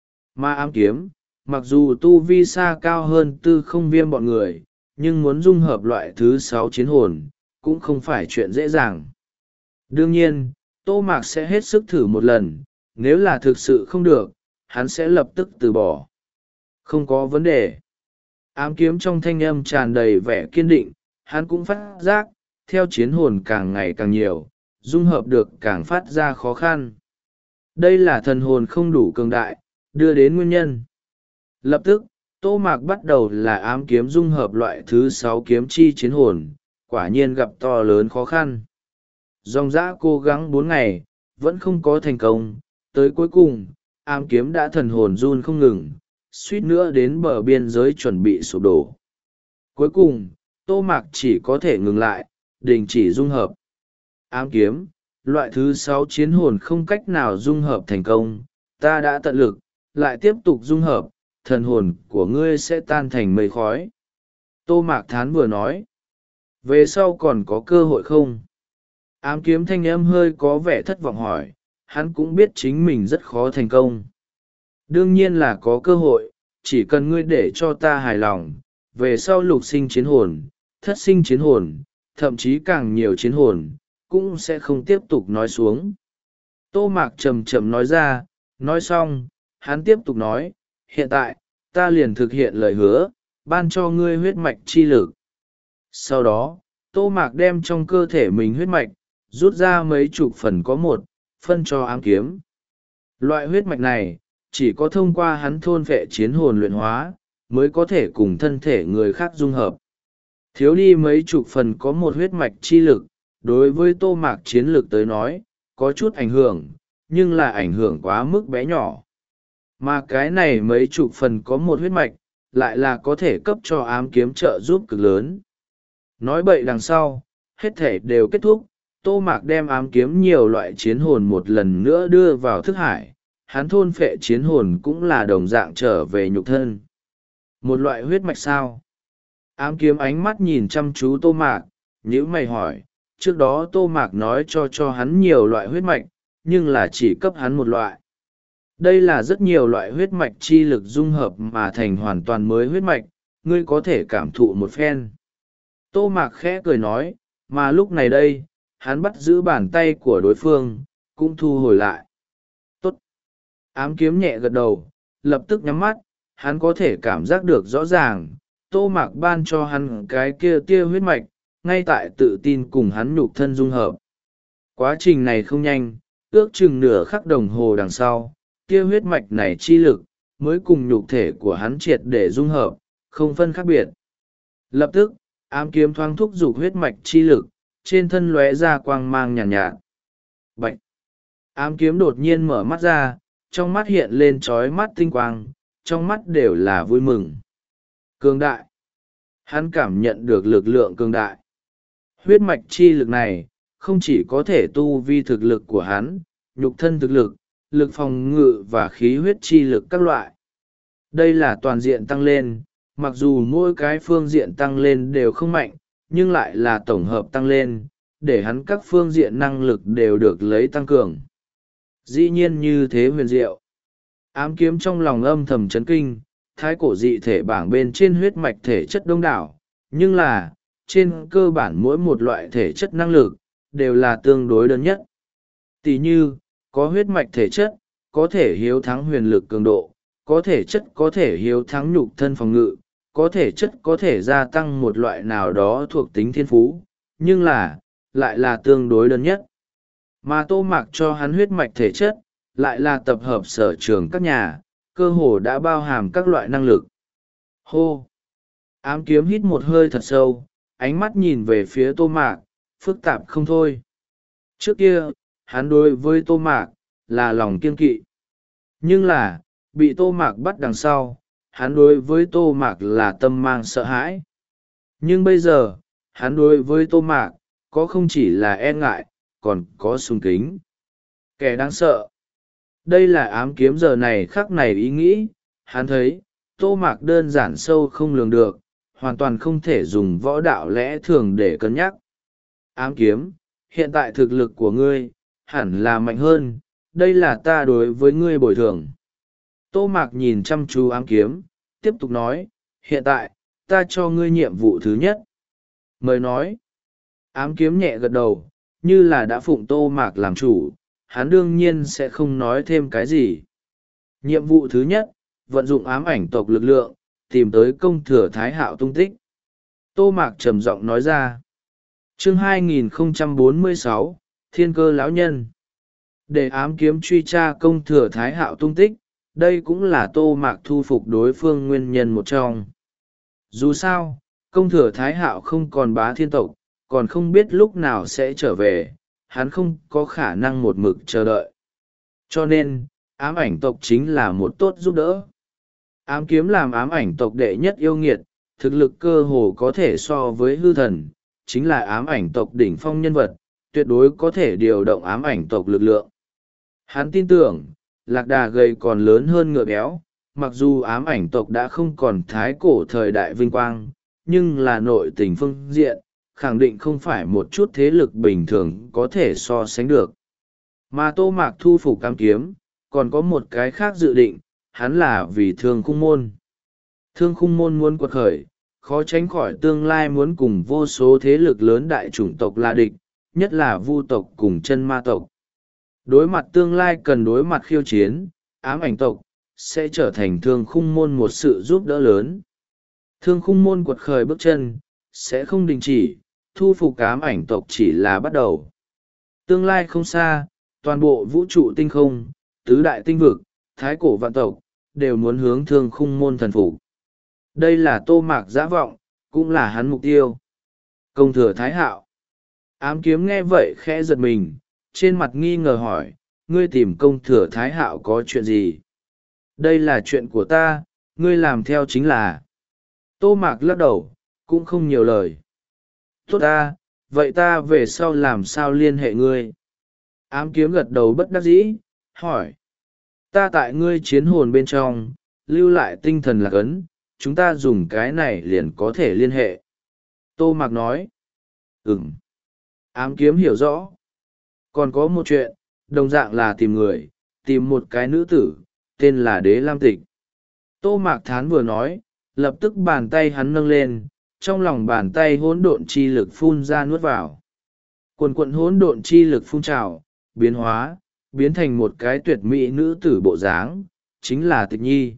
Mà ám kiếm, mặc dù tu vi xa cao hơn tư không viêm bọn người, nhưng muốn dung hợp loại thứ sáu chiến hồn, cũng không phải chuyện dễ dàng. Đương nhiên, Tô Mạc sẽ hết sức thử một lần, nếu là thực sự không được, hắn sẽ lập tức từ bỏ. Không có vấn đề. Ám kiếm trong thanh âm tràn đầy vẻ kiên định, hắn cũng phát giác, theo chiến hồn càng ngày càng nhiều, dung hợp được càng phát ra khó khăn. Đây là thần hồn không đủ cường đại, đưa đến nguyên nhân. Lập tức, Tô Mạc bắt đầu là ám kiếm dung hợp loại thứ sáu kiếm chi chiến hồn, quả nhiên gặp to lớn khó khăn. Dòng dã cố gắng bốn ngày, vẫn không có thành công, tới cuối cùng, ám kiếm đã thần hồn run không ngừng, suýt nữa đến bờ biên giới chuẩn bị sụp đổ. Cuối cùng, Tô Mạc chỉ có thể ngừng lại, đình chỉ dung hợp. Ám kiếm, loại thứ sáu chiến hồn không cách nào dung hợp thành công, ta đã tận lực, lại tiếp tục dung hợp, thần hồn của ngươi sẽ tan thành mây khói. Tô Mạc Thán vừa nói, về sau còn có cơ hội không? Ám kiếm thanh âm hơi có vẻ thất vọng hỏi, hắn cũng biết chính mình rất khó thành công. Đương nhiên là có cơ hội, chỉ cần ngươi để cho ta hài lòng, về sau lục sinh chiến hồn, thất sinh chiến hồn, thậm chí càng nhiều chiến hồn, cũng sẽ không tiếp tục nói xuống. Tô Mạc chậm chậm nói ra, nói xong, hắn tiếp tục nói, hiện tại, ta liền thực hiện lời hứa, ban cho ngươi huyết mạch chi lực. Sau đó, Tô Mạc đem trong cơ thể mình huyết mạch, rút ra mấy chục phần có một, phân cho ám kiếm. Loại huyết mạch này, chỉ có thông qua hắn thôn vệ chiến hồn luyện hóa, mới có thể cùng thân thể người khác dung hợp. Thiếu đi mấy chục phần có một huyết mạch chi lực, đối với Tô Mạc chiến lực tới nói, có chút ảnh hưởng, nhưng là ảnh hưởng quá mức bé nhỏ. Mà cái này mấy chục phần có một huyết mạch, lại là có thể cấp cho ám kiếm trợ giúp cực lớn. Nói bậy đằng sau, hết thể đều kết thúc, Tô Mạc đem ám kiếm nhiều loại chiến hồn một lần nữa đưa vào thức hải, hắn thôn phệ chiến hồn cũng là đồng dạng trở về nhục thân. Một loại huyết mạch sao? Ám kiếm ánh mắt nhìn chăm chú Tô Mạc, nhíu mày hỏi, trước đó Tô Mạc nói cho cho hắn nhiều loại huyết mạch, nhưng là chỉ cấp hắn một loại. Đây là rất nhiều loại huyết mạch chi lực dung hợp mà thành hoàn toàn mới huyết mạch, ngươi có thể cảm thụ một phen. Tô Mạc khẽ cười nói, mà lúc này đây, hắn bắt giữ bàn tay của đối phương, cũng thu hồi lại. Tốt. Ám kiếm nhẹ gật đầu, lập tức nhắm mắt, hắn có thể cảm giác được rõ ràng, Tô Mạc ban cho hắn cái kia tia huyết mạch, ngay tại tự tin cùng hắn nhục thân dung hợp. Quá trình này không nhanh, ước chừng nửa khắc đồng hồ đằng sau, tia huyết mạch này chi lực, mới cùng nhục thể của hắn triệt để dung hợp, không phân khác biệt. Lập tức, ám kiếm thoáng thúc giục huyết mạch chi lực, trên thân lóe ra quang mang nhàn nhạt, nhạt. Bạch! Ám kiếm đột nhiên mở mắt ra, trong mắt hiện lên trói mắt tinh quang, trong mắt đều là vui mừng. Cường đại! Hắn cảm nhận được lực lượng cường đại. Huyết mạch chi lực này, không chỉ có thể tu vi thực lực của hắn, nhục thân thực lực, lực phòng ngự và khí huyết chi lực các loại. Đây là toàn diện tăng lên, mặc dù mỗi cái phương diện tăng lên đều không mạnh, nhưng lại là tổng hợp tăng lên, để hắn các phương diện năng lực đều được lấy tăng cường. Dĩ nhiên như thế huyền diệu. Ám kiếm trong lòng âm thầm chấn kinh, thái cổ dị thể bảng bên trên huyết mạch thể chất đông đảo, nhưng là, trên cơ bản mỗi một loại thể chất năng lực, đều là tương đối đơn nhất. Tỷ như, có huyết mạch thể chất, có thể hiếu thắng huyền lực cường độ, có thể chất có thể hiếu thắng nhục thân phòng ngự, có thể chất có thể gia tăng một loại nào đó thuộc tính thiên phú, nhưng là, lại là tương đối đơn nhất. Mà Tô Mạc cho hắn huyết mạch thể chất, lại là tập hợp sở trường các nhà, cơ hồ đã bao hàm các loại năng lực. Hô! Ám kiếm hít một hơi thật sâu, ánh mắt nhìn về phía Tô Mạc, phức tạp không thôi. Trước kia, hắn đối với Tô Mạc, là lòng kiêng kỵ. Nhưng là, bị Tô Mạc bắt đằng sau, hắn đối với Tô Mạc là tâm mang sợ hãi. Nhưng bây giờ, hắn đối với Tô Mạc, có không chỉ là e ngại, còn có sùng kính. Kẻ đáng sợ. Đây là ám kiếm giờ này khắc này ý nghĩ, hắn thấy, Tô Mạc đơn giản sâu không lường được, hoàn toàn không thể dùng võ đạo lẽ thường để cân nhắc. Ám kiếm, hiện tại thực lực của ngươi, hẳn là mạnh hơn, đây là ta đối với ngươi bồi thường. Tô Mạc nhìn chăm chú ám kiếm, tiếp tục nói, hiện tại, ta cho ngươi nhiệm vụ thứ nhất. Mời nói, ám kiếm nhẹ gật đầu, như là đã phụng Tô Mạc làm chủ, hắn đương nhiên sẽ không nói thêm cái gì. Nhiệm vụ thứ nhất, vận dụng ám ảnh tộc lực lượng, tìm tới công thừa Thái Hạo tung tích. Tô Mạc trầm giọng nói ra. Chương hai nghìn không trăm bốn mươi sáu, Thiên Cơ Lão Nhân. Để ám kiếm truy tra công thừa Thái Hạo tung tích, đây cũng là Tô Mạc thu phục đối phương nguyên nhân một trong. Dù sao, công thừa Thái Hạo không còn bá thiên tộc, còn không biết lúc nào sẽ trở về, hắn không có khả năng một mực chờ đợi. Cho nên, ám ảnh tộc chính là một tốt giúp đỡ. Ám kiếm làm ám ảnh tộc đệ nhất yêu nghiệt, thực lực cơ hồ có thể so với hư thần, chính là ám ảnh tộc đỉnh phong nhân vật, tuyệt đối có thể điều động ám ảnh tộc lực lượng. Hắn tin tưởng, lạc đà gầy còn lớn hơn ngựa béo, mặc dù ám ảnh tộc đã không còn thái cổ thời đại vinh quang, nhưng là nội tình phương diện, khẳng định không phải một chút thế lực bình thường có thể so sánh được. Mà Tô Mạc thu phục ám kiếm, còn có một cái khác dự định, hắn là vì Thương Khung Môn. Thương Khung Môn muốn quật khởi, khó tránh khỏi tương lai muốn cùng vô số thế lực lớn đại chủng tộc là địch, nhất là Vu tộc cùng chân ma tộc. Đối mặt tương lai cần đối mặt khiêu chiến, ám ảnh tộc sẽ trở thành Thương Khung Môn một sự giúp đỡ lớn. Thương Khung Môn quật khởi bước chân, sẽ không đình chỉ, thu phục ám ảnh tộc chỉ là bắt đầu. Tương lai không xa, toàn bộ vũ trụ tinh không, tứ đại tinh vực, thái cổ vạn tộc, đều muốn hướng Thương Khung Môn thần phục. Đây là Tô Mạc dã vọng, cũng là hắn mục tiêu. Công thừa Thái Hạo. Ám kiếm nghe vậy khẽ giật mình, trên mặt nghi ngờ hỏi, ngươi tìm công thừa Thái Hạo có chuyện gì? Đây là chuyện của ta, ngươi làm theo chính là. Tô Mạc lắc đầu, cũng không nhiều lời. Tốt ta, vậy ta về sau làm sao liên hệ ngươi? Ám kiếm gật đầu bất đắc dĩ, hỏi. Ta tại ngươi chiến hồn bên trong, lưu lại tinh thần lạc ấn, chúng ta dùng cái này liền có thể liên hệ. Tô Mạc nói. Ừm. Ám kiếm hiểu rõ. Còn có một chuyện, đồng dạng là tìm người, tìm một cái nữ tử, tên là Đế Lam Tịch. Tô Mạc Thán vừa nói, lập tức bàn tay hắn nâng lên, trong lòng bàn tay hỗn độn chi lực phun ra nuốt vào. Quần quận hỗn độn chi lực phun trào, biến hóa, biến thành một cái tuyệt mỹ nữ tử bộ dáng, chính là Tịch Nhi.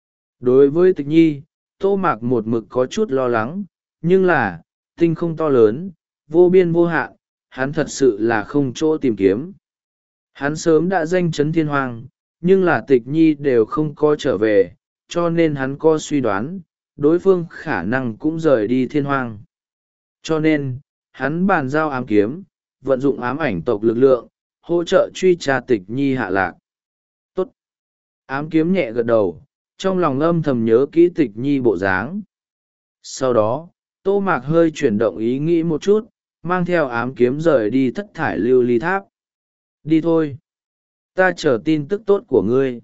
Đối với Tịch Nhi, Tô Mạc một mực có chút lo lắng, nhưng là, tinh không to lớn, vô biên vô hạn, hắn thật sự là không chỗ tìm kiếm. Hắn sớm đã danh chấn thiên hoàng, nhưng là Tịch Nhi đều không có trở về, cho nên hắn có suy đoán, đối phương khả năng cũng rời đi thiên hoàng. Cho nên, hắn bàn giao ám kiếm, vận dụng ám ảnh tộc lực lượng, hỗ trợ truy tra Tịch Nhi hạ lạc. Tốt! Ám kiếm nhẹ gật đầu, trong lòng âm thầm nhớ kỹ Tịch Nhi bộ dáng. Sau đó, Tô Mạc hơi chuyển động ý nghĩ một chút, mang theo ám kiếm rời đi thất thải lưu ly tháp. Đi thôi! Ta chờ tin tức tốt của ngươi.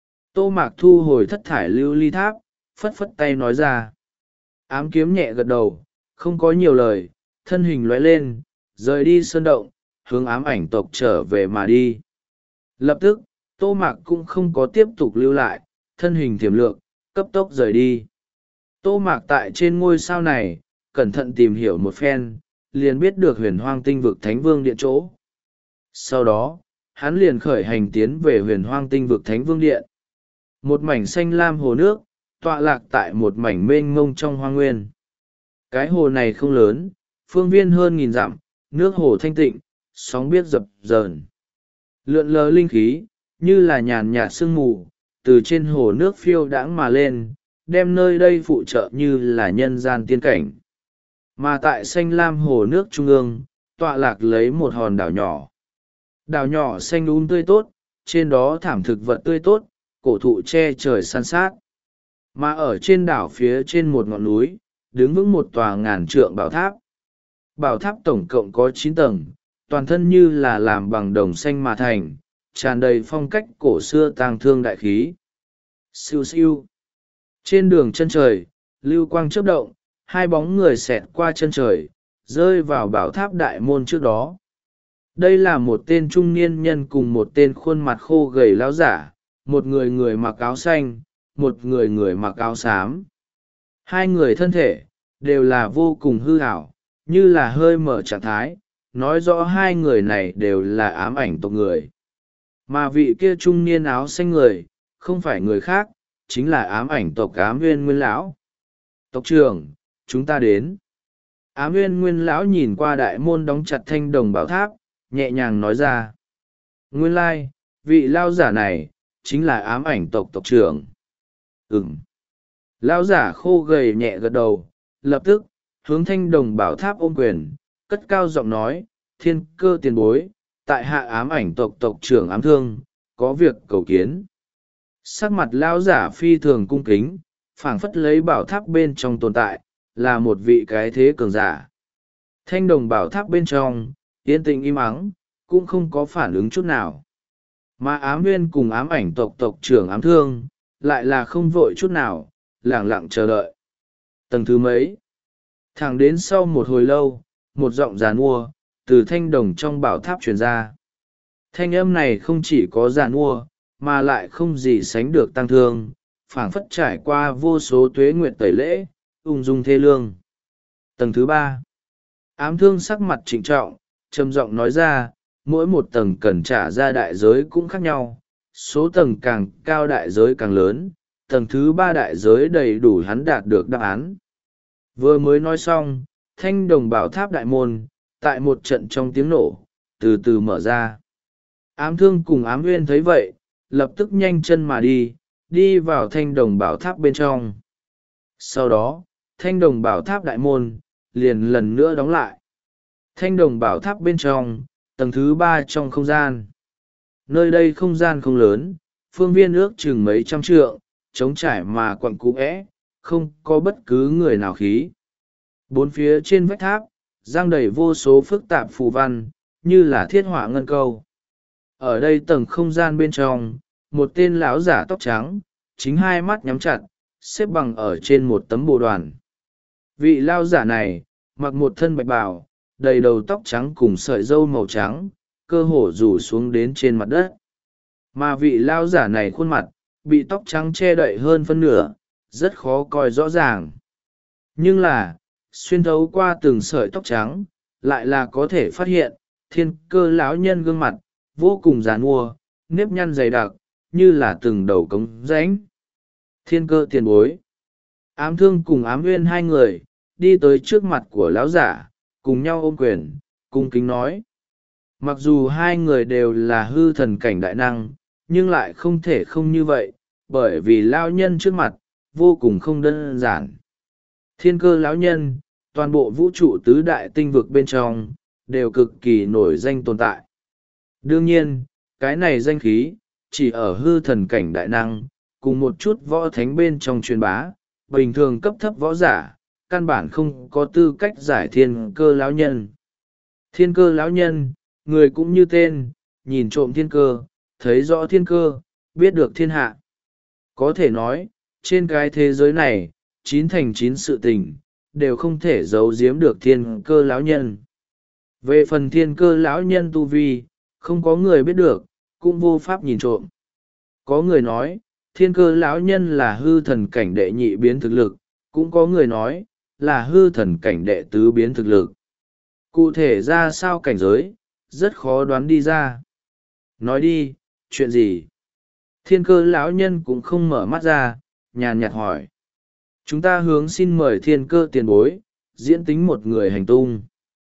Tô Mạc thu hồi thất thải lưu ly tháp, phất phất tay nói ra. Ám kiếm nhẹ gật đầu, không có nhiều lời, thân hình lóe lên, rời đi sơn động, hướng ám ảnh tộc trở về mà đi. Lập tức, Tô Mạc cũng không có tiếp tục lưu lại, thân hình thiểm lược, cấp tốc rời đi. Tô Mạc tại trên ngôi sao này, cẩn thận tìm hiểu một phen, liền biết được huyền hoang tinh vực Thánh Vương Điện chỗ. Sau đó, hắn liền khởi hành tiến về huyền hoang tinh vực Thánh Vương Điện. Một mảnh xanh lam hồ nước, tọa lạc tại một mảnh mênh mông trong hoang nguyên. Cái hồ này không lớn, phương viên hơn nghìn dặm, nước hồ thanh tịnh, sóng biếc dập dờn. Lượn lờ linh khí, như là nhàn nhạt sương mù, từ trên hồ nước phiêu đãng mà lên, đem nơi đây phụ trợ như là nhân gian tiên cảnh. Mà tại xanh lam hồ nước trung ương, tọa lạc lấy một hòn đảo nhỏ. Đảo nhỏ xanh um tươi tốt, trên đó thảm thực vật tươi tốt, cổ thụ che trời san sát. Mà ở trên đảo phía trên một ngọn núi, đứng vững một tòa ngàn trượng bảo tháp. Bảo tháp tổng cộng có chín tầng, toàn thân như là làm bằng đồng xanh mà thành, tràn đầy phong cách cổ xưa tang thương đại khí. Siêu siêu. Trên đường chân trời, lưu quang chớp động, hai bóng người xẹt qua chân trời, rơi vào bảo tháp đại môn trước đó. Đây là một tên trung niên nhân cùng một tên khuôn mặt khô gầy lão giả, một người người mặc áo xanh, một người người mặc áo xám. Hai người thân thể, đều là vô cùng hư ảo, như là hơi mở trạng thái, nói rõ hai người này đều là ám ảnh tộc người. Mà vị kia trung niên áo xanh người, không phải người khác, chính là ám ảnh tộc Ám Uyên Nguyên lão. Tộc trưởng, chúng ta đến. Ám Uyên Nguyên lão nhìn qua đại môn đóng chặt thanh đồng bảo tháp, nhẹ nhàng nói ra. Nguyên lai, vị lao giả này, chính là ám ảnh tộc tộc trưởng. Ừm. Lao giả khô gầy nhẹ gật đầu, lập tức, hướng thanh đồng bảo tháp ôm quyền, cất cao giọng nói, thiên cơ tiền bối, tại hạ ám ảnh tộc tộc trưởng ám thương, có việc cầu kiến. Sắc mặt lao giả phi thường cung kính, phảng phất lấy bảo tháp bên trong tồn tại, là một vị cái thế cường giả. Thanh đồng bảo tháp bên trong, yên tĩnh im ắng, cũng không có phản ứng chút nào. Mà ám nguyên cùng ám ảnh tộc tộc trưởng ám thương, lại là không vội chút nào, lẳng lặng chờ đợi. Tầng thứ mấy? Thẳng đến sau một hồi lâu, một giọng giàn mua, từ thanh đồng trong bảo tháp truyền ra. Thanh âm này không chỉ có giàn mua, mà lại không gì sánh được tăng thương, phảng phất trải qua vô số tuế nguyệt tẩy lễ, ung dung thê lương. Tầng thứ ba. Ám thương sắc mặt trịnh trọng, trầm giọng nói ra, mỗi một tầng cần trả ra đại giới cũng khác nhau, số tầng càng cao đại giới càng lớn, tầng thứ ba đại giới đầy đủ hắn đạt được đáp án. Vừa mới nói xong, thanh đồng bảo tháp đại môn, tại một trận trong tiếng nổ, từ từ mở ra. Ám thương cùng ám nguyên thấy vậy, lập tức nhanh chân mà đi, đi vào thanh đồng bảo tháp bên trong. Sau đó, thanh đồng bảo tháp đại môn, liền lần nữa đóng lại. Thanh đồng bảo tháp bên trong, tầng thứ ba trong không gian. Nơi đây không gian không lớn, phương viên ước chừng mấy trăm trượng, trống trải mà quặng cũ é, không có bất cứ người nào khí. Bốn phía trên vách tháp, giăng đầy vô số phức tạp phù văn, như là thiết họa ngân câu. Ở đây tầng không gian bên trong, một tên lão giả tóc trắng, chính hai mắt nhắm chặt, xếp bằng ở trên một tấm bồ đoàn. Vị lão giả này, mặc một thân bạch bào, đầy đầu tóc trắng cùng sợi râu màu trắng, cơ hồ rủ xuống đến trên mặt đất. Mà vị lão giả này khuôn mặt, bị tóc trắng che đậy hơn phân nửa, rất khó coi rõ ràng. Nhưng là, xuyên thấu qua từng sợi tóc trắng, lại là có thể phát hiện, thiên cơ lão nhân gương mặt, vô cùng giàn mua, nếp nhăn dày đặc, như là từng đầu cống rãnh. Thiên cơ tiền bối. Ám thương cùng ám nguyên hai người, đi tới trước mặt của lão giả, cùng nhau ôm quyền, cung kính nói. Mặc dù hai người đều là hư thần cảnh đại năng, nhưng lại không thể không như vậy, bởi vì lão nhân trước mặt, vô cùng không đơn giản. Thiên cơ lão nhân, toàn bộ vũ trụ tứ đại tinh vực bên trong, đều cực kỳ nổi danh tồn tại. Đương nhiên, cái này danh khí, chỉ ở hư thần cảnh đại năng, cùng một chút võ thánh bên trong truyền bá, bình thường cấp thấp võ giả, căn bản không có tư cách giải thiên cơ lão nhân. Thiên cơ lão nhân, người cũng như tên, nhìn trộm thiên cơ, thấy rõ thiên cơ, biết được thiên hạ. Có thể nói, trên cái thế giới này, chín thành chín sự tình, đều không thể giấu giếm được thiên cơ lão nhân. Về phần thiên cơ lão nhân tu vi, không có người biết được, cũng vô pháp nhìn trộm. Có người nói, thiên cơ lão nhân là hư thần cảnh đệ nhị biến thực lực, cũng có người nói, là hư thần cảnh đệ tứ biến thực lực. Cụ thể ra sao cảnh giới, rất khó đoán đi ra. Nói đi, chuyện gì? Thiên cơ lão nhân cũng không mở mắt ra, nhàn nhạt hỏi. Chúng ta hướng xin mời thiên cơ tiền bối, diễn tính một người hành tung.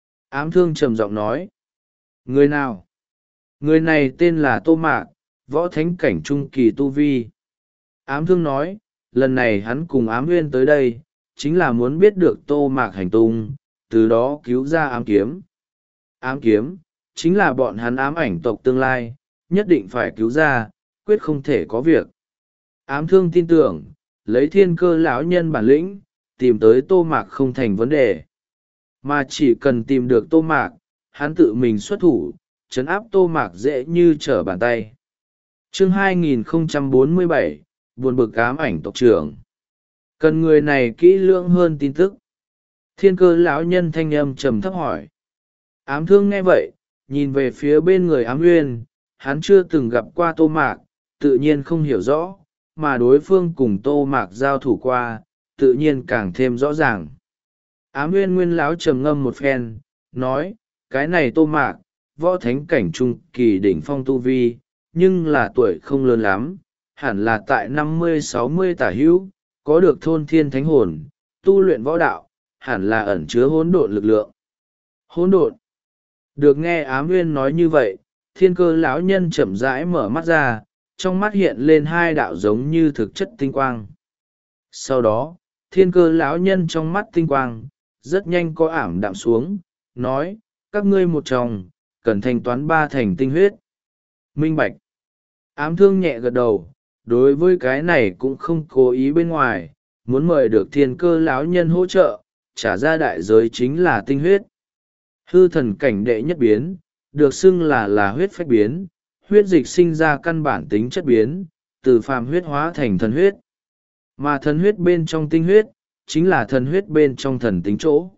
Ám thương trầm giọng nói. Người nào? Người này tên là Tô Mạc, võ thánh cảnh trung kỳ tu vi. Ám thương nói, lần này hắn cùng ám nguyên tới đây, chính là muốn biết được Tô Mạc hành tung, từ đó cứu ra ám kiếm. Ám kiếm, chính là bọn hắn ám ảnh tộc tương lai, nhất định phải cứu ra, quyết không thể có việc. Ám thương tin tưởng, lấy thiên cơ lão nhân bản lĩnh, tìm tới Tô Mạc không thành vấn đề. Mà chỉ cần tìm được Tô Mạc, hắn tự mình xuất thủ, trấn áp Tô Mạc dễ như trở bàn tay. Chương hai nghìn không trăm bốn mươi bảy, buồn bực ám ảnh tộc trưởng. Cần người này kỹ lưỡng hơn tin tức. Thiên cơ lão nhân thanh âm trầm thấp hỏi. Ám thương nghe vậy, nhìn về phía bên người ám nguyên, hắn chưa từng gặp qua Tô Mạc, tự nhiên không hiểu rõ, mà đối phương cùng Tô Mạc giao thủ qua, tự nhiên càng thêm rõ ràng. Ám nguyên nguyên lão trầm ngâm một phen, nói, cái này Tô Mạc, võ thánh cảnh trung kỳ đỉnh phong tu vi, nhưng là tuổi không lớn lắm, hẳn là tại năm mươi sáu mươi tả hữu, có được thôn thiên thánh hồn, tu luyện võ đạo, hẳn là ẩn chứa hỗn độn lực lượng. Hỗn độn. Được nghe Ám Nguyên nói như vậy, Thiên Cơ lão nhân chậm rãi mở mắt ra, trong mắt hiện lên hai đạo giống như thực chất tinh quang. Sau đó, Thiên Cơ lão nhân trong mắt tinh quang rất nhanh có ảm đạm xuống, nói: các ngươi một chồng cần thanh toán ba thành tinh huyết. Minh bạch. Ám Thương nhẹ gật đầu, đối với cái này cũng không cố ý bên ngoài, muốn mời được Thiên Cơ lão nhân hỗ trợ, trả ra đại giới chính là tinh huyết. Hư thần cảnh đệ nhất biến, được xưng là là huyết phách biến, huyết dịch sinh ra căn bản tính chất biến, từ phàm huyết hóa thành thần huyết. Mà thần huyết bên trong tinh huyết, chính là thần huyết bên trong thần tính chỗ.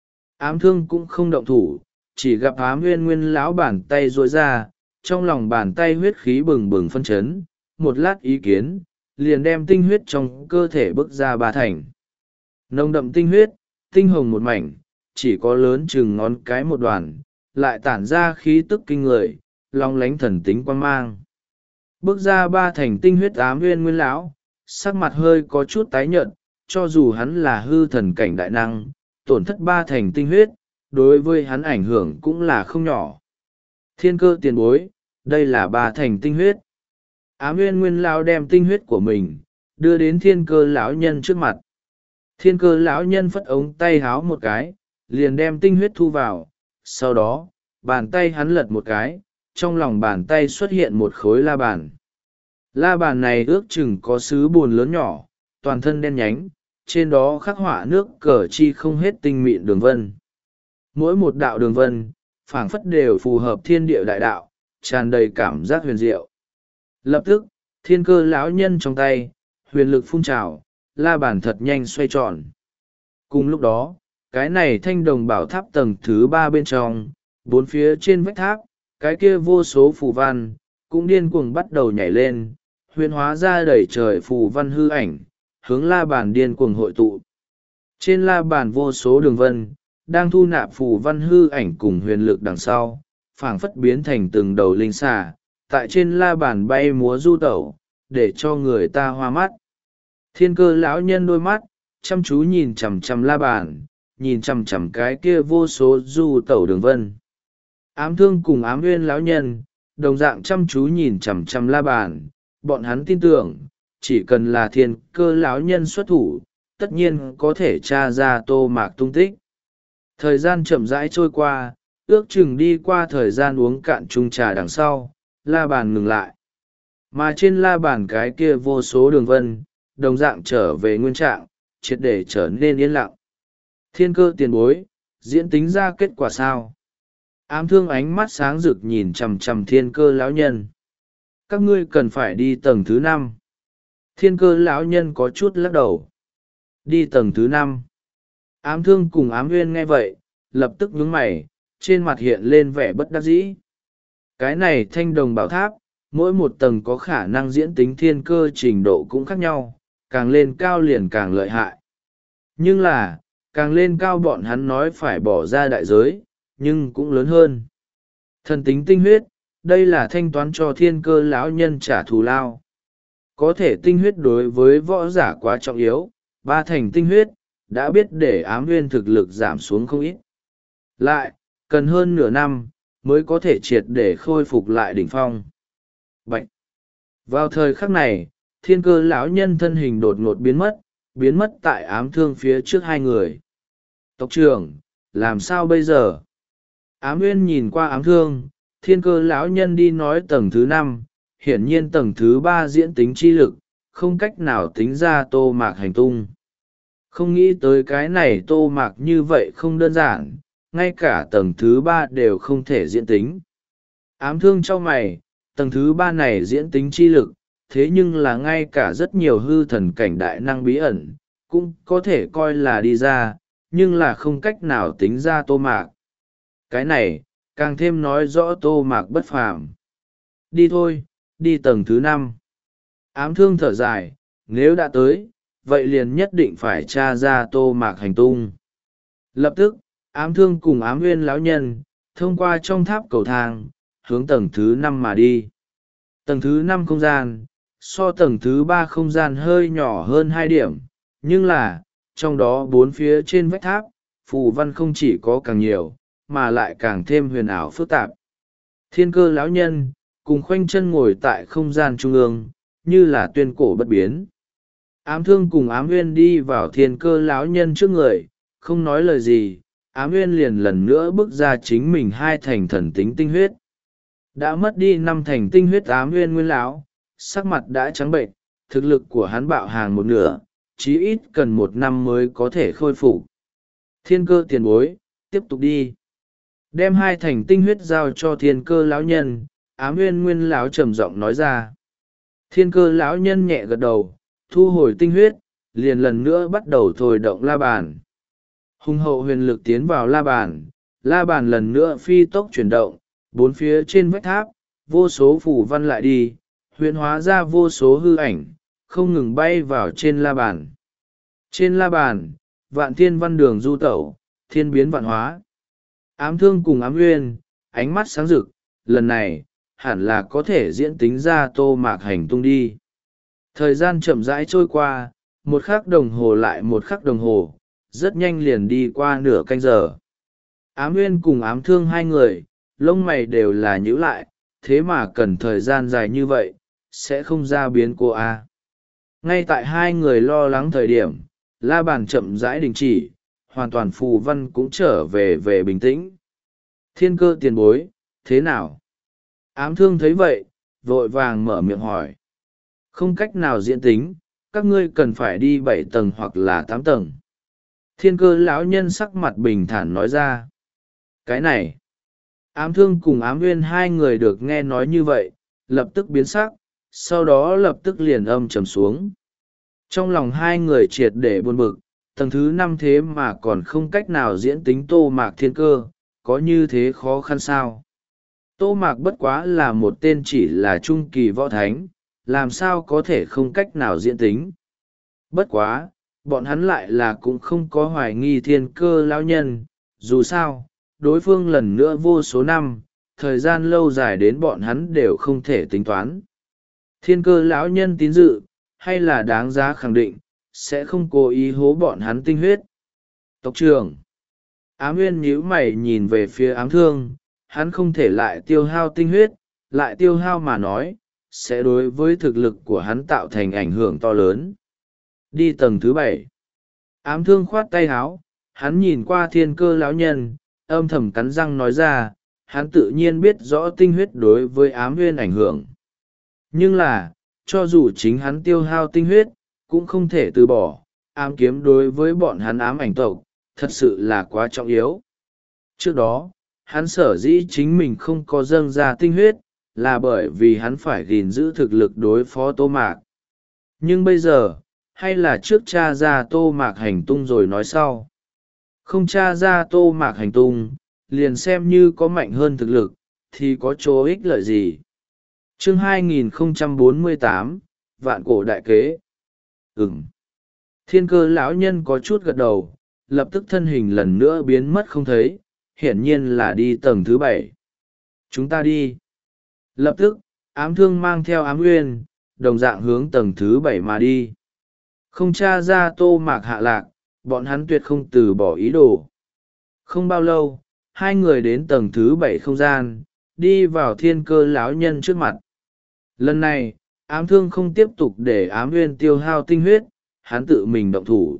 Ám Thương cũng không động thủ, chỉ gặp Ám Nguyên Nguyên lão bàn tay duỗi ra, trong lòng bàn tay huyết khí bừng bừng phân chấn, một lát ý kiến, liền đem tinh huyết trong cơ thể bước ra ba thành. Nồng đậm tinh huyết, tinh hồng một mảnh, chỉ có lớn chừng ngón cái một đoàn, lại tản ra khí tức kinh người, long lánh thần tính quan mang. Bước ra ba thành tinh huyết Ám Nguyên Nguyên lão, sắc mặt hơi có chút tái nhợt, cho dù hắn là hư thần cảnh đại năng, tổn thất ba thành tinh huyết, đối với hắn ảnh hưởng cũng là không nhỏ. Thiên Cơ tiền bối, đây là ba thành tinh huyết. Ám Nguyên Nguyên lão đem tinh huyết của mình đưa đến Thiên Cơ lão nhân trước mặt. Thiên Cơ lão nhân phất ống tay háo một cái, liền đem tinh huyết thu vào. Sau đó, bàn tay hắn lật một cái, trong lòng bàn tay xuất hiện một khối la bàn. La bàn này ước chừng có sứ bùn lớn nhỏ, toàn thân đen nhánh, trên đó khắc họa nước cờ chi không hết tinh mịn đường vân. Mỗi một đạo đường vân, phảng phất đều phù hợp thiên địa đại đạo, tràn đầy cảm giác huyền diệu. Lập tức, Thiên Cơ lão nhân trong tay, huyền lực phun trào, la bàn thật nhanh xoay tròn. Cùng lúc đó, cái này thanh đồng bảo tháp tầng thứ ba bên trong, bốn phía trên vách tháp, cái kia vô số phù văn, cũng điên cuồng bắt đầu nhảy lên, huyền hóa ra đẩy trời phù văn hư ảnh, hướng la bàn điên cuồng hội tụ. Trên la bàn vô số đường vân, đang thu nạp phù văn hư ảnh cùng huyền lực đằng sau, phảng phất biến thành từng đầu linh xà, tại trên la bàn bay múa du tẩu, để cho người ta hoa mắt. Thiên Cơ lão nhân đôi mắt chăm chú nhìn chằm chằm la bàn, nhìn chằm chằm cái kia vô số du tẩu đường vân. Ám Thương cùng Ám Nguyên lão nhân đồng dạng chăm chú nhìn chằm chằm la bàn, bọn hắn tin tưởng, chỉ cần là Thiên Cơ lão nhân xuất thủ, tất nhiên có thể tra ra Tô Mạc tung tích. Thời gian chậm rãi trôi qua, ước chừng đi qua thời gian uống cạn chung trà đằng sau, la bàn ngừng lại. Mà trên la bàn cái kia vô số đường vân, đồng dạng trở về nguyên trạng, triệt để trở nên yên lặng. Thiên Cơ tiền bối, diễn tính ra kết quả sao? Ám Thương ánh mắt sáng rực nhìn chằm chằm Thiên Cơ lão nhân. Các ngươi cần phải đi tầng thứ năm. Thiên Cơ lão nhân có chút lắc đầu. Đi tầng thứ năm. Ám Thương cùng Ám Nguyên nghe vậy, lập tức nhướng mày, trên mặt hiện lên vẻ bất đắc dĩ. Cái này thanh đồng bảo tháp, mỗi một tầng có khả năng diễn tính thiên cơ trình độ cũng khác nhau, càng lên cao liền càng lợi hại. Nhưng là, càng lên cao bọn hắn nói phải bỏ ra đại giới, nhưng cũng lớn hơn. Thần tính tinh huyết, đây là thanh toán cho Thiên Cơ lão nhân trả thù lao. Có thể tinh huyết đối với võ giả quá trọng yếu, ba thành tinh huyết, đã biết để Ám Nguyên thực lực giảm xuống không ít. Lại, cần hơn nửa năm, mới có thể triệt để khôi phục lại đỉnh phong. Bạch! Vào thời khắc này, Thiên Cơ lão nhân thân hình đột ngột biến mất, biến mất tại Ám Thương phía trước hai người. Tộc trưởng, làm sao bây giờ? Ám Nguyên nhìn qua Ám Thương, Thiên Cơ lão nhân đi nói tầng thứ năm, hiển nhiên tầng thứ ba diễn tính chi lực, không cách nào tính ra Tô Mạc hành tung. Không nghĩ tới cái này Tô Mạc như vậy không đơn giản, ngay cả tầng thứ ba đều không thể diễn tính. Ám Thương cho mày, tầng thứ ba này diễn tính chi lực, thế nhưng là ngay cả rất nhiều hư thần cảnh đại năng bí ẩn, cũng có thể coi là đi ra, nhưng là không cách nào tính ra Tô Mạc. Cái này, càng thêm nói rõ Tô Mạc bất phàm. Đi thôi, đi tầng thứ năm. Ám Thương thở dài, nếu đã tới, vậy liền nhất định phải tra ra Tô Mạc hành tung. Lập tức, Ám Thương cùng Ám Nguyên lão nhân, thông qua trong tháp cầu thang, hướng tầng thứ năm mà đi. Tầng thứ năm không gian, so tầng thứ ba không gian hơi nhỏ hơn hai điểm, nhưng là trong đó bốn phía trên vách tháp phù văn không chỉ có càng nhiều mà lại càng thêm huyền ảo phức tạp. Thiên Cơ lão nhân cùng khoanh chân ngồi tại không gian trung ương, như là tuyên cổ bất biến. Ám Thương cùng Ám Nguyên đi vào Thiên Cơ lão nhân trước người, không nói lời gì. Ám Nguyên liền lần nữa bước ra chính mình hai thành thần tính tinh huyết. Đã mất đi năm thành tinh huyết Ám Nguyên nguyên lão, sắc mặt đã trắng bệnh, thực lực của hắn bạo hàng một nửa, chí ít cần một năm mới có thể khôi phục. Thiên Cơ tiền bối, tiếp tục đi. Đem hai thành tinh huyết giao cho Thiên Cơ lão nhân, Ám Nguyên nguyên lão trầm giọng nói ra. Thiên Cơ lão nhân nhẹ gật đầu, thu hồi tinh huyết, liền lần nữa bắt đầu thôi động la bàn. Hùng hậu huyền lực tiến vào la bàn, la bàn lần nữa phi tốc chuyển động, bốn phía trên vách tháp, vô số phủ văn lại đi, huyền hóa ra vô số hư ảnh, không ngừng bay vào trên la bàn. Trên la bàn, vạn thiên văn đường du tẩu, thiên biến vạn hóa. Ám Thương cùng Ám Nguyên, ánh mắt sáng rực, lần này, hẳn là có thể diễn tính ra Tô Mạc hành tung đi. Thời gian chậm rãi trôi qua, một khắc đồng hồ lại một khắc đồng hồ, rất nhanh liền đi qua nửa canh giờ. Ám Nguyên cùng Ám Thương hai người, lông mày đều là nhíu lại, thế mà cần thời gian dài như vậy, sẽ không ra biến cô a. Ngay tại hai người lo lắng thời điểm, la bàn chậm rãi đình chỉ, hoàn toàn phù văn cũng trở về về bình tĩnh. Thiên Cơ tiền bối, thế nào? Ám Thương thấy vậy, vội vàng mở miệng hỏi. Không cách nào diễn tính, các ngươi cần phải đi bảy tầng hoặc là tám tầng. Thiên Cơ lão nhân sắc mặt bình thản nói ra. Cái này, Ám Thương cùng Ám Nguyên hai người được nghe nói như vậy, lập tức biến sắc, sau đó lập tức liền âm trầm xuống. Trong lòng hai người triệt để buồn bực, tầng thứ năm thế mà còn không cách nào diễn tính Tô Mạc Thiên Cơ, có như thế khó khăn sao? Tô Mạc bất quá là một tên chỉ là trung kỳ võ thánh, làm sao có thể không cách nào diễn tính? Bất quá, bọn hắn lại là cũng không có hoài nghi Thiên Cơ lão nhân, dù sao, đối phương lần nữa vô số năm, thời gian lâu dài đến bọn hắn đều không thể tính toán. Thiên Cơ lão nhân tín dự, hay là đáng giá khẳng định, sẽ không cố ý hố bọn hắn tinh huyết. Tộc trưởng, Ám Nguyên nhíu mày nhìn về phía Ám Thương, hắn không thể lại tiêu hao tinh huyết, lại tiêu hao mà nói, sẽ đối với thực lực của hắn tạo thành ảnh hưởng to lớn. Đi tầng thứ bảy. Ám Thương khoát tay háo, hắn nhìn qua Thiên Cơ lão nhân, âm thầm cắn răng nói ra, hắn tự nhiên biết rõ tinh huyết đối với Ám Nguyên ảnh hưởng. Nhưng là, cho dù chính hắn tiêu hao tinh huyết, cũng không thể từ bỏ, ám kiếm đối với bọn hắn ám ảnh tộc, thật sự là quá trọng yếu. Trước đó, hắn sở dĩ chính mình không có dâng ra tinh huyết, là bởi vì hắn phải gìn giữ thực lực đối phó Tô Mạc. Nhưng bây giờ, hay là trước cha ra Tô Mạc hành tung rồi nói sau. Không cha ra Tô Mạc hành tung, liền xem như có mạnh hơn thực lực, thì có chỗ ích lợi gì. Chương hai nghìn không trăm bốn mươi tám, Vạn Cổ Đại Kế. Ừm. Thiên Cơ lão nhân có chút gật đầu, lập tức thân hình lần nữa biến mất không thấy, hiển nhiên là đi tầng thứ bảy. Chúng ta đi. Lập tức, Ám Thương mang theo Ám Nguyên, đồng dạng hướng tầng thứ bảy mà đi. Không tra ra Tô Mạc hạ lạc, bọn hắn tuyệt không từ bỏ ý đồ. Không bao lâu, hai người đến tầng thứ bảy không gian, đi vào Thiên Cơ lão nhân trước mặt. Lần này, Ám Thương không tiếp tục để Ám Nguyên tiêu hao tinh huyết, hắn tự mình động thủ.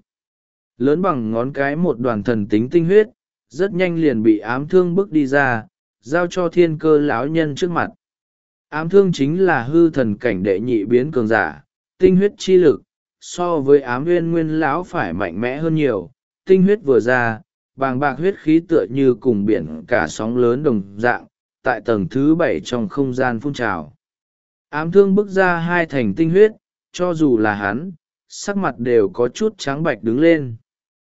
Lớn bằng ngón cái một đoàn thần tính tinh huyết, rất nhanh liền bị Ám Thương bước đi ra, giao cho Thiên Cơ lão nhân trước mặt. Ám Thương chính là hư thần cảnh đệ nhị biến cường giả, tinh huyết chi lực, so với Ám Nguyên nguyên lão phải mạnh mẽ hơn nhiều. Tinh huyết vừa ra, bàng bạc huyết khí tựa như cùng biển cả sóng lớn đồng dạng, tại tầng thứ bảy trong không gian phun trào. Ám Thương bước ra hai thành tinh huyết, cho dù là hắn, sắc mặt đều có chút trắng bạch đứng lên.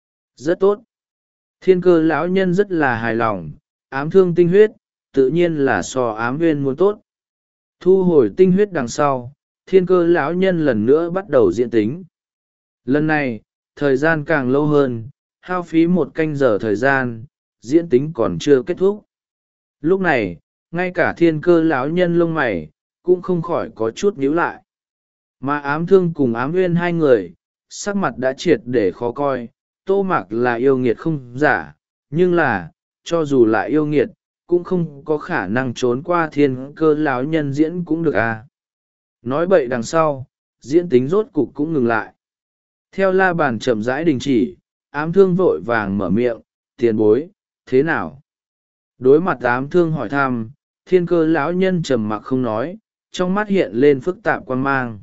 Rất tốt. Thiên Cơ lão nhân rất là hài lòng, Ám Thương tinh huyết, tự nhiên là so Ám Nguyên muốn tốt. Thu hồi tinh huyết đằng sau, Thiên Cơ lão nhân lần nữa bắt đầu diễn tính. Lần này, thời gian càng lâu hơn, hao phí một canh giờ thời gian, diễn tính còn chưa kết thúc. Lúc này, ngay cả Thiên Cơ lão nhân lông mày cũng không khỏi có chút nhíu lại. Mà ám thương cùng ám uyên hai người, sắc mặt đã triệt để khó coi. Tô Mạc là yêu nghiệt không giả, nhưng là, cho dù là yêu nghiệt, cũng không có khả năng trốn qua thiên cơ lão nhân diễn cũng được à. Nói bậy đằng sau, diễn tính rốt cục cũng ngừng lại. Theo la bàn chậm rãi đình chỉ, ám thương vội vàng mở miệng, tiền bối, thế nào? Đối mặt ám thương hỏi thăm, thiên cơ lão nhân trầm mặc không nói, trong mắt hiện lên phức tạp quan mang.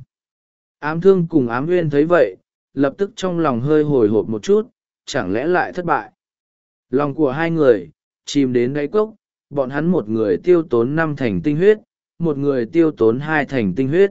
Ám thương cùng ám uyên thấy vậy, lập tức trong lòng hơi hồi hộp một chút, chẳng lẽ lại thất bại. Lòng của hai người, chìm đến đáy cốc, bọn hắn một người tiêu tốn năm thành tinh huyết, một người tiêu tốn hai thành tinh huyết.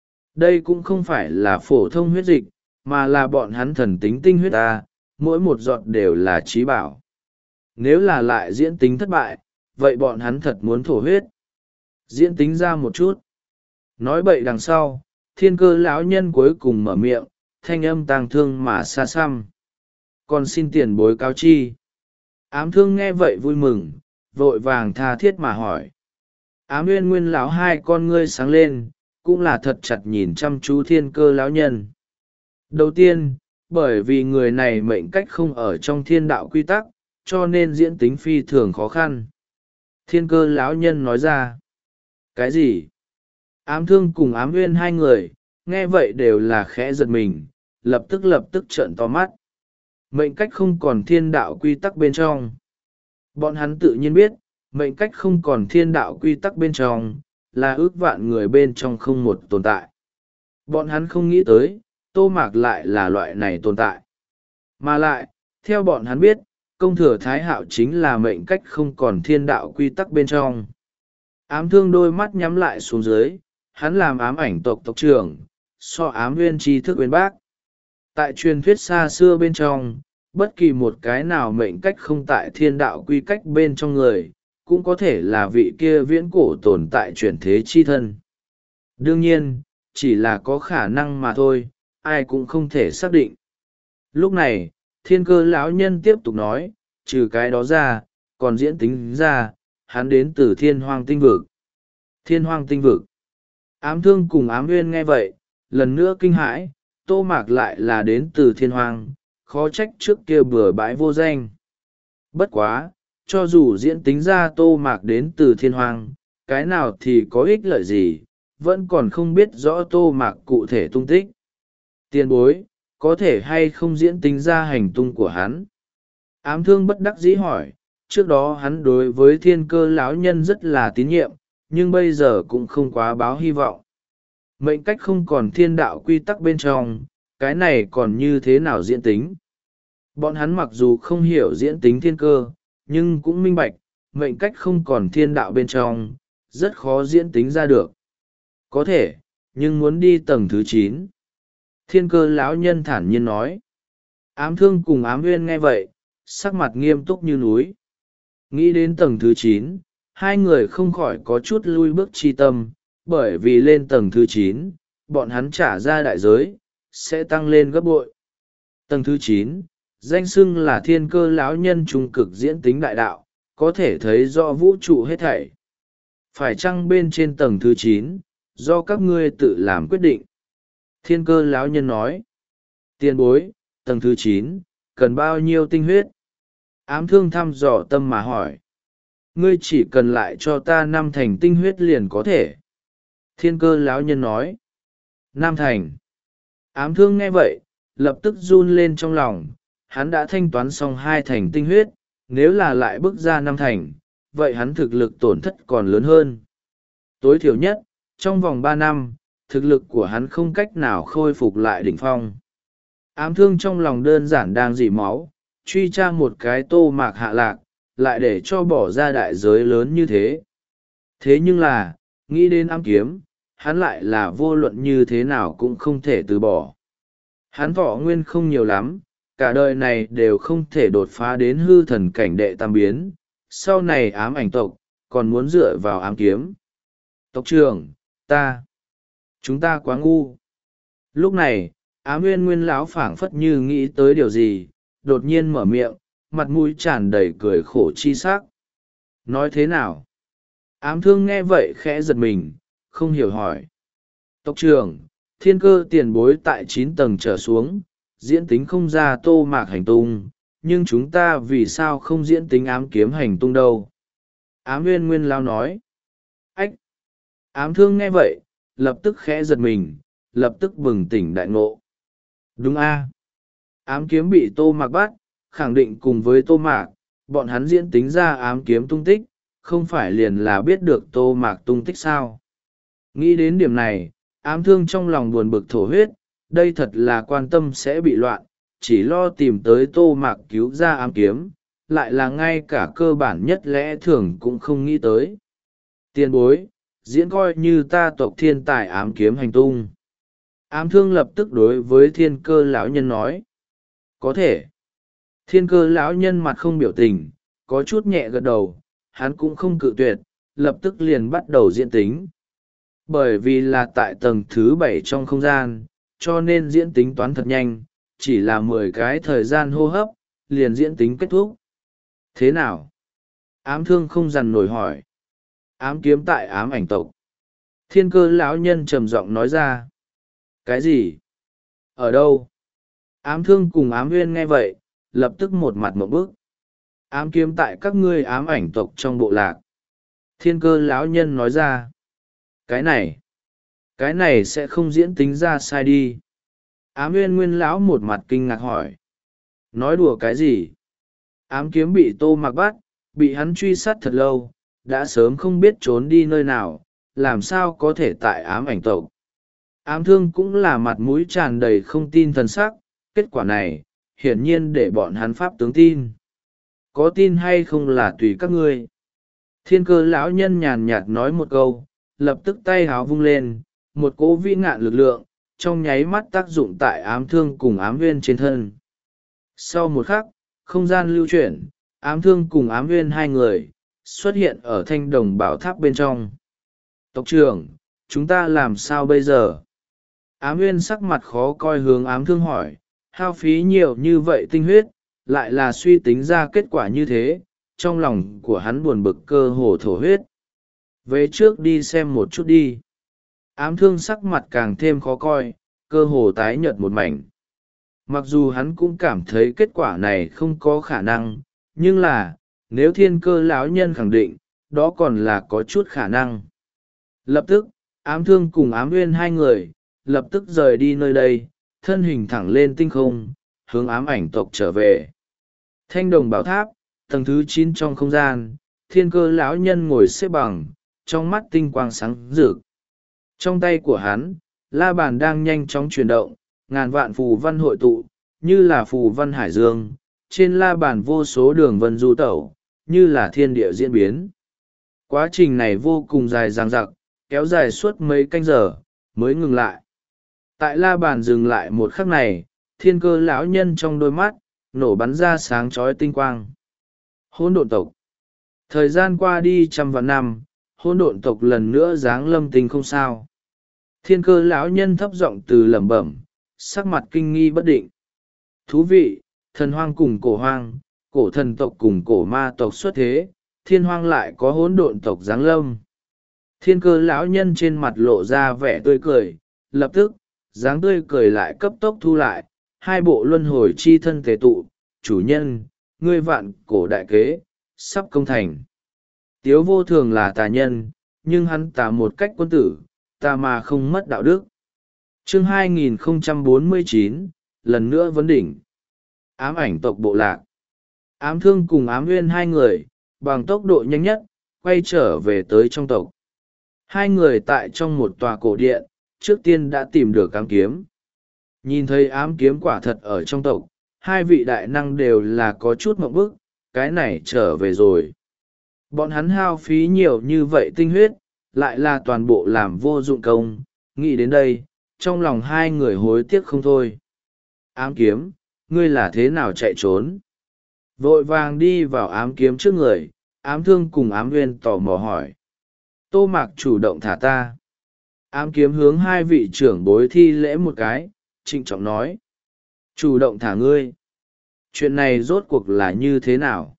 Đây cũng không phải là phổ thông huyết dịch, mà là bọn hắn thần tính tinh huyết ta, mỗi một giọt đều là trí bảo. Nếu là lại diễn tính thất bại, vậy bọn hắn thật muốn thổ huyết. Diễn tính ra một chút. Nói bậy đằng sau, thiên cơ lão nhân cuối cùng mở miệng, thanh âm tang thương mà xa xăm. Còn xin tiền bối cáo chi. Ám thương nghe vậy vui mừng, vội vàng tha thiết mà hỏi. Ám uyên nguyên lão hai con ngươi sáng lên, cũng là thật chặt nhìn chăm chú thiên cơ lão nhân. Đầu tiên, bởi vì người này mệnh cách không ở trong thiên đạo quy tắc, cho nên diễn tính phi thường khó khăn. Thiên cơ lão nhân nói ra. Cái gì? Ám thương cùng ám uyên hai người, nghe vậy đều là khẽ giật mình, lập tức lập tức trợn to mắt. Mệnh cách không còn thiên đạo quy tắc bên trong. Bọn hắn tự nhiên biết, mệnh cách không còn thiên đạo quy tắc bên trong, là ước vạn người bên trong không một tồn tại. Bọn hắn không nghĩ tới, Tô Mạc lại là loại này tồn tại. Mà lại, theo bọn hắn biết, công thừa Thái Hạo chính là mệnh cách không còn thiên đạo quy tắc bên trong. Ám thương đôi mắt nhắm lại xuống dưới, hắn làm ám ảnh tộc tộc trưởng, so ám nguyên tri thức uyên bác. Tại truyền thuyết xa xưa bên trong, bất kỳ một cái nào mệnh cách không tại thiên đạo quy cách bên trong người, cũng có thể là vị kia viễn cổ tồn tại chuyển thế chi thân. Đương nhiên, chỉ là có khả năng mà thôi, ai cũng không thể xác định. Lúc này, thiên cơ lão nhân tiếp tục nói, trừ cái đó ra, còn diễn tính ra, hắn đến từ thiên hoang tinh vực. Thiên hoang tinh vực. Ám thương cùng ám nguyên nghe vậy, lần nữa kinh hãi, Tô Mạc lại là đến từ thiên hoang, khó trách trước kia bừa bãi vô danh. Bất quá, cho dù diễn tính ra Tô Mạc đến từ thiên hoang, cái nào thì có ích lợi gì, vẫn còn không biết rõ Tô Mạc cụ thể tung tích. Tiền bối, có thể hay không diễn tính ra hành tung của hắn? Ám thương bất đắc dĩ hỏi, trước đó hắn đối với thiên cơ lão nhân rất là tín nhiệm, nhưng bây giờ cũng không quá báo hy vọng. Mệnh cách không còn thiên đạo quy tắc bên trong, cái này còn như thế nào diễn tính? Bọn hắn mặc dù không hiểu diễn tính thiên cơ, nhưng cũng minh bạch, mệnh cách không còn thiên đạo bên trong, rất khó diễn tính ra được. Có thể, nhưng muốn đi tầng thứ chín. Thiên cơ lão nhân thản nhiên nói. Ám thương cùng ám nguyên nghe vậy, sắc mặt nghiêm túc như núi. Nghĩ đến tầng thứ chín, hai người không khỏi có chút lui bước chi tâm, bởi vì lên tầng thứ chín, bọn hắn trả ra đại giới, sẽ tăng lên gấp bội. Tầng thứ chín, danh xưng là thiên cơ lão nhân trung cực diễn tính đại đạo, có thể thấy rõ vũ trụ hết thảy. Phải chăng bên trên tầng thứ chín, do các ngươi tự làm quyết định. Thiên cơ lão nhân nói. Tiền bối, tầng thứ chín, cần bao nhiêu tinh huyết? Ám thương thăm dò tâm mà hỏi. Ngươi chỉ cần lại cho ta năm thành tinh huyết liền có thể. Thiên cơ lão nhân nói. Năm thành. Ám thương nghe vậy, lập tức run lên trong lòng. Hắn đã thanh toán xong hai thành tinh huyết, nếu là lại bước ra năm thành, vậy hắn thực lực tổn thất còn lớn hơn. Tối thiểu nhất, trong vòng ba năm, thực lực của hắn không cách nào khôi phục lại đỉnh phong. Ám thương trong lòng đơn giản đang dỉ máu, truy tra một cái Tô Mạc hạ lạc, lại để cho bỏ ra đại giới lớn như thế. Thế nhưng là, nghĩ đến ám kiếm, hắn lại là vô luận như thế nào cũng không thể từ bỏ. Hắn thọ nguyên không nhiều lắm, cả đời này đều không thể đột phá đến hư thần cảnh đệ tam biến, sau này ám ảnh tộc, còn muốn dựa vào ám kiếm. Tộc trưởng, ta, chúng ta quá ngu. Lúc này, ám nguyên nguyên lão phảng phất như nghĩ tới điều gì, đột nhiên mở miệng, mặt mũi tràn đầy cười khổ chi sắc. Nói thế nào? Ám thương nghe vậy khẽ giật mình, không hiểu hỏi. Tộc trưởng, thiên cơ tiền bối tại chín tầng trở xuống, diễn tính không ra Tô Mạc hành tung, nhưng chúng ta vì sao không diễn tính ám kiếm hành tung đâu? Ám Nguyên Nguyên Lao nói. Ách! Ám Thương nghe vậy, lập tức khẽ giật mình, lập tức bừng tỉnh đại ngộ. Đúng a, ám kiếm bị Tô Mạc bắt, khẳng định cùng với Tô Mạc, bọn hắn diễn tính ra ám kiếm tung tích, không phải liền là biết được Tô Mạc tung tích sao? Nghĩ đến điểm này, Ám Thương trong lòng buồn bực thổ huyết, đây thật là quan tâm sẽ bị loạn, chỉ lo tìm tới Tô Mạc cứu ra ám kiếm, lại là ngay cả cơ bản nhất lẽ thường cũng không nghĩ tới. Tiền bối, diễn coi như ta tộc thiên tài ám kiếm hành tung. Ám Thương lập tức đối với thiên cơ lão nhân nói. Có thể. Thiên cơ lão nhân mặt không biểu tình, có chút nhẹ gật đầu, hắn cũng không cự tuyệt, lập tức liền bắt đầu diễn tính. Bởi vì là tại tầng thứ bảy trong không gian, cho nên diễn tính toán thật nhanh, chỉ là mười cái thời gian hô hấp, liền diễn tính kết thúc. Thế nào? Ám Thương không dằn nổi hỏi. Ám kiếm tại ám ảnh tộc. Thiên cơ lão nhân trầm giọng nói ra. Cái gì? Ở đâu? Ám Thương cùng Ám Nguyên nghe vậy, lập tức một mặt một bức. Ám kiếm tại các ngươi ám ảnh tộc trong bộ lạc. Thiên cơ lão nhân nói ra. Cái này, cái này sẽ không diễn tính ra sai đi. Ám Nguyên Nguyên lão một mặt kinh ngạc hỏi. Nói đùa cái gì? Ám kiếm bị Tô Mạc bắt, bị hắn truy sát thật lâu, đã sớm không biết trốn đi nơi nào, làm sao có thể tại ám ảnh tộc. Ám Thương cũng là mặt mũi tràn đầy không tin thần sắc, kết quả này, hiển nhiên để bọn hắn pháp tướng tin. Có tin hay không là tùy các ngươi. Thiên cơ lão nhân nhàn nhạt nói một câu, lập tức tay háo vung lên, một cỗ vĩ ngạn lực lượng, trong nháy mắt tác dụng tại Ám Thương cùng Ám Nguyên trên thân. Sau một khắc, không gian lưu chuyển, Ám Thương cùng Ám Nguyên hai người, xuất hiện ở thanh đồng bảo tháp bên trong. Tộc trưởng, chúng ta làm sao bây giờ? Ám Nguyên sắc mặt khó coi hướng Ám Thương hỏi, hao phí nhiều như vậy tinh huyết, lại là suy tính ra kết quả như thế, trong lòng của hắn buồn bực cơ hồ thổ huyết. Về trước đi xem một chút đi. Ám Thương sắc mặt càng thêm khó coi, cơ hồ tái nhợt một mảnh. Mặc dù hắn cũng cảm thấy kết quả này không có khả năng, nhưng là, nếu thiên cơ lão nhân khẳng định, đó còn là có chút khả năng. Lập tức, Ám Thương cùng Ám Nguyên hai người, lập tức rời đi nơi đây, thân hình thẳng lên tinh không, hướng ám ảnh tộc trở về. Thanh đồng bảo tháp, tầng thứ chín trong không gian, thiên cơ lão nhân ngồi xếp bằng, trong mắt tinh quang sáng rực. Trong tay của hắn, la bàn đang nhanh chóng chuyển động, ngàn vạn phù văn hội tụ, như là phù văn hải dương, trên la bàn vô số đường vân du tẩu, như là thiên địa diễn biến. Quá trình này vô cùng dài dằng dặc, kéo dài suốt mấy canh giờ, mới ngừng lại. Tại la bàn dừng lại một khắc này, thiên cơ lão nhân trong đôi mắt, nổ bắn ra sáng chói tinh quang. Hỗn độn tộc. Thời gian qua đi trăm vạn năm, hỗn độn tộc lần nữa giáng lâm tinh không sao. Thiên cơ lão nhân thấp giọng từ lẩm bẩm, sắc mặt kinh nghi bất định. Thú vị, thần hoang cùng cổ hoang, cổ thần tộc cùng cổ ma tộc xuất thế, thiên hoang lại có hỗn độn tộc giáng lâm. Thiên cơ lão nhân trên mặt lộ ra vẻ tươi cười, lập tức, dáng tươi cười lại cấp tốc thu lại, hai bộ luân hồi chi thân tề tụ, chủ nhân, ngươi vạn cổ đại kế, sắp công thành. Tiếu vô thường là tà nhân, nhưng hắn tà một cách quân tử, tà mà không mất đạo đức. Chương hai nghìn không trăm bốn mươi chín, lần nữa vấn đỉnh. Ám ảnh tộc bộ lạc. Ám Thương cùng Ám Nguyên hai người, bằng tốc độ nhanh nhất, quay trở về tới trong tộc. Hai người tại trong một tòa cổ điện, trước tiên đã tìm được ám kiếm. Nhìn thấy ám kiếm quả thật ở trong tộc, hai vị đại năng đều là có chút mộng bức, cái này trở về rồi. Bọn hắn hao phí nhiều như vậy tinh huyết, lại là toàn bộ làm vô dụng công, nghĩ đến đây, trong lòng hai người hối tiếc không thôi. Ám kiếm, ngươi là thế nào chạy trốn? Vội vàng đi vào ám kiếm trước người, Ám Thương cùng Ám Nguyên tò mò hỏi. Tô Mạc chủ động thả ta. Ám kiếm hướng hai vị trưởng bối thi lễ một cái, trịnh trọng nói. Chủ động thả ngươi. Chuyện này rốt cuộc là như thế nào?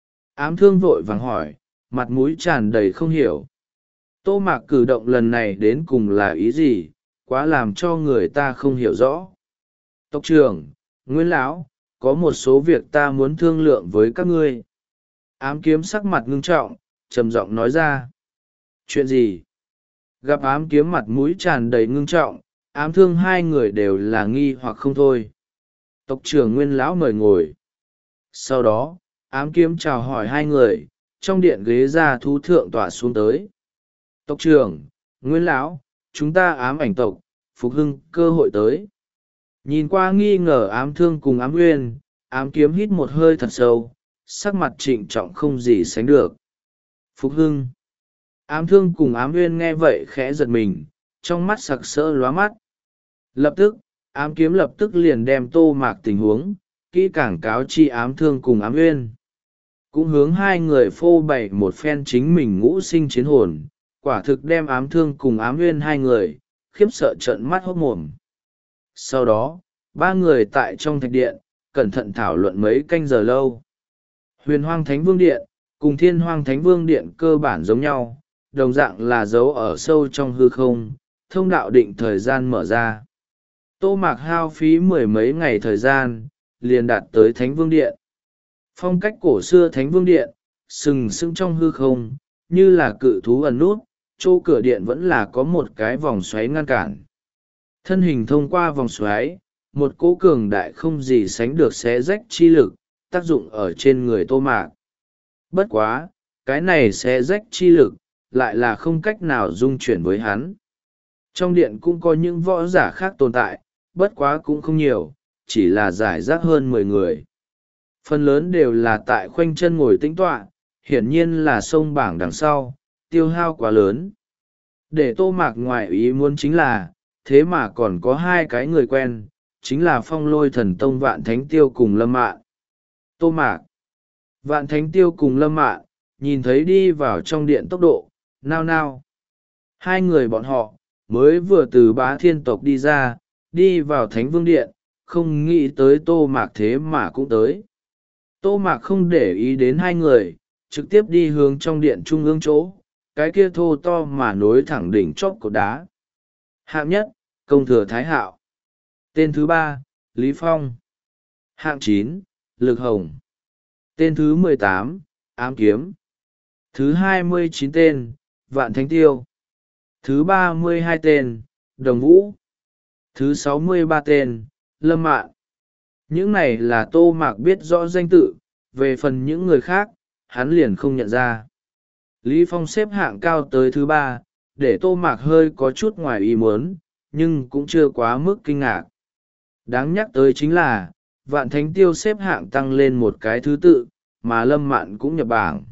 Ám Thương vội vàng hỏi, mặt mũi tràn đầy không hiểu. Tô Mạc cử động lần này đến cùng là ý gì? quá làm cho người ta không hiểu rõ. Tộc trưởng, Nguyên lão, có một số việc ta muốn thương lượng với các ngươi. Ám kiếm sắc mặt ngưng trọng, trầm giọng nói ra. Chuyện gì? Gặp ám kiếm mặt mũi tràn đầy ngưng trọng, ám thương hai người đều là nghi hoặc không thôi. Tộc trưởng Nguyên lão mời ngồi. Sau đó, ám kiếm chào hỏi hai người, trong điện ghế ra thú thượng tọa xuống tới. Tộc trưởng, Nguyên lão, chúng ta ám ảnh tộc, phục hưng cơ hội tới. Nhìn qua nghi ngờ ám thương cùng ám nguyên, ám kiếm hít một hơi thật sâu, sắc mặt trịnh trọng không gì sánh được. Phục hưng. Ám thương cùng ám nguyên nghe vậy khẽ giật mình, trong mắt sặc sỡ lóa mắt. Lập tức, ám kiếm lập tức liền đem Tô Mạc tình huống, kỹ càng cáo chi ám thương cùng ám nguyên. Cũng hướng hai người phô bày một phen chính mình ngũ sinh chiến hồn, quả thực đem ám thương cùng ám nguyên hai người, khiếp sợ trợn mắt hốt mồm. Sau đó, ba người tại trong thạch điện, cẩn thận thảo luận mấy canh giờ lâu. Huyền Hoang Thánh Vương Điện, cùng Thiên Hoang Thánh Vương Điện cơ bản giống nhau, đồng dạng là dấu ở sâu trong hư không, thông đạo định thời gian mở ra. Tô Mạc hao phí mười mấy ngày thời gian, liền đạt tới Thánh Vương Điện. Phong cách cổ xưa Thánh Vương Điện, sừng sững trong hư không, như là cự thú ẩn nút, chỗ cửa điện vẫn là có một cái vòng xoáy ngăn cản. Thân hình thông qua vòng xoáy, một cỗ cường đại không gì sánh được xé rách chi lực, tác dụng ở trên người Tô Mạc. Bất quá, cái này xé rách chi lực, lại là không cách nào dung chuyển với hắn. Trong điện cũng có những võ giả khác tồn tại, bất quá cũng không nhiều, chỉ là giải rác hơn mười người. Phần lớn đều là tại khoanh chân ngồi tĩnh tọa, hiển nhiên là sông bảng đằng sau, tiêu hao quá lớn. Để Tô Mạc ngoài ý muốn chính là, thế mà còn có hai cái người quen, chính là Phong Lôi Thần Tông Vạn Thánh Tiêu cùng Lâm Mạn. Tô Mạc, Vạn Thánh Tiêu cùng Lâm Mạn, nhìn thấy đi vào trong điện tốc độ, nao nao. Hai người bọn họ, mới vừa từ Bá Thiên tộc đi ra, đi vào Thánh Vương Điện, không nghĩ tới Tô Mạc thế mà cũng tới. Tô Mạc không để ý đến hai người, trực tiếp đi hướng trong điện trung ương chỗ, cái kia thô to mà nối thẳng đỉnh chóp cột đá. Hạng nhất, Công Thừa Thái Hạo. Tên thứ ba, Lý Phong. Hạng chín, Lực Hồng. Tên thứ mười tám, Ám Kiếm. Thứ hai mươi chín tên, Vạn Thánh Tiêu. Thứ ba mươi hai tên, Đồng Vũ. Thứ sáu mươi ba tên, Lâm Mạn. Những này là Tô Mạc biết rõ danh tự, về phần những người khác, hắn liền không nhận ra. Lý Phong xếp hạng cao tới thứ ba, để Tô Mạc hơi có chút ngoài ý muốn, nhưng cũng chưa quá mức kinh ngạc. Đáng nhắc tới chính là, Vạn Thánh Tiêu xếp hạng tăng lên một cái thứ tự, mà Lâm Mạn cũng nhập bảng.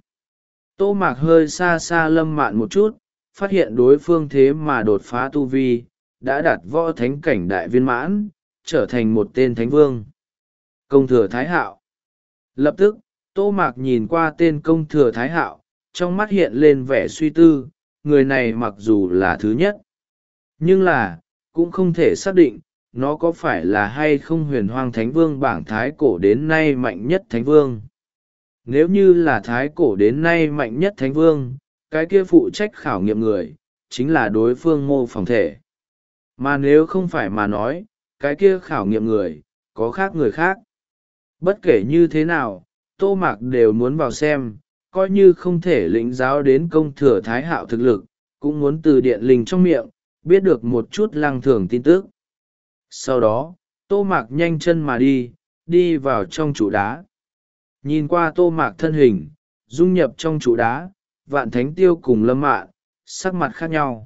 Tô Mạc hơi xa xa Lâm Mạn một chút, phát hiện đối phương thế mà đột phá tu vi, đã đạt võ thánh cảnh đại viên mãn, trở thành một tên thánh vương. Công Thừa Thái Hạo. Lập tức, Tô Mạc nhìn qua tên Công Thừa Thái Hạo, trong mắt hiện lên vẻ suy tư, người này mặc dù là thứ nhất, nhưng là, cũng không thể xác định, nó có phải là hay không Huyền Hoang Thánh Vương bảng thái cổ đến nay mạnh nhất Thánh Vương. Nếu như là thái cổ đến nay mạnh nhất Thánh Vương, cái kia phụ trách khảo nghiệm người, chính là đối phương mô phỏng thể. Mà nếu không phải mà nói, cái kia khảo nghiệm người, có khác người khác. Bất kể như thế nào, Tô Mạc đều muốn vào xem, coi như không thể lĩnh giáo đến Công Thừa Thái Hạo thực lực, cũng muốn từ điện linh trong miệng, biết được một chút lăng thường tin tức. Sau đó, Tô Mạc nhanh chân mà đi, đi vào trong trụ đá. Nhìn qua Tô Mạc thân hình, dung nhập trong trụ đá, Vạn Thánh Tiêu cùng Lâm Mạn, sắc mặt khác nhau.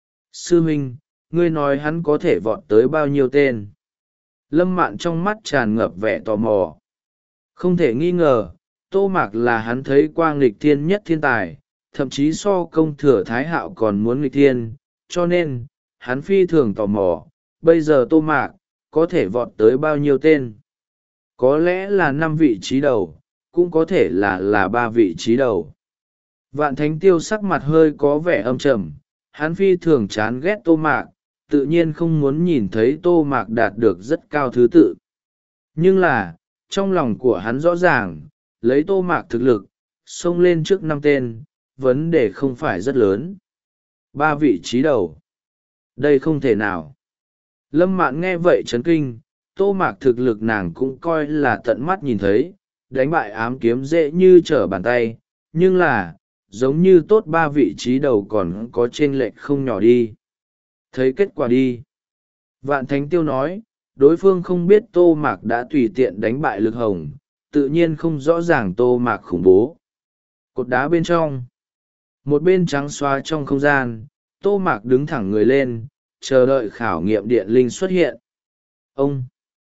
Sư huynh, ngươi nói hắn có thể vọt tới bao nhiêu tên? Lâm Mạn trong mắt tràn ngập vẻ tò mò. Không thể nghi ngờ, Tô Mạc là hắn thấy qua nghịch thiên nhất thiên tài, thậm chí so Công Thừa Thái Hạo còn muốn nghịch thiên, cho nên, hắn phi thường tò mò, bây giờ Tô Mạc, có thể vọt tới bao nhiêu tên? Có lẽ là năm vị trí đầu, cũng có thể là là ba vị trí đầu. Vạn Thánh Tiêu sắc mặt hơi có vẻ âm trầm, hắn phi thường chán ghét Tô Mạc, tự nhiên không muốn nhìn thấy Tô Mạc đạt được rất cao thứ tự. Nhưng là, trong lòng của hắn rõ ràng, lấy Tô Mạc thực lực, xông lên trước năm tên, vấn đề không phải rất lớn. Ba vị trí đầu. Đây không thể nào. Lâm Mạn nghe vậy chấn kinh, Tô Mạc thực lực nàng cũng coi là tận mắt nhìn thấy, đánh bại ám kiếm dễ như trở bàn tay, nhưng là, giống như tốt ba vị trí đầu còn có chênh lệch không nhỏ đi. Thấy kết quả đi. Vạn Thánh Tiêu nói, đối phương không biết Tô Mạc đã tùy tiện đánh bại Lực Hồng, tự nhiên không rõ ràng Tô Mạc khủng bố. Cột đá bên trong. Một bên trắng xóa trong không gian, Tô Mạc đứng thẳng người lên, chờ đợi khảo nghiệm điện linh xuất hiện. Ông!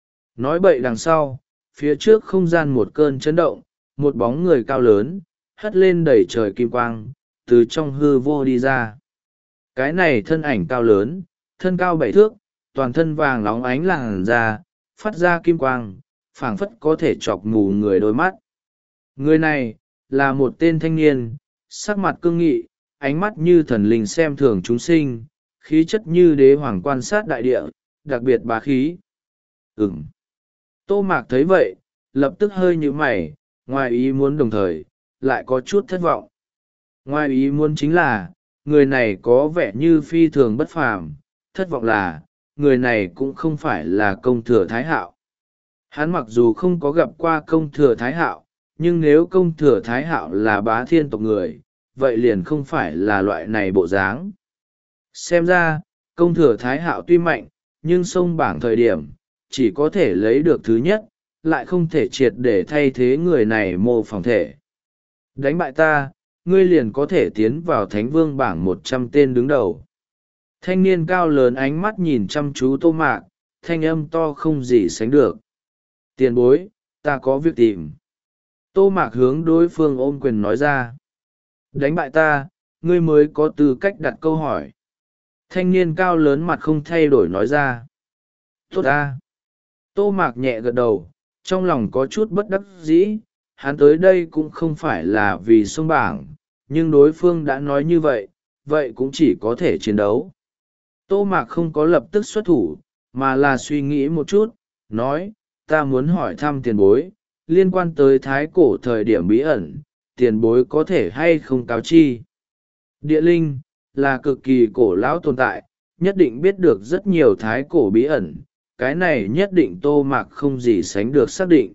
Nói bậy đằng sau, phía trước không gian một cơn chấn động, một bóng người cao lớn, hất lên đẩy trời kim quang, từ trong hư vô đi ra. Cái này thân ảnh cao lớn, thân cao bảy thước, toàn thân vàng óng ánh làn da, phát ra kim quang, phảng phất có thể chọc mù người đôi mắt. Người này, là một tên thanh niên, sắc mặt cương nghị, ánh mắt như thần linh xem thường chúng sinh, khí chất như đế hoàng quan sát đại địa, đặc biệt bá khí. Ừm. Tô Mạc thấy vậy, lập tức hơi nhíu mày, ngoài ý muốn đồng thời, lại có chút thất vọng. Ngoài ý muốn chính là, người này có vẻ như phi thường bất phàm, thất vọng là, người này cũng không phải là công thừa Thái Hạo. Hắn mặc dù không có gặp qua công thừa Thái Hạo, nhưng nếu công thừa Thái Hạo là bá thiên tộc người, vậy liền không phải là loại này bộ dáng. Xem ra, công thừa Thái Hạo tuy mạnh, nhưng xông bảng thời điểm, chỉ có thể lấy được thứ nhất, lại không thể triệt để thay thế người này mô phỏng thể. Đánh bại ta, ngươi liền có thể tiến vào Thánh Vương bảng một trăm tên đứng đầu. Thanh niên cao lớn ánh mắt nhìn chăm chú Tô Mạc, thanh âm to không gì sánh được. Tiền bối, ta có việc tìm. Tô Mạc hướng đối phương ôm quyền nói ra. Đánh bại ta, ngươi mới có tư cách đặt câu hỏi. Thanh niên cao lớn mặt không thay đổi nói ra. Tốt ta. Tô Mạc nhẹ gật đầu, trong lòng có chút bất đắc dĩ, hắn tới đây cũng không phải là vì xông bảng, nhưng đối phương đã nói như vậy, vậy cũng chỉ có thể chiến đấu. Tô Mạc không có lập tức xuất thủ, mà là suy nghĩ một chút, nói, ta muốn hỏi thăm tiền bối, liên quan tới thái cổ thời điểm bí ẩn, tiền bối có thể hay không cáo chi. Địa linh, là cực kỳ cổ lão tồn tại, nhất định biết được rất nhiều thái cổ bí ẩn, cái này nhất định Tô Mạc không gì sánh được xác định.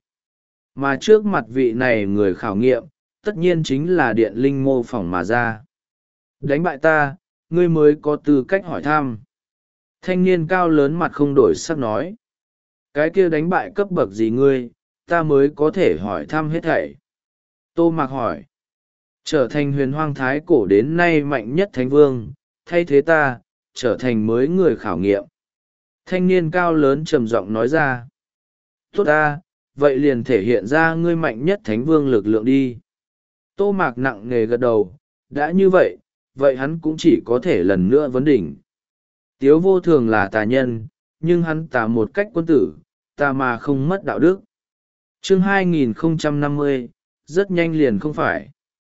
Mà trước mặt vị này người khảo nghiệm, tất nhiên chính là điện linh mô phỏng mà ra. Đánh bại ta, ngươi mới có tư cách hỏi thăm. Thanh niên cao lớn mặt không đổi sắc nói. Cái kia đánh bại cấp bậc gì ngươi, ta mới có thể hỏi thăm hết thảy. Tô Mạc hỏi. Trở thành huyền hoang thái cổ đến nay mạnh nhất thánh vương, thay thế ta, trở thành mới người khảo nghiệm. Thanh niên cao lớn trầm giọng nói ra. Tốt ta, vậy liền thể hiện ra ngươi mạnh nhất thánh vương lực lượng đi. Tô Mạc nặng nề gật đầu, đã như vậy, vậy hắn cũng chỉ có thể lần nữa vấn đỉnh. Tiếu vô thường là tà nhân, nhưng hắn tà một cách quân tử, tà mà không mất đạo đức. Chương hai nghìn không trăm năm mươi, rất nhanh liền không phải.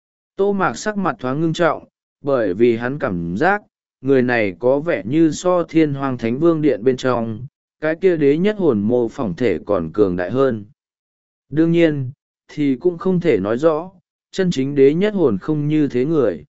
Tô Mạc sắc mặt thoáng ngưng trọng, bởi vì hắn cảm giác, người này có vẻ như so thiên hoàng thánh vương điện bên trong, cái kia đế nhất hồn mô phỏng thể còn cường đại hơn. Đương nhiên, thì cũng không thể nói rõ, chân chính đế nhất hồn không như thế người.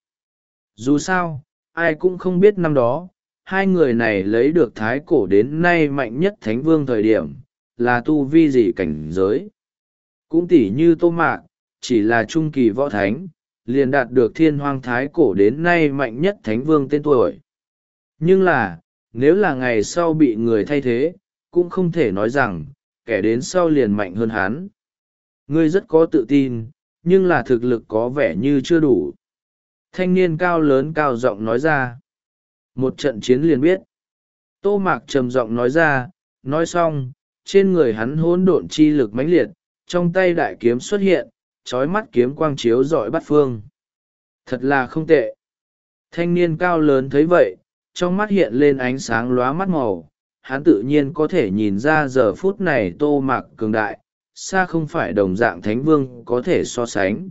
Dù sao, ai cũng không biết năm đó, hai người này lấy được thái cổ đến nay mạnh nhất thánh vương thời điểm, là tu vi gì cảnh giới. Cũng tỉ như Tô Mạc, chỉ là trung kỳ võ thánh, liền đạt được thiên hoang thái cổ đến nay mạnh nhất thánh vương tên tuổi. Nhưng là, nếu là ngày sau bị người thay thế, cũng không thể nói rằng, kẻ đến sau liền mạnh hơn hắn. Ngươi rất có tự tin, nhưng là thực lực có vẻ như chưa đủ. Thanh niên cao lớn cao giọng nói ra. Một trận chiến liền biết. Tô Mạc trầm giọng nói ra, nói xong, trên người hắn hỗn độn chi lực mãnh liệt, trong tay đại kiếm xuất hiện, trói mắt kiếm quang chiếu rọi bát phương. Thật là không tệ. Thanh niên cao lớn thấy vậy, trong mắt hiện lên ánh sáng lóa mắt màu, hắn tự nhiên có thể nhìn ra giờ phút này Tô Mạc cường đại, xa không phải đồng dạng thánh vương có thể so sánh.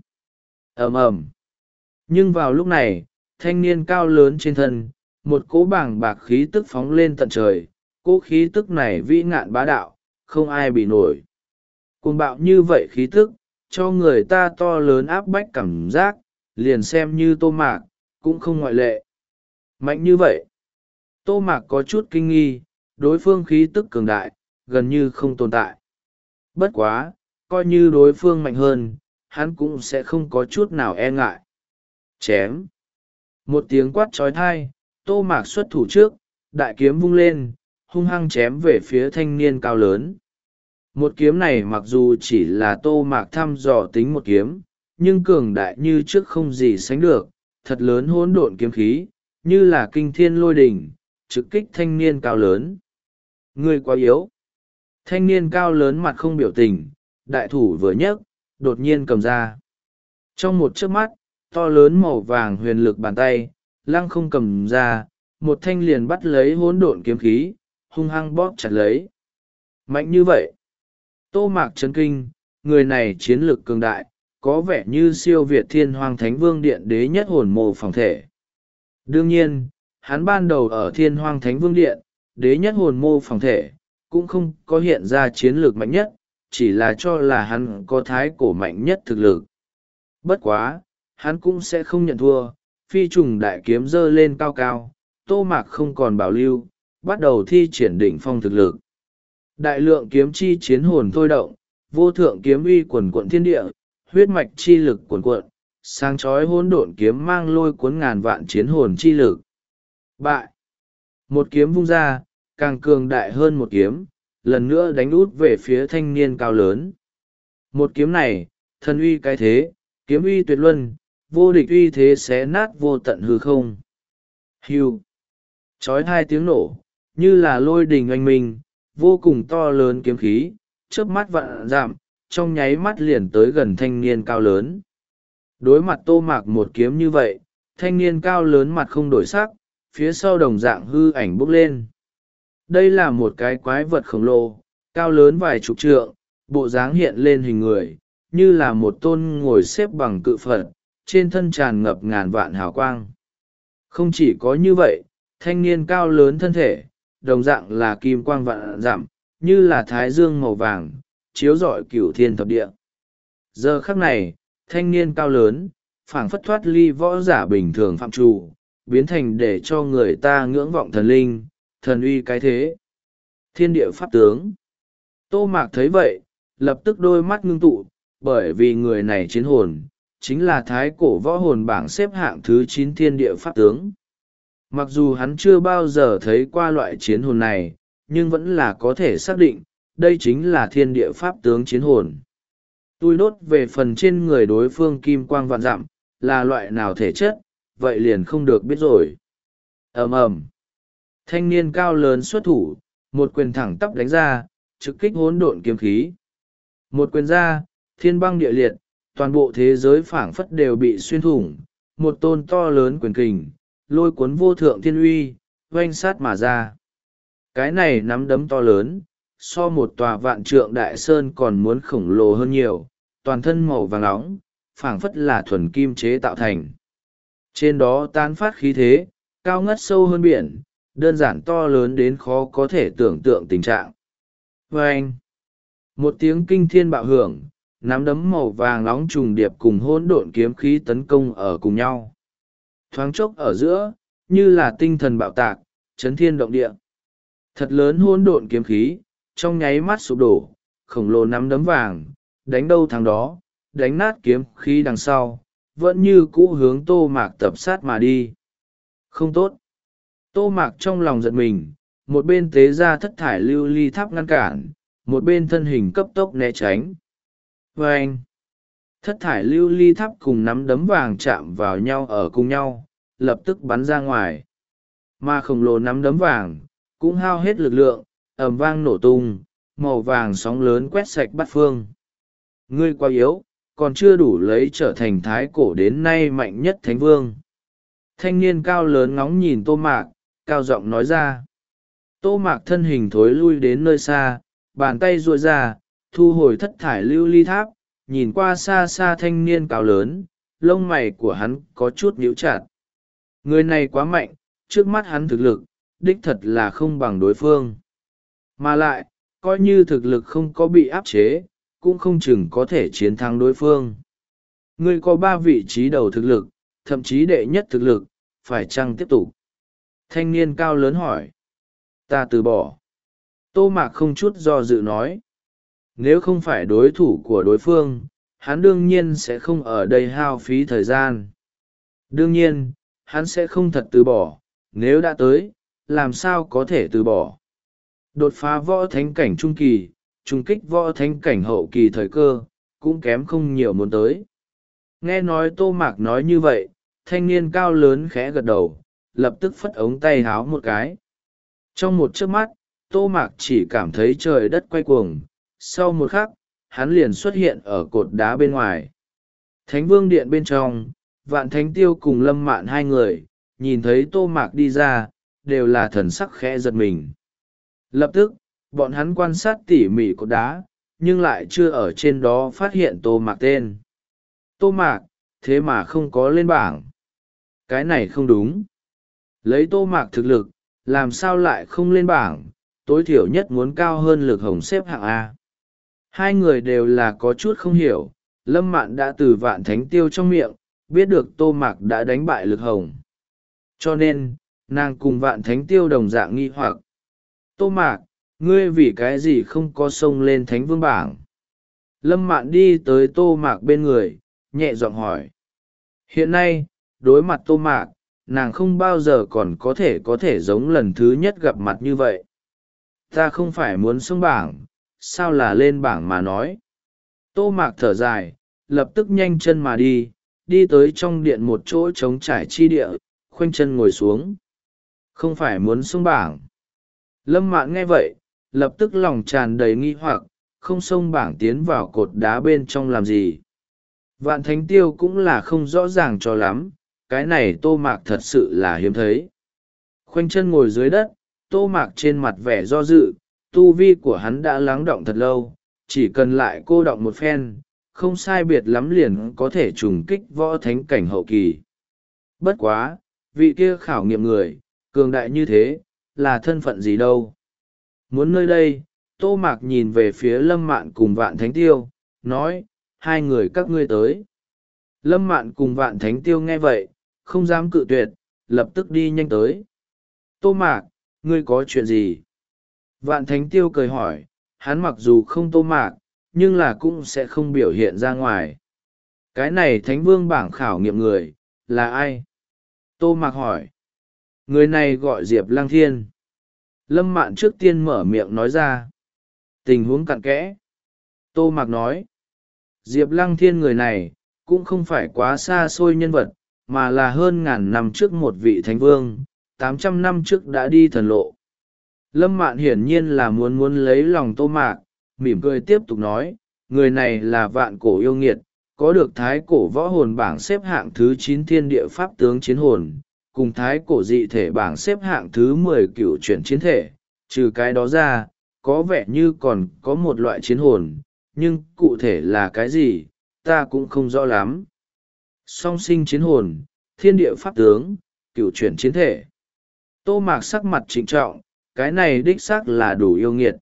Ầm ầm. Nhưng vào lúc này, thanh niên cao lớn trên thân, một cỗ bảng bạc khí tức phóng lên tận trời, cỗ khí tức này vĩ ngạn bá đạo, không ai bị nổi. Cuồng bạo như vậy khí tức, cho người ta to lớn áp bách cảm giác, liền xem như Tô Mạc, cũng không ngoại lệ. Mạnh như vậy. Tô Mạc có chút kinh nghi, đối phương khí tức cường đại, gần như không tồn tại. Bất quá, coi như đối phương mạnh hơn, hắn cũng sẽ không có chút nào e ngại. Chém. Một tiếng quát trói thai, Tô Mạc xuất thủ trước, đại kiếm vung lên, hung hăng chém về phía thanh niên cao lớn. Một kiếm này mặc dù chỉ là Tô Mạc thăm dò tính một kiếm, nhưng cường đại như trước không gì sánh được, thật lớn hỗn độn kiếm khí, như là kinh thiên lôi đỉnh, trực kích thanh niên cao lớn. Ngươi quá yếu. Thanh niên cao lớn mặt không biểu tình, đại thủ vừa nhấc, đột nhiên cầm ra. Trong một chớp mắt, to lớn màu vàng huyền lực bàn tay, lăng không cầm ra, một thanh liền bắt lấy hỗn độn kiếm khí, hung hăng bóp chặt lấy. Mạnh như vậy. Tô Mạc chấn kinh, người này chiến lực cường đại, có vẻ như siêu việt thiên hoàng thánh vương điện đế nhất hồn mô phỏng thể. Đương nhiên, hắn ban đầu ở thiên hoàng thánh vương điện, đế nhất hồn mô phỏng thể, cũng không có hiện ra chiến lược mạnh nhất, chỉ là cho là hắn có thái cổ mạnh nhất thực lực. Bất quá, hắn cũng sẽ không nhận thua, phi trùng đại kiếm giơ lên cao cao, Tô Mạc không còn bảo lưu, bắt đầu thi triển đỉnh phong thực lực. Đại lượng kiếm chi chiến hồn thôi động, vô thượng kiếm uy quần quận thiên địa, huyết mạch chi lực quần quận, sáng chói hỗn độn kiếm mang lôi cuốn ngàn vạn chiến hồn chi lực. Bại! Một kiếm vung ra, càng cường đại hơn một kiếm, lần nữa đánh út về phía thanh niên cao lớn. Một kiếm này, thần uy cái thế, kiếm uy tuyệt luân, vô địch uy thế xé nát vô tận hư không. Hưu! Chói hai tiếng nổ, như là lôi đình oanh minh, vô cùng to lớn kiếm khí, chớp mắt vạn giảm, trong nháy mắt liền tới gần thanh niên cao lớn. Đối mặt Tô Mạc một kiếm như vậy, thanh niên cao lớn mặt không đổi sắc, phía sau đồng dạng hư ảnh bốc lên. Đây là một cái quái vật khổng lồ, cao lớn vài chục trượng, bộ dáng hiện lên hình người, như là một tôn ngồi xếp bằng cự Phật, trên thân tràn ngập ngàn vạn hào quang. Không chỉ có như vậy, thanh niên cao lớn thân thể, đồng dạng là kim quang vạn dặm, như là thái dương màu vàng, chiếu rọi cửu thiên thập địa. Giờ khắc này, thanh niên cao lớn, phảng phất thoát ly võ giả bình thường phạm trù, biến thành để cho người ta ngưỡng vọng thần linh, thần uy cái thế. Thiên địa pháp tướng. Tô Mạc thấy vậy, lập tức đôi mắt ngưng tụ, bởi vì người này chiến hồn, chính là thái cổ võ hồn bảng xếp hạng thứ chín thiên địa pháp tướng. Mặc dù hắn chưa bao giờ thấy qua loại chiến hồn này, nhưng vẫn là có thể xác định, đây chính là thiên địa pháp tướng chiến hồn. Tui đốt về phần trên người đối phương kim quang vạn dặm, là loại nào thể chất, vậy liền không được biết rồi. ầm ầm, thanh niên cao lớn xuất thủ, một quyền thẳng tắp đánh ra, trực kích hỗn độn kiếm khí. Một quyền ra, thiên băng địa liệt, toàn bộ thế giới phảng phất đều bị xuyên thủng, một tôn to lớn quyền kình, lôi cuốn vô thượng thiên uy, oanh sát mà ra. Cái này nắm đấm to lớn, so một tòa vạn trượng đại sơn còn muốn khổng lồ hơn nhiều, toàn thân màu vàng nóng, phảng phất là thuần kim chế tạo thành. Trên đó tán phát khí thế, cao ngất sâu hơn biển, đơn giản to lớn đến khó có thể tưởng tượng tình trạng. Vâng! Một tiếng kinh thiên bạo hưởng, nắm đấm màu vàng nóng trùng điệp cùng hỗn độn kiếm khí tấn công ở cùng nhau. Thoáng chốc ở giữa, như là tinh thần bạo tạc, chấn thiên động địa. Thật lớn hỗn độn kiếm khí, trong nháy mắt sụp đổ, khổng lồ nắm đấm vàng, đánh đâu thắng đó, đánh nát kiếm khí đằng sau, vẫn như cũ hướng Tô Mạc tập sát mà đi. Không tốt. Tô Mạc trong lòng giật mình, một bên tế ra thất thải lưu ly tháp ngăn cản, một bên thân hình cấp tốc né tránh. Và anh, thất thải lưu ly tháp cùng nắm đấm vàng chạm vào nhau ở cùng nhau, lập tức bắn ra ngoài. Mà khổng lồ nắm đấm vàng, cũng hao hết lực lượng, ầm vang nổ tung, màu vàng sóng lớn quét sạch bát phương. Ngươi quá yếu, còn chưa đủ lấy trở thành thái cổ đến nay mạnh nhất thánh vương. Thanh niên cao lớn ngóng nhìn Tô Mạc, cao giọng nói ra. Tô Mạc thân hình thối lui đến nơi xa, bàn tay duỗi ra, thu hồi thất thải lưu ly tháp, nhìn qua xa xa thanh niên cao lớn, lông mày của hắn có chút nhíu chặt. Người này quá mạnh, trước mắt hắn thực lực, đích thật là không bằng đối phương. Mà lại, coi như thực lực không có bị áp chế, cũng không chừng có thể chiến thắng đối phương. Ngươi có ba vị trí đầu thực lực, thậm chí đệ nhất thực lực, phải chăng tiếp tục? Thanh niên cao lớn hỏi. Ta từ bỏ. Tô Mạc không chút do dự nói. Nếu không phải đối thủ của đối phương, hắn đương nhiên sẽ không ở đây hao phí thời gian. Đương nhiên, hắn sẽ không thật từ bỏ, nếu đã tới, làm sao có thể từ bỏ. Đột phá võ thánh cảnh trung kỳ, trung kích võ thánh cảnh hậu kỳ thời cơ, cũng kém không nhiều muốn tới. Nghe nói Tô Mạc nói như vậy, thanh niên cao lớn khẽ gật đầu, lập tức phất ống tay háo một cái. Trong một chớp mắt, Tô Mạc chỉ cảm thấy trời đất quay cuồng, sau một khắc, hắn liền xuất hiện ở cột đá bên ngoài. Thánh vương điện bên trong, Vạn Thánh Tiêu cùng Lâm Mạn hai người, nhìn thấy Tô Mạc đi ra, đều là thần sắc khẽ giật mình. Lập tức, bọn hắn quan sát tỉ mỉ cột đá, nhưng lại chưa ở trên đó phát hiện Tô Mạc tên. Tô Mạc, thế mà không có lên bảng. Cái này không đúng. Lấy Tô Mạc thực lực, làm sao lại không lên bảng, tối thiểu nhất muốn cao hơn Lực Hồng xếp hạng A. Hai người đều là có chút không hiểu, Lâm Mạn đã từ Vạn Thánh Tiêu trong miệng, biết được Tô Mạc đã đánh bại Lực Hồng. Cho nên, nàng cùng Vạn Thánh Tiêu đồng dạng nghi hoặc. Tô Mạc, ngươi vì cái gì không có xông lên Thánh Vương bảng? Lâm Mạn đi tới Tô Mạc bên người, nhẹ giọng hỏi. Hiện nay, đối mặt Tô Mạc, nàng không bao giờ còn có thể có thể giống lần thứ nhất gặp mặt như vậy. Ta không phải muốn xông bảng, sao là lên bảng mà nói. Tô Mạc thở dài, lập tức nhanh chân mà đi, đi tới trong điện một chỗ trống trải chi địa, khoanh chân ngồi xuống. Không phải muốn xông bảng. Lâm Mạn nghe vậy, lập tức lòng tràn đầy nghi hoặc, không xông bảng tiến vào cột đá bên trong làm gì. Vạn Thánh Tiêu cũng là không rõ ràng cho lắm, cái này Tô Mạc thật sự là hiếm thấy. Khoanh chân ngồi dưới đất, Tô Mạc trên mặt vẻ do dự, tu vi của hắn đã lắng đọng thật lâu, chỉ cần lại cô đọng một phen, không sai biệt lắm liền có thể trùng kích võ thánh cảnh hậu kỳ. Bất quá, vị kia khảo nghiệm người, cường đại như thế, là thân phận gì đâu. Muốn nơi đây, Tô Mạc nhìn về phía Lâm Mạn cùng Vạn Thánh Tiêu, nói, hai người các ngươi tới. Lâm Mạn cùng Vạn Thánh Tiêu nghe vậy, không dám cự tuyệt, lập tức đi nhanh tới. Tô Mạc, ngươi có chuyện gì? Vạn Thánh Tiêu cười hỏi, hắn mặc dù không Tô Mạc, nhưng là cũng sẽ không biểu hiện ra ngoài. Cái này Thánh Vương bảng khảo nghiệm người, là ai? Tô Mạc hỏi. Người này gọi Diệp Lăng Thiên. Lâm Mạn trước tiên mở miệng nói ra. Tình huống cặn kẽ. Tô Mạc nói. Diệp Lăng Thiên người này, cũng không phải quá xa xôi nhân vật, mà là hơn ngàn năm trước một vị thánh vương, tám trăm năm trước đã đi thần lộ. Lâm Mạn hiển nhiên là muốn muốn lấy lòng Tô Mạc, mỉm cười tiếp tục nói, người này là vạn cổ yêu nghiệt, có được thái cổ võ hồn bảng xếp hạng thứ chín thiên địa pháp tướng chiến hồn, cùng thái cổ dị thể bảng xếp hạng thứ mười cửu chuyển chiến thể, trừ cái đó ra, có vẻ như còn có một loại chiến hồn, nhưng cụ thể là cái gì, ta cũng không rõ lắm. Song sinh chiến hồn, thiên địa pháp tướng, cửu chuyển chiến thể. Tô Mạc sắc mặt trịnh trọng, cái này đích xác là đủ yêu nghiệt.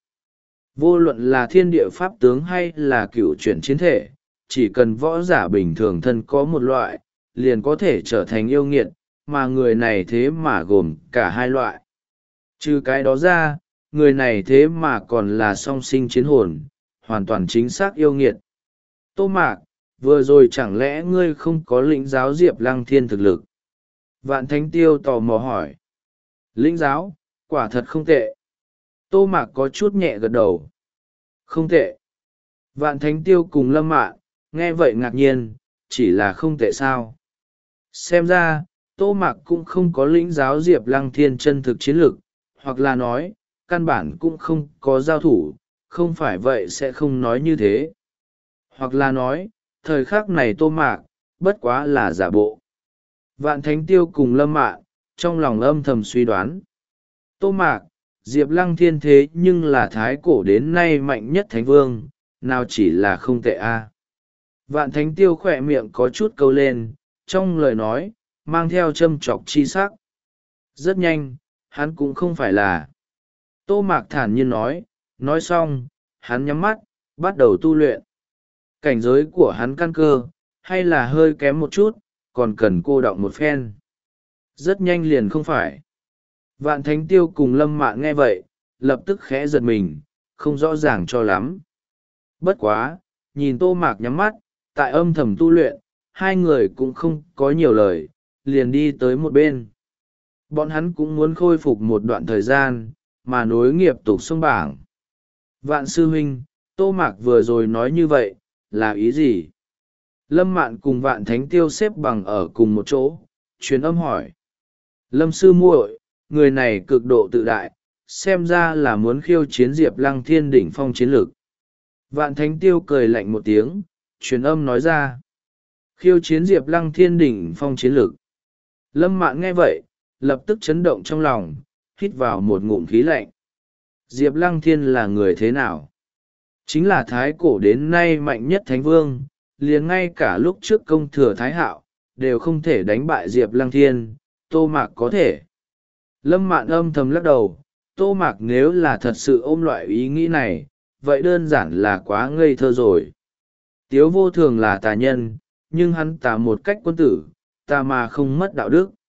Vô luận là thiên địa pháp tướng hay là cửu chuyển chiến thể, chỉ cần võ giả bình thường thân có một loại, liền có thể trở thành yêu nghiệt, mà người này thế mà gồm cả hai loại. Trừ cái đó ra, người này thế mà còn là song sinh chiến hồn, hoàn toàn chính xác yêu nghiệt. Tô Mạc, vừa rồi chẳng lẽ ngươi không có lĩnh giáo Diệp Lăng Thiên thực lực? Vạn Thánh Tiêu tò mò hỏi. Lĩnh giáo, quả thật không tệ. Tô Mạc có chút nhẹ gật đầu. Không tệ. Vạn Thánh Tiêu cùng Lâm Mạn, nghe vậy ngạc nhiên, chỉ là không tệ sao. Xem ra, Tô Mạc cũng không có lĩnh giáo Diệp Lăng Thiên chân thực chiến lực, hoặc là nói, căn bản cũng không có giao thủ, không phải vậy sẽ không nói như thế. Hoặc là nói, thời khắc này Tô Mạc, bất quá là giả bộ. Vạn Thánh Tiêu cùng Lâm Mạn, trong lòng âm thầm suy đoán. Tô Mạc, Diệp Lăng Thiên thế nhưng là thái cổ đến nay mạnh nhất thánh vương, nào chỉ là không tệ a. Vạn Thánh Tiêu khỏe miệng có chút câu lên, trong lời nói, mang theo châm chọc chi sắc. Rất nhanh, hắn cũng không phải là. Tô Mạc thản nhiên nói, nói xong, hắn nhắm mắt, bắt đầu tu luyện. Cảnh giới của hắn căn cơ, hay là hơi kém một chút, còn cần cô đọng một phen. Rất nhanh liền không phải. Vạn Thánh Tiêu cùng Lâm Mạn nghe vậy, lập tức khẽ giật mình, không rõ ràng cho lắm. Bất quá, nhìn Tô Mạc nhắm mắt, tại âm thầm tu luyện, hai người cũng không có nhiều lời, liền đi tới một bên. Bọn hắn cũng muốn khôi phục một đoạn thời gian, mà nối nghiệp tục sông bảng. Vạn sư huynh, Tô Mạc vừa rồi nói như vậy, là ý gì? Lâm Mạn cùng Vạn Thánh Tiêu xếp bằng ở cùng một chỗ, truyền âm hỏi. Lâm sư muội, người này cực độ tự đại, xem ra là muốn khiêu chiến Diệp Lăng Thiên đỉnh phong chiến lực. Vạn Thánh Tiêu cười lạnh một tiếng, truyền âm nói ra. Khiêu chiến Diệp Lăng Thiên đỉnh phong chiến lực. Lâm Mạn nghe vậy, lập tức chấn động trong lòng, hít vào một ngụm khí lạnh. Diệp Lăng Thiên là người thế nào? Chính là thái cổ đến nay mạnh nhất thánh vương, liền ngay cả lúc trước công thừa thái hạo, đều không thể đánh bại Diệp Lăng Thiên, Tô Mạc có thể. Lâm Mạn âm thầm lắc đầu, Tô Mạc nếu là thật sự ôm loại ý nghĩ này, vậy đơn giản là quá ngây thơ rồi. Tiếu vô thường là tà nhân, nhưng hắn tà một cách quân tử, tà mà không mất đạo đức.